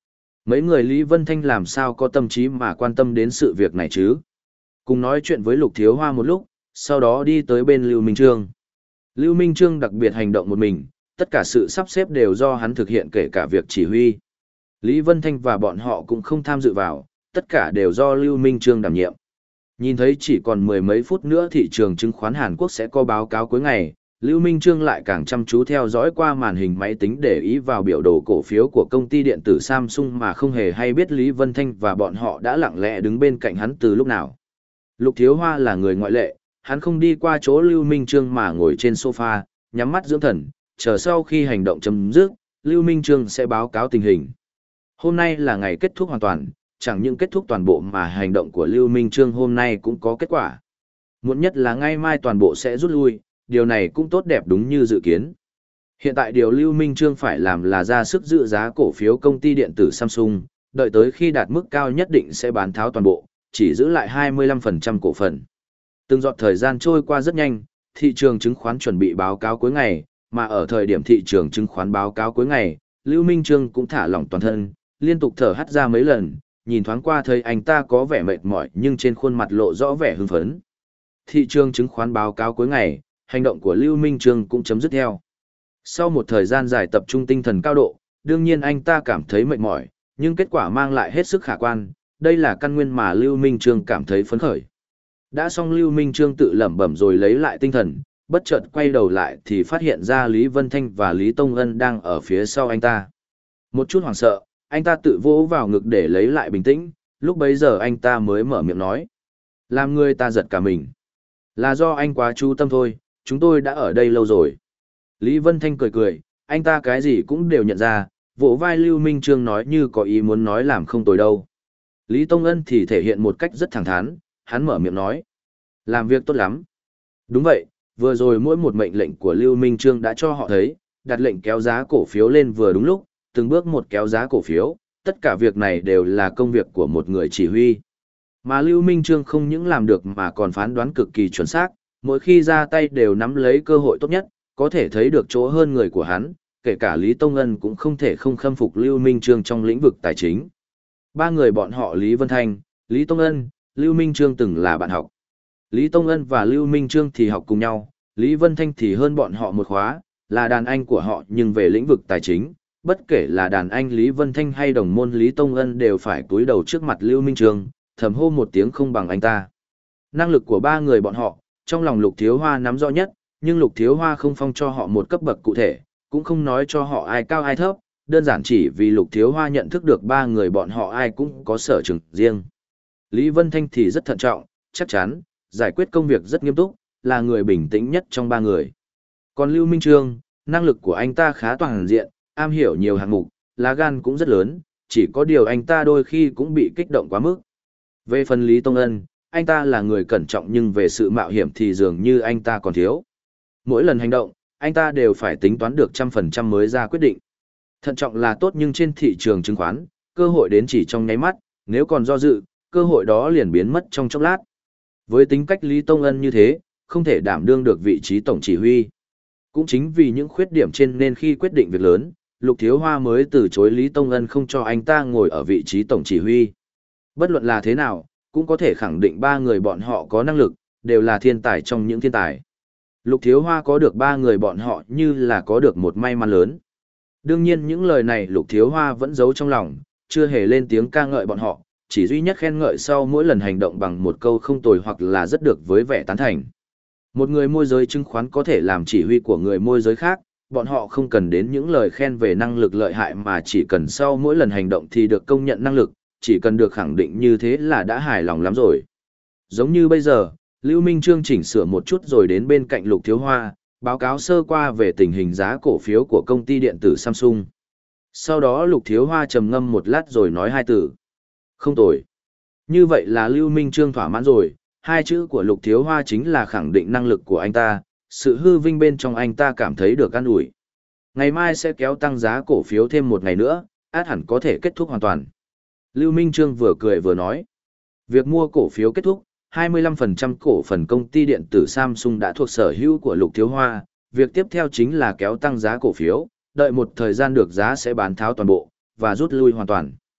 Mấy người Lý Vân Thanh làm sao có tâm trí mà quan tâm đến sự việc này chứ? Cùng nói chuyện với Lục Thiếu Hoa một lúc, sau đó đi tới bên Lưu Minh Trương. Lưu Minh Trương đặc biệt hành động một mình, tất cả sự sắp xếp đều do hắn thực hiện kể cả việc chỉ huy. Lý Vân Thanh và bọn họ cũng không tham dự vào, tất cả đều do Lưu Minh Trương đảm nhiệm. Nhìn thấy chỉ còn mười mấy phút nữa thị trường chứng khoán Hàn Quốc sẽ có báo cáo cuối ngày, Lưu Minh Trương lại càng chăm chú theo dõi qua màn hình máy tính để ý vào biểu đồ cổ phiếu của công ty điện tử Samsung mà không hề hay biết Lý Vân Thanh và bọn họ đã lặng lẽ đứng bên cạnh hắn từ lúc nào. Lục Thiếu Hoa là người ngoại lệ, hắn không đi qua chỗ Lưu Minh Trương mà ngồi trên sofa, nhắm mắt dưỡng thần, chờ sau khi hành động chấm dứt, Lưu Minh Trương sẽ báo cáo tình hình. Hôm nay là ngày kết thúc hoàn toàn, chẳng những kết thúc toàn bộ mà hành động của Lưu Minh Trương hôm nay cũng có kết quả. Muộn nhất là ngày mai toàn bộ sẽ rút lui, điều này cũng tốt đẹp đúng như dự kiến. Hiện tại điều Lưu Minh Trương phải làm là ra sức giữ giá cổ phiếu công ty điện tử Samsung, đợi tới khi đạt mức cao nhất định sẽ bán tháo toàn bộ, chỉ giữ lại hai mươi lăm phần trăm cổ phần. Từng giọt thời gian trôi qua rất nhanh, thị trường chứng khoán chuẩn bị báo cáo cuối ngày, mà ở thời điểm thị trường chứng khoán báo cáo cuối ngày, Lưu Minh Trương cũng thả lỏng toàn thân, liên tục thở hắt ra mấy lần, nhìn thoáng qua thấy anh ta có vẻ mệt mỏi nhưng trên khuôn mặt lộ rõ vẻ hưng phấn. Thị trường chứng khoán báo cáo cuối ngày, hành động của Lưu Minh Trương cũng chấm dứt theo. Sau một thời gian dài tập trung tinh thần cao độ, đương nhiên anh ta cảm thấy mệt mỏi, nhưng kết quả mang lại hết sức khả quan, đây là căn nguyên mà Lưu Minh Trương cảm thấy phấn khởi. Đã xong Lưu Minh Trương tự lẩm bẩm rồi lấy lại tinh thần, bất chợt quay đầu lại thì phát hiện ra Lý Vân Thanh và Lý Tông Ân đang ở phía sau anh ta. Một chút hoảng sợ, anh ta tự vỗ vào ngực để lấy lại bình tĩnh, lúc bấy giờ anh ta mới mở miệng nói. Làm người ta giật cả mình. Là do anh quá chú tâm thôi, chúng tôi đã ở đây lâu rồi. Lý Vân Thanh cười cười, anh ta cái gì cũng đều nhận ra, vỗ vai Lưu Minh Trương nói như có ý muốn nói làm không tồi đâu. Lý Tông Ân thì thể hiện một cách rất thẳng thắn, hắn mở miệng nói. Làm việc tốt lắm. Đúng vậy, vừa rồi mỗi một mệnh lệnh của Lưu Minh Trương đã cho họ thấy, đặt lệnh kéo giá cổ phiếu lên vừa đúng lúc, từng bước một kéo giá cổ phiếu, tất cả việc này đều là công việc của một người chỉ huy. Mà Lưu Minh Trương không những làm được mà còn phán đoán cực kỳ chuẩn xác, mỗi khi ra tay đều nắm lấy cơ hội tốt nhất, có thể thấy được chỗ hơn người của hắn, kể cả Lý Tông Ân cũng không thể không khâm phục Lưu Minh Trương trong lĩnh vực tài chính. Ba người bọn họ Lý Vân Thanh, Lý Tông Ân, Lưu Minh Trương từng là bạn học. Lý Tông Ân và Lưu Minh Trương thì học cùng nhau, Lý Vân Thanh thì hơn bọn họ một khóa, là đàn anh của họ nhưng về lĩnh vực tài chính, bất kể là đàn anh Lý Vân Thanh hay đồng môn Lý Tông Ân đều phải cúi đầu trước mặt Lưu Minh Trương, thầm hô một tiếng không bằng anh ta. Năng lực của ba người bọn họ, trong lòng Lục Thiếu Hoa nắm rõ nhất, nhưng Lục Thiếu Hoa không phong cho họ một cấp bậc cụ thể, cũng không nói cho họ ai cao ai thấp, đơn giản chỉ vì Lục Thiếu Hoa nhận thức được ba người bọn họ ai cũng có sở trường riêng. Lý Vân Thanh thì rất thận trọng, chắc chắn, giải quyết công việc rất nghiêm túc, là người bình tĩnh nhất trong ba người. Còn Lưu Minh Trương, năng lực của anh ta khá toàn diện, am hiểu nhiều hạng mục, lá gan cũng rất lớn, chỉ có điều anh ta đôi khi cũng bị kích động quá mức. Về phần Lý Tông Ân, anh ta là người cẩn trọng nhưng về sự mạo hiểm thì dường như anh ta còn thiếu. Mỗi lần hành động, anh ta đều phải tính toán được trăm phần trăm mới ra quyết định. Thận trọng là tốt nhưng trên thị trường chứng khoán, cơ hội đến chỉ trong nháy mắt, nếu còn do dự, cơ hội đó liền biến mất trong chốc lát. Với tính cách Lý Tông Ân như thế, không thể đảm đương được vị trí tổng chỉ huy. Cũng chính vì những khuyết điểm trên nên khi quyết định việc lớn, Lục Thiếu Hoa mới từ chối Lý Tông Ân không cho anh ta ngồi ở vị trí tổng chỉ huy. Bất luận là thế nào, cũng có thể khẳng định ba người bọn họ có năng lực, đều là thiên tài trong những thiên tài. Lục Thiếu Hoa có được ba người bọn họ như là có được một may mắn lớn. Đương nhiên những lời này Lục Thiếu Hoa vẫn giấu trong lòng, chưa hề lên tiếng ca ngợi bọn họ, chỉ duy nhất khen ngợi sau mỗi lần hành động bằng một câu không tồi hoặc là rất được với vẻ tán thành. Một người môi giới chứng khoán có thể làm chỉ huy của người môi giới khác, bọn họ không cần đến những lời khen về năng lực lợi hại mà chỉ cần sau mỗi lần hành động thì được công nhận năng lực, chỉ cần được khẳng định như thế là đã hài lòng lắm rồi. Giống như bây giờ, Lưu Minh Trương chỉnh sửa một chút rồi đến bên cạnh Lục Thiếu Hoa, báo cáo sơ qua về tình hình giá cổ phiếu của công ty điện tử Samsung. Sau đó Lục Thiếu Hoa trầm ngâm một lát rồi nói hai từ. Không tồi. Như vậy là Lưu Minh Trương thỏa mãn rồi, hai chữ của Lục Thiếu Hoa chính là khẳng định năng lực của anh ta, sự hư vinh bên trong anh ta cảm thấy được an ủi. Ngày mai sẽ kéo tăng giá cổ phiếu thêm một ngày nữa, át hẳn có thể kết thúc hoàn toàn. Lưu Minh Trương vừa cười vừa nói. Việc mua cổ phiếu kết thúc, hai mươi lăm phần trăm cổ phần công ty điện tử Samsung đã thuộc sở hữu của Lục Thiếu Hoa, việc tiếp theo chính là kéo tăng giá cổ phiếu, đợi một thời gian được giá sẽ bán tháo toàn bộ, và rút lui hoàn toàn.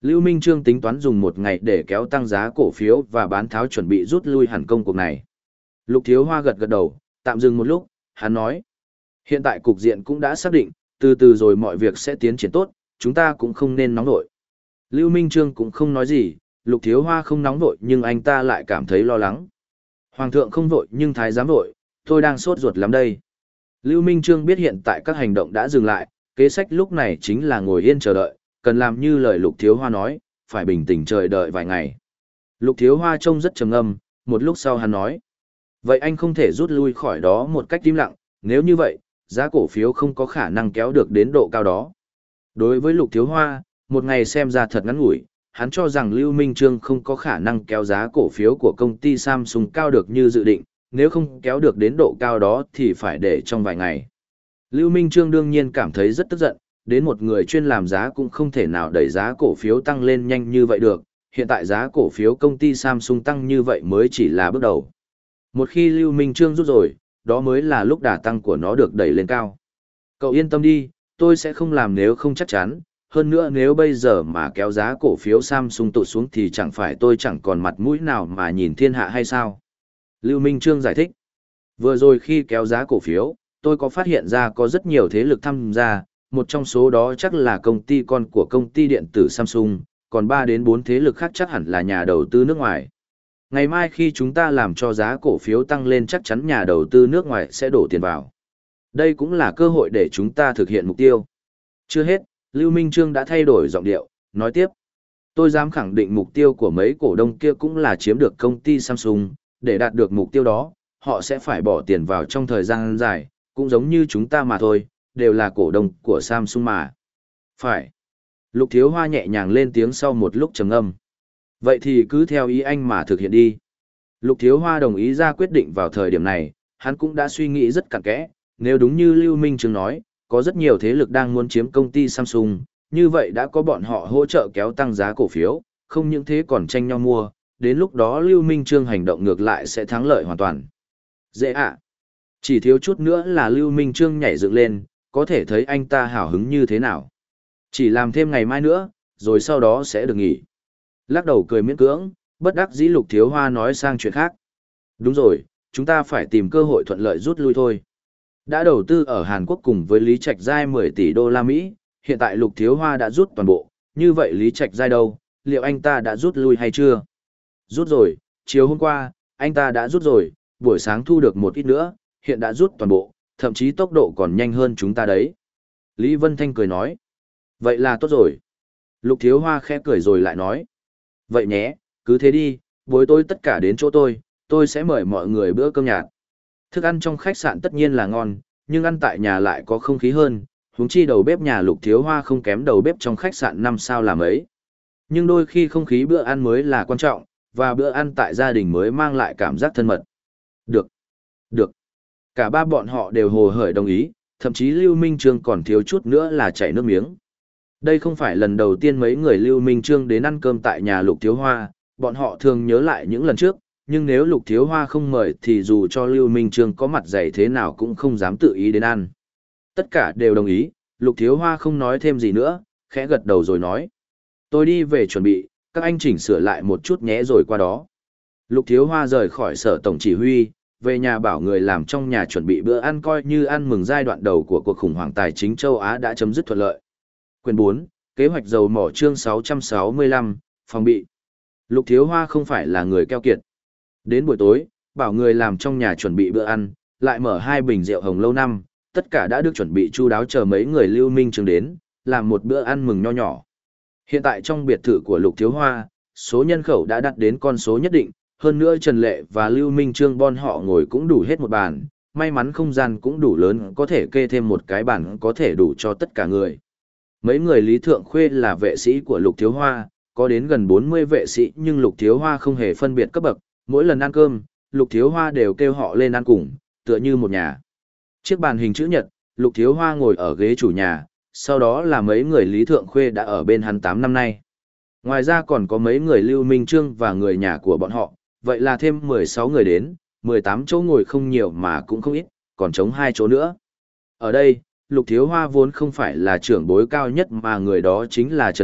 Lưu Minh Trương tính toán dùng một ngày để kéo tăng giá cổ phiếu và bán tháo chuẩn bị rút lui hẳn công cuộc này. Lục Thiếu Hoa gật gật đầu, tạm dừng một lúc, hắn nói. Hiện tại cục diện cũng đã xác định, từ từ rồi mọi việc sẽ tiến triển tốt, chúng ta cũng không nên nóng vội. Lưu Minh Trương cũng không nói gì, Lục Thiếu Hoa không nóng vội nhưng anh ta lại cảm thấy lo lắng. Hoàng thượng không vội nhưng thái giám vội, tôi đang sốt ruột lắm đây. Lưu Minh Trương biết hiện tại các hành động đã dừng lại, kế sách lúc này chính là ngồi yên chờ đợi, cần làm như lời Lục Thiếu Hoa nói, phải bình tĩnh chờ đợi vài ngày. Lục Thiếu Hoa trông rất trầm ngâm, một lúc sau hắn nói. Vậy anh không thể rút lui khỏi đó một cách im lặng, nếu như vậy, giá cổ phiếu không có khả năng kéo được đến độ cao đó. Đối với Lục Thiếu Hoa, một ngày xem ra thật ngắn ngủi, hắn cho rằng Lưu Minh Trương không có khả năng kéo giá cổ phiếu của công ty Samsung cao được như dự định, nếu không kéo được đến độ cao đó thì phải để trong vài ngày. Lưu Minh Trương đương nhiên cảm thấy rất tức giận, đến một người chuyên làm giá cũng không thể nào đẩy giá cổ phiếu tăng lên nhanh như vậy được, hiện tại giá cổ phiếu công ty Samsung tăng như vậy mới chỉ là bước đầu. Một khi Lưu Minh Trương rút rồi, đó mới là lúc đà tăng của nó được đẩy lên cao. Cậu yên tâm đi, tôi sẽ không làm nếu không chắc chắn, hơn nữa nếu bây giờ mà kéo giá cổ phiếu Samsung tụt xuống thì chẳng phải tôi chẳng còn mặt mũi nào mà nhìn thiên hạ hay sao? Lưu Minh Trương giải thích. Vừa rồi khi kéo giá cổ phiếu, tôi có phát hiện ra có rất nhiều thế lực tham gia, một trong số đó chắc là công ty con của công ty điện tử Samsung, còn ba đến bốn thế lực khác chắc hẳn là nhà đầu tư nước ngoài. Ngày mai khi chúng ta làm cho giá cổ phiếu tăng lên chắc chắn nhà đầu tư nước ngoài sẽ đổ tiền vào. Đây cũng là cơ hội để chúng ta thực hiện mục tiêu. Chưa hết, Lưu Minh Trương đã thay đổi giọng điệu, nói tiếp. Tôi dám khẳng định mục tiêu của mấy cổ đông kia cũng là chiếm được công ty Samsung, để đạt được mục tiêu đó, họ sẽ phải bỏ tiền vào trong thời gian dài, cũng giống như chúng ta mà thôi, đều là cổ đông của Samsung mà. Phải. Lục Thiếu Hoa nhẹ nhàng lên tiếng sau một lúc trầm ngâm. Vậy thì cứ theo ý anh mà thực hiện đi. Lục Thiếu Hoa đồng ý ra quyết định vào thời điểm này, hắn cũng đã suy nghĩ rất cặn kẽ, nếu đúng như Lưu Minh Trương nói, có rất nhiều thế lực đang muốn chiếm công ty Samsung, như vậy đã có bọn họ hỗ trợ kéo tăng giá cổ phiếu, không những thế còn tranh nhau mua, đến lúc đó Lưu Minh Trương hành động ngược lại sẽ thắng lợi hoàn toàn. Dễ ạ. À. Chỉ thiếu chút nữa là Lưu Minh Trương nhảy dựng lên, có thể thấy anh ta hào hứng như thế nào. Chỉ làm thêm ngày mai nữa, rồi sau đó sẽ được nghỉ. Lắc đầu cười miễn cưỡng, bất đắc dĩ Lục Thiếu Hoa nói sang chuyện khác. Đúng rồi, chúng ta phải tìm cơ hội thuận lợi rút lui thôi. Đã đầu tư ở Hàn Quốc cùng với Lý Trạch Giai mười tỷ đô la Mỹ, hiện tại Lục Thiếu Hoa đã rút toàn bộ, như vậy Lý Trạch Giai đâu, liệu anh ta đã rút lui hay chưa? Rút rồi, chiều hôm qua, anh ta đã rút rồi, buổi sáng thu được một ít nữa, hiện đã rút toàn bộ, thậm chí tốc độ còn nhanh hơn chúng ta đấy. Lý Vân Thanh cười nói. Vậy là tốt rồi. Lục Thiếu Hoa khẽ cười rồi lại nói. Vậy nhé, cứ thế đi, buổi tối tất cả đến chỗ tôi, tôi sẽ mời mọi người bữa cơm nhạt. Thức ăn trong khách sạn tất nhiên là ngon, nhưng ăn tại nhà lại có không khí hơn, huống chi đầu bếp nhà Lục Thiếu Hoa không kém đầu bếp trong khách sạn năm sao làm ấy. Nhưng đôi khi không khí bữa ăn mới là quan trọng, và bữa ăn tại gia đình mới mang lại cảm giác thân mật. Được. Được. Cả ba bọn họ đều hồ hởi đồng ý, thậm chí Lưu Minh Trương còn thiếu chút nữa là chảy nước miếng. Đây không phải lần đầu tiên mấy người Lưu Minh Trương đến ăn cơm tại nhà Lục Thiếu Hoa, bọn họ thường nhớ lại những lần trước, nhưng nếu Lục Thiếu Hoa không mời thì dù cho Lưu Minh Trương có mặt dày thế nào cũng không dám tự ý đến ăn. Tất cả đều đồng ý, Lục Thiếu Hoa không nói thêm gì nữa, khẽ gật đầu rồi nói. Tôi đi về chuẩn bị, các anh chỉnh sửa lại một chút nhé rồi qua đó. Lục Thiếu Hoa rời khỏi sở tổng chỉ huy, về nhà bảo người làm trong nhà chuẩn bị bữa ăn coi như ăn mừng giai đoạn đầu của cuộc khủng hoảng tài chính châu Á đã chấm dứt thuận lợi. Quyền bốn, kế hoạch dầu mỏ chương sáu trăm sáu mươi lăm, phòng bị. Lục Thiếu Hoa không phải là người keo kiệt. Đến buổi tối, bảo người làm trong nhà chuẩn bị bữa ăn, lại mở hai bình rượu hồng lâu năm, tất cả đã được chuẩn bị chu đáo chờ mấy người Lưu Minh Trương đến, làm một bữa ăn mừng nho nhỏ. Hiện tại trong biệt thự của Lục Thiếu Hoa, số nhân khẩu đã đạt đến con số nhất định, hơn nữa Trần Lệ và Lưu Minh Trương bon họ ngồi cũng đủ hết một bàn, may mắn không gian cũng đủ lớn có thể kê thêm một cái bàn có thể đủ cho tất cả người. Mấy người Lý Thượng Khuê là vệ sĩ của Lục Thiếu Hoa, có đến gần bốn mươi vệ sĩ nhưng Lục Thiếu Hoa không hề phân biệt cấp bậc, mỗi lần ăn cơm, Lục Thiếu Hoa đều kêu họ lên ăn cùng, tựa như một nhà. Chiếc bàn hình chữ nhật, Lục Thiếu Hoa ngồi ở ghế chủ nhà, sau đó là mấy người Lý Thượng Khuê đã ở bên hắn tám năm nay. Ngoài ra còn có mấy người Lưu Minh Trương và người nhà của bọn họ, vậy là thêm mười sáu người đến, mười tám chỗ ngồi không nhiều mà cũng không ít, còn trống hai chỗ nữa. Ở đây, Lục Thiếu Hoa vốn không phải là trưởng bối cao nhất mà người đó chính là Trần Lệ,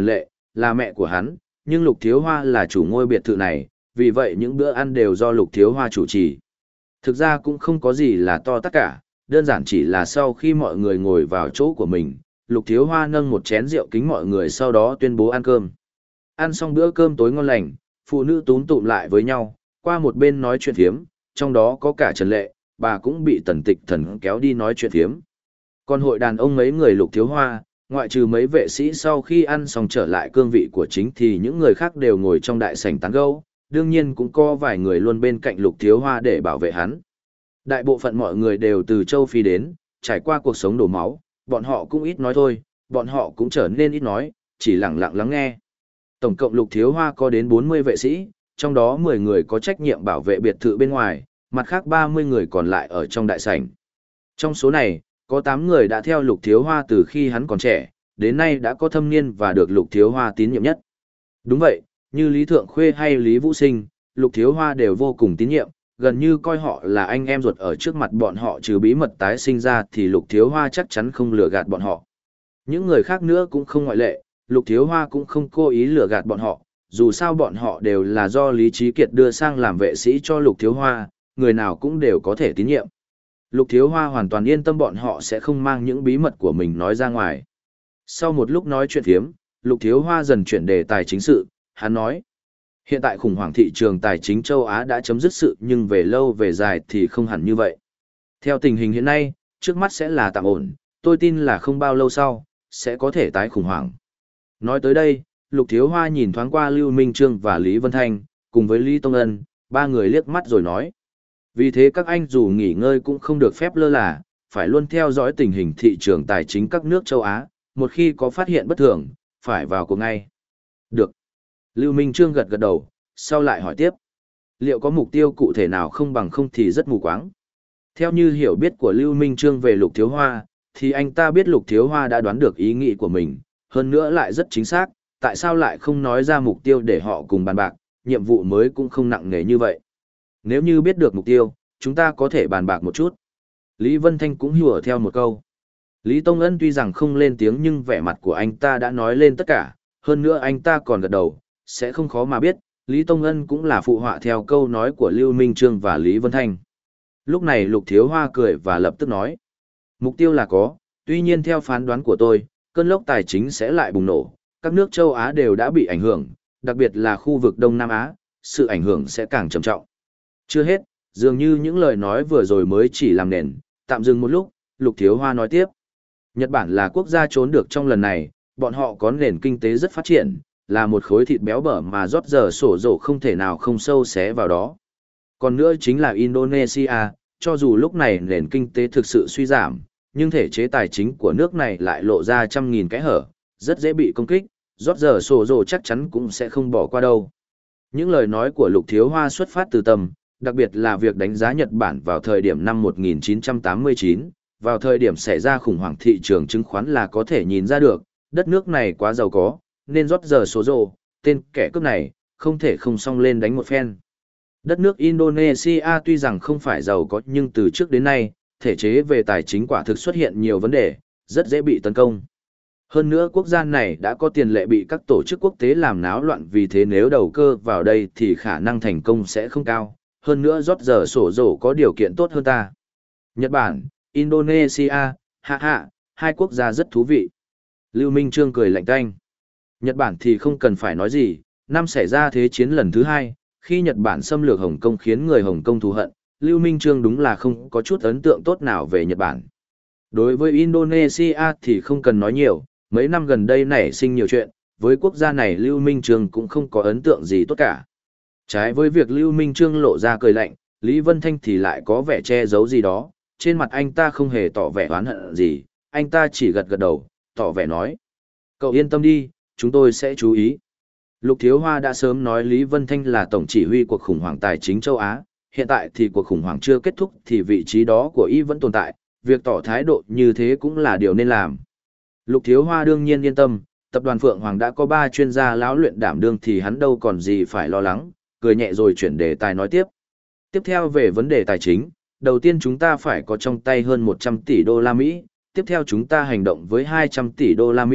là mẹ của hắn, nhưng Lục Thiếu Hoa là chủ ngôi biệt thự này, vì vậy những bữa ăn đều do Lục Thiếu Hoa chủ trì. Thực ra cũng không có gì là to tất cả, đơn giản chỉ là sau khi mọi người ngồi vào chỗ của mình, Lục Thiếu Hoa nâng một chén rượu kính mọi người sau đó tuyên bố ăn cơm. Ăn xong bữa cơm tối ngon lành, phụ nữ túm tụm lại với nhau, qua một bên nói chuyện phiếm, trong đó có cả Trần Lệ, bà cũng bị Tần Tịch Thần kéo đi nói chuyện phiếm. Còn hội đàn ông mấy người Lục Thiếu Hoa, ngoại trừ mấy vệ sĩ sau khi ăn xong trở lại cương vị của chính thì những người khác đều ngồi trong đại sảnh tán gẫu, đương nhiên cũng có vài người luôn bên cạnh Lục Thiếu Hoa để bảo vệ hắn. Đại bộ phận mọi người đều từ châu Phi đến, trải qua cuộc sống đổ máu, bọn họ cũng ít nói thôi, bọn họ cũng trở nên ít nói, chỉ lặng lặng lắng nghe. Tổng cộng Lục Thiếu Hoa có đến bốn mươi vệ sĩ, trong đó mười người có trách nhiệm bảo vệ biệt thự bên ngoài, mặt khác ba mươi người còn lại ở trong đại sảnh. Trong số này, có tám người đã theo Lục Thiếu Hoa từ khi hắn còn trẻ, đến nay đã có thâm niên và được Lục Thiếu Hoa tín nhiệm nhất. Đúng vậy, như Lý Thượng Khuê hay Lý Vũ Sinh, Lục Thiếu Hoa đều vô cùng tín nhiệm, gần như coi họ là anh em ruột ở trước mặt bọn họ, trừ bí mật tái sinh ra thì Lục Thiếu Hoa chắc chắn không lừa gạt bọn họ. Những người khác nữa cũng không ngoại lệ, Lục Thiếu Hoa cũng không cố ý lừa gạt bọn họ, dù sao bọn họ đều là do Lý Trí Kiệt đưa sang làm vệ sĩ cho Lục Thiếu Hoa, người nào cũng đều có thể tín nhiệm. Lục Thiếu Hoa hoàn toàn yên tâm bọn họ sẽ không mang những bí mật của mình nói ra ngoài. Sau một lúc nói chuyện phiếm, Lục Thiếu Hoa dần chuyển đề tài chính sự, hắn nói: hiện tại khủng hoảng thị trường tài chính châu Á đã chấm dứt sự, nhưng về lâu về dài thì không hẳn như vậy. Theo tình hình hiện nay, trước mắt sẽ là tạm ổn, tôi tin là không bao lâu sau, sẽ có thể tái khủng hoảng. Nói tới đây, Lục Thiếu Hoa nhìn thoáng qua Lưu Minh Trương và Lý Vân Thanh, cùng với Lý Tông Ân, ba người liếc mắt rồi nói: vì thế các anh dù nghỉ ngơi cũng không được phép lơ là, phải luôn theo dõi tình hình thị trường tài chính các nước châu Á, một khi có phát hiện bất thường, phải vào cuộc ngay. Được. Lưu Minh Trương gật gật đầu, sau lại hỏi tiếp: liệu có mục tiêu cụ thể nào không bằng không thì rất mù quáng? Theo như hiểu biết của Lưu Minh Trương về Lục Thiếu Hoa, thì anh ta biết Lục Thiếu Hoa đã đoán được ý nghĩ của mình, hơn nữa lại rất chính xác, tại sao lại không nói ra mục tiêu để họ cùng bàn bạc, nhiệm vụ mới cũng không nặng nề như vậy. Nếu như biết được mục tiêu, chúng ta có thể bàn bạc một chút. Lý Vân Thanh cũng hùa theo một câu. Lý Tông Ân tuy rằng không lên tiếng nhưng vẻ mặt của anh ta đã nói lên tất cả, hơn nữa anh ta còn gật đầu, sẽ không khó mà biết, Lý Tông Ân cũng là phụ họa theo câu nói của Lưu Minh Trương và Lý Vân Thanh. Lúc này Lục Thiếu Hoa cười và lập tức nói: mục tiêu là có, tuy nhiên theo phán đoán của tôi, cơn lốc tài chính sẽ lại bùng nổ, các nước châu Á đều đã bị ảnh hưởng, đặc biệt là khu vực Đông Nam Á, sự ảnh hưởng sẽ càng trầm trọng. Chưa hết, dường như những lời nói vừa rồi mới chỉ làm nền, tạm dừng một lúc, Lục Thiếu Hoa nói tiếp: Nhật Bản là quốc gia trốn được trong lần này, bọn họ có nền kinh tế rất phát triển, là một khối thịt béo bở mà rót giờ sổ rổ không thể nào không sâu xé vào đó. Còn nữa chính là Indonesia, cho dù lúc này nền kinh tế thực sự suy giảm, nhưng thể chế tài chính của nước này lại lộ ra trăm nghìn cái hở, rất dễ bị công kích, rót giờ sổ rổ chắc chắn cũng sẽ không bỏ qua đâu. Những lời nói của Lục Thiếu Hoa xuất phát từ tâm, đặc biệt là việc đánh giá Nhật Bản vào thời điểm năm một nghìn chín trăm tám mươi chín, vào thời điểm xảy ra khủng hoảng thị trường chứng khoán là có thể nhìn ra được, đất nước này quá giàu có, nên rót giờ số rồ, tên kẻ cướp này, không thể không xông lên đánh một phen. Đất nước Indonesia tuy rằng không phải giàu có nhưng từ trước đến nay, thể chế về tài chính quả thực xuất hiện nhiều vấn đề, rất dễ bị tấn công. Hơn nữa quốc gia này đã có tiền lệ bị các tổ chức quốc tế làm náo loạn, vì thế nếu đầu cơ vào đây thì khả năng thành công sẽ không cao. Hơn nữa rót giờ sổ rổ có điều kiện tốt hơn ta. Nhật Bản, Indonesia, hạ hạ, hai quốc gia rất thú vị. Lưu Minh Trương cười lạnh tanh. Nhật Bản thì không cần phải nói gì, năm xảy ra thế chiến lần thứ hai, khi Nhật Bản xâm lược Hồng Kông khiến người Hồng Kông thù hận, Lưu Minh Trương đúng là không có chút ấn tượng tốt nào về Nhật Bản. Đối với Indonesia thì không cần nói nhiều, mấy năm gần đây nảy sinh nhiều chuyện, với quốc gia này Lưu Minh Trương cũng không có ấn tượng gì tốt cả. Trái với việc Lưu Minh Trương lộ ra cười lạnh, Lý Vân Thanh thì lại có vẻ che giấu gì đó, trên mặt anh ta không hề tỏ vẻ oán hận gì, anh ta chỉ gật gật đầu, tỏ vẻ nói: cậu yên tâm đi, chúng tôi sẽ chú ý. Lục Thiếu Hoa đã sớm nói Lý Vân Thanh là tổng chỉ huy cuộc khủng hoảng tài chính châu Á, hiện tại thì cuộc khủng hoảng chưa kết thúc thì vị trí đó của y vẫn tồn tại, việc tỏ thái độ như thế cũng là điều nên làm. Lục Thiếu Hoa đương nhiên yên tâm, tập đoàn Phượng Hoàng đã có ba chuyên gia lão luyện đảm đương thì hắn đâu còn gì phải lo lắng, cười nhẹ rồi chuyển đề tài nói tiếp. Tiếp theo về vấn đề tài chính, đầu tiên chúng ta phải có trong tay hơn một trăm tỷ đô la Mỹ, tiếp theo chúng ta hành động với hai trăm tỷ đô la Mỹ,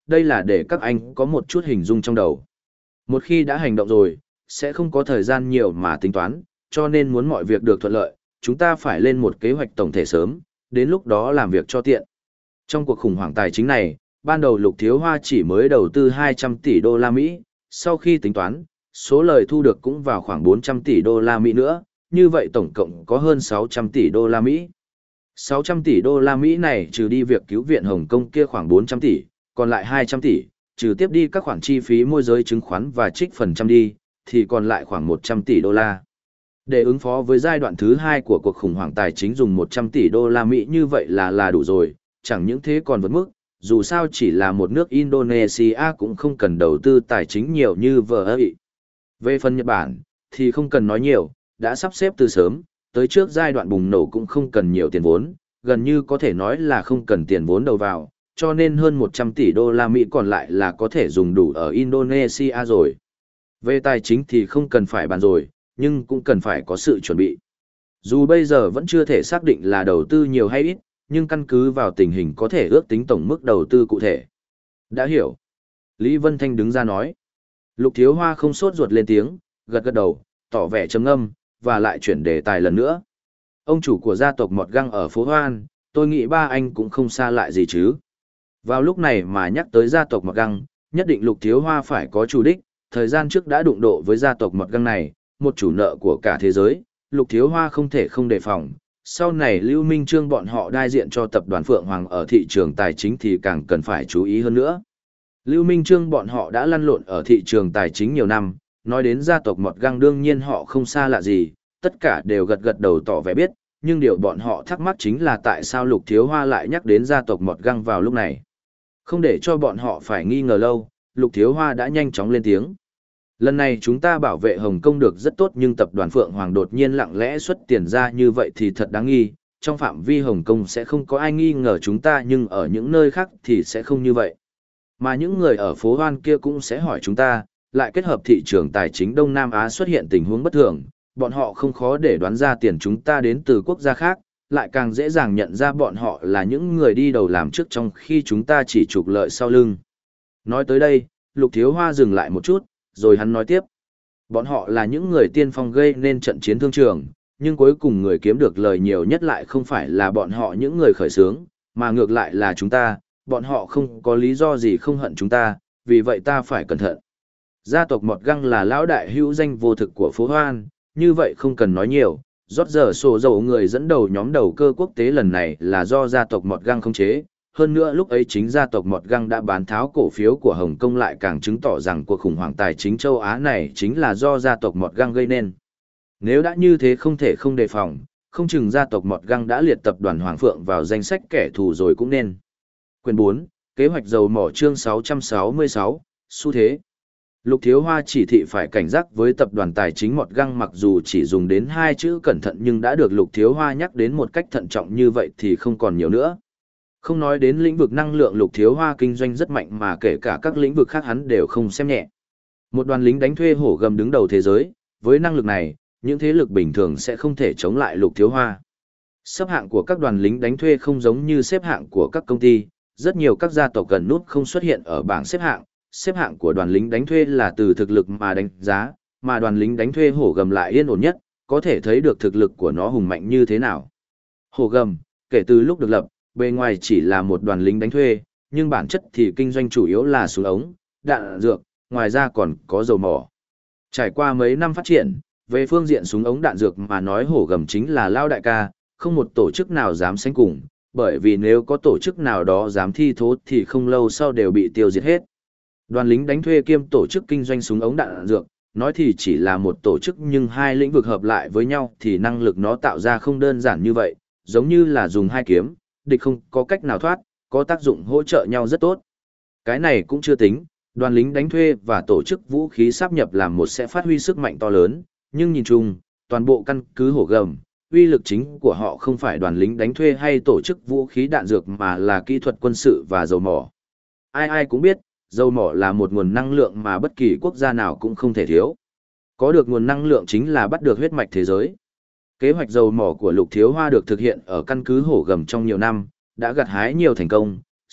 đây là để các anh có một chút hình dung trong đầu. Một khi đã hành động rồi, sẽ không có thời gian nhiều mà tính toán, cho nên muốn mọi việc được thuận lợi, chúng ta phải lên một kế hoạch tổng thể sớm, đến lúc đó làm việc cho tiện. Trong cuộc khủng hoảng tài chính này, ban đầu Lục Thiếu Hoa chỉ mới đầu tư hai trăm tỷ đô la Mỹ, sau khi tính toán, số lời thu được cũng vào khoảng bốn trăm tỷ đô la Mỹ nữa, như vậy tổng cộng có hơn sáu trăm tỷ đô la Mỹ. sáu trăm tỷ đô la Mỹ này trừ đi việc cứu viện Hồng Kông kia khoảng bốn trăm tỷ, còn lại hai trăm tỷ, trừ tiếp đi các khoản chi phí môi giới chứng khoán và trích phần trăm đi, thì còn lại khoảng một trăm tỷ đô la. Để ứng phó với giai đoạn thứ hai của cuộc khủng hoảng tài chính dùng một trăm tỷ đô la Mỹ như vậy là là đủ rồi, chẳng những thế còn vượt mức, dù sao chỉ là một nước Indonesia cũng không cần đầu tư tài chính nhiều như vờ ấy. Về phần Nhật Bản, thì không cần nói nhiều, đã sắp xếp từ sớm, tới trước giai đoạn bùng nổ cũng không cần nhiều tiền vốn, gần như có thể nói là không cần tiền vốn đầu vào, cho nên hơn một trăm tỷ đô la Mỹ còn lại là có thể dùng đủ ở Indonesia rồi. Về tài chính thì không cần phải bàn rồi, nhưng cũng cần phải có sự chuẩn bị. Dù bây giờ vẫn chưa thể xác định là đầu tư nhiều hay ít, nhưng căn cứ vào tình hình có thể ước tính tổng mức đầu tư cụ thể. Đã hiểu. Lý Vân Thanh đứng ra nói. Lục Thiếu Hoa không sốt ruột lên tiếng, gật gật đầu, tỏ vẻ trầm ngâm, và lại chuyển đề tài lần nữa. Ông chủ của gia tộc Mọt Găng ở phố Hoan, tôi nghĩ ba anh cũng không xa lại gì chứ. Vào lúc này mà nhắc tới gia tộc Mọt Găng, nhất định Lục Thiếu Hoa phải có chủ đích, thời gian trước đã đụng độ với gia tộc Mọt Găng này, một chủ nợ của cả thế giới, Lục Thiếu Hoa không thể không đề phòng. Sau này Lưu Minh Trương bọn họ đại diện cho tập đoàn Phượng Hoàng ở thị trường tài chính thì càng cần phải chú ý hơn nữa. Lưu Minh Trương bọn họ đã lăn lộn ở thị trường tài chính nhiều năm, nói đến gia tộc Mọt Găng đương nhiên họ không xa lạ gì, tất cả đều gật gật đầu tỏ vẻ biết, nhưng điều bọn họ thắc mắc chính là tại sao Lục Thiếu Hoa lại nhắc đến gia tộc Mọt Găng vào lúc này. Không để cho bọn họ phải nghi ngờ lâu, Lục Thiếu Hoa đã nhanh chóng lên tiếng. Lần này chúng ta bảo vệ Hồng Kông được rất tốt nhưng tập đoàn Phượng Hoàng đột nhiên lặng lẽ xuất tiền ra như vậy thì thật đáng nghi, trong phạm vi Hồng Kông sẽ không có ai nghi ngờ chúng ta nhưng ở những nơi khác thì sẽ không như vậy. Mà những người ở phố Hoan kia cũng sẽ hỏi chúng ta, lại kết hợp thị trường tài chính Đông Nam Á xuất hiện tình huống bất thường, bọn họ không khó để đoán ra tiền chúng ta đến từ quốc gia khác, lại càng dễ dàng nhận ra bọn họ là những người đi đầu làm trước trong khi chúng ta chỉ trục lợi sau lưng. Nói tới đây, Lục Thiếu Hoa dừng lại một chút, rồi hắn nói tiếp. Bọn họ là những người tiên phong gây nên trận chiến thương trường, nhưng cuối cùng người kiếm được lời nhiều nhất lại không phải là bọn họ những người khởi xướng, mà ngược lại là chúng ta, bọn họ không có lý do gì không hận chúng ta, vì vậy ta phải cẩn thận. Gia tộc Mọt Găng là lão đại hữu danh vô thực của phố Hoan, như vậy không cần nói nhiều, rót giờ sổ dầu người dẫn đầu nhóm đầu cơ quốc tế lần này là do gia tộc Mọt Găng khống chế. Hơn nữa lúc ấy chính gia tộc Mọt Găng đã bán tháo cổ phiếu của Hồng Kông lại càng chứng tỏ rằng cuộc khủng hoảng tài chính châu Á này chính là do gia tộc Mọt Găng gây nên. Nếu đã như thế không thể không đề phòng, không chừng gia tộc Mọt Găng đã liệt tập đoàn Hoàng Phượng vào danh sách kẻ thù rồi cũng nên. Quyền bốn, Kế hoạch dầu mỏ chương sáu trăm sáu mươi sáu, xu thế. Lục Thiếu Hoa chỉ thị phải cảnh giác với tập đoàn tài chính Mọt Găng mặc dù chỉ dùng đến hai chữ cẩn thận nhưng đã được Lục Thiếu Hoa nhắc đến một cách thận trọng như vậy thì không còn nhiều nữa. Không nói đến lĩnh vực năng lượng Lục Thiếu Hoa kinh doanh rất mạnh mà kể cả các lĩnh vực khác hắn đều không xem nhẹ. Một đoàn lính đánh thuê hổ gầm đứng đầu thế giới, với năng lực này, những thế lực bình thường sẽ không thể chống lại Lục Thiếu Hoa. Xếp hạng của các đoàn lính đánh thuê không giống như xếp hạng của các công ty, rất nhiều các gia tộc gần nút không xuất hiện ở bảng xếp hạng, xếp hạng của đoàn lính đánh thuê là từ thực lực mà đánh giá, mà đoàn lính đánh thuê hổ gầm lại yên ổn nhất, có thể thấy được thực lực của nó hùng mạnh như thế nào. Hổ gầm, kể từ lúc được lập, bề ngoài chỉ là một đoàn lính đánh thuê, nhưng bản chất thì kinh doanh chủ yếu là súng ống, đạn dược, ngoài ra còn có dầu mỏ. Trải qua mấy năm phát triển, về phương diện súng ống đạn dược mà nói hổ gầm chính là lao đại ca, không một tổ chức nào dám sánh cùng, bởi vì nếu có tổ chức nào đó dám thi thố thì không lâu sau đều bị tiêu diệt hết. Đoàn lính đánh thuê kiêm tổ chức kinh doanh súng ống đạn dược, nói thì chỉ là một tổ chức nhưng hai lĩnh vực hợp lại với nhau thì năng lực nó tạo ra không đơn giản như vậy, giống như là dùng hai kiếm, địch không có cách nào thoát, có tác dụng hỗ trợ nhau rất tốt. Cái này cũng chưa tính, đoàn lính đánh thuê và tổ chức vũ khí sáp nhập làm một sẽ phát huy sức mạnh to lớn, nhưng nhìn chung, toàn bộ căn cứ hổ gầm, uy lực chính của họ không phải đoàn lính đánh thuê hay tổ chức vũ khí đạn dược mà là kỹ thuật quân sự và dầu mỏ. Ai ai cũng biết, dầu mỏ là một nguồn năng lượng mà bất kỳ quốc gia nào cũng không thể thiếu. Có được nguồn năng lượng chính là bắt được huyết mạch thế giới. Kế hoạch dầu mỏ của Lục Thiếu Hoa được thực hiện ở căn cứ hổ gầm trong nhiều năm, đã gặt hái nhiều thành công,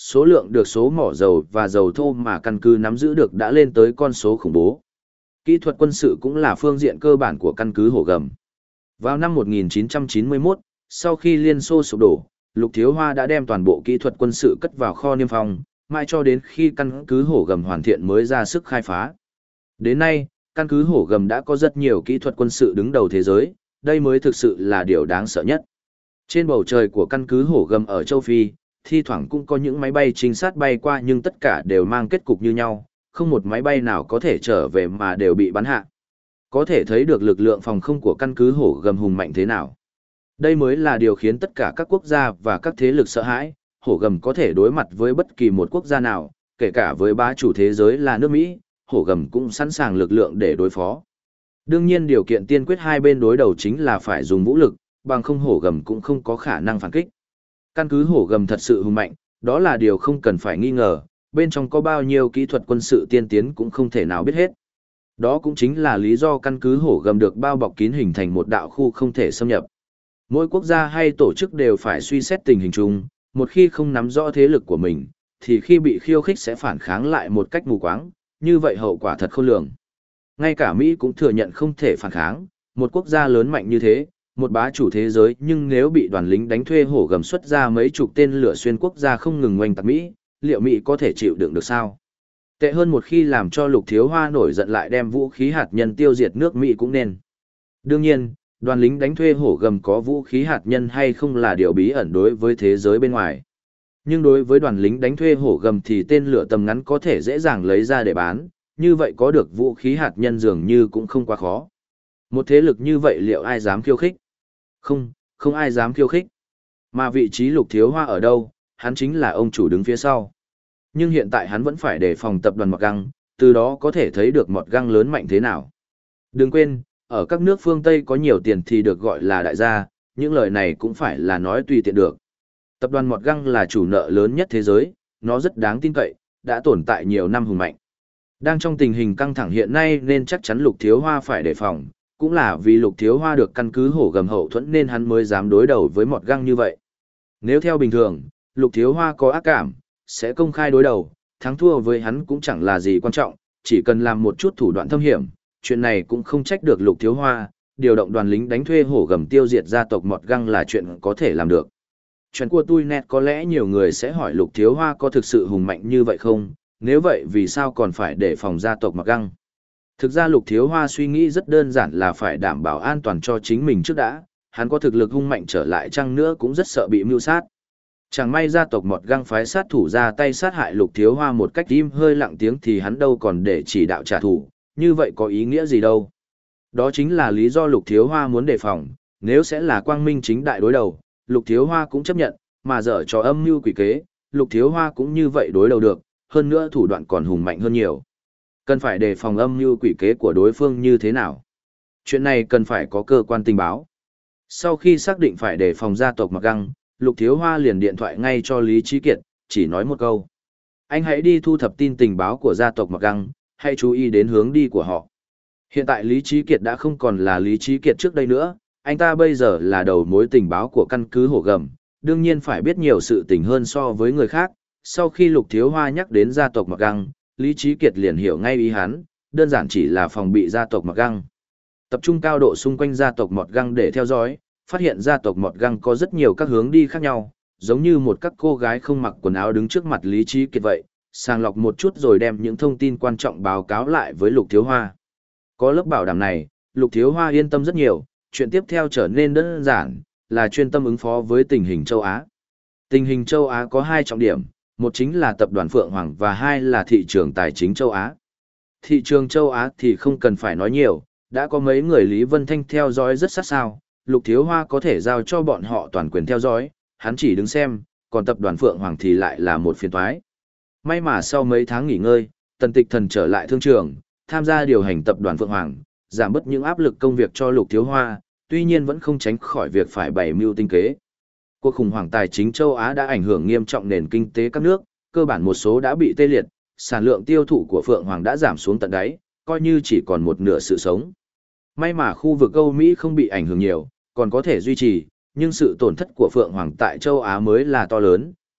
số lượng được số mỏ dầu và dầu thô mà căn cứ nắm giữ được đã lên tới con số khủng bố. Kỹ thuật quân sự cũng là phương diện cơ bản của căn cứ Hổ Gầm. Vào năm một nghìn chín trăm chín mươi mốt, sau khi Liên Xô sụp đổ, Lục Thiếu Hoa đã đem toàn bộ kỹ thuật quân sự cất vào kho niêm phong, mãi cho đến khi căn cứ Hổ Gầm hoàn thiện mới ra sức khai phá. Đến nay, căn cứ Hổ Gầm đã có rất nhiều kỹ thuật quân sự đứng đầu thế giới, đây mới thực sự là điều đáng sợ nhất. Trên bầu trời của căn cứ Hổ Gầm ở châu Phi, thi thoảng cũng có những máy bay trinh sát bay qua nhưng tất cả đều mang kết cục như nhau, không một máy bay nào có thể trở về mà đều bị bắn hạ. Có thể thấy được lực lượng phòng không của căn cứ Hổ Gầm hùng mạnh thế nào. Đây mới là điều khiến tất cả các quốc gia và các thế lực sợ hãi, Hổ Gầm có thể đối mặt với bất kỳ một quốc gia nào, kể cả với bá chủ thế giới là nước Mỹ, Hổ Gầm cũng sẵn sàng lực lượng để đối phó. Đương nhiên điều kiện tiên quyết hai bên đối đầu chính là phải dùng vũ lực, bằng không Hổ Gầm cũng không có khả năng phản kích. Căn cứ Hổ Gầm thật sự hùng mạnh, đó là điều không cần phải nghi ngờ, bên trong có bao nhiêu kỹ thuật quân sự tiên tiến cũng không thể nào biết hết. Đó cũng chính là lý do căn cứ Hổ Gầm được bao bọc kín hình thành một đạo khu không thể xâm nhập. Mỗi quốc gia hay tổ chức đều phải suy xét tình hình chung, một khi không nắm rõ thế lực của mình, thì khi bị khiêu khích sẽ phản kháng lại một cách mù quáng, như vậy hậu quả thật khôn lường. Ngay cả Mỹ cũng thừa nhận không thể phản kháng, một quốc gia lớn mạnh như thế, một bá chủ thế giới, nhưng nếu bị đoàn lính đánh thuê Hổ Gầm xuất ra mấy chục tên lửa xuyên quốc gia không ngừng oanh tạc Mỹ, liệu Mỹ có thể chịu đựng được sao? Tệ hơn một khi làm cho Lục Thiếu Hoa nổi giận lại đem vũ khí hạt nhân tiêu diệt nước Mỹ cũng nên. Đương nhiên, đoàn lính đánh thuê Hổ Gầm có vũ khí hạt nhân hay không là điều bí ẩn đối với thế giới bên ngoài. Nhưng đối với đoàn lính đánh thuê Hổ Gầm thì tên lửa tầm ngắn có thể dễ dàng lấy ra để bán, như vậy có được vũ khí hạt nhân dường như cũng không quá khó. Một thế lực như vậy liệu ai dám khiêu khích? Không, không ai dám khiêu khích. Mà vị trí Lục Thiếu Hoa ở đâu, hắn chính là ông chủ đứng phía sau. Nhưng hiện tại hắn vẫn phải đề phòng tập đoàn Mọt Găng, từ đó có thể thấy được Mọt Găng lớn mạnh thế nào. Đừng quên, ở các nước phương Tây có nhiều tiền thì được gọi là đại gia, những lời này cũng phải là nói tùy tiện được. Tập đoàn Mọt Găng là chủ nợ lớn nhất thế giới, nó rất đáng tin cậy, đã tồn tại nhiều năm hùng mạnh. Đang trong tình hình căng thẳng hiện nay nên chắc chắn Lục Thiếu Hoa phải đề phòng, cũng là vì Lục Thiếu Hoa được căn cứ Hổ Gầm hậu thuẫn nên hắn mới dám đối đầu với Mọt Găng như vậy. Nếu theo bình thường, Lục Thiếu Hoa có ác cảm, sẽ công khai đối đầu, thắng thua với hắn cũng chẳng là gì quan trọng, chỉ cần làm một chút thủ đoạn thâm hiểm, chuyện này cũng không trách được Lục Thiếu Hoa, điều động đoàn lính đánh thuê Hổ Gầm tiêu diệt gia tộc Mọt Găng là chuyện có thể làm được. Chuyện của tôi net có lẽ nhiều người sẽ hỏi Lục Thiếu Hoa có thực sự hùng mạnh như vậy không, nếu vậy vì sao còn phải để phòng gia tộc Mọt Găng? Thực ra Lục Thiếu Hoa suy nghĩ rất đơn giản là phải đảm bảo an toàn cho chính mình trước đã, hắn có thực lực hung mạnh trở lại chăng nữa cũng rất sợ bị mưu sát. Chẳng may gia tộc Mọt Găng phái sát thủ ra tay sát hại Lục Thiếu Hoa một cách im hơi lặng tiếng thì hắn đâu còn để chỉ đạo trả thù, như vậy có ý nghĩa gì đâu. Đó chính là lý do Lục Thiếu Hoa muốn đề phòng, nếu sẽ là quang minh chính đại đối đầu, Lục Thiếu Hoa cũng chấp nhận, mà dở trò âm mưu quỷ kế, Lục Thiếu Hoa cũng như vậy đối đầu được, hơn nữa thủ đoạn còn hùng mạnh hơn nhiều. Cần phải đề phòng âm mưu quỷ kế của đối phương như thế nào? Chuyện này cần phải có cơ quan tình báo. Sau khi xác định phải đề phòng gia tộc Mạc Găng, Lục Thiếu Hoa liền điện thoại ngay cho Lý Trí Kiệt, chỉ nói một câu. Anh hãy đi thu thập tin tình báo của gia tộc Mạc Găng, hãy chú ý đến hướng đi của họ. Hiện tại Lý Trí Kiệt đã không còn là Lý Trí Kiệt trước đây nữa, anh ta bây giờ là đầu mối tình báo của căn cứ Hổ Gầm, đương nhiên phải biết nhiều sự tình hơn so với người khác. Sau khi Lục Thiếu Hoa nhắc đến gia tộc Mạc Găng, Lý Trí Kiệt liền hiểu ngay ý hắn, đơn giản chỉ là phòng bị gia tộc Mạc Găng. Tập trung cao độ xung quanh gia tộc Mọt Găng để theo dõi, phát hiện gia tộc Mọt Găng có rất nhiều các hướng đi khác nhau, giống như một các cô gái không mặc quần áo đứng trước mặt Lý Trí Kiệt vậy, sàng lọc một chút rồi đem những thông tin quan trọng báo cáo lại với Lục Thiếu Hoa. Có lớp bảo đảm này, Lục Thiếu Hoa yên tâm rất nhiều, chuyện tiếp theo trở nên đơn giản, là chuyên tâm ứng phó với tình hình châu Á. Tình hình châu Á có hai trọng điểm, một chính là tập đoàn Phượng Hoàng và hai là thị trường tài chính châu Á. Thị trường châu Á thì không cần phải nói nhiều, đã có mấy người Lý Vân Thanh theo dõi rất sát sao, Lục Thiếu Hoa có thể giao cho bọn họ toàn quyền theo dõi, hắn chỉ đứng xem, còn tập đoàn Phượng Hoàng thì lại là một phiền toái. May mà sau mấy tháng nghỉ ngơi, Tần Tịch Thần trở lại thương trường, tham gia điều hành tập đoàn Phượng Hoàng, giảm bớt những áp lực công việc cho Lục Thiếu Hoa, tuy nhiên vẫn không tránh khỏi việc phải bày mưu tinh kế. Cuộc khủng hoảng tài chính châu Á đã ảnh hưởng nghiêm trọng nền kinh tế các nước, cơ bản một số đã bị tê liệt, sản lượng tiêu thụ của Phượng Hoàng đã giảm xuống tận đáy, coi như chỉ còn một nửa sự sống. May mà khu vực Âu Mỹ không bị ảnh hưởng nhiều, còn có thể duy trì, nhưng sự tổn thất của Phượng Hoàng tại châu Á mới là to lớn,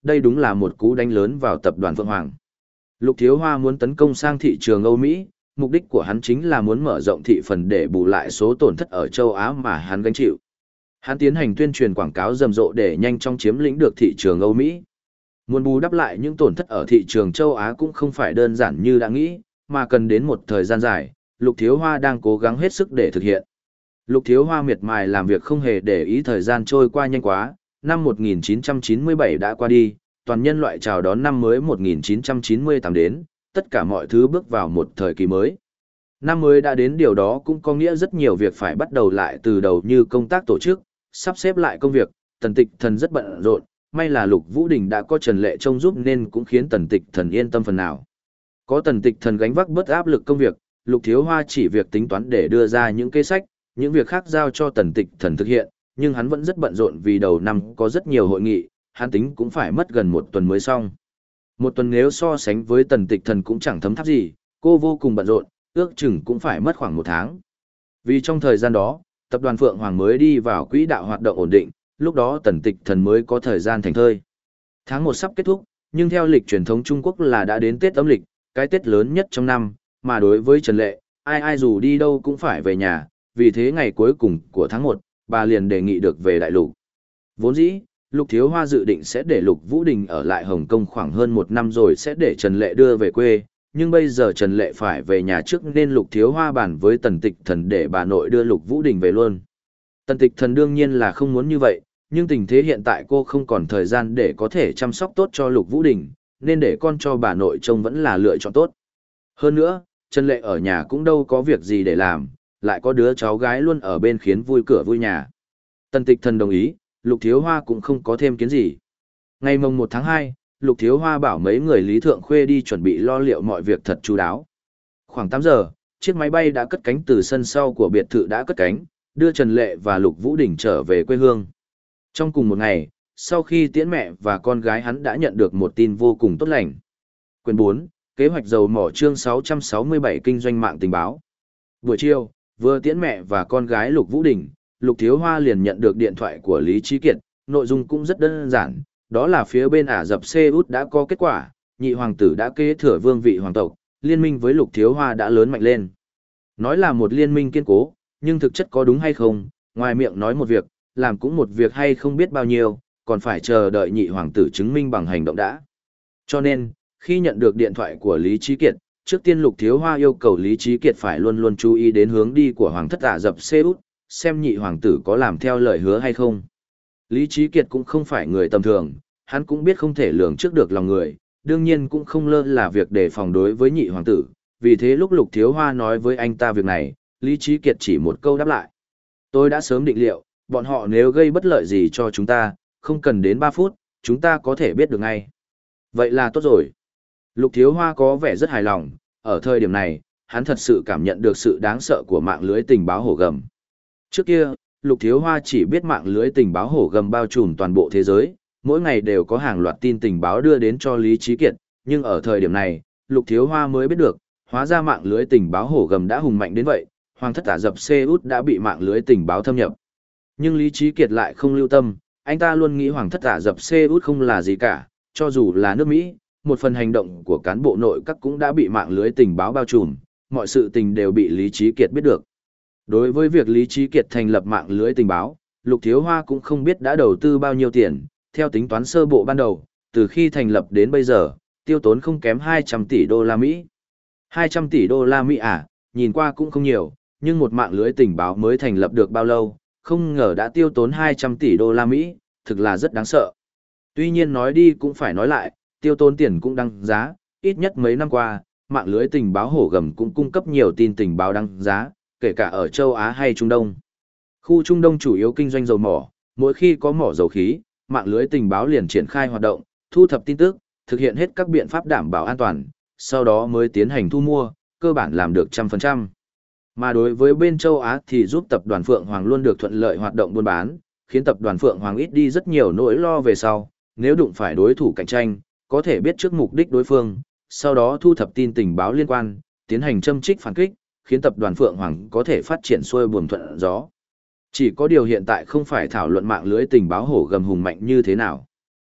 đây đúng là một cú đánh lớn vào tập đoàn Phượng Hoàng. Lục Thiếu Hoa muốn tấn công sang thị trường Âu Mỹ, mục đích của hắn chính là muốn mở rộng thị phần để bù lại số tổn thất ở châu Á mà hắn gánh chịu. Hắn tiến hành tuyên truyền quảng cáo rầm rộ để nhanh chóng chiếm lĩnh được thị trường Âu Mỹ. Muốn bù đắp lại những tổn thất ở thị trường châu Á cũng không phải đơn giản như đã nghĩ, mà cần đến một thời gian dài, Lục Thiếu Hoa đang cố gắng hết sức để thực hiện. Lục Thiếu Hoa miệt mài làm việc không hề để ý thời gian trôi qua nhanh quá, năm một nghìn chín trăm chín mươi bảy đã qua đi, toàn nhân loại chào đón năm mới một nghìn chín trăm chín mươi tám đến, tất cả mọi thứ bước vào một thời kỳ mới. Năm mới đã đến, điều đó cũng có nghĩa rất nhiều việc phải bắt đầu lại từ đầu như công tác tổ chức, sắp xếp lại công việc. Tần Tịch Thần rất bận rộn, may là Lục Vũ Đình đã có Trần Lệ trông giúp nên cũng khiến Tần Tịch Thần yên tâm phần nào. Có Tần Tịch Thần gánh vác bớt áp lực công việc, Lục Thiếu Hoa chỉ việc tính toán để đưa ra những kế sách, những việc khác giao cho Tần Tịch Thần thực hiện, nhưng hắn vẫn rất bận rộn vì đầu năm có rất nhiều hội nghị, hắn tính cũng phải mất gần một tuần mới xong. Một tuần nếu so sánh với Tần Tịch Thần cũng chẳng thấm tháp gì, cô vô cùng bận rộn, ước chừng cũng phải mất khoảng một tháng. Vì trong thời gian đó, tập đoàn Phượng Hoàng mới đi vào quỹ đạo hoạt động ổn định, lúc đó Tần Tịch Thần mới có thời gian thành thơi. Tháng một sắp kết thúc, nhưng theo lịch truyền thống Trung Quốc là đã đến Tết âm lịch, cái Tết lớn nhất trong năm, mà đối với Trần Lệ, ai ai dù đi đâu cũng phải về nhà, vì thế ngày cuối cùng của tháng một, bà liền đề nghị được về đại lục. Vốn dĩ, Lục Thiếu Hoa dự định sẽ để Lục Vũ Đình ở lại Hồng Kông khoảng hơn một năm rồi sẽ để Trần Lệ đưa về quê, nhưng bây giờ Trần Lệ phải về nhà trước nên Lục Thiếu Hoa bàn với Tần Tịch Thần để bà nội đưa Lục Vũ Đình về luôn. Tần Tịch Thần đương nhiên là không muốn như vậy, nhưng tình thế hiện tại cô không còn thời gian để có thể chăm sóc tốt cho Lục Vũ Đình, nên để con cho bà nội trông vẫn là lựa chọn tốt. Hơn nữa, Trần Lệ ở nhà cũng đâu có việc gì để làm, lại có đứa cháu gái luôn ở bên khiến vui cửa vui nhà. Tần Tịch Thần đồng ý, Lục Thiếu Hoa cũng không có thêm kiến gì. Ngày mồng một tháng hai, Lục Thiếu Hoa bảo mấy người Lý Thượng Khuê đi chuẩn bị lo liệu mọi việc thật chu đáo. Khoảng tám giờ, chiếc máy bay đã cất cánh từ sân sau của biệt thự đã cất cánh, đưa Trần Lệ và Lục Vũ Đình trở về quê hương. Trong cùng một ngày, sau khi tiễn mẹ và con gái, hắn đã nhận được một tin vô cùng tốt lành. Quyển bốn, Kế hoạch dầu mỏ, chương sáu trăm sáu mươi bảy, Kinh doanh mạng tình báo. Buổi chiều, vừa tiễn mẹ và con gái Lục Vũ Đình, Lục Thiếu Hoa liền nhận được điện thoại của Lý Trí Kiệt, nội dung cũng rất đơn giản, đó là phía bên Ả Rập Xê Út đã có kết quả, nhị hoàng tử đã kế thừa vương vị hoàng tộc, liên minh với Lục Thiếu Hoa đã lớn mạnh lên. Nói là một liên minh kiên cố, nhưng thực chất có đúng hay không, ngoài miệng nói một việc, làm cũng một việc hay không biết bao nhiêu, còn phải chờ đợi nhị hoàng tử chứng minh bằng hành động đã. Cho nên, khi nhận được điện thoại của Lý Trí Kiệt, trước tiên Lục Thiếu Hoa yêu cầu Lý Trí Kiệt phải luôn luôn chú ý đến hướng đi của hoàng thất Ả Rập Xê Út, xem nhị hoàng tử có làm theo lời hứa hay không. Lý Trí Kiệt cũng không phải người tầm thường, hắn cũng biết không thể lường trước được lòng người, đương nhiên cũng không lơ là việc đề phòng đối với nhị hoàng tử, vì thế lúc Lục Thiếu Hoa nói với anh ta việc này, Lý Trí Kiệt chỉ một câu đáp lại. Tôi đã sớm định liệu, bọn họ nếu gây bất lợi gì cho chúng ta, không cần đến ba phút, chúng ta có thể biết được ngay. Vậy là tốt rồi. Lục Thiếu Hoa có vẻ rất hài lòng, ở thời điểm này, hắn thật sự cảm nhận được sự đáng sợ của mạng lưới tình báo hổ gầm. Trước kia, Lục Thiếu Hoa chỉ biết mạng lưới tình báo hổ gầm bao trùm toàn bộ thế giới, mỗi ngày đều có hàng loạt tin tình báo đưa đến cho Lý Trí Kiệt, nhưng ở thời điểm này, Lục Thiếu Hoa mới biết được, hóa ra mạng lưới tình báo hổ gầm đã hùng mạnh đến vậy, hoàng thất Ả Rập Xê Út đã bị mạng lưới tình báo thâm nhập. Nhưng Lý Trí Kiệt lại không lưu tâm, anh ta luôn nghĩ hoàng thất Ả Rập Xê Út không là gì cả, cho dù là nước Mỹ, một phần hành động của cán bộ nội các cũng đã bị mạng lưới tình báo bao trùm, mọi sự tình đều bị Lý Trí Kiệt biết được. Đối với việc Lý Trí Kiệt thành lập mạng lưới tình báo, Lục Thiếu Hoa cũng không biết đã đầu tư bao nhiêu tiền, theo tính toán sơ bộ ban đầu, từ khi thành lập đến bây giờ, tiêu tốn không kém hai trăm tỷ đô la Mỹ. hai trăm tỷ đô la Mỹ à, nhìn qua cũng không nhiều, nhưng một mạng lưới tình báo mới thành lập được bao lâu, không ngờ đã tiêu tốn hai trăm tỷ đô la Mỹ, thực là rất đáng sợ. Tuy nhiên nói đi cũng phải nói lại, tiêu tốn tiền cũng đăng giá, ít nhất mấy năm qua, mạng lưới tình báo hổ gầm cũng cung cấp nhiều tin tình báo đăng giá, kể cả ở châu Á hay Trung Đông. Khu Trung Đông chủ yếu kinh doanh dầu mỏ, mỗi khi có mỏ dầu khí, mạng lưới tình báo liền triển khai hoạt động, thu thập tin tức, thực hiện hết các biện pháp đảm bảo an toàn, sau đó mới tiến hành thu mua, cơ bản làm được trăm phần trăm. Mà đối với bên châu Á thì giúp tập đoàn Phượng Hoàng luôn được thuận lợi hoạt động buôn bán, khiến tập đoàn Phượng Hoàng ít đi rất nhiều nỗi lo về sau, nếu đụng phải đối thủ cạnh tranh, có thể biết trước mục đích đối phương, sau đó thu thập tin tình báo liên quan, tiến hành châm trích phản kích, khiến tập đoàn Phượng Hoàng có thể phát triển xuôi buồm thuận gió. Chỉ có điều hiện tại không phải thảo luận mạng lưới tình báo hổ gầm hùng mạnh như thế nào.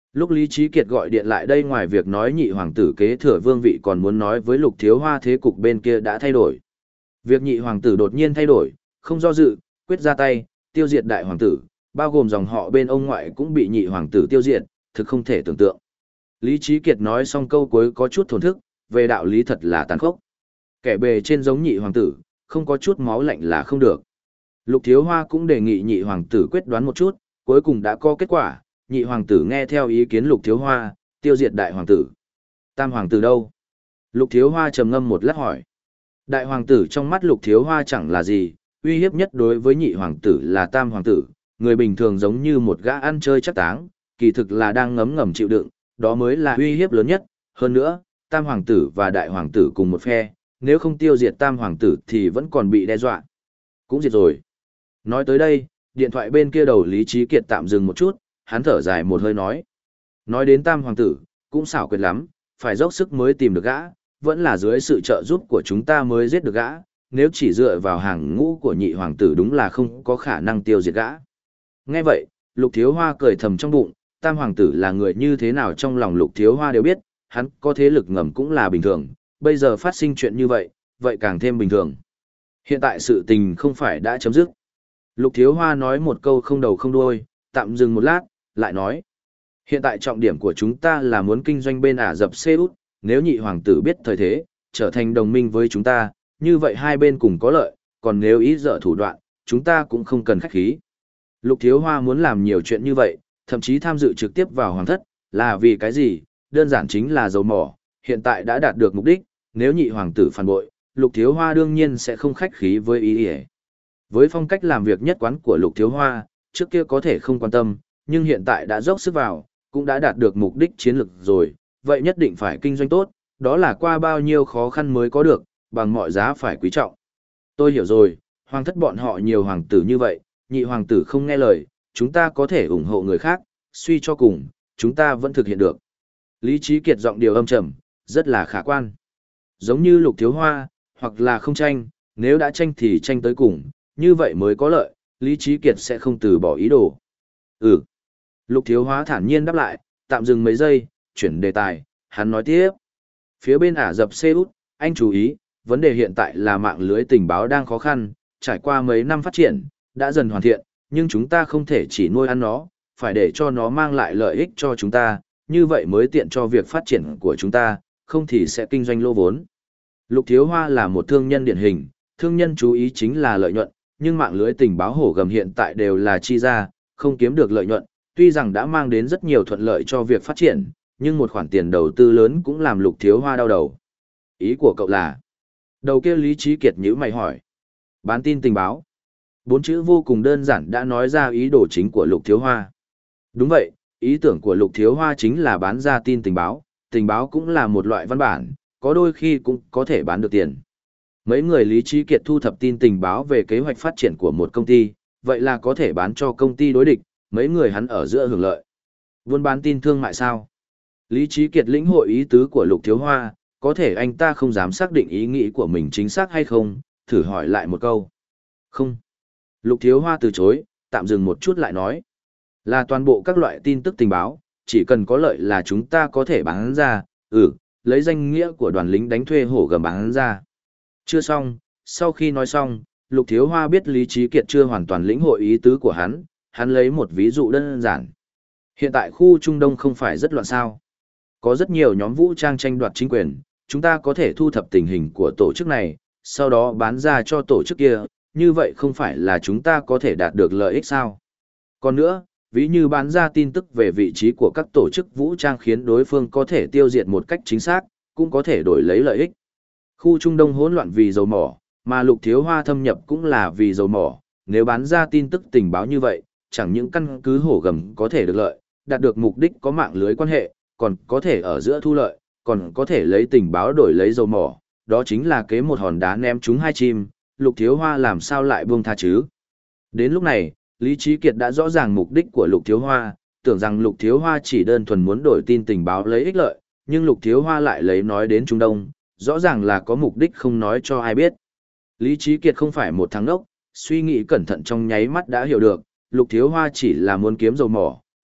Lúc Lý Trí Kiệt gọi điện lại đây ngoài việc nói nhị hoàng tử kế thừa vương vị còn muốn nói với Lục Thiếu Hoa thế cục bên kia đã thay đổi. Việc nhị hoàng tử đột nhiên thay đổi, không do dự, quyết ra tay, tiêu diệt đại hoàng tử, bao gồm dòng họ bên ông ngoại cũng bị nhị hoàng tử tiêu diệt, thực không thể tưởng tượng. Lý Trí Kiệt nói xong câu cuối có chút thổn thức, về đạo lý thật là tàn khốc. Kẻ bề trên giống nhị hoàng tử, không có chút máu lạnh là không được. Lục Thiếu Hoa cũng đề nghị nhị hoàng tử quyết đoán một chút, cuối cùng đã có kết quả, nhị hoàng tử nghe theo ý kiến Lục Thiếu Hoa, tiêu diệt đại hoàng tử. Tam hoàng tử đâu? Lục Thiếu Hoa trầm ngâm một lát hỏi. Đại hoàng tử trong mắt Lục Thiếu Hoa chẳng là gì, uy hiếp nhất đối với nhị hoàng tử là tam hoàng tử, người bình thường giống như một gã ăn chơi chắc táng, kỳ thực là đang ngấm ngầm chịu đựng, đó mới là uy hiếp lớn nhất. Hơn nữa, tam hoàng tử và đại hoàng tử cùng một phe, nếu không tiêu diệt tam hoàng tử thì vẫn còn bị đe dọa. Cũng diệt rồi. Nói tới đây, điện thoại bên kia đầu Lý Trí Kiệt tạm dừng một chút, hắn thở dài một hơi nói. Nói đến tam hoàng tử, cũng xảo quyệt lắm, phải dốc sức mới tìm được gã, vẫn là dưới sự trợ giúp của chúng ta mới giết được gã, nếu chỉ dựa vào hàng ngũ của nhị hoàng tử đúng là không có khả năng tiêu diệt gã. Nghe vậy, Lục Thiếu Hoa cười thầm trong bụng, tam hoàng tử là người như thế nào trong lòng Lục Thiếu Hoa đều biết, hắn có thế lực ngầm cũng là bình thường, bây giờ phát sinh chuyện như vậy, vậy càng thêm bình thường. Hiện tại sự tình không phải đã chấm dứt. Lục Thiếu Hoa nói một câu không đầu không đuôi, tạm dừng một lát, lại nói. Hiện tại trọng điểm của chúng ta là muốn kinh doanh bên Ả Rập Xê Út, nếu nhị hoàng tử biết thời thế, trở thành đồng minh với chúng ta, như vậy hai bên cùng có lợi, còn nếu ý dở thủ đoạn, chúng ta cũng không cần khách khí. Lục Thiếu Hoa muốn làm nhiều chuyện như vậy, thậm chí tham dự trực tiếp vào hoàng thất, là vì cái gì? Đơn giản chính là dầu mỏ, hiện tại đã đạt được mục đích, nếu nhị hoàng tử phản bội, Lục Thiếu Hoa đương nhiên sẽ không khách khí với ý ý. Với phong cách làm việc nhất quán của Lục Thiếu Hoa, trước kia có thể không quan tâm, nhưng hiện tại đã dốc sức vào, cũng đã đạt được mục đích chiến lược rồi, vậy nhất định phải kinh doanh tốt, đó là qua bao nhiêu khó khăn mới có được, bằng mọi giá phải quý trọng. Tôi hiểu rồi, hoàng thất bọn họ nhiều hoàng tử như vậy, nhị hoàng tử không nghe lời, chúng ta có thể ủng hộ người khác, suy cho cùng, chúng ta vẫn thực hiện được. Lý Trí Kiệt giọng điều âm trầm, rất là khả quan. Giống như Lục Thiếu Hoa, hoặc là không tranh, nếu đã tranh thì tranh tới cùng, như vậy mới có lợi, Lý Trí Kiệt sẽ không từ bỏ ý đồ. Ừ. Lục Thiếu Hoa thản nhiên đáp lại, tạm dừng mấy giây, chuyển đề tài, hắn nói tiếp. Phía bên Ả Rập Xê Út, anh chú ý, vấn đề hiện tại là mạng lưới tình báo đang khó khăn, trải qua mấy năm phát triển, đã dần hoàn thiện, nhưng chúng ta không thể chỉ nuôi ăn nó, phải để cho nó mang lại lợi ích cho chúng ta, như vậy mới tiện cho việc phát triển của chúng ta, không thì sẽ kinh doanh lỗ vốn. Lục Thiếu Hoa là một thương nhân điển hình, thương nhân chú ý chính là lợi nhuận, nhưng mạng lưới tình báo hổ gầm hiện tại đều là chi ra, không kiếm được lợi nhuận, tuy rằng đã mang đến rất nhiều thuận lợi cho việc phát triển, nhưng một khoản tiền đầu tư lớn cũng làm Lục Thiếu Hoa đau đầu. Ý của cậu là? Đầu kia Lý Trí Kiệt nhíu mày hỏi. Bán tin tình báo. Bốn chữ vô cùng đơn giản đã nói ra ý đồ chính của Lục Thiếu Hoa. Đúng vậy, ý tưởng của Lục Thiếu Hoa chính là bán ra tin tình báo, tình báo cũng là một loại văn bản, có đôi khi cũng có thể bán được tiền. Mấy người Lý Trí Kiệt thu thập tin tình báo về kế hoạch phát triển của một công ty, vậy là có thể bán cho công ty đối địch, mấy người hắn ở giữa hưởng lợi. Buôn bán tin thương mại sao? Lý Trí Kiệt lĩnh hội ý tứ của Lục Thiếu Hoa, có thể anh ta không dám xác định ý nghĩ của mình chính xác hay không, thử hỏi lại một câu. Không. Lục Thiếu Hoa từ chối, tạm dừng một chút lại nói. Là toàn bộ các loại tin tức tình báo, chỉ cần có lợi là chúng ta có thể bán ra, ừ, lấy danh nghĩa của đoàn lính đánh thuê hổ gầm bán ra. Chưa xong, sau khi nói xong, Lục Thiếu Hoa biết Lý Trí Kiệt chưa hoàn toàn lĩnh hội ý tứ của hắn, hắn lấy một ví dụ đơn giản. Hiện tại khu Trung Đông không phải rất loạn sao. Có rất nhiều nhóm vũ trang tranh đoạt chính quyền, chúng ta có thể thu thập tình hình của tổ chức này, sau đó bán ra cho tổ chức kia, như vậy không phải là chúng ta có thể đạt được lợi ích sao. Còn nữa, ví như bán ra tin tức về vị trí của các tổ chức vũ trang khiến đối phương có thể tiêu diệt một cách chính xác, cũng có thể đổi lấy lợi ích. Khu Trung Đông hỗn loạn vì dầu mỏ, mà Lục Thiếu Hoa thâm nhập cũng là vì dầu mỏ, nếu bán ra tin tức tình báo như vậy, chẳng những căn cứ hổ gầm có thể được lợi, đạt được mục đích có mạng lưới quan hệ, còn có thể ở giữa thu lợi, còn có thể lấy tình báo đổi lấy dầu mỏ, đó chính là kế một hòn đá ném trúng hai chim, Lục Thiếu Hoa làm sao lại buông tha chứ. Đến lúc này, Lý Trí Kiệt đã rõ ràng mục đích của Lục Thiếu Hoa, tưởng rằng Lục Thiếu Hoa chỉ đơn thuần muốn đổi tin tình báo lấy ích lợi, nhưng Lục Thiếu Hoa lại lấy nói đến Trung Đông, rõ ràng là có mục đích không nói cho ai biết. Lý Trí Kiệt không phải một thằng ngốc, suy nghĩ cẩn thận trong nháy mắt đã hiểu được, Lục Thiếu Hoa chỉ là muốn kiếm dầu mỏ,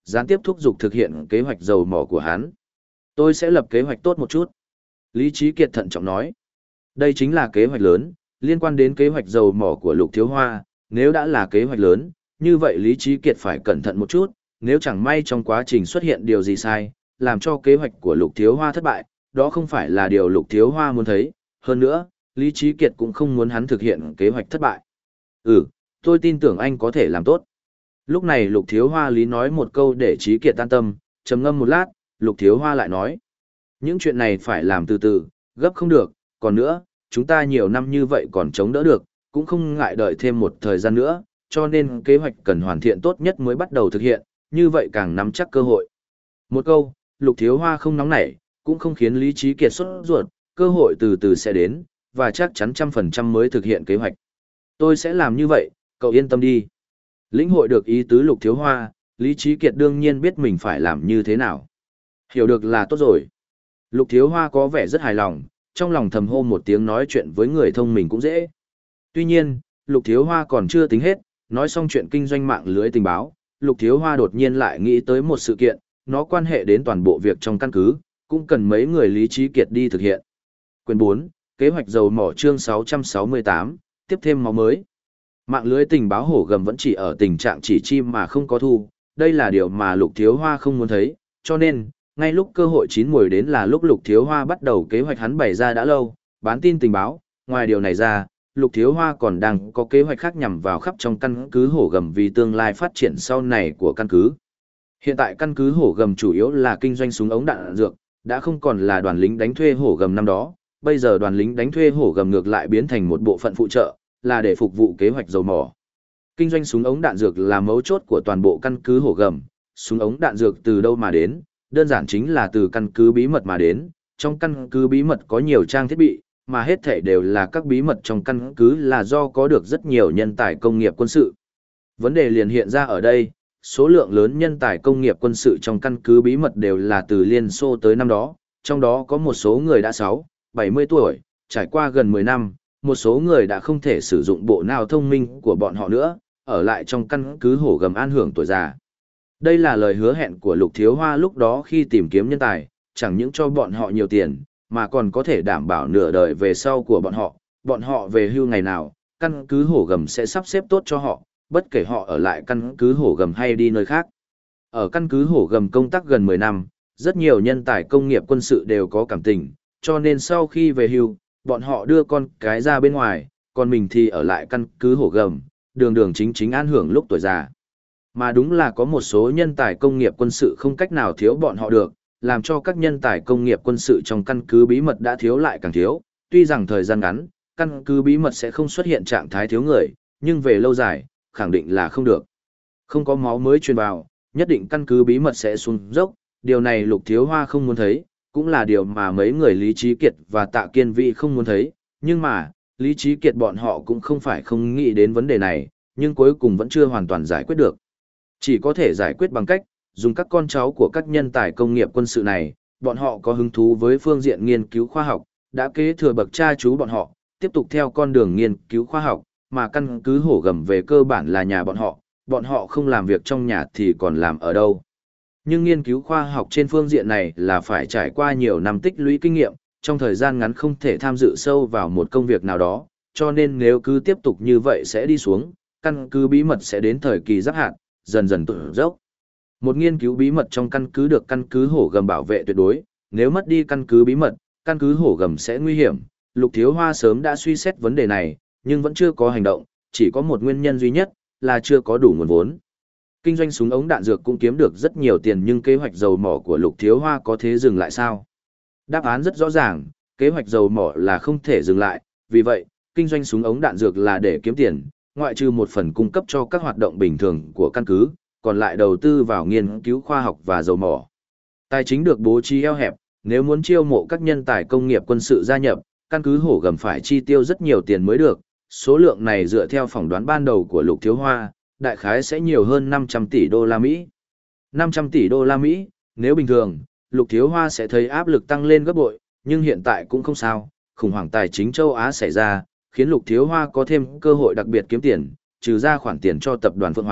gián tiếp thúc giục thực hiện kế hoạch dầu mỏ của hắn. Tôi sẽ lập kế hoạch tốt một chút. Lý Trí Kiệt thận trọng nói. Đây chính là kế hoạch lớn, liên quan đến kế hoạch dầu mỏ của Lục Thiếu Hoa, nếu đã là kế hoạch lớn, như vậy Lý Trí Kiệt phải cẩn thận một chút, nếu chẳng may trong quá trình xuất hiện điều gì sai, làm cho kế hoạch của Lục Thiếu Hoa thất bại, đó không phải là điều Lục Thiếu Hoa muốn thấy, hơn nữa, Lý Trí Kiệt cũng không muốn hắn thực hiện kế hoạch thất bại. Ừ, tôi tin tưởng anh có thể làm tốt. Lúc này Lục Thiếu Hoa Lý nói một câu để Trí Kiệt an tâm, trầm ngâm một lát, Lục Thiếu Hoa lại nói. Những chuyện này phải làm từ từ, gấp không được, còn nữa, chúng ta nhiều năm như vậy còn chống đỡ được, cũng không ngại đợi thêm một thời gian nữa, cho nên kế hoạch cần hoàn thiện tốt nhất mới bắt đầu thực hiện, như vậy càng nắm chắc cơ hội. Một câu, Lục Thiếu Hoa không nóng nảy, cũng không khiến Lý Trí Kiệt sốt ruột, cơ hội từ từ sẽ đến, và chắc chắn trăm phần trăm mới thực hiện kế hoạch. Tôi sẽ làm như vậy, cậu yên tâm đi. Lĩnh hội được ý tứ Lục Thiếu Hoa, Lý Trí Kiệt đương nhiên biết mình phải làm như thế nào. Hiểu được là tốt rồi. Lục Thiếu Hoa có vẻ rất hài lòng, trong lòng thầm hô một tiếng nói chuyện với người thông mình cũng dễ. Tuy nhiên, Lục Thiếu Hoa còn chưa tính hết, nói xong chuyện kinh doanh mạng lưới tình báo, Lục Thiếu Hoa đột nhiên lại nghĩ tới một sự kiện, nó quan hệ đến toàn bộ việc trong căn cứ, cũng cần mấy người Lý Trí Kiệt đi thực hiện. Quyền bốn, Kế hoạch dầu mỏ chương sáu trăm sáu mươi tám, tiếp thêm máu mới. Mạng lưới tình báo hổ gầm vẫn chỉ ở tình trạng chỉ chim mà không có thu, đây là điều mà Lục Thiếu Hoa không muốn thấy, cho nên, ngay lúc cơ hội chín muồi đến là lúc Lục Thiếu Hoa bắt đầu kế hoạch hắn bày ra đã lâu, bán tin tình báo, ngoài điều này ra, Lục Thiếu Hoa còn đang có kế hoạch khác nhằm vào khắp trong căn cứ hổ gầm vì tương lai phát triển sau này của căn cứ. Hiện tại căn cứ hổ gầm chủ yếu là kinh doanh súng ống đạn dược, đã không còn là đoàn lính đánh thuê hổ gầm năm đó, bây giờ đoàn lính đánh thuê hổ gầm ngược lại biến thành một bộ phận phụ trợ, là để phục vụ kế hoạch dầu mỏ. Kinh doanh súng ống đạn dược là mấu chốt của toàn bộ căn cứ hổ gầm, súng ống đạn dược từ đâu mà đến, đơn giản chính là từ căn cứ bí mật mà đến, trong căn cứ bí mật có nhiều trang thiết bị, mà hết thảy đều là các bí mật trong căn cứ là do có được rất nhiều nhân tài công nghiệp quân sự. Vấn đề liền hiện ra ở đây, số lượng lớn nhân tài công nghiệp quân sự trong căn cứ bí mật đều là từ Liên Xô tới năm đó, trong đó có một số người đã sáu, bảy mươi tuổi, trải qua gần mười năm, một số người đã không thể sử dụng bộ não thông minh của bọn họ nữa, ở lại trong căn cứ hổ gầm an hưởng tuổi già. Đây là lời hứa hẹn của Lục Thiếu Hoa lúc đó khi tìm kiếm nhân tài, chẳng những cho bọn họ nhiều tiền, mà còn có thể đảm bảo nửa đời về sau của bọn họ, bọn họ về hưu ngày nào, căn cứ hổ gầm sẽ sắp xếp tốt cho họ, bất kể họ ở lại căn cứ hổ gầm hay đi nơi khác. Ở căn cứ hổ gầm công tác gần mười năm, rất nhiều nhân tài công nghiệp quân sự đều có cảm tình, cho nên sau khi về hưu, bọn họ đưa con cái ra bên ngoài, còn mình thì ở lại căn cứ hổ gầm, đường đường chính chính an hưởng lúc tuổi già. Mà đúng là có một số nhân tài công nghiệp quân sự không cách nào thiếu bọn họ được, làm cho các nhân tài công nghiệp quân sự trong căn cứ bí mật đã thiếu lại càng thiếu, tuy rằng thời gian ngắn, căn cứ bí mật sẽ không xuất hiện trạng thái thiếu người, nhưng về lâu dài, khẳng định là không được. Không có máu mới truyền vào, nhất định căn cứ bí mật sẽ xuống dốc, điều này Lục Thiếu Hoa không muốn thấy, cũng là điều mà mấy người Lý Trí Kiệt và Tạ Kiên Vĩ không muốn thấy, nhưng mà, Lý Trí Kiệt bọn họ cũng không phải không nghĩ đến vấn đề này, nhưng cuối cùng vẫn chưa hoàn toàn giải quyết được. Chỉ có thể giải quyết bằng cách, dùng các con cháu của các nhân tài công nghiệp quân sự này, bọn họ có hứng thú với phương diện nghiên cứu khoa học, đã kế thừa bậc cha chú bọn họ, tiếp tục theo con đường nghiên cứu khoa học, mà căn cứ hổ gầm về cơ bản là nhà bọn họ, bọn họ không làm việc trong nhà thì còn làm ở đâu. Nhưng nghiên cứu khoa học trên phương diện này là phải trải qua nhiều năm tích lũy kinh nghiệm, trong thời gian ngắn không thể tham dự sâu vào một công việc nào đó, cho nên nếu cứ tiếp tục như vậy sẽ đi xuống, căn cứ bí mật sẽ đến thời kỳ giáp hạn, dần dần tụt dốc. Một nghiên cứu bí mật trong căn cứ được căn cứ hổ gầm bảo vệ tuyệt đối, nếu mất đi căn cứ bí mật, căn cứ hổ gầm sẽ nguy hiểm. Lục Thiếu Hoa sớm đã suy xét vấn đề này, nhưng vẫn chưa có hành động, chỉ có một nguyên nhân duy nhất, là chưa có đủ nguồn vốn. Kinh doanh súng ống đạn dược cũng kiếm được rất nhiều tiền nhưng kế hoạch dầu mỏ của Lục Thiếu Hoa có thế dừng lại sao? Đáp án rất rõ ràng, kế hoạch dầu mỏ là không thể dừng lại, vì vậy, kinh doanh súng ống đạn dược là để kiếm tiền, ngoại trừ một phần cung cấp cho các hoạt động bình thường của căn cứ, còn lại đầu tư vào nghiên cứu khoa học và dầu mỏ. Tài chính được bố trí eo hẹp, nếu muốn chiêu mộ các nhân tài công nghiệp quân sự gia nhập, căn cứ hổ gầm phải chi tiêu rất nhiều tiền mới được, số lượng này dựa theo phỏng đoán ban đầu của Lục Thiếu Hoa, đại khái sẽ nhiều hơn năm trăm tỷ đô la Mỹ. năm trăm tỷ đô la Mỹ, nếu bình thường, Lục Thiếu Hoa sẽ thấy áp lực tăng lên gấp bội, nhưng hiện tại cũng không sao, khủng hoảng tài chính châu Á xảy ra, khiến Lục Thiếu Hoa có thêm cơ hội đặc biệt kiếm tiền, trừ ra khoản tiền cho tập đoàn Phượng Hoàng,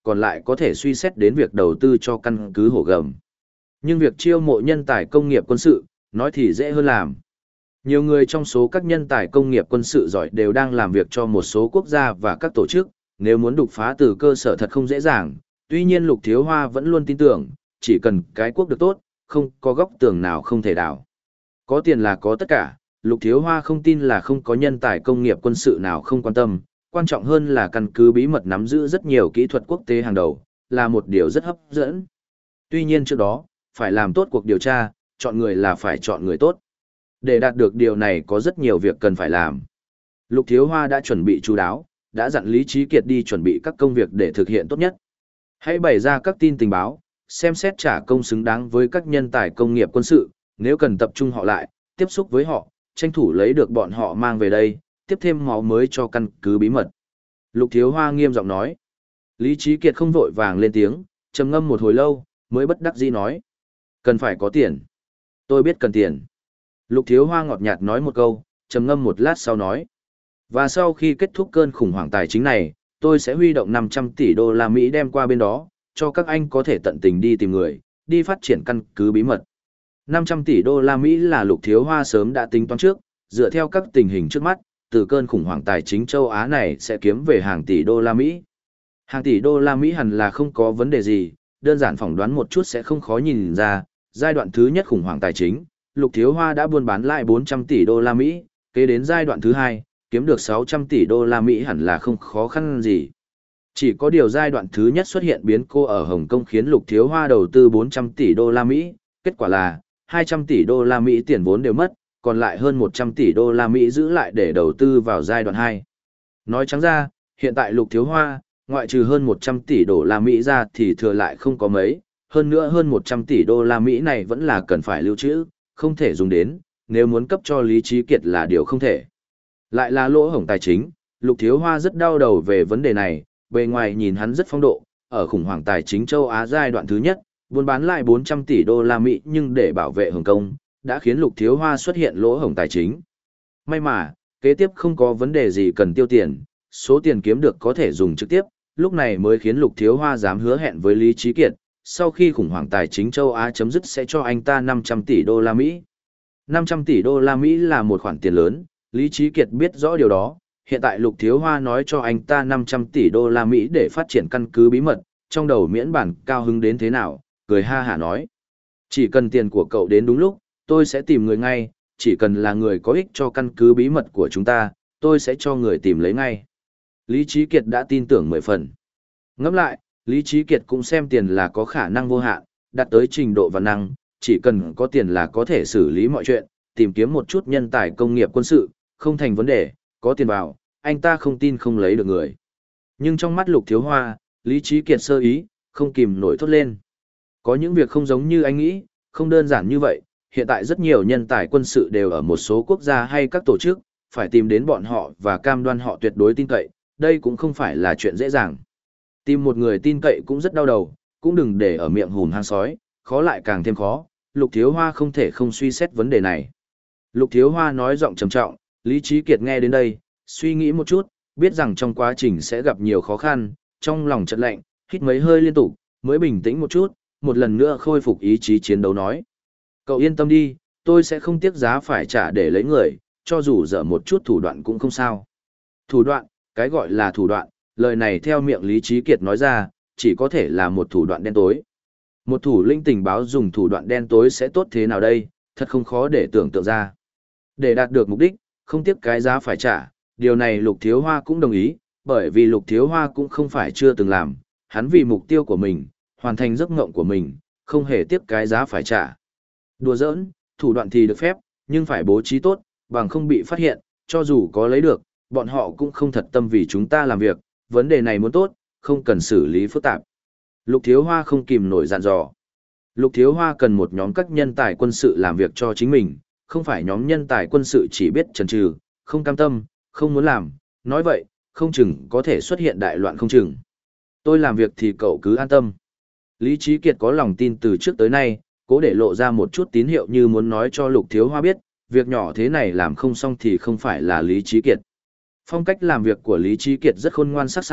còn lại có thể suy xét đến việc đầu tư cho căn cứ hổ gầm. Nhưng việc chiêu mộ nhân tài công nghiệp quân sự, nói thì dễ hơn làm. Nhiều người trong số các nhân tài công nghiệp quân sự giỏi đều đang làm việc cho một số quốc gia và các tổ chức, nếu muốn đục phá từ cơ sở thật không dễ dàng. Tuy nhiên Lục Thiếu Hoa vẫn luôn tin tưởng, chỉ cần cái quốc được tốt, không có góc tường nào không thể đảo. Có tiền là có tất cả, Lục Thiếu Hoa không tin là không có nhân tài công nghiệp quân sự nào không quan tâm, quan trọng hơn là căn cứ bí mật nắm giữ rất nhiều kỹ thuật quốc tế hàng đầu, là một điều rất hấp dẫn. Tuy nhiên trước đó, phải làm tốt cuộc điều tra, chọn người là phải chọn người tốt. Để đạt được điều này có rất nhiều việc cần phải làm. Lục Thiếu Hoa đã chuẩn bị chú đáo, đã dặn Lý Trí Kiệt đi chuẩn bị các công việc để thực hiện tốt nhất. Hãy bày ra các tin tình báo, xem xét trả công xứng đáng với các nhân tài công nghiệp quân sự, nếu cần tập trung họ lại, tiếp xúc với họ, tranh thủ lấy được bọn họ mang về đây, tiếp thêm máu mới cho căn cứ bí mật. Lục Thiếu Hoa nghiêm giọng nói. Lý Trí Kiệt không vội vàng lên tiếng, trầm ngâm một hồi lâu, mới bất đắc dĩ nói. Cần phải có tiền. Tôi biết cần tiền. Lục Thiếu Hoa ngọt nhạt nói một câu, trầm ngâm một lát sau nói. Và sau khi kết thúc cơn khủng hoảng tài chính này, tôi sẽ huy động năm trăm tỷ đô la Mỹ đem qua bên đó, cho các anh có thể tận tình đi tìm người, đi phát triển căn cứ bí mật. năm trăm tỷ đô la Mỹ là Lục Thiếu Hoa sớm đã tính toán trước, dựa theo các tình hình trước mắt, từ cơn khủng hoảng tài chính châu Á này sẽ kiếm về hàng tỷ đô la Mỹ. Hàng tỷ đô la Mỹ hẳn là không có vấn đề gì, đơn giản phỏng đoán một chút sẽ không khó nhìn ra, giai đoạn thứ nhất khủng hoảng tài chính, Lục Thiếu Hoa đã buôn bán lại bốn trăm tỷ đô la Mỹ, kế đến giai đoạn thứ hai, kiếm được sáu trăm tỷ đô la Mỹ hẳn là không khó khăn gì. Chỉ có điều giai đoạn thứ nhất xuất hiện biến cố ở Hồng Kông khiến Lục Thiếu Hoa đầu tư bốn trăm tỷ đô la Mỹ, kết quả là hai trăm tỷ đô la Mỹ tiền vốn đều mất, còn lại hơn một trăm tỷ đô la Mỹ giữ lại để đầu tư vào giai đoạn hai. Nói trắng ra, hiện tại Lục Thiếu Hoa, ngoại trừ hơn một trăm tỷ đô la Mỹ ra thì thừa lại không có mấy, hơn nữa hơn một trăm tỷ đô la Mỹ này vẫn là cần phải lưu trữ, không thể dùng đến, nếu muốn cấp cho Lý Trí Kiệt là điều không thể. Lại là lỗ hổng tài chính, Lục Thiếu Hoa rất đau đầu về vấn đề này, bề ngoài nhìn hắn rất phong độ, ở khủng hoảng tài chính châu Á giai đoạn thứ nhất, buôn bán lại bốn trăm tỷ đô la Mỹ nhưng để bảo vệ Hồng Kông, đã khiến Lục Thiếu Hoa xuất hiện lỗ hổng tài chính. May mà, kế tiếp không có vấn đề gì cần tiêu tiền, số tiền kiếm được có thể dùng trực tiếp, lúc này mới khiến Lục Thiếu Hoa dám hứa hẹn với Lý Trí Kiệt, sau khi khủng hoảng tài chính châu Á chấm dứt sẽ cho anh ta năm trăm tỷ đô la Mỹ. năm trăm tỷ đô la Mỹ là một khoản tiền lớn, Lý Trí Kiệt biết rõ điều đó, hiện tại Lục Thiếu Hoa nói cho anh ta năm trăm tỷ đô la Mỹ để phát triển căn cứ bí mật, trong đầu miễn bản cao hứng đến thế nào, cười ha hả nói. Chỉ cần tiền của cậu đến đúng lúc, tôi sẽ tìm người ngay, chỉ cần là người có ích cho căn cứ bí mật của chúng ta, tôi sẽ cho người tìm lấy ngay. Lý Trí Kiệt đã tin tưởng mười phần. Ngẫm lại, Lý Trí Kiệt cũng xem tiền là có khả năng vô hạn, đạt tới trình độ và năng, chỉ cần có tiền là có thể xử lý mọi chuyện, tìm kiếm một chút nhân tài công nghiệp quân sự, không thành vấn đề, có tiền vào, anh ta không tin không lấy được người. Nhưng trong mắt Lục Thiếu Hoa, Lý Trí Kiệt sơ ý, không kìm nổi thốt lên. Có những việc không giống như anh nghĩ, không đơn giản như vậy, hiện tại rất nhiều nhân tài quân sự đều ở một số quốc gia hay các tổ chức, phải tìm đến bọn họ và cam đoan họ tuyệt đối tin cậy, đây cũng không phải là chuyện dễ dàng. Tìm một người tin cậy cũng rất đau đầu, cũng đừng để ở miệng hùm hang sói, khó lại càng thêm khó, Lục Thiếu Hoa không thể không suy xét vấn đề này. Lục Thiếu Hoa nói giọng trầm trọng, Lý Trí Kiệt nghe đến đây, suy nghĩ một chút, biết rằng trong quá trình sẽ gặp nhiều khó khăn, trong lòng chợt lạnh, hít mấy hơi liên tục, mới bình tĩnh một chút, một lần nữa khôi phục ý chí chiến đấu nói. Cậu yên tâm đi, tôi sẽ không tiếc giá phải trả để lấy người, cho dù dở một chút thủ đoạn cũng không sao. Thủ đoạn, cái gọi là thủ đoạn, lời này theo miệng Lý Trí Kiệt nói ra, chỉ có thể là một thủ đoạn đen tối. Một thủ lĩnh tình báo dùng thủ đoạn đen tối sẽ tốt thế nào đây, thật không khó để tưởng tượng ra. Để đạt được mục đích, không tiếc cái giá phải trả, điều này Lục Thiếu Hoa cũng đồng ý, bởi vì Lục Thiếu Hoa cũng không phải chưa từng làm, hắn vì mục tiêu của mình, hoàn thành giấc mộng của mình, không hề tiếc cái giá phải trả. Đùa giỡn, thủ đoạn thì được phép, nhưng phải bố trí tốt, bằng không bị phát hiện, cho dù có lấy được, bọn họ cũng không thật tâm vì chúng ta làm việc, vấn đề này muốn tốt, không cần xử lý phức tạp. Lục Thiếu Hoa không kìm nổi dặn dò. Lục Thiếu Hoa cần một nhóm các nhân tài quân sự làm việc cho chính mình, không phải nhóm nhân tài quân sự chỉ biết chần chừ, không cam tâm, không muốn làm, nói vậy, không chừng có thể xuất hiện đại loạn không chừng. Tôi làm việc thì cậu cứ an tâm. Lý Trí Kiệt có lòng tin từ trước tới nay, cố để lộ ra một chút tín hiệu như muốn nói cho Lục Thiếu Hoa biết, việc nhỏ thế này làm không xong thì không phải là Lý Trí Kiệt. Phong cách làm việc của Lý Trí Kiệt rất khôn ngoan sắc sảo,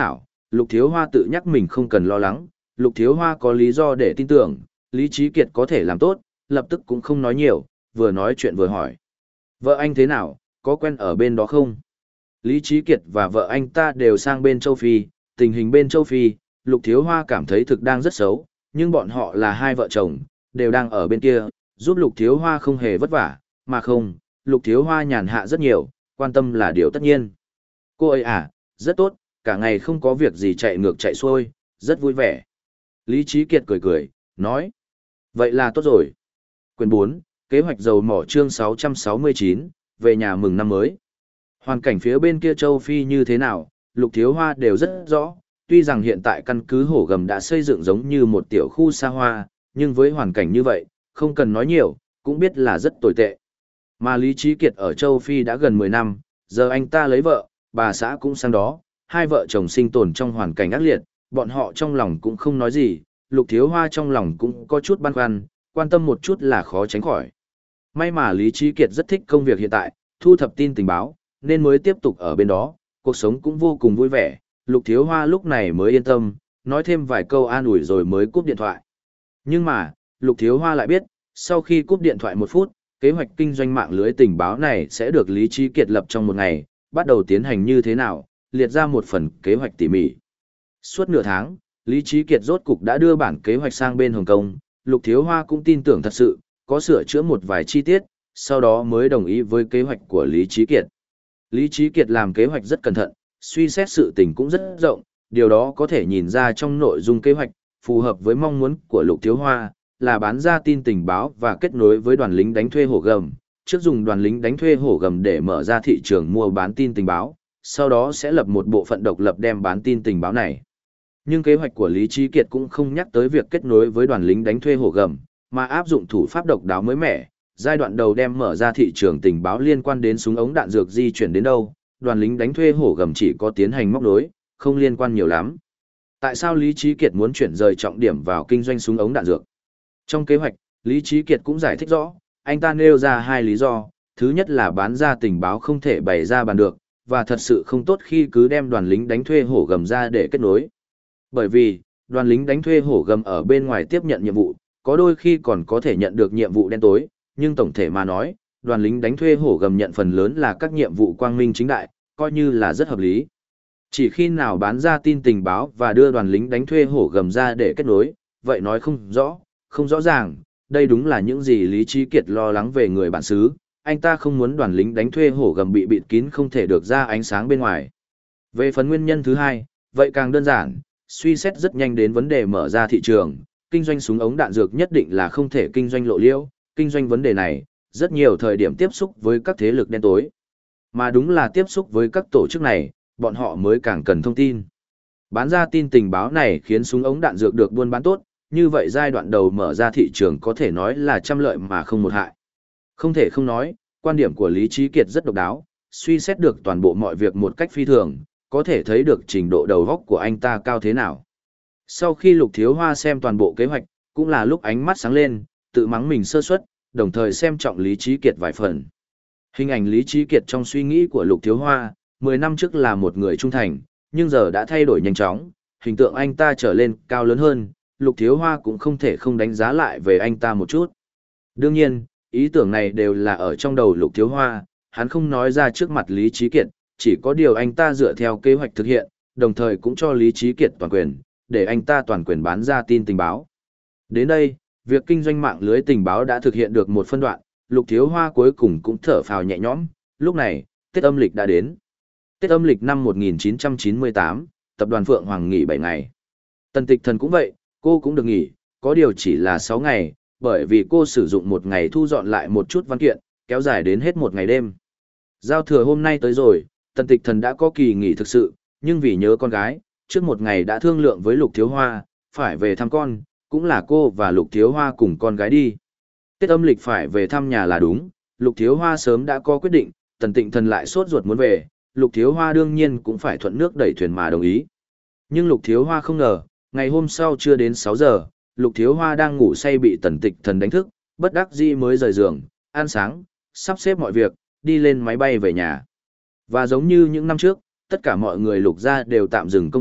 Lục Thiếu Hoa tự nhắc mình không cần lo lắng, Lục Thiếu Hoa có lý do để tin tưởng, Lý Trí Kiệt có thể làm tốt, lập tức cũng không nói nhiều, vừa nói chuyện vừa hỏi. Vợ anh thế nào, có quen ở bên đó không? Lý Trí Kiệt và vợ anh ta đều sang bên châu Phi, tình hình bên châu Phi, Lục Thiếu Hoa cảm thấy thực đang rất xấu, nhưng bọn họ là hai vợ chồng, đều đang ở bên kia, giúp Lục Thiếu Hoa không hề vất vả, mà không, Lục Thiếu Hoa nhàn hạ rất nhiều, quan tâm là điều tất nhiên. Cô ấy à, rất tốt, cả ngày không có việc gì chạy ngược chạy xuôi, rất vui vẻ. Lý Trí Kiệt cười cười, nói. Vậy là tốt rồi. Quyền bốn, kế hoạch dầu mỏ chương sáu trăm sáu mươi chín, về nhà mừng năm mới. Hoàn cảnh phía bên kia châu Phi như thế nào, Lục Thiếu Hoa đều rất rõ, tuy rằng hiện tại căn cứ hổ gầm đã xây dựng giống như một tiểu khu xa hoa, nhưng với hoàn cảnh như vậy, không cần nói nhiều, cũng biết là rất tồi tệ. Mà Lý Trí Kiệt ở châu Phi đã gần mười năm, giờ anh ta lấy vợ, bà xã cũng sang đó, hai vợ chồng sinh tồn trong hoàn cảnh ác liệt, bọn họ trong lòng cũng không nói gì, Lục Thiếu Hoa trong lòng cũng có chút băn khoăn, quan tâm một chút là khó tránh khỏi. May mà Lý Trí Kiệt rất thích công việc hiện tại, thu thập tin tình báo, nên mới tiếp tục ở bên đó, cuộc sống cũng vô cùng vui vẻ, Lục Thiếu Hoa lúc này mới yên tâm, nói thêm vài câu an ủi rồi mới cúp điện thoại. Nhưng mà, Lục Thiếu Hoa lại biết, sau khi cúp điện thoại một phút, kế hoạch kinh doanh mạng lưới tình báo này sẽ được Lý Trí Kiệt lập trong một ngày, bắt đầu tiến hành như thế nào, liệt ra một phần kế hoạch tỉ mỉ. Suốt nửa tháng, Lý Trí Kiệt rốt cục đã đưa bản kế hoạch sang bên Hồng Kông, Lục Thiếu Hoa cũng tin tưởng thật sự, có sửa chữa một vài chi tiết, sau đó mới đồng ý với kế hoạch của Lý Trí Kiệt. Lý Trí Kiệt làm kế hoạch rất cẩn thận, suy xét sự tình cũng rất rộng, điều đó có thể nhìn ra trong nội dung kế hoạch, phù hợp với mong muốn của Lục Thiếu Hoa, là bán ra tin tình báo và kết nối với đoàn lính đánh thuê hổ gầm, trước dùng đoàn lính đánh thuê hổ gầm để mở ra thị trường mua bán tin tình báo, sau đó sẽ lập một bộ phận độc lập đem bán tin tình báo này. Nhưng kế hoạch của Lý Trí Kiệt cũng không nhắc tới việc kết nối với đoàn lính đánh thuê hổ gầm, mà áp dụng thủ pháp độc đáo mới mẻ, giai đoạn đầu đem mở ra thị trường tình báo liên quan đến súng ống đạn dược di chuyển đến đâu, đoàn lính đánh thuê hổ gầm chỉ có tiến hành móc nối, không liên quan nhiều lắm. Tại sao Lý Trí Kiệt muốn chuyển rời trọng điểm vào kinh doanh súng ống đạn dược? Trong kế hoạch, Lý Trí Kiệt cũng giải thích rõ, anh ta nêu ra hai lý do, thứ nhất là bán ra tình báo không thể bày ra bàn được, và thật sự không tốt khi cứ đem đoàn lính đánh thuê hổ gầm ra để kết nối. Bởi vì, đoàn lính đánh thuê hổ gầm ở bên ngoài tiếp nhận nhiệm vụ, có đôi khi còn có thể nhận được nhiệm vụ đen tối, nhưng tổng thể mà nói, đoàn lính đánh thuê hổ gầm nhận phần lớn là các nhiệm vụ quang minh chính đại, coi như là rất hợp lý. Chỉ khi nào bán ra tin tình báo và đưa đoàn lính đánh thuê hổ gầm ra để kết nối, vậy nói không rõ, không rõ ràng, đây đúng là những gì Lý Trí Kiệt lo lắng về người bản xứ, anh ta không muốn đoàn lính đánh thuê hổ gầm bị bịt kín không thể được ra ánh sáng bên ngoài. Về phần nguyên nhân thứ hai, vậy càng đơn giản, suy xét rất nhanh đến vấn đề mở ra thị trường, kinh doanh súng ống đạn dược nhất định là không thể kinh doanh lộ liễu, kinh doanh vấn đề này, rất nhiều thời điểm tiếp xúc với các thế lực đen tối. Mà đúng là tiếp xúc với các tổ chức này, bọn họ mới càng cần thông tin. Bán ra tin tình báo này khiến súng ống đạn dược được buôn bán tốt, như vậy giai đoạn đầu mở ra thị trường có thể nói là trăm lợi mà không một hại. Không thể không nói, quan điểm của Lý Trí Kiệt rất độc đáo, suy xét được toàn bộ mọi việc một cách phi thường, có thể thấy được trình độ đầu óc của anh ta cao thế nào. Sau khi Lục Thiếu Hoa xem toàn bộ kế hoạch, cũng là lúc ánh mắt sáng lên, tự mắng mình sơ suất, đồng thời xem trọng Lý Trí Kiệt vài phần. Hình ảnh Lý Trí Kiệt trong suy nghĩ của Lục Thiếu Hoa, mười năm trước là một người trung thành, nhưng giờ đã thay đổi nhanh chóng, hình tượng anh ta trở lên cao lớn hơn, Lục Thiếu Hoa cũng không thể không đánh giá lại về anh ta một chút. Đương nhiên, ý tưởng này đều là ở trong đầu Lục Thiếu Hoa, hắn không nói ra trước mặt Lý Trí Kiệt, chỉ có điều anh ta dựa theo kế hoạch thực hiện, đồng thời cũng cho Lý Trí Kiệt toàn quyền, để anh ta toàn quyền bán ra tin tình báo. Đến đây, việc kinh doanh mạng lưới tình báo đã thực hiện được một phân đoạn, Lục Thiếu Hoa cuối cùng cũng thở phào nhẹ nhõm, lúc này, Tết âm lịch đã đến. Tết âm lịch năm một nghìn chín trăm chín mươi tám, tập đoàn Phượng Hoàng nghỉ bảy ngày. Tần Tịch Thần cũng vậy, cô cũng được nghỉ, có điều chỉ là sáu ngày, bởi vì cô sử dụng một ngày thu dọn lại một chút văn kiện, kéo dài đến hết một ngày đêm. Giao thừa hôm nay tới rồi, Tần Tịch Thần đã có kỳ nghỉ thực sự, nhưng vì nhớ con gái, trước một ngày đã thương lượng với Lục Thiếu Hoa, phải về thăm con, cũng là cô và Lục Thiếu Hoa cùng con gái đi. Tết âm lịch phải về thăm nhà là đúng, Lục Thiếu Hoa sớm đã có quyết định, Tần Tịnh Thần lại sốt ruột muốn về, Lục Thiếu Hoa đương nhiên cũng phải thuận nước đẩy thuyền mà đồng ý. Nhưng Lục Thiếu Hoa không ngờ, ngày hôm sau chưa đến sáu giờ, Lục Thiếu Hoa đang ngủ say bị Tần Tịch Thần đánh thức, bất đắc dĩ mới rời giường, ăn sáng, sắp xếp mọi việc, đi lên máy bay về nhà. Và giống như những năm trước, tất cả mọi người Lục gia đều tạm dừng công việc,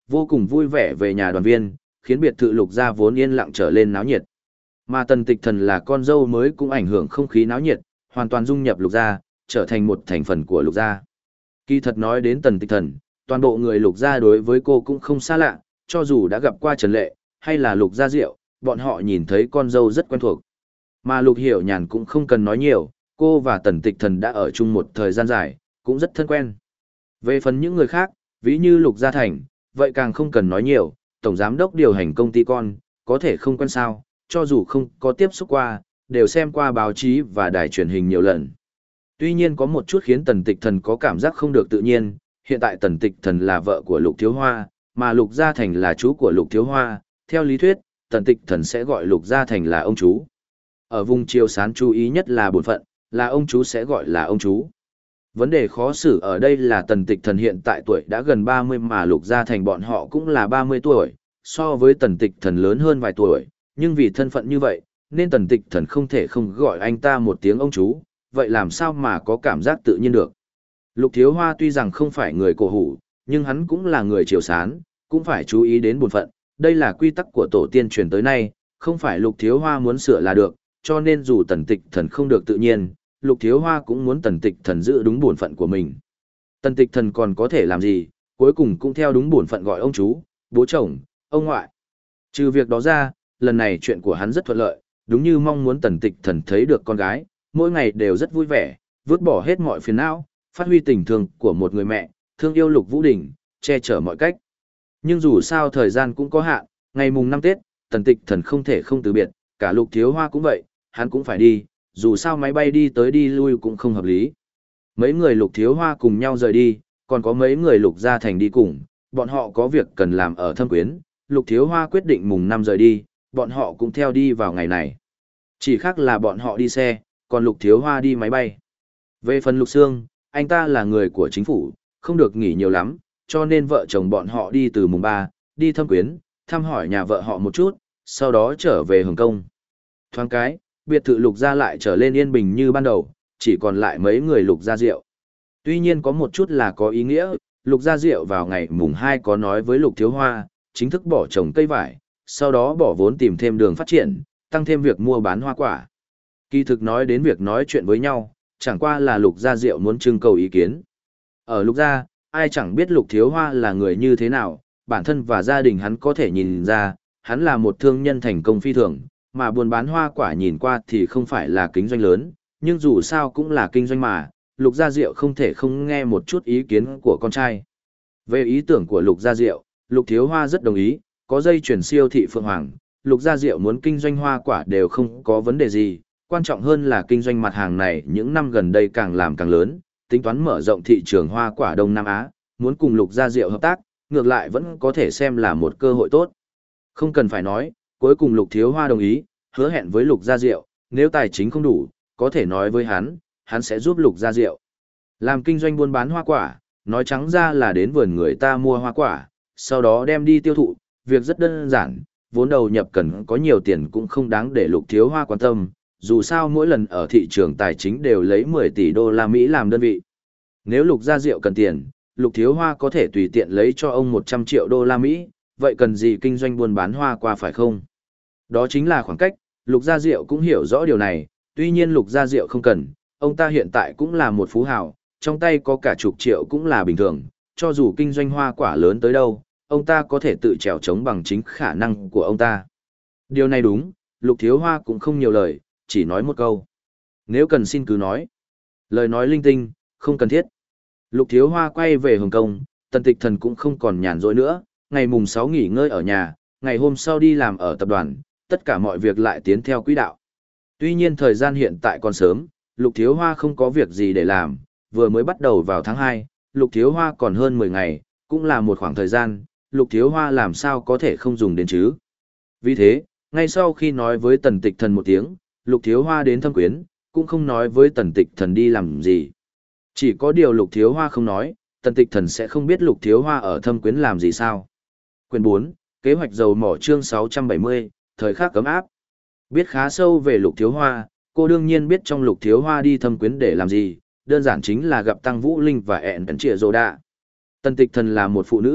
vô cùng vui vẻ về nhà đoàn viên, khiến biệt thự Lục gia vốn yên lặng trở lên náo nhiệt. Mà Tần Tịch Thần là con dâu mới cũng ảnh hưởng không khí náo nhiệt, hoàn toàn dung nhập Lục gia, trở thành một thành phần của Lục gia. Kỳ thật nói đến Tần Tịch Thần, toàn bộ người Lục gia đối với cô cũng không xa lạ, cho dù đã gặp qua Trần Lệ, hay là Lục gia Diệu, bọn họ nhìn thấy con dâu rất quen thuộc. Mà Lục Hiểu Nhàn cũng không cần nói nhiều, cô và Tần Tịch Thần đã ở chung một thời gian dài, cũng rất thân quen. Về phần những người khác, ví như Lục Gia Thành, vậy càng không cần nói nhiều, tổng giám đốc điều hành công ty con, có thể không quen sao, cho dù không có tiếp xúc qua, đều xem qua báo chí và đài truyền hình nhiều lần. Tuy nhiên có một chút khiến Tần Tịch Thần có cảm giác không được tự nhiên, hiện tại Tần Tịch Thần là vợ của Lục Thiếu Hoa, mà Lục Gia Thành là chú của Lục Thiếu Hoa, theo lý thuyết, Tần Tịch Thần sẽ gọi Lục Gia Thành là ông chú. Ở vùng Triều Sán chú ý nhất là bổn phận, là ông chú sẽ gọi là ông chú. Vấn đề khó xử ở đây là Tần Tịch Thần hiện tại tuổi đã gần ba mươi mà Lục Gia Thành bọn họ cũng là ba mươi tuổi, so với Tần Tịch Thần lớn hơn vài tuổi, nhưng vì thân phận như vậy, nên Tần Tịch Thần không thể không gọi anh ta một tiếng ông chú, vậy làm sao mà có cảm giác tự nhiên được. Lục Thiếu Hoa tuy rằng không phải người cổ hủ, nhưng hắn cũng là người Triều Sán, cũng phải chú ý đến bổn phận, đây là quy tắc của tổ tiên truyền tới nay, không phải Lục Thiếu Hoa muốn sửa là được, cho nên dù Tần Tịch Thần không được tự nhiên, Lục Thiếu Hoa cũng muốn Tần Tịch Thần giữ đúng bổn phận của mình. Tần Tịch Thần còn có thể làm gì, cuối cùng cũng theo đúng bổn phận gọi ông chú, bố chồng, ông ngoại. Trừ việc đó ra, lần này chuyện của hắn rất thuận lợi, đúng như mong muốn Tần Tịch Thần thấy được con gái, mỗi ngày đều rất vui vẻ, vứt bỏ hết mọi phiền não, phát huy tình thương của một người mẹ, thương yêu Lục Vũ Đình, che chở mọi cách. Nhưng dù sao thời gian cũng có hạn, ngày mùng năm Tết, Tần Tịch Thần không thể không từ biệt, cả Lục Thiếu Hoa cũng vậy, hắn cũng phải đi, dù sao máy bay đi tới đi lui cũng không hợp lý. Mấy người Lục Thiếu Hoa cùng nhau rời đi, còn có mấy người Lục Gia Thành đi cùng, bọn họ có việc cần làm ở Thâm Quyến, Lục Thiếu Hoa quyết định mùng năm rời đi, bọn họ cũng theo đi vào ngày này. Chỉ khác là bọn họ đi xe, còn Lục Thiếu Hoa đi máy bay. Về phần Lục Sương, anh ta là người của chính phủ, không được nghỉ nhiều lắm, cho nên vợ chồng bọn họ đi từ mùng ba, đi Thâm Quyến, thăm hỏi nhà vợ họ một chút, sau đó trở về Hồng Kông. Thoáng cái, biệt thự Lục Gia lại trở lên yên bình như ban đầu, chỉ còn lại mấy người Lục Gia Diệu. Tuy nhiên có một chút là có ý nghĩa, Lục Gia Diệu vào ngày mùng hai có nói với Lục Thiếu Hoa, chính thức bỏ trồng cây vải, sau đó bỏ vốn tìm thêm đường phát triển, tăng thêm việc mua bán hoa quả. Kỳ thực nói đến việc nói chuyện với nhau, chẳng qua là Lục Gia Diệu muốn trưng cầu ý kiến. Ở Lục Gia, ai chẳng biết Lục Thiếu Hoa là người như thế nào, bản thân và gia đình hắn có thể nhìn ra, hắn là một thương nhân thành công phi thường, mà buôn bán hoa quả nhìn qua thì không phải là kinh doanh lớn, nhưng dù sao cũng là kinh doanh mà, Lục Gia Diệu không thể không nghe một chút ý kiến của con trai. Về ý tưởng của Lục Gia Diệu, Lục Thiếu Hoa rất đồng ý, có dây chuyển siêu thị Phượng Hoàng, Lục Gia Diệu muốn kinh doanh hoa quả đều không có vấn đề gì, quan trọng hơn là kinh doanh mặt hàng này những năm gần đây càng làm càng lớn, tính toán mở rộng thị trường hoa quả Đông Nam Á, muốn cùng Lục Gia Diệu hợp tác, ngược lại vẫn có thể xem là một cơ hội tốt. Không cần phải nói, cuối cùng Lục Thiếu Hoa đồng ý, hứa hẹn với Lục Gia Diệu, nếu tài chính không đủ, có thể nói với hắn, hắn sẽ giúp Lục Gia Diệu. Làm kinh doanh buôn bán hoa quả, nói trắng ra là đến vườn người ta mua hoa quả, sau đó đem đi tiêu thụ, việc rất đơn giản, vốn đầu nhập cần có nhiều tiền cũng không đáng để Lục Thiếu Hoa quan tâm, dù sao mỗi lần ở thị trường tài chính đều lấy mười tỷ đô la Mỹ làm đơn vị. Nếu Lục Gia Diệu cần tiền, Lục Thiếu Hoa có thể tùy tiện lấy cho ông một trăm triệu đô la Mỹ, vậy cần gì kinh doanh buôn bán hoa quả phải không? Đó chính là khoảng cách, Lục Gia Diệu cũng hiểu rõ điều này, tuy nhiên Lục Gia Diệu không cần, ông ta hiện tại cũng là một phú hào, trong tay có cả chục triệu cũng là bình thường, cho dù kinh doanh hoa quả lớn tới đâu, ông ta có thể tự trèo chống bằng chính khả năng của ông ta. Điều này đúng, Lục Thiếu Hoa cũng không nhiều lời, chỉ nói một câu. Nếu cần xin cứ nói. Lời nói linh tinh, không cần thiết. Lục Thiếu Hoa quay về Hồng Kông, Tần Tịch Thần cũng không còn nhàn rỗi nữa, ngày mùng sáu nghỉ ngơi ở nhà, ngày hôm sau đi làm ở tập đoàn, tất cả mọi việc lại tiến theo quỹ đạo. Tuy nhiên thời gian hiện tại còn sớm, Lục Thiếu Hoa không có việc gì để làm, vừa mới bắt đầu vào tháng hai, Lục Thiếu Hoa còn hơn mười ngày, cũng là một khoảng thời gian, Lục Thiếu Hoa làm sao có thể không dùng đến chứ. Vì thế, ngay sau khi nói với Tần Tịch Thần một tiếng, Lục Thiếu Hoa đến Thâm Quyến, cũng không nói với Tần Tịch Thần đi làm gì. Chỉ có điều Lục Thiếu Hoa không nói, Tần Tịch Thần sẽ không biết Lục Thiếu Hoa ở Thâm Quyến làm gì sao. Quyển bốn, kế hoạch dầu mỏ chương sáu trăm bảy mươi, thời khắc cấm áp. Biết khá sâu về Lục Thiếu Hoa, cô đương nhiên biết trong Lục Thiếu Hoa đi Thâm Quyến để làm gì, đơn giản chính là gặp Tăng Vũ Linh và ẹn ẩn trịa rồ đạ. Tần Tịch Thần là một phụ nữ,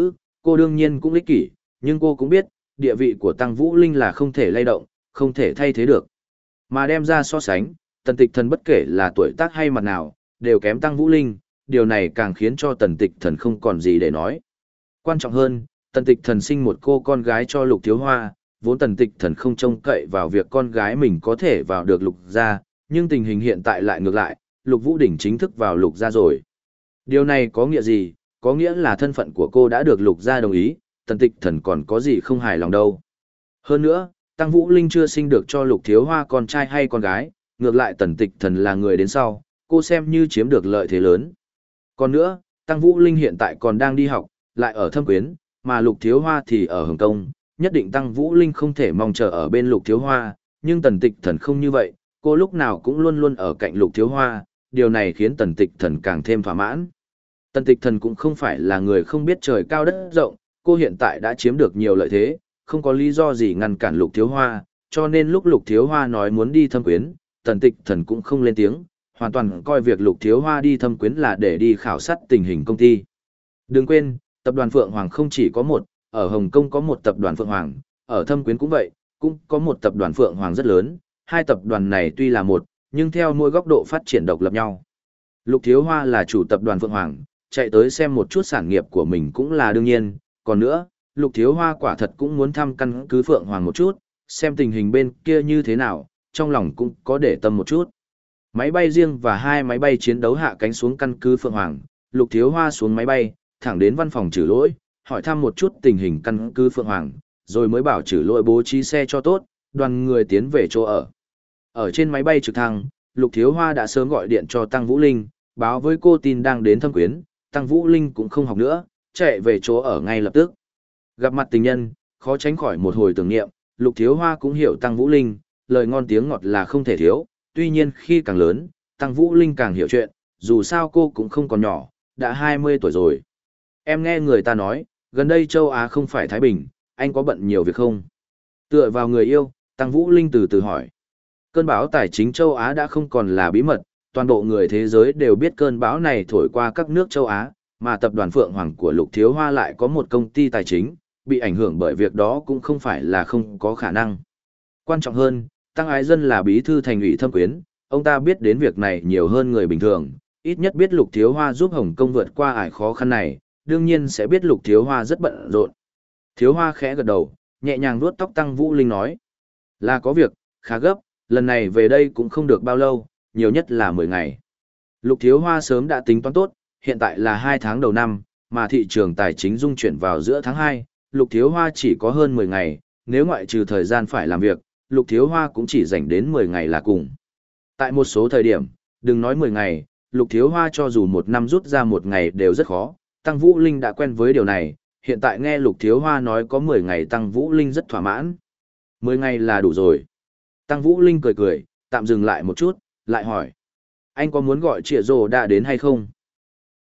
cô đương nhiên cũng ích kỷ, nhưng cô cũng biết, địa vị của Tăng Vũ Linh là không thể lay động, không thể thay thế được. Mà đem ra so sánh, Tần Tịch Thần bất kể là tuổi tác hay mặt nào, đều kém Tăng Vũ Linh, điều này càng khiến cho Tần Tịch Thần không còn gì để nói. Quan trọng hơn, Tần Tịch Thần sinh một cô con gái cho Lục Thiếu Hoa, vốn Tần Tịch Thần không trông cậy vào việc con gái mình có thể vào được Lục gia, nhưng tình hình hiện tại lại ngược lại, Lục Vũ Đỉnh chính thức vào Lục gia rồi. Điều này có nghĩa gì? Có nghĩa là thân phận của cô đã được Lục gia đồng ý, Tần Tịch Thần còn có gì không hài lòng đâu. Hơn nữa, Tăng Vũ Linh chưa sinh được cho Lục Thiếu Hoa con trai hay con gái, ngược lại Tần Tịch Thần là người đến sau, cô xem như chiếm được lợi thế lớn. Còn nữa, Tăng Vũ Linh hiện tại còn đang đi học, lại ở Thâm Quyến, mà Lục Thiếu Hoa thì ở Hồng Kông, nhất định Tăng Vũ Linh không thể mong chờ ở bên Lục Thiếu Hoa, nhưng Tần Tịch Thần không như vậy, cô lúc nào cũng luôn luôn ở cạnh Lục Thiếu Hoa, điều này khiến Tần Tịch Thần càng thêm thỏa mãn. Tần Tịch Thần cũng không phải là người không biết trời cao đất rộng, cô hiện tại đã chiếm được nhiều lợi thế, không có lý do gì ngăn cản Lục Thiếu Hoa, cho nên lúc Lục Thiếu Hoa nói muốn đi Thâm Quyến, Tần Tịch Thần cũng không lên tiếng, hoàn toàn coi việc Lục Thiếu Hoa đi Thâm Quyến là để đi khảo sát tình hình công ty. Đừng quên, tập đoàn Phượng Hoàng không chỉ có một, ở Hồng Kông có một tập đoàn Phượng Hoàng, ở Thâm Quyến cũng vậy, cũng có một tập đoàn Phượng Hoàng rất lớn, hai tập đoàn này tuy là một, nhưng theo mỗi góc độ phát triển độc lập nhau. Lục Thiếu Hoa là chủ tập đoàn Phượng Hoàng, chạy tới xem một chút sản nghiệp của mình cũng là đương nhiên, còn nữa, Lục Thiếu Hoa quả thật cũng muốn thăm căn cứ Phượng Hoàng một chút, xem tình hình bên kia như thế nào, trong lòng cũng có để tâm một chút. Máy bay riêng và hai máy bay chiến đấu hạ cánh xuống căn cứ Phượng Hoàng, Lục Thiếu Hoa xuống máy bay, thẳng đến văn phòng Trử Lỗi, hỏi thăm một chút tình hình căn cứ Phượng Hoàng, rồi mới bảo Trử Lỗi bố trí xe cho tốt, đoàn người tiến về chỗ ở. Ở trên máy bay trực thăng, Lục Thiếu Hoa đã sớm gọi điện cho Tăng Vũ Linh, báo với cô tin đang đến Thâm Quyến, Tăng Vũ Linh cũng không học nữa, chạy về chỗ ở ngay lập tức. Gặp mặt tình nhân, khó tránh khỏi một hồi tưởng niệm, Lục Thiếu Hoa cũng hiểu Tăng Vũ Linh, lời ngon tiếng ngọt là không thể thiếu, tuy nhiên khi càng lớn, Tăng Vũ Linh càng hiểu chuyện, dù sao cô cũng không còn nhỏ, đã hai mươi tuổi rồi. Em nghe người ta nói, gần đây châu Á không phải Thái Bình, anh có bận nhiều việc không? Tựa vào người yêu, Tăng Vũ Linh từ từ hỏi. Cơn bão tài chính châu Á đã không còn là bí mật, toàn bộ người thế giới đều biết cơn bão này thổi qua các nước châu Á, mà tập đoàn Phượng Hoàng của Lục Thiếu Hoa lại có một công ty tài chính, bị ảnh hưởng bởi việc đó cũng không phải là không có khả năng. Quan trọng hơn, Tăng Ái Dân là bí thư thành ủy Thâm Quyến, ông ta biết đến việc này nhiều hơn người bình thường, ít nhất biết Lục Thiếu Hoa giúp Hồng Kông vượt qua ải khó khăn này, đương nhiên sẽ biết Lục Thiếu Hoa rất bận rộn. Thiếu Hoa khẽ gật đầu, nhẹ nhàng vuốt tóc Tăng Vũ Linh nói, là có việc, khá gấp, lần này về đây cũng không được bao lâu, nhiều nhất là mười ngày. Lục Thiếu Hoa sớm đã tính toán tốt, hiện tại là hai tháng đầu năm, mà thị trường tài chính dung chuyển vào giữa tháng hai, Lục Thiếu Hoa chỉ có hơn mười ngày, nếu ngoại trừ thời gian phải làm việc, Lục Thiếu Hoa cũng chỉ dành đến mười ngày là cùng. Tại một số thời điểm, đừng nói mười ngày, Lục Thiếu Hoa cho dù một năm rút ra một ngày đều rất khó, Tăng Vũ Linh đã quen với điều này, hiện tại nghe Lục Thiếu Hoa nói có mười ngày Tăng Vũ Linh rất thỏa mãn. mười ngày là đủ rồi. Tăng Vũ Linh cười cười, tạm dừng lại một chút, lại hỏi. Anh có muốn gọi Trịa Rồ đã đến hay không?